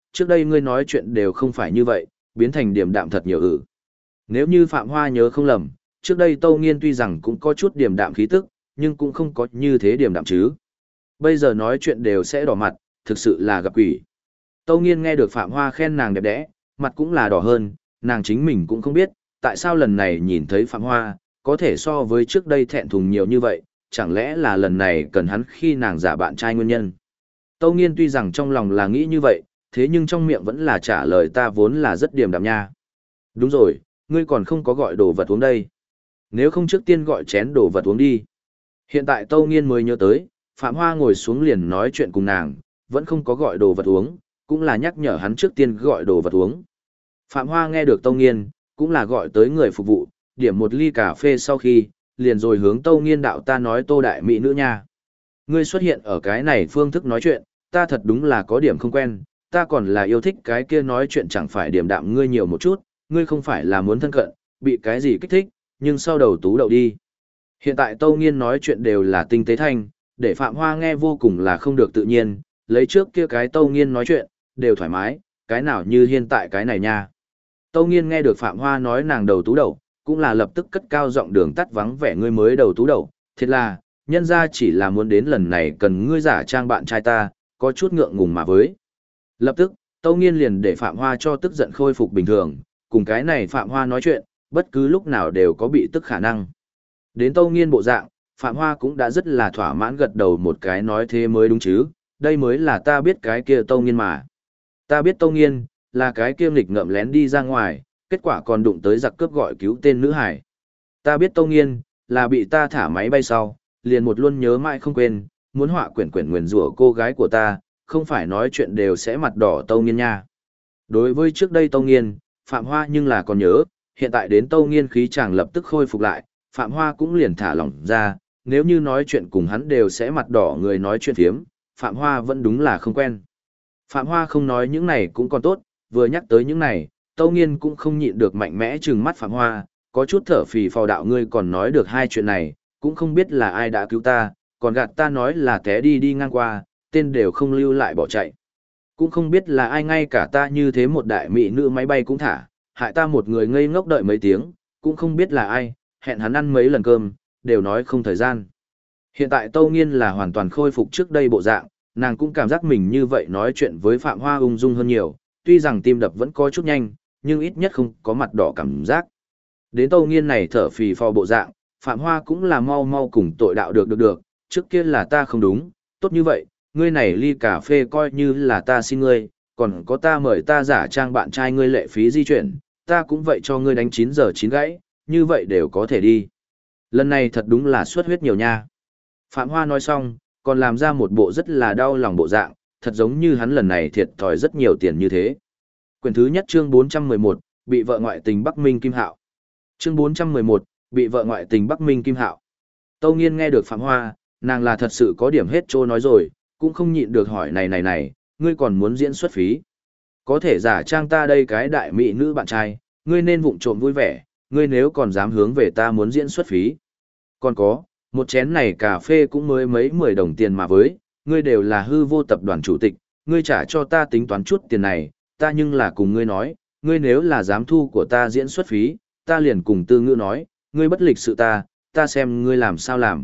trước đây ngươi nói chuyện đều không phải như vậy, biến thành điềm đạm thật nhiều. Nếu như Phạm Hoa nhớ không lầm, trước đây Tâu Nghiên tuy rằng cũng có chút điềm đạm khí tức, nhưng cũng không có như thế điềm đạm chứ. Bây giờ nói chuyện đều sẽ đỏ mặt, thực sự là gặp quỷ. Tâu Nghiên nghe được Phạm Hoa khen nàng đẹp đẽ, mặt cũng là đỏ hơn, nàng chính mình cũng không biết, tại sao lần này nhìn thấy Phạm Hoa, có thể so với trước đây thẹn thùng nhiều như vậy, chẳng lẽ là lần này cần hắn khi nàng giả bạn trai nguyên nhân. Tâu Nghiên tuy rằng trong lòng là nghĩ như vậy, thế nhưng trong miệng vẫn là trả lời ta vốn là rất điềm đạm nha. Đúng rồi, ngươi còn không có gọi đồ vật uống đây. Nếu không trước tiên gọi chén đồ vật uống đi. Hiện tại Tâu Nghiên mới nhớ tới, Phạm Hoa ngồi xuống liền nói chuyện cùng nàng, vẫn không có gọi đồ vật uống, cũng là nhắc nhở hắn trước tiên gọi đồ vật uống. Phạm Hoa nghe được Tâu Nghiên, cũng là gọi tới người phục vụ, điểm một ly cà phê sau khi, liền rồi hướng Tâu Nghiên đạo ta nói Tô đại mỹ nữ nha. Ngươi xuất hiện ở cái này phương thức nói chuyện, ta thật đúng là có điểm không quen, ta còn là yêu thích cái kia nói chuyện chẳng phải điểm đạm ngươi nhiều một chút, ngươi không phải là muốn thân cận, bị cái gì kích thích, nhưng sau đầu tú đậu đi. Hiện tại Tâu Nghiên nói chuyện đều là tinh tế thanh, để Phạm Hoa nghe vô cùng là không được tự nhiên, lấy trước kia cái Tâu Nghiên nói chuyện, đều thoải mái, cái nào như hiện tại cái này nha. Tâu Nghiên nghe được Phạm Hoa nói nàng đầu tú đậu, cũng là lập tức cất cao giọng đường tắt vắng vẻ ngươi mới đầu tú đậu, thiệt là, nhân ra chỉ là muốn đến lần này cần ngươi giả trang bạn trai ta, có chút ngượng ngùng mà với. Lập tức, Tâu Nghiên liền để Phạm Hoa cho tức giận khôi phục bình thường, cùng cái này Phạm Hoa nói chuyện, bất cứ lúc nào đều có bị tức khả năng. Đến Tâu Nghiên bộ dạng, Phạm Hoa cũng đã rất là thỏa mãn gật đầu một cái nói thế mới đúng chứ, đây mới là ta biết cái kia Tâu Nghiên mà. Ta biết Tâu Nghiên, là cái kia nghịch ngợm lén đi ra ngoài, kết quả còn đụng tới giặc cướp gọi cứu tên nữ hải. Ta biết Tâu Nghiên, là bị ta thả máy bay sau, liền một luôn nhớ mãi không quên, muốn họa quyển nguyền rủa cô gái của ta, không phải nói chuyện đều sẽ mặt đỏ Tâu Nghiên nha. Đối với trước đây Tâu Nghiên, Phạm Hoa nhưng là còn nhớ, hiện tại đến Tâu Nghiên khí chàng lập tức khôi phục lại, Phạm Hoa cũng liền thả lỏng ra, nếu như nói chuyện cùng hắn đều sẽ mặt đỏ người nói chuyện phiếm, Phạm Hoa vẫn đúng là không quen. Phạm Hoa không nói những này cũng còn tốt, vừa nhắc tới những này, Tâu Nghiên cũng không nhịn được mạnh mẽ trừng mắt Phạm Hoa, có chút thở phì phò đạo ngươi còn nói được hai chuyện này, cũng không biết là ai đã cứu ta, còn gạt ta nói là té đi ngang qua, tên đều không lưu lại bỏ chạy. Cũng không biết là ai ngay cả ta như thế một đại mỹ nữ máy bay cũng thả, hại ta một người ngây ngốc đợi mấy tiếng, cũng không biết là ai, hẹn hắn ăn mấy lần cơm, đều nói không thời gian. Hiện tại Tâu Nghiên là hoàn toàn khôi phục trước đây bộ dạng, nàng cũng cảm giác mình như vậy nói chuyện với Phạm Hoa ung dung hơn nhiều, tuy rằng tim đập vẫn có chút nhanh, nhưng ít nhất không có mặt đỏ cảm giác. Đến Tâu Nghiên này thở phì phò bộ dạng, Phạm Hoa cũng là mau mau cùng tội đạo được, trước kia là ta không đúng, tốt như vậy, ngươi này ly cà phê coi như là ta xin ngươi, còn có ta mời ta giả trang bạn trai ngươi lệ phí di chuyển, ta cũng vậy cho ngươi đánh 9 giờ 9 gãy, như vậy đều có thể đi. Lần này thật đúng là xuất huyết nhiều nha. Phạm Hoa nói xong, còn làm ra một bộ rất là đau lòng bộ dạng, thật giống như hắn lần này thiệt thòi rất nhiều tiền như thế. Quyển thứ nhất chương 411, bị vợ ngoại tình Bắc Minh Kim Hạo. Chương 411, bị vợ ngoại tình Bắc Minh Kim Hạo. Tâu Nghiên nghe được Phạm Hoa, nàng là thật sự có điểm hết trô nói rồi, cũng không nhịn được hỏi này, ngươi còn muốn diễn xuất phí. Có thể giả trang ta đây cái đại mỹ nữ bạn trai, ngươi nên vụng trộm vui vẻ, ngươi nếu còn dám hướng về ta muốn diễn xuất phí. Còn có, một chén này cà phê cũng mới mấy 10 đồng tiền mà với, ngươi đều là hư vô tập đoàn chủ tịch, ngươi trả cho ta tính toán chút tiền này, ta nhưng là cùng ngươi nói, ngươi nếu là dám thu của ta diễn xuất phí, ta liền cùng Tư Ngữ nói, ngươi bất lịch sự ta xem ngươi làm sao làm.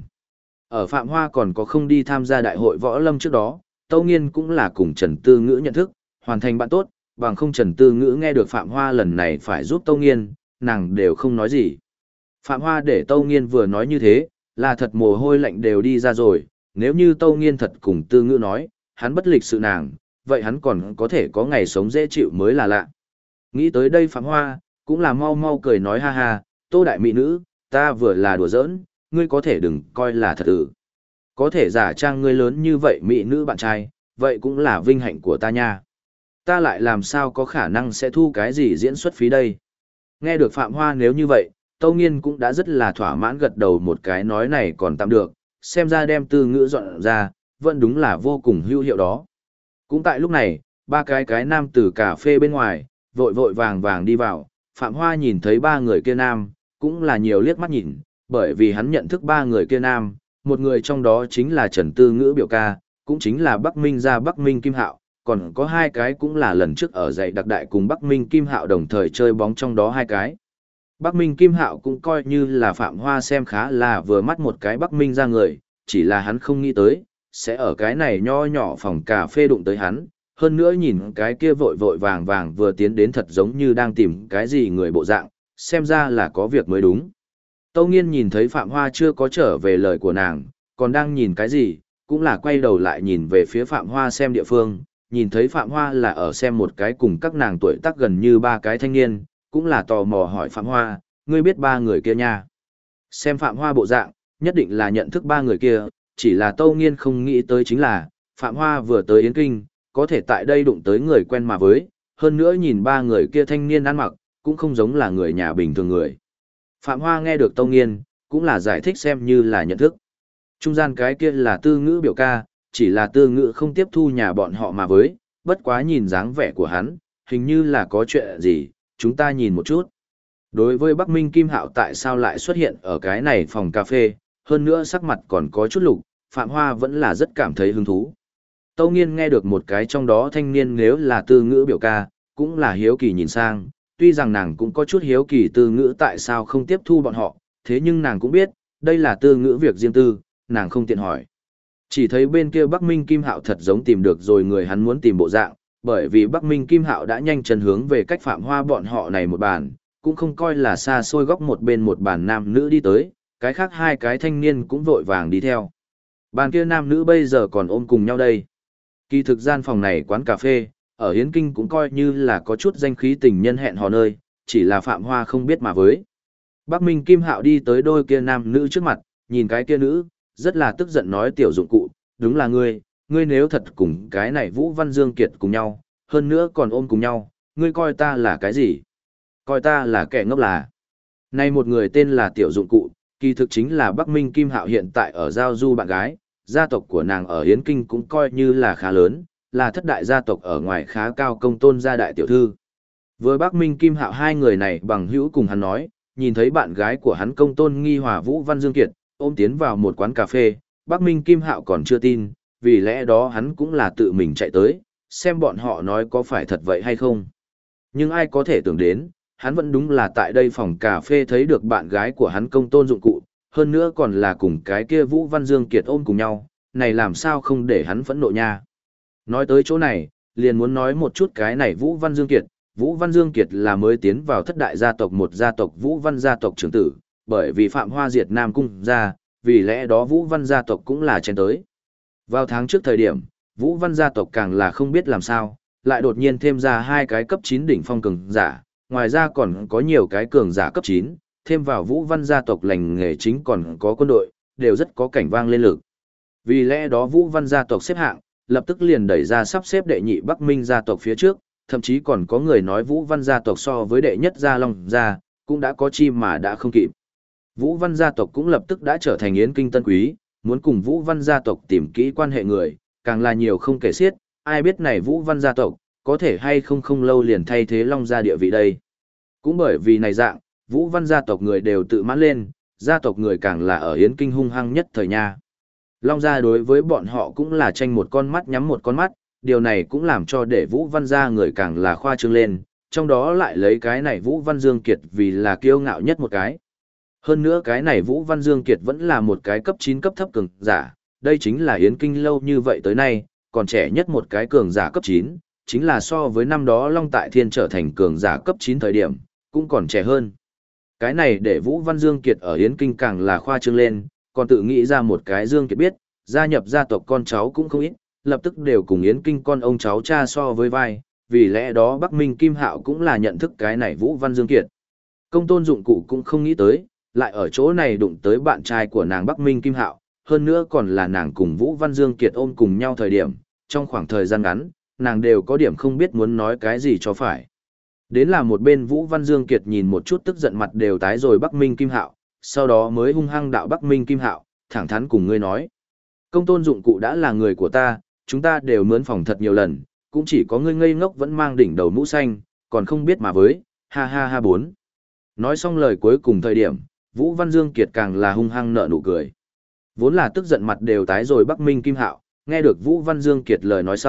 Ở Phạm Hoa còn có không đi tham gia đại hội võ lâm trước đó, Tâu Nghiên cũng là cùng Trần Tư Ngữ nhận thức, hoàn thành bạn tốt, bằng không Trần Tư Ngữ nghe được Phạm Hoa lần này phải giúp Tâu Nghiên, nàng đều không nói gì. Phạm Hoa để Tâu Nghiên vừa nói như thế, là thật mồ hôi lạnh đều đi ra rồi, nếu như Tâu Nghiên thật cùng Tư Ngữ nói, hắn bất lịch sự nàng, vậy hắn còn có thể có ngày sống dễ chịu mới là lạ. Nghĩ tới đây Phạm Hoa, cũng là mau mau cười nói ha ha, Tô đại mỹ nữ, ta vừa là đùa giỡn, ngươi có thể đừng coi là thật ư. Có thể giả trang ngươi lớn như vậy mỹ nữ bạn trai, vậy cũng là vinh hạnh của ta nha. Ta lại làm sao có khả năng sẽ thu cái gì diễn xuất phí đây. Nghe được Phạm Hoa nếu như vậy, Tâu Nghiên cũng đã rất là thỏa mãn gật đầu một cái nói này còn tạm được, xem ra đem Tư Ngữ dọn ra, vẫn đúng là vô cùng hữu hiệu đó. Cũng tại lúc này, ba cái nam từ cà phê bên ngoài, vội vàng đi vào, Phạm Hoa nhìn thấy ba người kia nam, cũng là nhiều liếc mắt nhìn, bởi vì hắn nhận thức ba người kia nam, một người trong đó chính là Trần Tư Ngữ biểu ca, cũng chính là Bắc Minh gia Bắc Minh Kim Hạo, còn có hai cái cũng là lần trước ở dạy đặc đại cùng Bắc Minh Kim Hạo đồng thời chơi bóng trong đó hai cái. Bắc Minh Kim Hạo cũng coi như là Phạm Hoa xem khá là vừa mắt một cái Bắc Minh ra người, chỉ là hắn không nghĩ tới, sẽ ở cái này nho nhỏ phòng cà phê đụng tới hắn, hơn nữa nhìn cái kia vội vội vàng vàng vừa tiến đến thật giống như đang tìm cái gì người bộ dạng, xem ra là có việc mới đúng. Tâu Nghiên nhìn thấy Phạm Hoa chưa có trở về lời của nàng, còn đang nhìn cái gì, cũng là quay đầu lại nhìn về phía Phạm Hoa xem địa phương, nhìn thấy Phạm Hoa là ở xem một cái cùng các nàng tuổi tác gần như ba cái thanh niên, cũng là tò mò hỏi Phạm Hoa, ngươi biết ba người kia nha. Xem Phạm Hoa bộ dạng, nhất định là nhận thức ba người kia, chỉ là Tâu Nghiên không nghĩ tới chính là, Phạm Hoa vừa tới Yến Kinh, có thể tại đây đụng tới người quen mà với, hơn nữa nhìn ba người kia thanh niên ăn mặc, cũng không giống là người nhà bình thường người. Phạm Hoa nghe được Tâu Nghiên, cũng là giải thích xem như là nhận thức. Trung gian cái kia là Tư Ngữ biểu ca, chỉ là Tư Ngữ không tiếp thu nhà bọn họ mà với, bất quá nhìn dáng vẻ của hắn, hình như là có chuyện gì, chúng ta nhìn một chút. Đối với Bắc Minh Kim Hạo tại sao lại xuất hiện ở cái này phòng cà phê, hơn nữa sắc mặt còn có chút lục, Phạm Hoa vẫn là rất cảm thấy hứng thú. Tâu Nghiên nghe được một cái trong đó thanh niên nếu là Tư Ngữ biểu ca, cũng là hiếu kỳ nhìn sang, tuy rằng nàng cũng có chút hiếu kỳ Tư Ngữ tại sao không tiếp thu bọn họ, thế nhưng nàng cũng biết, đây là Tư Ngữ việc riêng tư, nàng không tiện hỏi. Chỉ thấy bên kia Bắc Minh Kim Hạo thật giống tìm được rồi người hắn muốn tìm bộ dạng, bởi vì Bắc Minh Kim Hạo đã nhanh chân hướng về cách Phạm Hoa bọn họ này một bàn, cũng không coi là xa xôi góc một bên một bàn nam nữ đi tới, cái khác hai cái thanh niên cũng vội vàng đi theo. Bàn kia nam nữ bây giờ còn ôm cùng nhau đây. Kỳ thực gian phòng này quán cà phê, ở Hiến Kinh cũng coi như là có chút danh khí tình nhân hẹn hò nơi, chỉ là Phạm Hoa không biết mà với. Bắc Minh Kim Hạo đi tới đôi kia nam nữ trước mặt, nhìn cái kia nữ, rất là tức giận nói tiểu dụng cụ, đúng là ngươi nếu thật cùng cái này Vũ Văn Dương Kiệt cùng nhau, hơn nữa còn ôm cùng nhau, ngươi coi ta là cái gì? Coi ta là kẻ ngốc là. Nay một người tên là tiểu dụng cụ, kỳ thực chính là Bắc Minh Kim Hạo hiện tại ở giao du bạn gái, gia tộc của nàng ở Yến Kinh cũng coi như là khá lớn, là thất đại gia tộc ở ngoài khá cao công tôn gia đại tiểu thư. Với Bắc Minh Kim Hạo hai người này bằng hữu cùng hắn nói, nhìn thấy bạn gái của hắn công tôn nghi hòa Vũ Văn Dương Kiệt, ôm tiến vào một quán cà phê, Bắc Minh Kim Hạo còn chưa tin, vì lẽ đó hắn cũng là tự mình chạy tới, xem bọn họ nói có phải thật vậy hay không. Nhưng ai có thể tưởng đến, hắn vẫn đúng là tại đây phòng cà phê thấy được bạn gái của hắn công tôn dụng cụ, hơn nữa còn là cùng cái kia Vũ Văn Dương Kiệt ôm cùng nhau, này làm sao không để hắn phẫn nộ nha. Nói tới chỗ này, liền muốn nói một chút cái này Vũ Văn Dương Kiệt. Vũ Văn Dương Kiệt là mới tiến vào thất đại gia tộc một gia tộc Vũ Văn gia tộc trưởng tử, bởi vì Phạm Hoa diệt Nam Cung ra, vì lẽ đó Vũ Văn gia tộc cũng là chen tới. Vào tháng trước thời điểm, Vũ Văn gia tộc càng là không biết làm sao, lại đột nhiên thêm ra hai cái cấp 9 đỉnh phong cường giả, ngoài ra còn có nhiều cái cường giả cấp 9, thêm vào Vũ Văn gia tộc lành nghề chính còn có quân đội, đều rất có cảnh vang lên lực. Vì lẽ đó Vũ Văn gia tộc xếp hạng, lập tức liền đẩy ra sắp xếp đệ nhị Bắc Minh gia tộc phía trước, thậm chí còn có người nói Vũ Văn gia tộc so với đệ nhất gia Long gia, cũng đã có chi mà đã không kịp. Vũ Văn gia tộc cũng lập tức đã trở thành Yến Kinh tân quý, muốn cùng Vũ Văn gia tộc tìm kỹ quan hệ người, càng là nhiều không kể xiết, ai biết này Vũ Văn gia tộc, có thể hay không không lâu liền thay thế Long gia địa vị đây. Cũng bởi vì này dạng, Vũ Văn gia tộc người đều tự mãn lên, gia tộc người càng là ở Yến Kinh hung hăng nhất thời nha. Long gia đối với bọn họ cũng là tranh một con mắt nhắm một con mắt, điều này cũng làm cho để Vũ Văn gia người càng là khoa trương lên, trong đó lại lấy cái này Vũ Văn Dương Kiệt vì là kiêu ngạo nhất một cái. Hơn nữa cái này Vũ Văn Dương Kiệt vẫn là một cái cấp 9 cấp thấp cường giả, đây chính là Yến Kinh lâu như vậy tới nay, còn trẻ nhất một cái cường giả cấp 9, chính là so với năm đó Long Tại Thiên trở thành cường giả cấp 9 thời điểm, cũng còn trẻ hơn. Cái này để Vũ Văn Dương Kiệt ở Yến Kinh càng là khoa trương lên, còn tự nghĩ ra một cái Dương Kiệt biết, gia nhập gia tộc con cháu cũng không ít, lập tức đều cùng Yến Kinh con ông cháu cha so với vai, vì lẽ đó Bắc Minh Kim Hạo cũng là nhận thức cái này Vũ Văn Dương Kiệt. Công tôn dụng cụ cũng không nghĩ tới, lại ở chỗ này đụng tới bạn trai của nàng Bắc Minh Kim Hạo, hơn nữa còn là nàng cùng Vũ Văn Dương Kiệt ôm cùng nhau thời điểm, trong khoảng thời gian ngắn, nàng đều có điểm không biết muốn nói cái gì cho phải. Đến là một bên Vũ Văn Dương Kiệt nhìn một chút tức giận mặt đều tái rồi Bắc Minh Kim Hạo, sau đó mới hung hăng đạo Bắc Minh Kim Hạo, thẳng thắn cùng ngươi nói. Công tôn dụng cụ đã là người của ta, chúng ta đều mướn phòng thật nhiều lần, cũng chỉ có ngươi ngây ngốc vẫn mang đỉnh đầu mũ xanh, còn không biết mà với, ha ha ha bốn. Nói xong lời cuối cùng thời điểm, Vũ Văn Dương Kiệt càng là hung hăng nở nụ cười. Vốn là tức giận mặt đều tái rồi Bắc Minh Kim Hạo, nghe được Vũ Văn Dương Kiệt lời nói sau,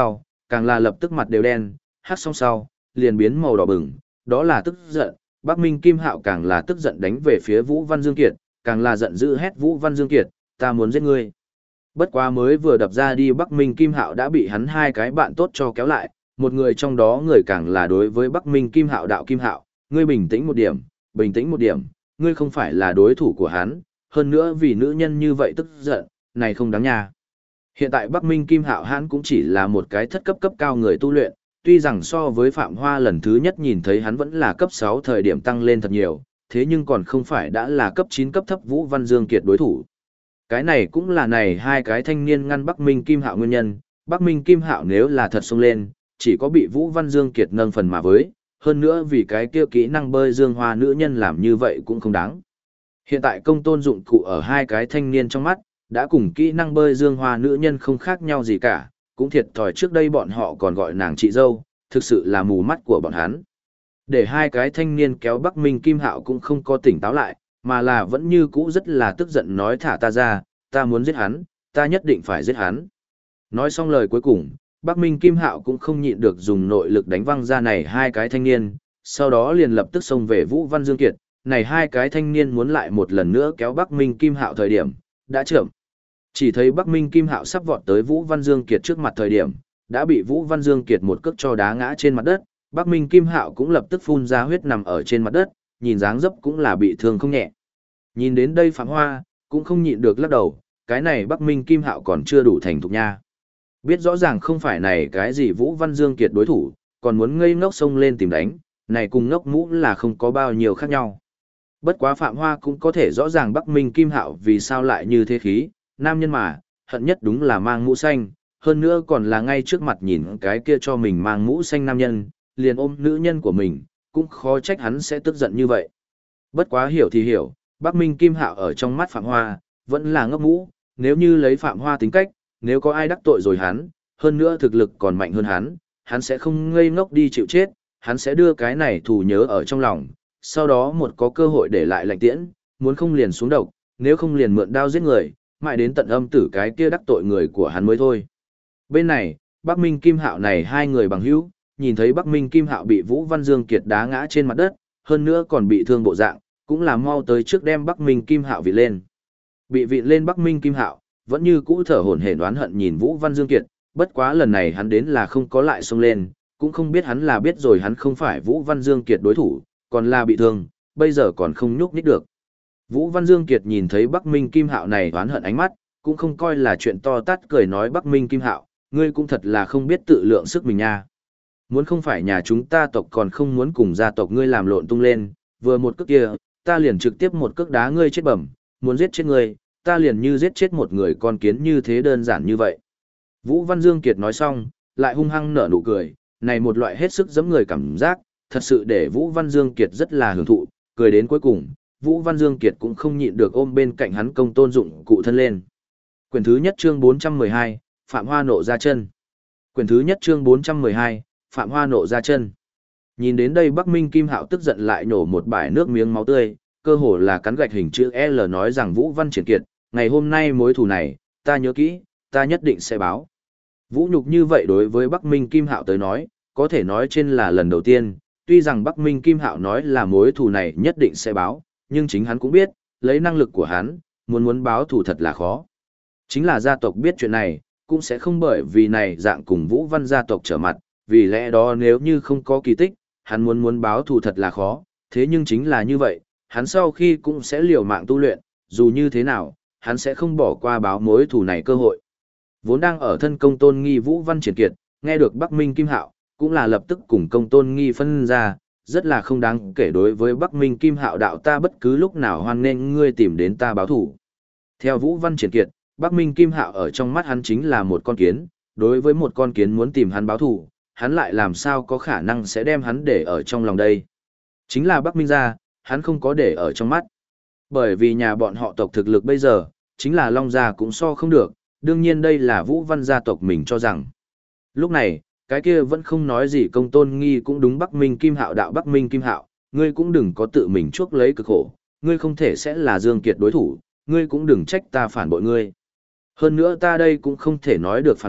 càng là lập tức mặt đều đen, hát xong sau, liền biến màu đỏ bừng, đó là tức giận, Bắc Minh Kim Hạo càng là tức giận đánh về phía Vũ Văn Dương Kiệt, càng là giận dữ hét Vũ Văn Dương Kiệt, ta muốn giết ngươi. Bất quá mới vừa đập ra đi Bắc Minh Kim Hạo đã bị hắn hai cái bạn tốt cho kéo lại, một người trong đó người càng là đối với Bắc Minh Kim Hạo đạo Kim Hạo, ngươi bình tĩnh một điểm, bình tĩnh một điểm, ngươi không phải là đối thủ của hắn, hơn nữa vì nữ nhân như vậy tức giận, này không đáng nha. Hiện tại Bắc Minh Kim Hạo hắn cũng chỉ là một cái thất cấp cấp cao người tu luyện, tuy rằng so với Phạm Hoa lần thứ nhất nhìn thấy hắn vẫn là cấp 6 thời điểm tăng lên thật nhiều, thế nhưng còn không phải đã là cấp 9 cấp thấp Vũ Văn Dương Kiệt đối thủ. Cái này cũng là này hai cái thanh niên ngăn Bắc Minh Kim Hạo nguyên nhân, Bắc Minh Kim Hạo nếu là thật xông lên, chỉ có bị Vũ Văn Dương Kiệt nâng phần mà với, hơn nữa vì cái kia kỹ năng bơi dương hoa nữ nhân làm như vậy cũng không đáng. Hiện tại công tôn dụng cụ ở hai cái thanh niên trong mắt, đã cùng kỹ năng bơi dương hoa nữ nhân không khác nhau gì cả, cũng thiệt thòi trước đây bọn họ còn gọi nàng chị dâu, thực sự là mù mắt của bọn hắn. Để hai cái thanh niên kéo Bắc Minh Kim Hạo cũng không có tỉnh táo lại, mà là vẫn như cũ rất là tức giận nói thả ta ra, ta muốn giết hắn, ta nhất định phải giết hắn. Nói xong lời cuối cùng, Bắc Minh Kim Hạo cũng không nhịn được dùng nội lực đánh văng ra này hai cái thanh niên, sau đó liền lập tức xông về Vũ Văn Dương Kiệt, này hai cái thanh niên muốn lại một lần nữa kéo Bắc Minh Kim Hạo thời điểm, đã chậm. Chỉ thấy Bắc Minh Kim Hạo sắp vọt tới Vũ Văn Dương Kiệt trước mặt thời điểm, đã bị Vũ Văn Dương Kiệt một cước cho đá ngã trên mặt đất, Bắc Minh Kim Hạo cũng lập tức phun ra huyết nằm ở trên mặt đất, nhìn dáng dấp cũng là bị thương không nhẹ. Nhìn đến đây Phạm Hoa, cũng không nhịn được lắc đầu, cái này Bắc Minh Kim Hạo còn chưa đủ thành thục nha. Biết rõ ràng không phải này cái gì Vũ Văn Dương Kiệt đối thủ, còn muốn ngây ngốc xông lên tìm đánh, này cùng ngốc mũ là không có bao nhiêu khác nhau. Bất quá Phạm Hoa cũng có thể rõ ràng Bắc Minh Kim Hạo vì sao lại như thế khí, nam nhân mà, hận nhất đúng là mang mũ xanh, hơn nữa còn là ngay trước mặt nhìn cái kia cho mình mang mũ xanh nam nhân, liền ôm nữ nhân của mình, cũng khó trách hắn sẽ tức giận như vậy. Bất quá hiểu thì hiểu, Bắc Minh Kim Hạo ở trong mắt Phạm Hoa, vẫn là ngốc mũ, nếu như lấy Phạm Hoa tính cách, nếu có ai đắc tội rồi hắn, hơn nữa thực lực còn mạnh hơn hắn sẽ không ngây ngốc đi chịu chết, hắn sẽ đưa cái này thù nhớ ở trong lòng, sau đó một có cơ hội để lại lệnh tiễn, muốn không liền xuống độc, nếu không liền mượn đao giết người, mãi đến tận âm tử cái kia đắc tội người của hắn mới thôi. Bên này, Bắc Minh Kim Hạo này hai người bằng hữu, nhìn thấy Bắc Minh Kim Hạo bị Vũ Văn Dương Kiệt đá ngã trên mặt đất, hơn nữa còn bị thương bộ dạng, cũng là mau tới trước đem Bắc Minh Kim Hạo vịn lên. Bị vịn lên Bắc Minh Kim Hạo, vẫn như cũ thở hổn hển oán hận nhìn Vũ Văn Dương Kiệt, bất quá lần này hắn đến là không có lại xông lên, cũng không biết hắn là biết rồi hắn không phải Vũ Văn Dương Kiệt đối thủ, còn là bị thương, bây giờ còn không nhúc nhích được. Vũ Văn Dương Kiệt nhìn thấy Bắc Minh Kim Hạo này oán hận ánh mắt, cũng không coi là chuyện to tát, cười nói Bắc Minh Kim Hạo, ngươi cũng thật là không biết tự lượng sức mình nha. Muốn không phải nhà chúng ta tộc còn không muốn cùng gia tộc ngươi làm lộn tung lên, vừa một cước kia, ta liền trực tiếp một cước đá ngươi chết bẩm, muốn giết chết ngươi, ta liền như giết chết một người con kiến như thế đơn giản như vậy. Vũ Văn Dương Kiệt nói xong, lại hung hăng nở nụ cười, này một loại hết sức giẫm người cảm giác, thật sự để Vũ Văn Dương Kiệt rất là hưởng thụ, cười đến cuối cùng, Vũ Văn Dương Kiệt cũng không nhịn được ôm bên cạnh hắn công tôn dụng cụ thân lên. Quyển thứ nhất chương 412, Phạm Hoa nộ ra chân. Quyển thứ nhất chương 412, Phạm Hoa nộ ra chân. Nhìn đến đây Bắc Minh Kim Hạo tức giận lại nổ một bãi nước miếng máu tươi, cơ hồ là cắn gạch hình chữ L nói rằng Vũ Văn Triển Kiệt, ngày hôm nay mối thù này, ta nhớ kỹ, ta nhất định sẽ báo. Vũ nhục như vậy đối với Bắc Minh Kim Hạo tới nói, có thể nói trên là lần đầu tiên, tuy rằng Bắc Minh Kim Hạo nói là mối thù này nhất định sẽ báo, nhưng chính hắn cũng biết, lấy năng lực của hắn, muốn báo thù thật là khó. Chính là gia tộc biết chuyện này, cũng sẽ không bởi vì này dạng cùng Vũ Văn gia tộc trở mặt, vì lẽ đó nếu như không có kỳ tích, hắn muốn báo thù thật là khó, thế nhưng chính là như vậy, hắn sau khi cũng sẽ liều mạng tu luyện, dù như thế nào, hắn sẽ không bỏ qua báo mối thù này cơ hội. Vốn đang ở thân công tôn nghi Vũ Văn Triển Kiệt, nghe được Bắc Minh Kim Hạo, cũng là lập tức cùng công tôn nghi phân ra, rất là không đáng kể đối với Bắc Minh Kim Hạo đạo ta bất cứ lúc nào hoan nên ngươi tìm đến ta báo thù. Theo Vũ Văn Triển Kiệt, Bắc Minh Kim Hạo ở trong mắt hắn chính là một con kiến, đối với một con kiến muốn tìm hắn báo thù, hắn lại làm sao có khả năng sẽ đem hắn để ở trong lòng đây. Chính là Bắc Minh gia, hắn không có để ở trong mắt. Bởi vì nhà bọn họ tộc thực lực bây giờ, chính là Long gia cũng so không được, đương nhiên đây là Vũ Văn gia tộc mình cho rằng. Lúc này, cái kia vẫn không nói gì công tôn nghi cũng đúng Bắc Minh Kim Hạo đạo Bắc Minh Kim Hạo, ngươi cũng đừng có tự mình chuốc lấy cực khổ, ngươi không thể sẽ là Dương Kiệt đối thủ, ngươi cũng đừng trách ta phản bội ngươi. Hơn nữa ta đây cũng không thể nói được phản bội,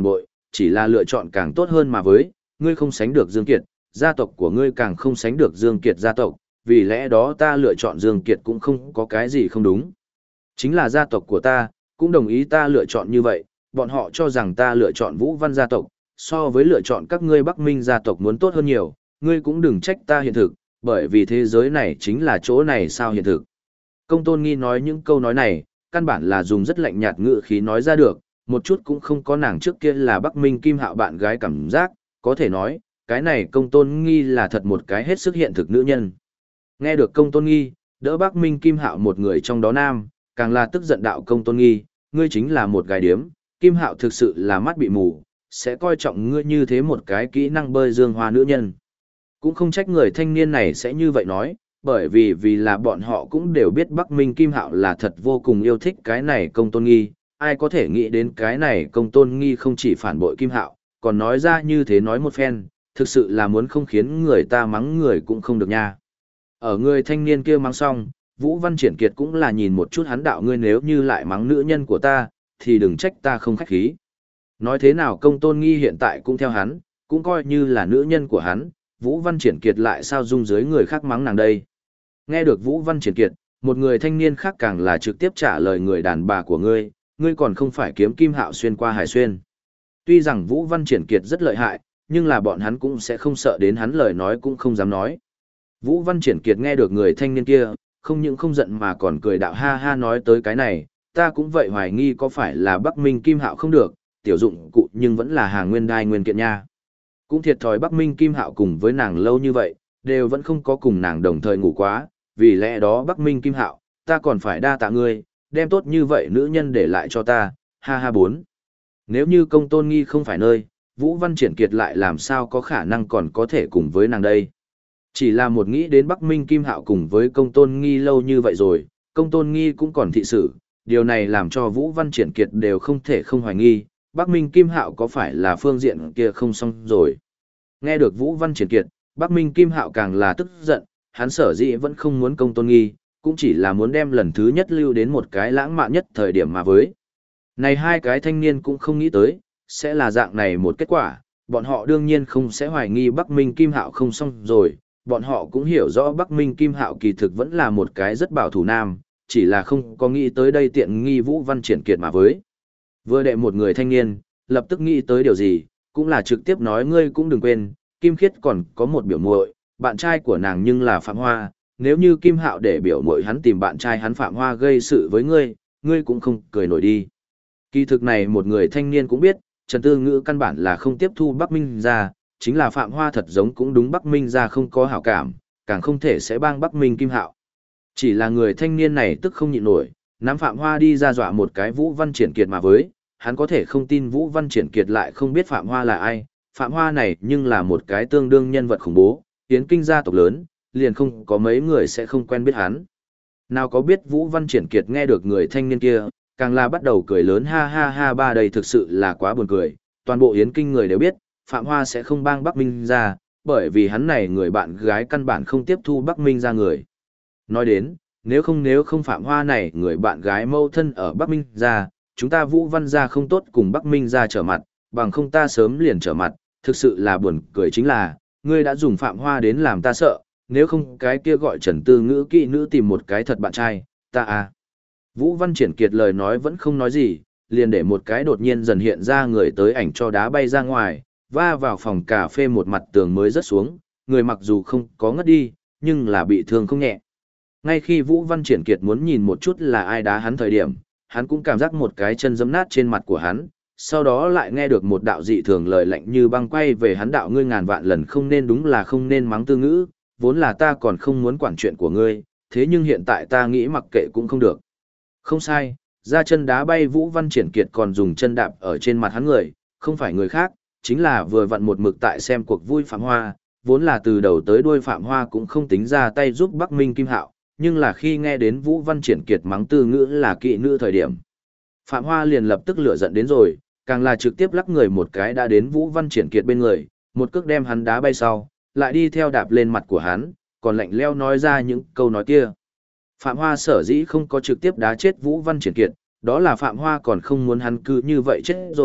chỉ là lựa chọn càng tốt hơn mà với, ngươi không sánh được Dương Kiệt, gia tộc của ngươi càng không sánh được Dương Kiệt gia tộc, vì lẽ đó ta lựa chọn Dương Kiệt cũng không có cái gì không đúng. Chính là gia tộc của ta, cũng đồng ý ta lựa chọn như vậy, bọn họ cho rằng ta lựa chọn Vũ Văn gia tộc, so với lựa chọn các ngươi Bắc Minh gia tộc muốn tốt hơn nhiều, ngươi cũng đừng trách ta hiện thực, bởi vì thế giới này chính là chỗ này sao hiện thực. Công Tôn Nghi nói những câu nói này, căn bản là dùng rất lạnh nhạt ngữ khí nói ra được, một chút cũng không có nàng trước kia là Bắc Minh Kim Hạo bạn gái cảm giác, có thể nói, cái này Công Tôn Nghi là thật một cái hết sức hiện thực nữ nhân. Nghe được Công Tôn Nghi, đỡ Bắc Minh Kim Hạo một người trong đó nam, càng là tức giận đạo Công Tôn Nghi, ngươi chính là một gái điếm, Kim Hạo thực sự là mắt bị mù, sẽ coi trọng ngươi như thế một cái kỹ năng bơi dương hoa nữ nhân. Cũng không trách người thanh niên này sẽ như vậy nói, bởi vì là bọn họ cũng đều biết Bắc Minh Kim Hạo là thật vô cùng yêu thích cái này Công Tôn Nghi, ai có thể nghĩ đến cái này Công Tôn Nghi không chỉ phản bội Kim Hạo, còn nói ra như thế nói một phen, thực sự là muốn không khiến người ta mắng người cũng không được nha. Ở người thanh niên kia mắng xong, Vũ Văn Triển Kiệt cũng là nhìn một chút hắn đạo ngươi nếu như lại mắng nữ nhân của ta, thì đừng trách ta không khách khí. Nói thế nào Công Tôn Nghi hiện tại cũng theo hắn, cũng coi như là nữ nhân của hắn, Vũ Văn Triển Kiệt lại sao dung dưới người khác mắng nàng đây. Nghe được Vũ Văn Triển Kiệt, một người thanh niên khác càng là trực tiếp trả lời người đàn bà của ngươi, ngươi còn không phải kiếm Kim Hạo xuyên qua Hải Xuyên. Tuy rằng Vũ Văn Triển Kiệt rất lợi hại, nhưng là bọn hắn cũng sẽ không sợ đến hắn lời nói cũng không dám nói. Vũ Văn Triển Kiệt nghe được người thanh niên kia, không những không giận mà còn cười đạo ha ha nói tới cái này, ta cũng vậy hoài nghi có phải là Bắc Minh Kim Hạo không được, tiểu dụng cụ nhưng vẫn là hàng nguyên đai nguyên kiện nha. Cũng thiệt thòi Bắc Minh Kim Hạo cùng với nàng lâu như vậy, đều vẫn không có cùng nàng đồng thời ngủ quá, vì lẽ đó Bắc Minh Kim Hạo, ta còn phải đa tạ ngươi, đem tốt như vậy nữ nhân để lại cho ta, ha ha bốn. Nếu như Công Tôn Nghi không phải nơi, Vũ Văn Triển Kiệt lại làm sao có khả năng còn có thể cùng với nàng đây. Chỉ là một nghĩ đến Bắc Minh Kim Hạo cùng với Công Tôn Nghi lâu như vậy rồi, Công Tôn Nghi cũng còn thị sự, điều này làm cho Vũ Văn Triển Kiệt đều không thể không hoài nghi, Bắc Minh Kim Hạo có phải là phương diện kia không xong rồi. Nghe được Vũ Văn Triển Kiệt, Bắc Minh Kim Hạo càng là tức giận, hắn sở dĩ vẫn không muốn Công Tôn Nghi, cũng chỉ là muốn đem lần thứ nhất lưu đến một cái lãng mạn nhất thời điểm mà với. Này hai cái thanh niên cũng không nghĩ tới, sẽ là dạng này một kết quả, bọn họ đương nhiên không sẽ hoài nghi Bắc Minh Kim Hạo không xong rồi, bọn họ cũng hiểu rõ Bắc Minh Kim Hạo kỳ thực vẫn là một cái rất bảo thủ nam, chỉ là không có nghĩ tới đây tiện nghi Vũ Văn Triển Kiệt mà với. Vừa đệ một người thanh niên, lập tức nghĩ tới điều gì, cũng là trực tiếp nói ngươi cũng đừng quên, Kim Khiết còn có một biểu muội, bạn trai của nàng nhưng là Phạm Hoa, nếu như Kim Hạo để biểu muội hắn tìm bạn trai hắn Phạm Hoa gây sự với ngươi, ngươi cũng không cười nổi đi. Kỳ thực này một người thanh niên cũng biết, Trần Tư Ngữ căn bản là không tiếp thu Bắc Minh ra, chính là Phạm Hoa thật giống cũng đúng Bắc Minh ra không có hảo cảm, càng không thể sẽ bang Bắc Minh Kim Hạo. Chỉ là người thanh niên này tức không nhịn nổi, nắm Phạm Hoa đi ra dọa một cái Vũ Văn Triển Kiệt mà với, hắn có thể không tin Vũ Văn Triển Kiệt lại không biết Phạm Hoa là ai, Phạm Hoa này nhưng là một cái tương đương nhân vật khủng bố, tiến kinh gia tộc lớn, liền không có mấy người sẽ không quen biết hắn. Nào có biết Vũ Văn Triển Kiệt nghe được người thanh niên kia, càng là bắt đầu cười lớn ha ha ha ba đây thực sự là quá buồn cười, toàn bộ Yến Kinh người đều biết, Phạm Hoa sẽ không bang Bắc Minh ra, bởi vì hắn này người bạn gái căn bản không tiếp thu Bắc Minh ra người. Nói đến, nếu không Phạm Hoa này người bạn gái mâu thân ở Bắc Minh ra, chúng ta Vũ Văn gia không tốt cùng Bắc Minh ra trở mặt, bằng không ta sớm liền trở mặt, thực sự là buồn cười chính là, ngươi đã dùng Phạm Hoa đến làm ta sợ, nếu không cái kia gọi Trần Tư Ngữ kỵ nữ tìm một cái thật bạn trai, ta à. Vũ Văn Triển Kiệt lời nói vẫn không nói gì, liền để một cái đột nhiên dần hiện ra người tới ảnh cho đá bay ra ngoài, va vào phòng cà phê một mặt tường mới rớt xuống, người mặc dù không có ngất đi, nhưng là bị thương không nhẹ. Ngay khi Vũ Văn Triển Kiệt muốn nhìn một chút là ai đá hắn thời điểm, hắn cũng cảm giác một cái chân giẫm nát trên mặt của hắn, sau đó lại nghe được một đạo dị thường lời lạnh như băng quay về hắn đạo ngươi ngàn vạn lần không nên đúng là không nên mắng Tư Ngữ, vốn là ta còn không muốn quản chuyện của ngươi, thế nhưng hiện tại ta nghĩ mặc kệ cũng không được. Không sai, ra chân đá bay Vũ Văn Triển Kiệt còn dùng chân đạp ở trên mặt hắn người, không phải người khác, chính là vừa vặn một mực tại xem cuộc vui Phạm Hoa, vốn là từ đầu tới đuôi Phạm Hoa cũng không tính ra tay giúp Bắc Minh Kim Hạo, nhưng là khi nghe đến Vũ Văn Triển Kiệt mắng Tư Ngữ là kỵ nữ thời điểm. Phạm Hoa liền lập tức lửa giận đến rồi, càng là trực tiếp lắc người một cái đã đến Vũ Văn Triển Kiệt bên người, một cước đem hắn đá bay sau, lại đi theo đạp lên mặt của hắn, còn lạnh leo nói ra những câu nói kia. Phạm Hoa sở dĩ không có trực tiếp đá chết Vũ Văn Triển Kiệt, đó là Phạm Hoa còn không muốn hắn cứ như vậy chết rồi,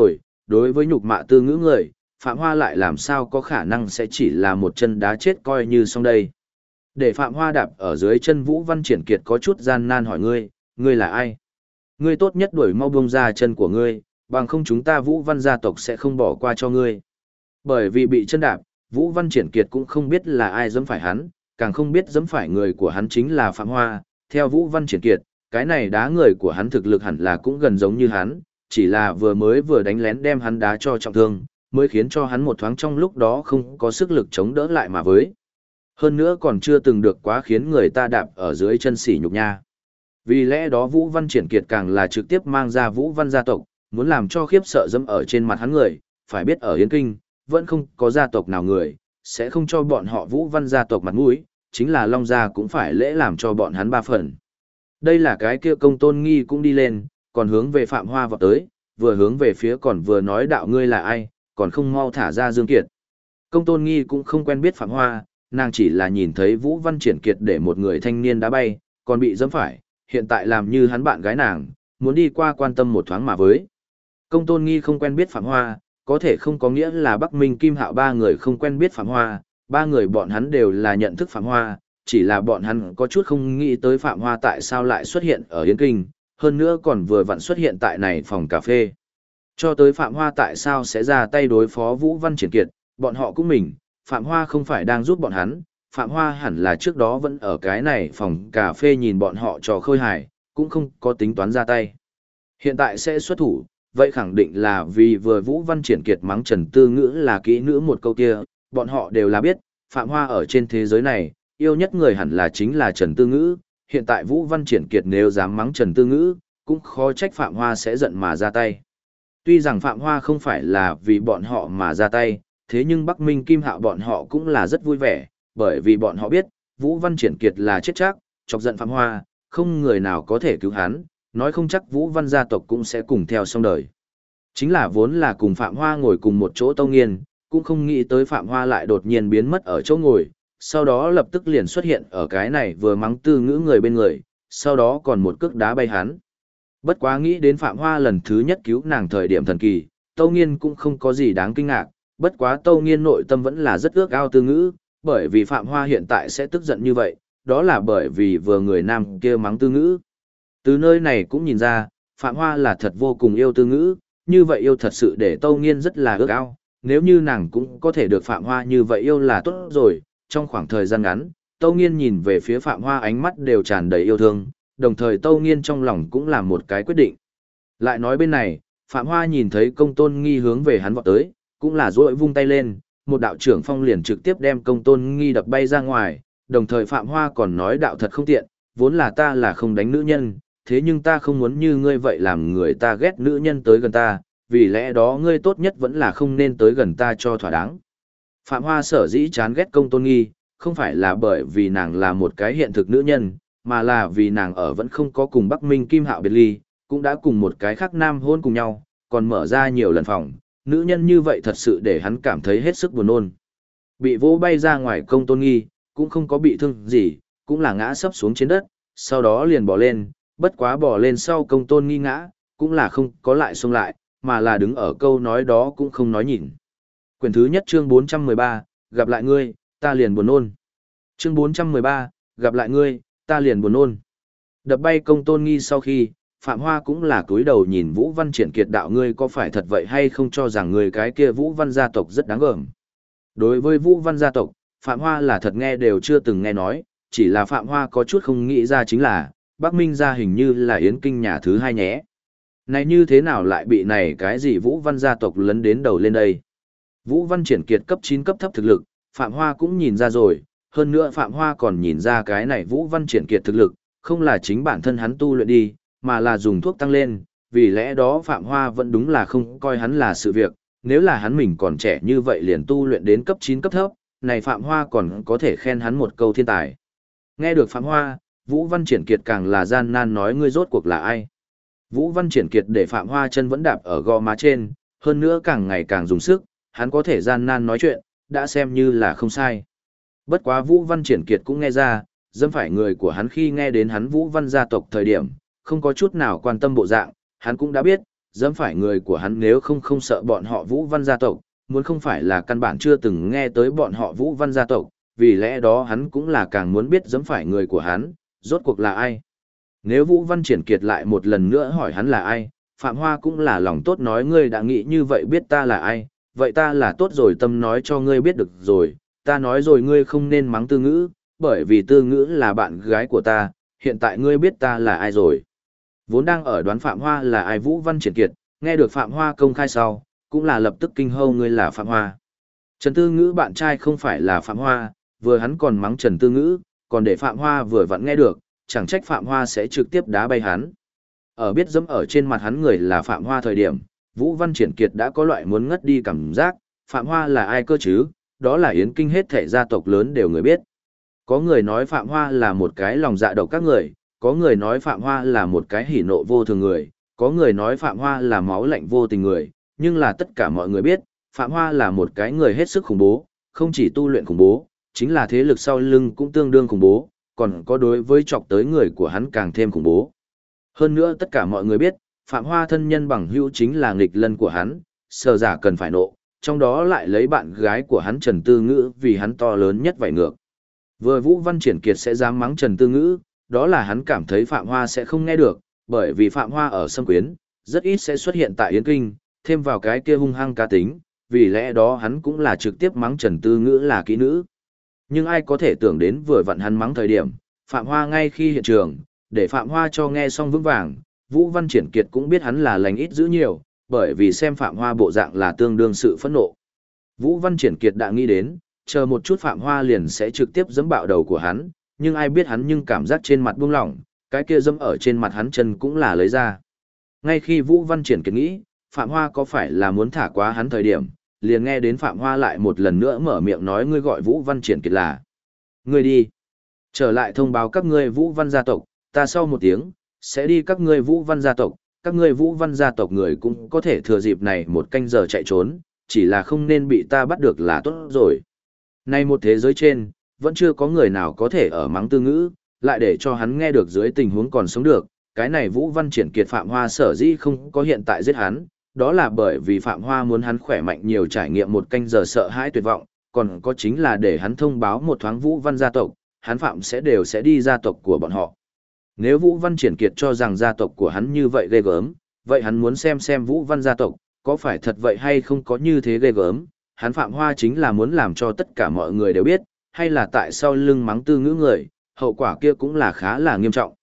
đối với nhục mạ Tư Ngữ người, Phạm Hoa lại làm sao có khả năng sẽ chỉ là một chân đá chết coi như xong đây. Để Phạm Hoa đạp ở dưới chân Vũ Văn Triển Kiệt có chút gian nan hỏi ngươi là ai? Ngươi tốt nhất đuổi mau buông ra chân của ngươi, bằng không chúng ta Vũ Văn gia tộc sẽ không bỏ qua cho ngươi. Bởi vì bị chân đạp, Vũ Văn Triển Kiệt cũng không biết là ai giẫm phải hắn, càng không biết giẫm phải người của hắn chính là Phạm Hoa. Theo Vũ Văn Triển Kiệt, cái này đá người của hắn thực lực hẳn là cũng gần giống như hắn, chỉ là vừa đánh lén đem hắn đá cho trọng thương, mới khiến cho hắn một thoáng trong lúc đó không có sức lực chống đỡ lại mà với. Hơn nữa còn chưa từng được quá khiến người ta đạp ở dưới chân sỉ nhục nha. Vì lẽ đó Vũ Văn Triển Kiệt càng là trực tiếp mang ra Vũ Văn gia tộc, muốn làm cho khiếp sợ dẫm ở trên mặt hắn người, phải biết ở Yến Kinh, vẫn không có gia tộc nào người, sẽ không cho bọn họ Vũ Văn gia tộc mặt mũi, chính là Long gia cũng phải lễ làm cho bọn hắn ba phần. Đây là cái kia Công Tôn Nghi cũng đi lên, còn hướng về Phạm Hoa vọt tới, vừa hướng về phía còn vừa nói đạo ngươi là ai, còn không mau thả ra Dương Kiệt. Công Tôn Nghi cũng không quen biết Phạm Hoa, nàng chỉ là nhìn thấy Vũ Văn Triển Kiệt để một người thanh niên đá bay, còn bị giẫm phải, hiện tại làm như hắn bạn gái nàng, muốn đi qua quan tâm một thoáng mà với. Công Tôn Nghi không quen biết Phạm Hoa, có thể không có nghĩa là Bắc Minh Kim Hạo ba người không quen biết Phạm Hoa, ba người bọn hắn đều là nhận thức Phạm Hoa, chỉ là bọn hắn có chút không nghĩ tới Phạm Hoa tại sao lại xuất hiện ở Yến Kinh, hơn nữa còn vừa vặn xuất hiện tại này phòng cà phê. Cho tới Phạm Hoa tại sao sẽ ra tay đối phó Vũ Văn Triển Kiệt, bọn họ cũng mình, Phạm Hoa không phải đang giúp bọn hắn, Phạm Hoa hẳn là trước đó vẫn ở cái này phòng cà phê nhìn bọn họ trò khơi hài, cũng không có tính toán ra tay. Hiện tại sẽ xuất thủ, vậy khẳng định là vì vừa Vũ Văn Triển Kiệt mắng Trần Tư Ngữ là kỹ nữ một câu kia, bọn họ đều là biết, Phạm Hoa ở trên thế giới này, yêu nhất người hẳn là chính là Trần Tư Ngữ, hiện tại Vũ Văn Triển Kiệt nếu dám mắng Trần Tư Ngữ, cũng khó trách Phạm Hoa sẽ giận mà ra tay. Tuy rằng Phạm Hoa không phải là vì bọn họ mà ra tay, thế nhưng Bắc Minh Kim Hạo bọn họ cũng là rất vui vẻ, bởi vì bọn họ biết, Vũ Văn Triển Kiệt là chết chắc, chọc giận Phạm Hoa, không người nào có thể cứu hắn, nói không chắc Vũ Văn gia tộc cũng sẽ cùng theo xong đời. Chính là vốn là cùng Phạm Hoa ngồi cùng một chỗ Tâu Nghiên, cũng không nghĩ tới Phạm Hoa lại đột nhiên biến mất ở chỗ ngồi, sau đó lập tức liền xuất hiện ở cái này vừa mắng Tư Ngữ người bên người, sau đó còn một cước đá bay hắn. Bất quá nghĩ đến Phạm Hoa lần thứ nhất cứu nàng thời điểm thần kỳ, Tâu Nghiên cũng không có gì đáng kinh ngạc, bất quá Tâu Nghiên nội tâm vẫn là rất ước ao Tư Ngữ, bởi vì Phạm Hoa hiện tại sẽ tức giận như vậy, đó là bởi vì vừa người nam kia mắng Tư Ngữ. Từ nơi này cũng nhìn ra, Phạm Hoa là thật vô cùng yêu Tư Ngữ, như vậy yêu thật sự để Tâu Nghiên rất là ước ao, nếu như nàng cũng có thể được Phạm Hoa như vậy yêu là tốt rồi. Trong khoảng thời gian ngắn, Tâu Nghiên nhìn về phía Phạm Hoa ánh mắt đều tràn đầy yêu thương, đồng thời Tâu Nghiên trong lòng cũng làm một cái quyết định. Lại nói bên này, Phạm Hoa nhìn thấy Công Tôn Nghi hướng về hắn vọt tới, cũng là duỗi vung tay lên, một đạo trưởng phong liền trực tiếp đem Công Tôn Nghi đập bay ra ngoài, đồng thời Phạm Hoa còn nói đạo thật không tiện, vốn là ta là không đánh nữ nhân, thế nhưng ta không muốn như ngươi vậy làm người ta ghét nữ nhân tới gần ta, vì lẽ đó ngươi tốt nhất vẫn là không nên tới gần ta cho thỏa đáng. Phạm Hoa sở dĩ chán ghét Công Tôn Nghi, không phải là bởi vì nàng là một cái hiện thực nữ nhân, mà là vì nàng ở vẫn không có cùng Bắc Minh Kim Hạo biệt ly, cũng đã cùng một cái khác nam hôn cùng nhau, còn mở ra nhiều lần phòng, nữ nhân như vậy thật sự để hắn cảm thấy hết sức buồn nôn. Bị vỗ bay ra ngoài Công Tôn Nghi, cũng không có bị thương gì, cũng là ngã sấp xuống trên đất, sau đó liền bò lên, bất quá bò lên sau Công Tôn Nghi ngã, cũng là không có lại xông lại, mà là đứng ở câu nói đó cũng không nói nhìn. Quyển thứ nhất chương 413, gặp lại ngươi, ta liền buồn nôn. Chương 413, gặp lại ngươi, ta liền buồn nôn. Đập bay Công Tôn Nghi sau khi, Phạm Hoa cũng là cúi đầu nhìn Vũ Văn Triển Kiệt đạo ngươi có phải thật vậy hay không cho rằng người cái kia Vũ Văn gia tộc rất đáng gờm. Đối với Vũ Văn gia tộc, Phạm Hoa là thật nghe đều chưa từng nghe nói, chỉ là Phạm Hoa có chút không nghĩ ra chính là, Bắc Minh gia hình như là Yến Kinh nhà thứ hai nhé. Này như thế nào lại bị này cái gì Vũ Văn gia tộc lấn đến đầu lên đây? Vũ Văn Triển Kiệt cấp 9 cấp thấp thực lực, Phạm Hoa cũng nhìn ra rồi, hơn nữa Phạm Hoa còn nhìn ra cái này Vũ Văn Triển Kiệt thực lực, không là chính bản thân hắn tu luyện đi, mà là dùng thuốc tăng lên, vì lẽ đó Phạm Hoa vẫn đúng là không coi hắn là sự việc, nếu là hắn mình còn trẻ như vậy liền tu luyện đến cấp 9 cấp thấp, này Phạm Hoa còn có thể khen hắn một câu thiên tài. Nghe được Phạm Hoa, Vũ Văn Triển Kiệt càng là gian nan nói ngươi rốt cuộc là ai. Vũ Văn Triển Kiệt để Phạm Hoa chân vẫn đạp ở gò má trên, hơn nữa càng ngày càng dùng sức, hắn có thể gian nan nói chuyện, đã xem như là không sai. Bất quá Vũ Văn Triển Kiệt cũng nghe ra, dẫm phải người của hắn khi nghe đến hắn Vũ Văn gia tộc thời điểm, không có chút nào quan tâm bộ dạng, hắn cũng đã biết, dẫm phải người của hắn nếu không sợ bọn họ Vũ Văn gia tộc, muốn không phải là căn bản chưa từng nghe tới bọn họ Vũ Văn gia tộc, vì lẽ đó hắn cũng là càng muốn biết dẫm phải người của hắn, rốt cuộc là ai. Nếu Vũ Văn Triển Kiệt lại một lần nữa hỏi hắn là ai, Phạm Hoa cũng là lòng tốt nói ngươi đã nghĩ như vậy biết ta là ai, vậy ta là tốt rồi tâm nói cho ngươi biết được rồi, ta nói rồi ngươi không nên mắng Tư Ngữ, bởi vì Tư Ngữ là bạn gái của ta, hiện tại ngươi biết ta là ai rồi. Vốn đang ở đoán Phạm Hoa là ai Vũ Văn Triển Kiệt, nghe được Phạm Hoa công khai sau, cũng là lập tức kinh hô ngươi là Phạm Hoa. Trần Tư Ngữ bạn trai không phải là Phạm Hoa, vừa hắn còn mắng Trần Tư Ngữ, còn để Phạm Hoa vừa vặn nghe được, chẳng trách Phạm Hoa sẽ trực tiếp đá bay hắn. Ở biết dẫm ở trên mặt hắn người là Phạm Hoa thời điểm, Vũ Văn Triển Kiệt đã có loại muốn ngất đi cảm giác, Phạm Hoa là ai cơ chứ, đó là Yến Kinh hết thể gia tộc lớn đều người biết. Có người nói Phạm Hoa là một cái lòng dạ độc các người, có người nói Phạm Hoa là một cái hỉ nộ vô thường người, có người nói Phạm Hoa là máu lạnh vô tình người, nhưng là tất cả mọi người biết, Phạm Hoa là một cái người hết sức khủng bố, không chỉ tu luyện khủng bố, chính là thế lực sau lưng cũng tương đương khủng bố, còn có đối với chọc tới người của hắn càng thêm khủng bố. Hơn nữa tất cả mọi người biết, Phạm Hoa thân nhân bằng hữu chính là nghịch lân của hắn, sở giả cần phải nộ, trong đó lại lấy bạn gái của hắn Trần Tư Ngữ vì hắn to lớn nhất vậy ngược. Vừa Vũ Văn Triển Kiệt sẽ dám mắng Trần Tư Ngữ, đó là hắn cảm thấy Phạm Hoa sẽ không nghe được, bởi vì Phạm Hoa ở Sâm Quyến, rất ít sẽ xuất hiện tại Yến Kinh, thêm vào cái kia hung hăng cá tính, vì lẽ đó hắn cũng là trực tiếp mắng Trần Tư Ngữ là kỹ nữ. Nhưng ai có thể tưởng đến vừa vặn hắn mắng thời điểm, Phạm Hoa ngay khi hiện trường, để Phạm Hoa cho nghe xong vững vàng, Vũ Văn Triển Kiệt cũng biết hắn là lành ít giữ nhiều, bởi vì xem Phạm Hoa bộ dạng là tương đương sự phẫn nộ. Vũ Văn Triển Kiệt đã nghĩ đến, chờ một chút Phạm Hoa liền sẽ trực tiếp giẫm bạo đầu của hắn, nhưng ai biết hắn nhưng cảm giác trên mặt buông lỏng, cái kia giẫm ở trên mặt hắn chân cũng là lấy ra. Ngay khi Vũ Văn Triển Kiệt nghĩ, Phạm Hoa có phải là muốn thả quá hắn thời điểm, liền nghe đến Phạm Hoa lại một lần nữa mở miệng nói ngươi gọi Vũ Văn Triển Kiệt là. Ngươi đi. Trở lại thông báo các ngươi Vũ Văn gia tộc, ta sau một tiếng, sẽ đi các ngươi Vũ Văn gia tộc, các ngươi Vũ Văn gia tộc người cũng có thể thừa dịp này một canh giờ chạy trốn, chỉ là không nên bị ta bắt được là tốt rồi. Nay một thế giới trên, vẫn chưa có người nào có thể ở mắng Tư Ngữ, lại để cho hắn nghe được dưới tình huống còn sống được, cái này Vũ Văn Triển Kiệt Phạm Hoa sở dĩ không có hiện tại giết hắn, đó là bởi vì Phạm Hoa muốn hắn khỏe mạnh nhiều trải nghiệm một canh giờ sợ hãi tuyệt vọng, còn có chính là để hắn thông báo một thoáng Vũ Văn gia tộc, hắn Phạm sẽ đều sẽ đi gia tộc của bọn họ. Nếu Vũ Văn Triển Kiệt cho rằng gia tộc của hắn như vậy ghê gớm, vậy hắn muốn xem Vũ Văn gia tộc, có phải thật vậy hay không có như thế ghê gớm, hắn Phạm Hoa chính là muốn làm cho tất cả mọi người đều biết, hay là tại sao lưng mắng Tư Ngữ người, hậu quả kia cũng là khá là nghiêm trọng.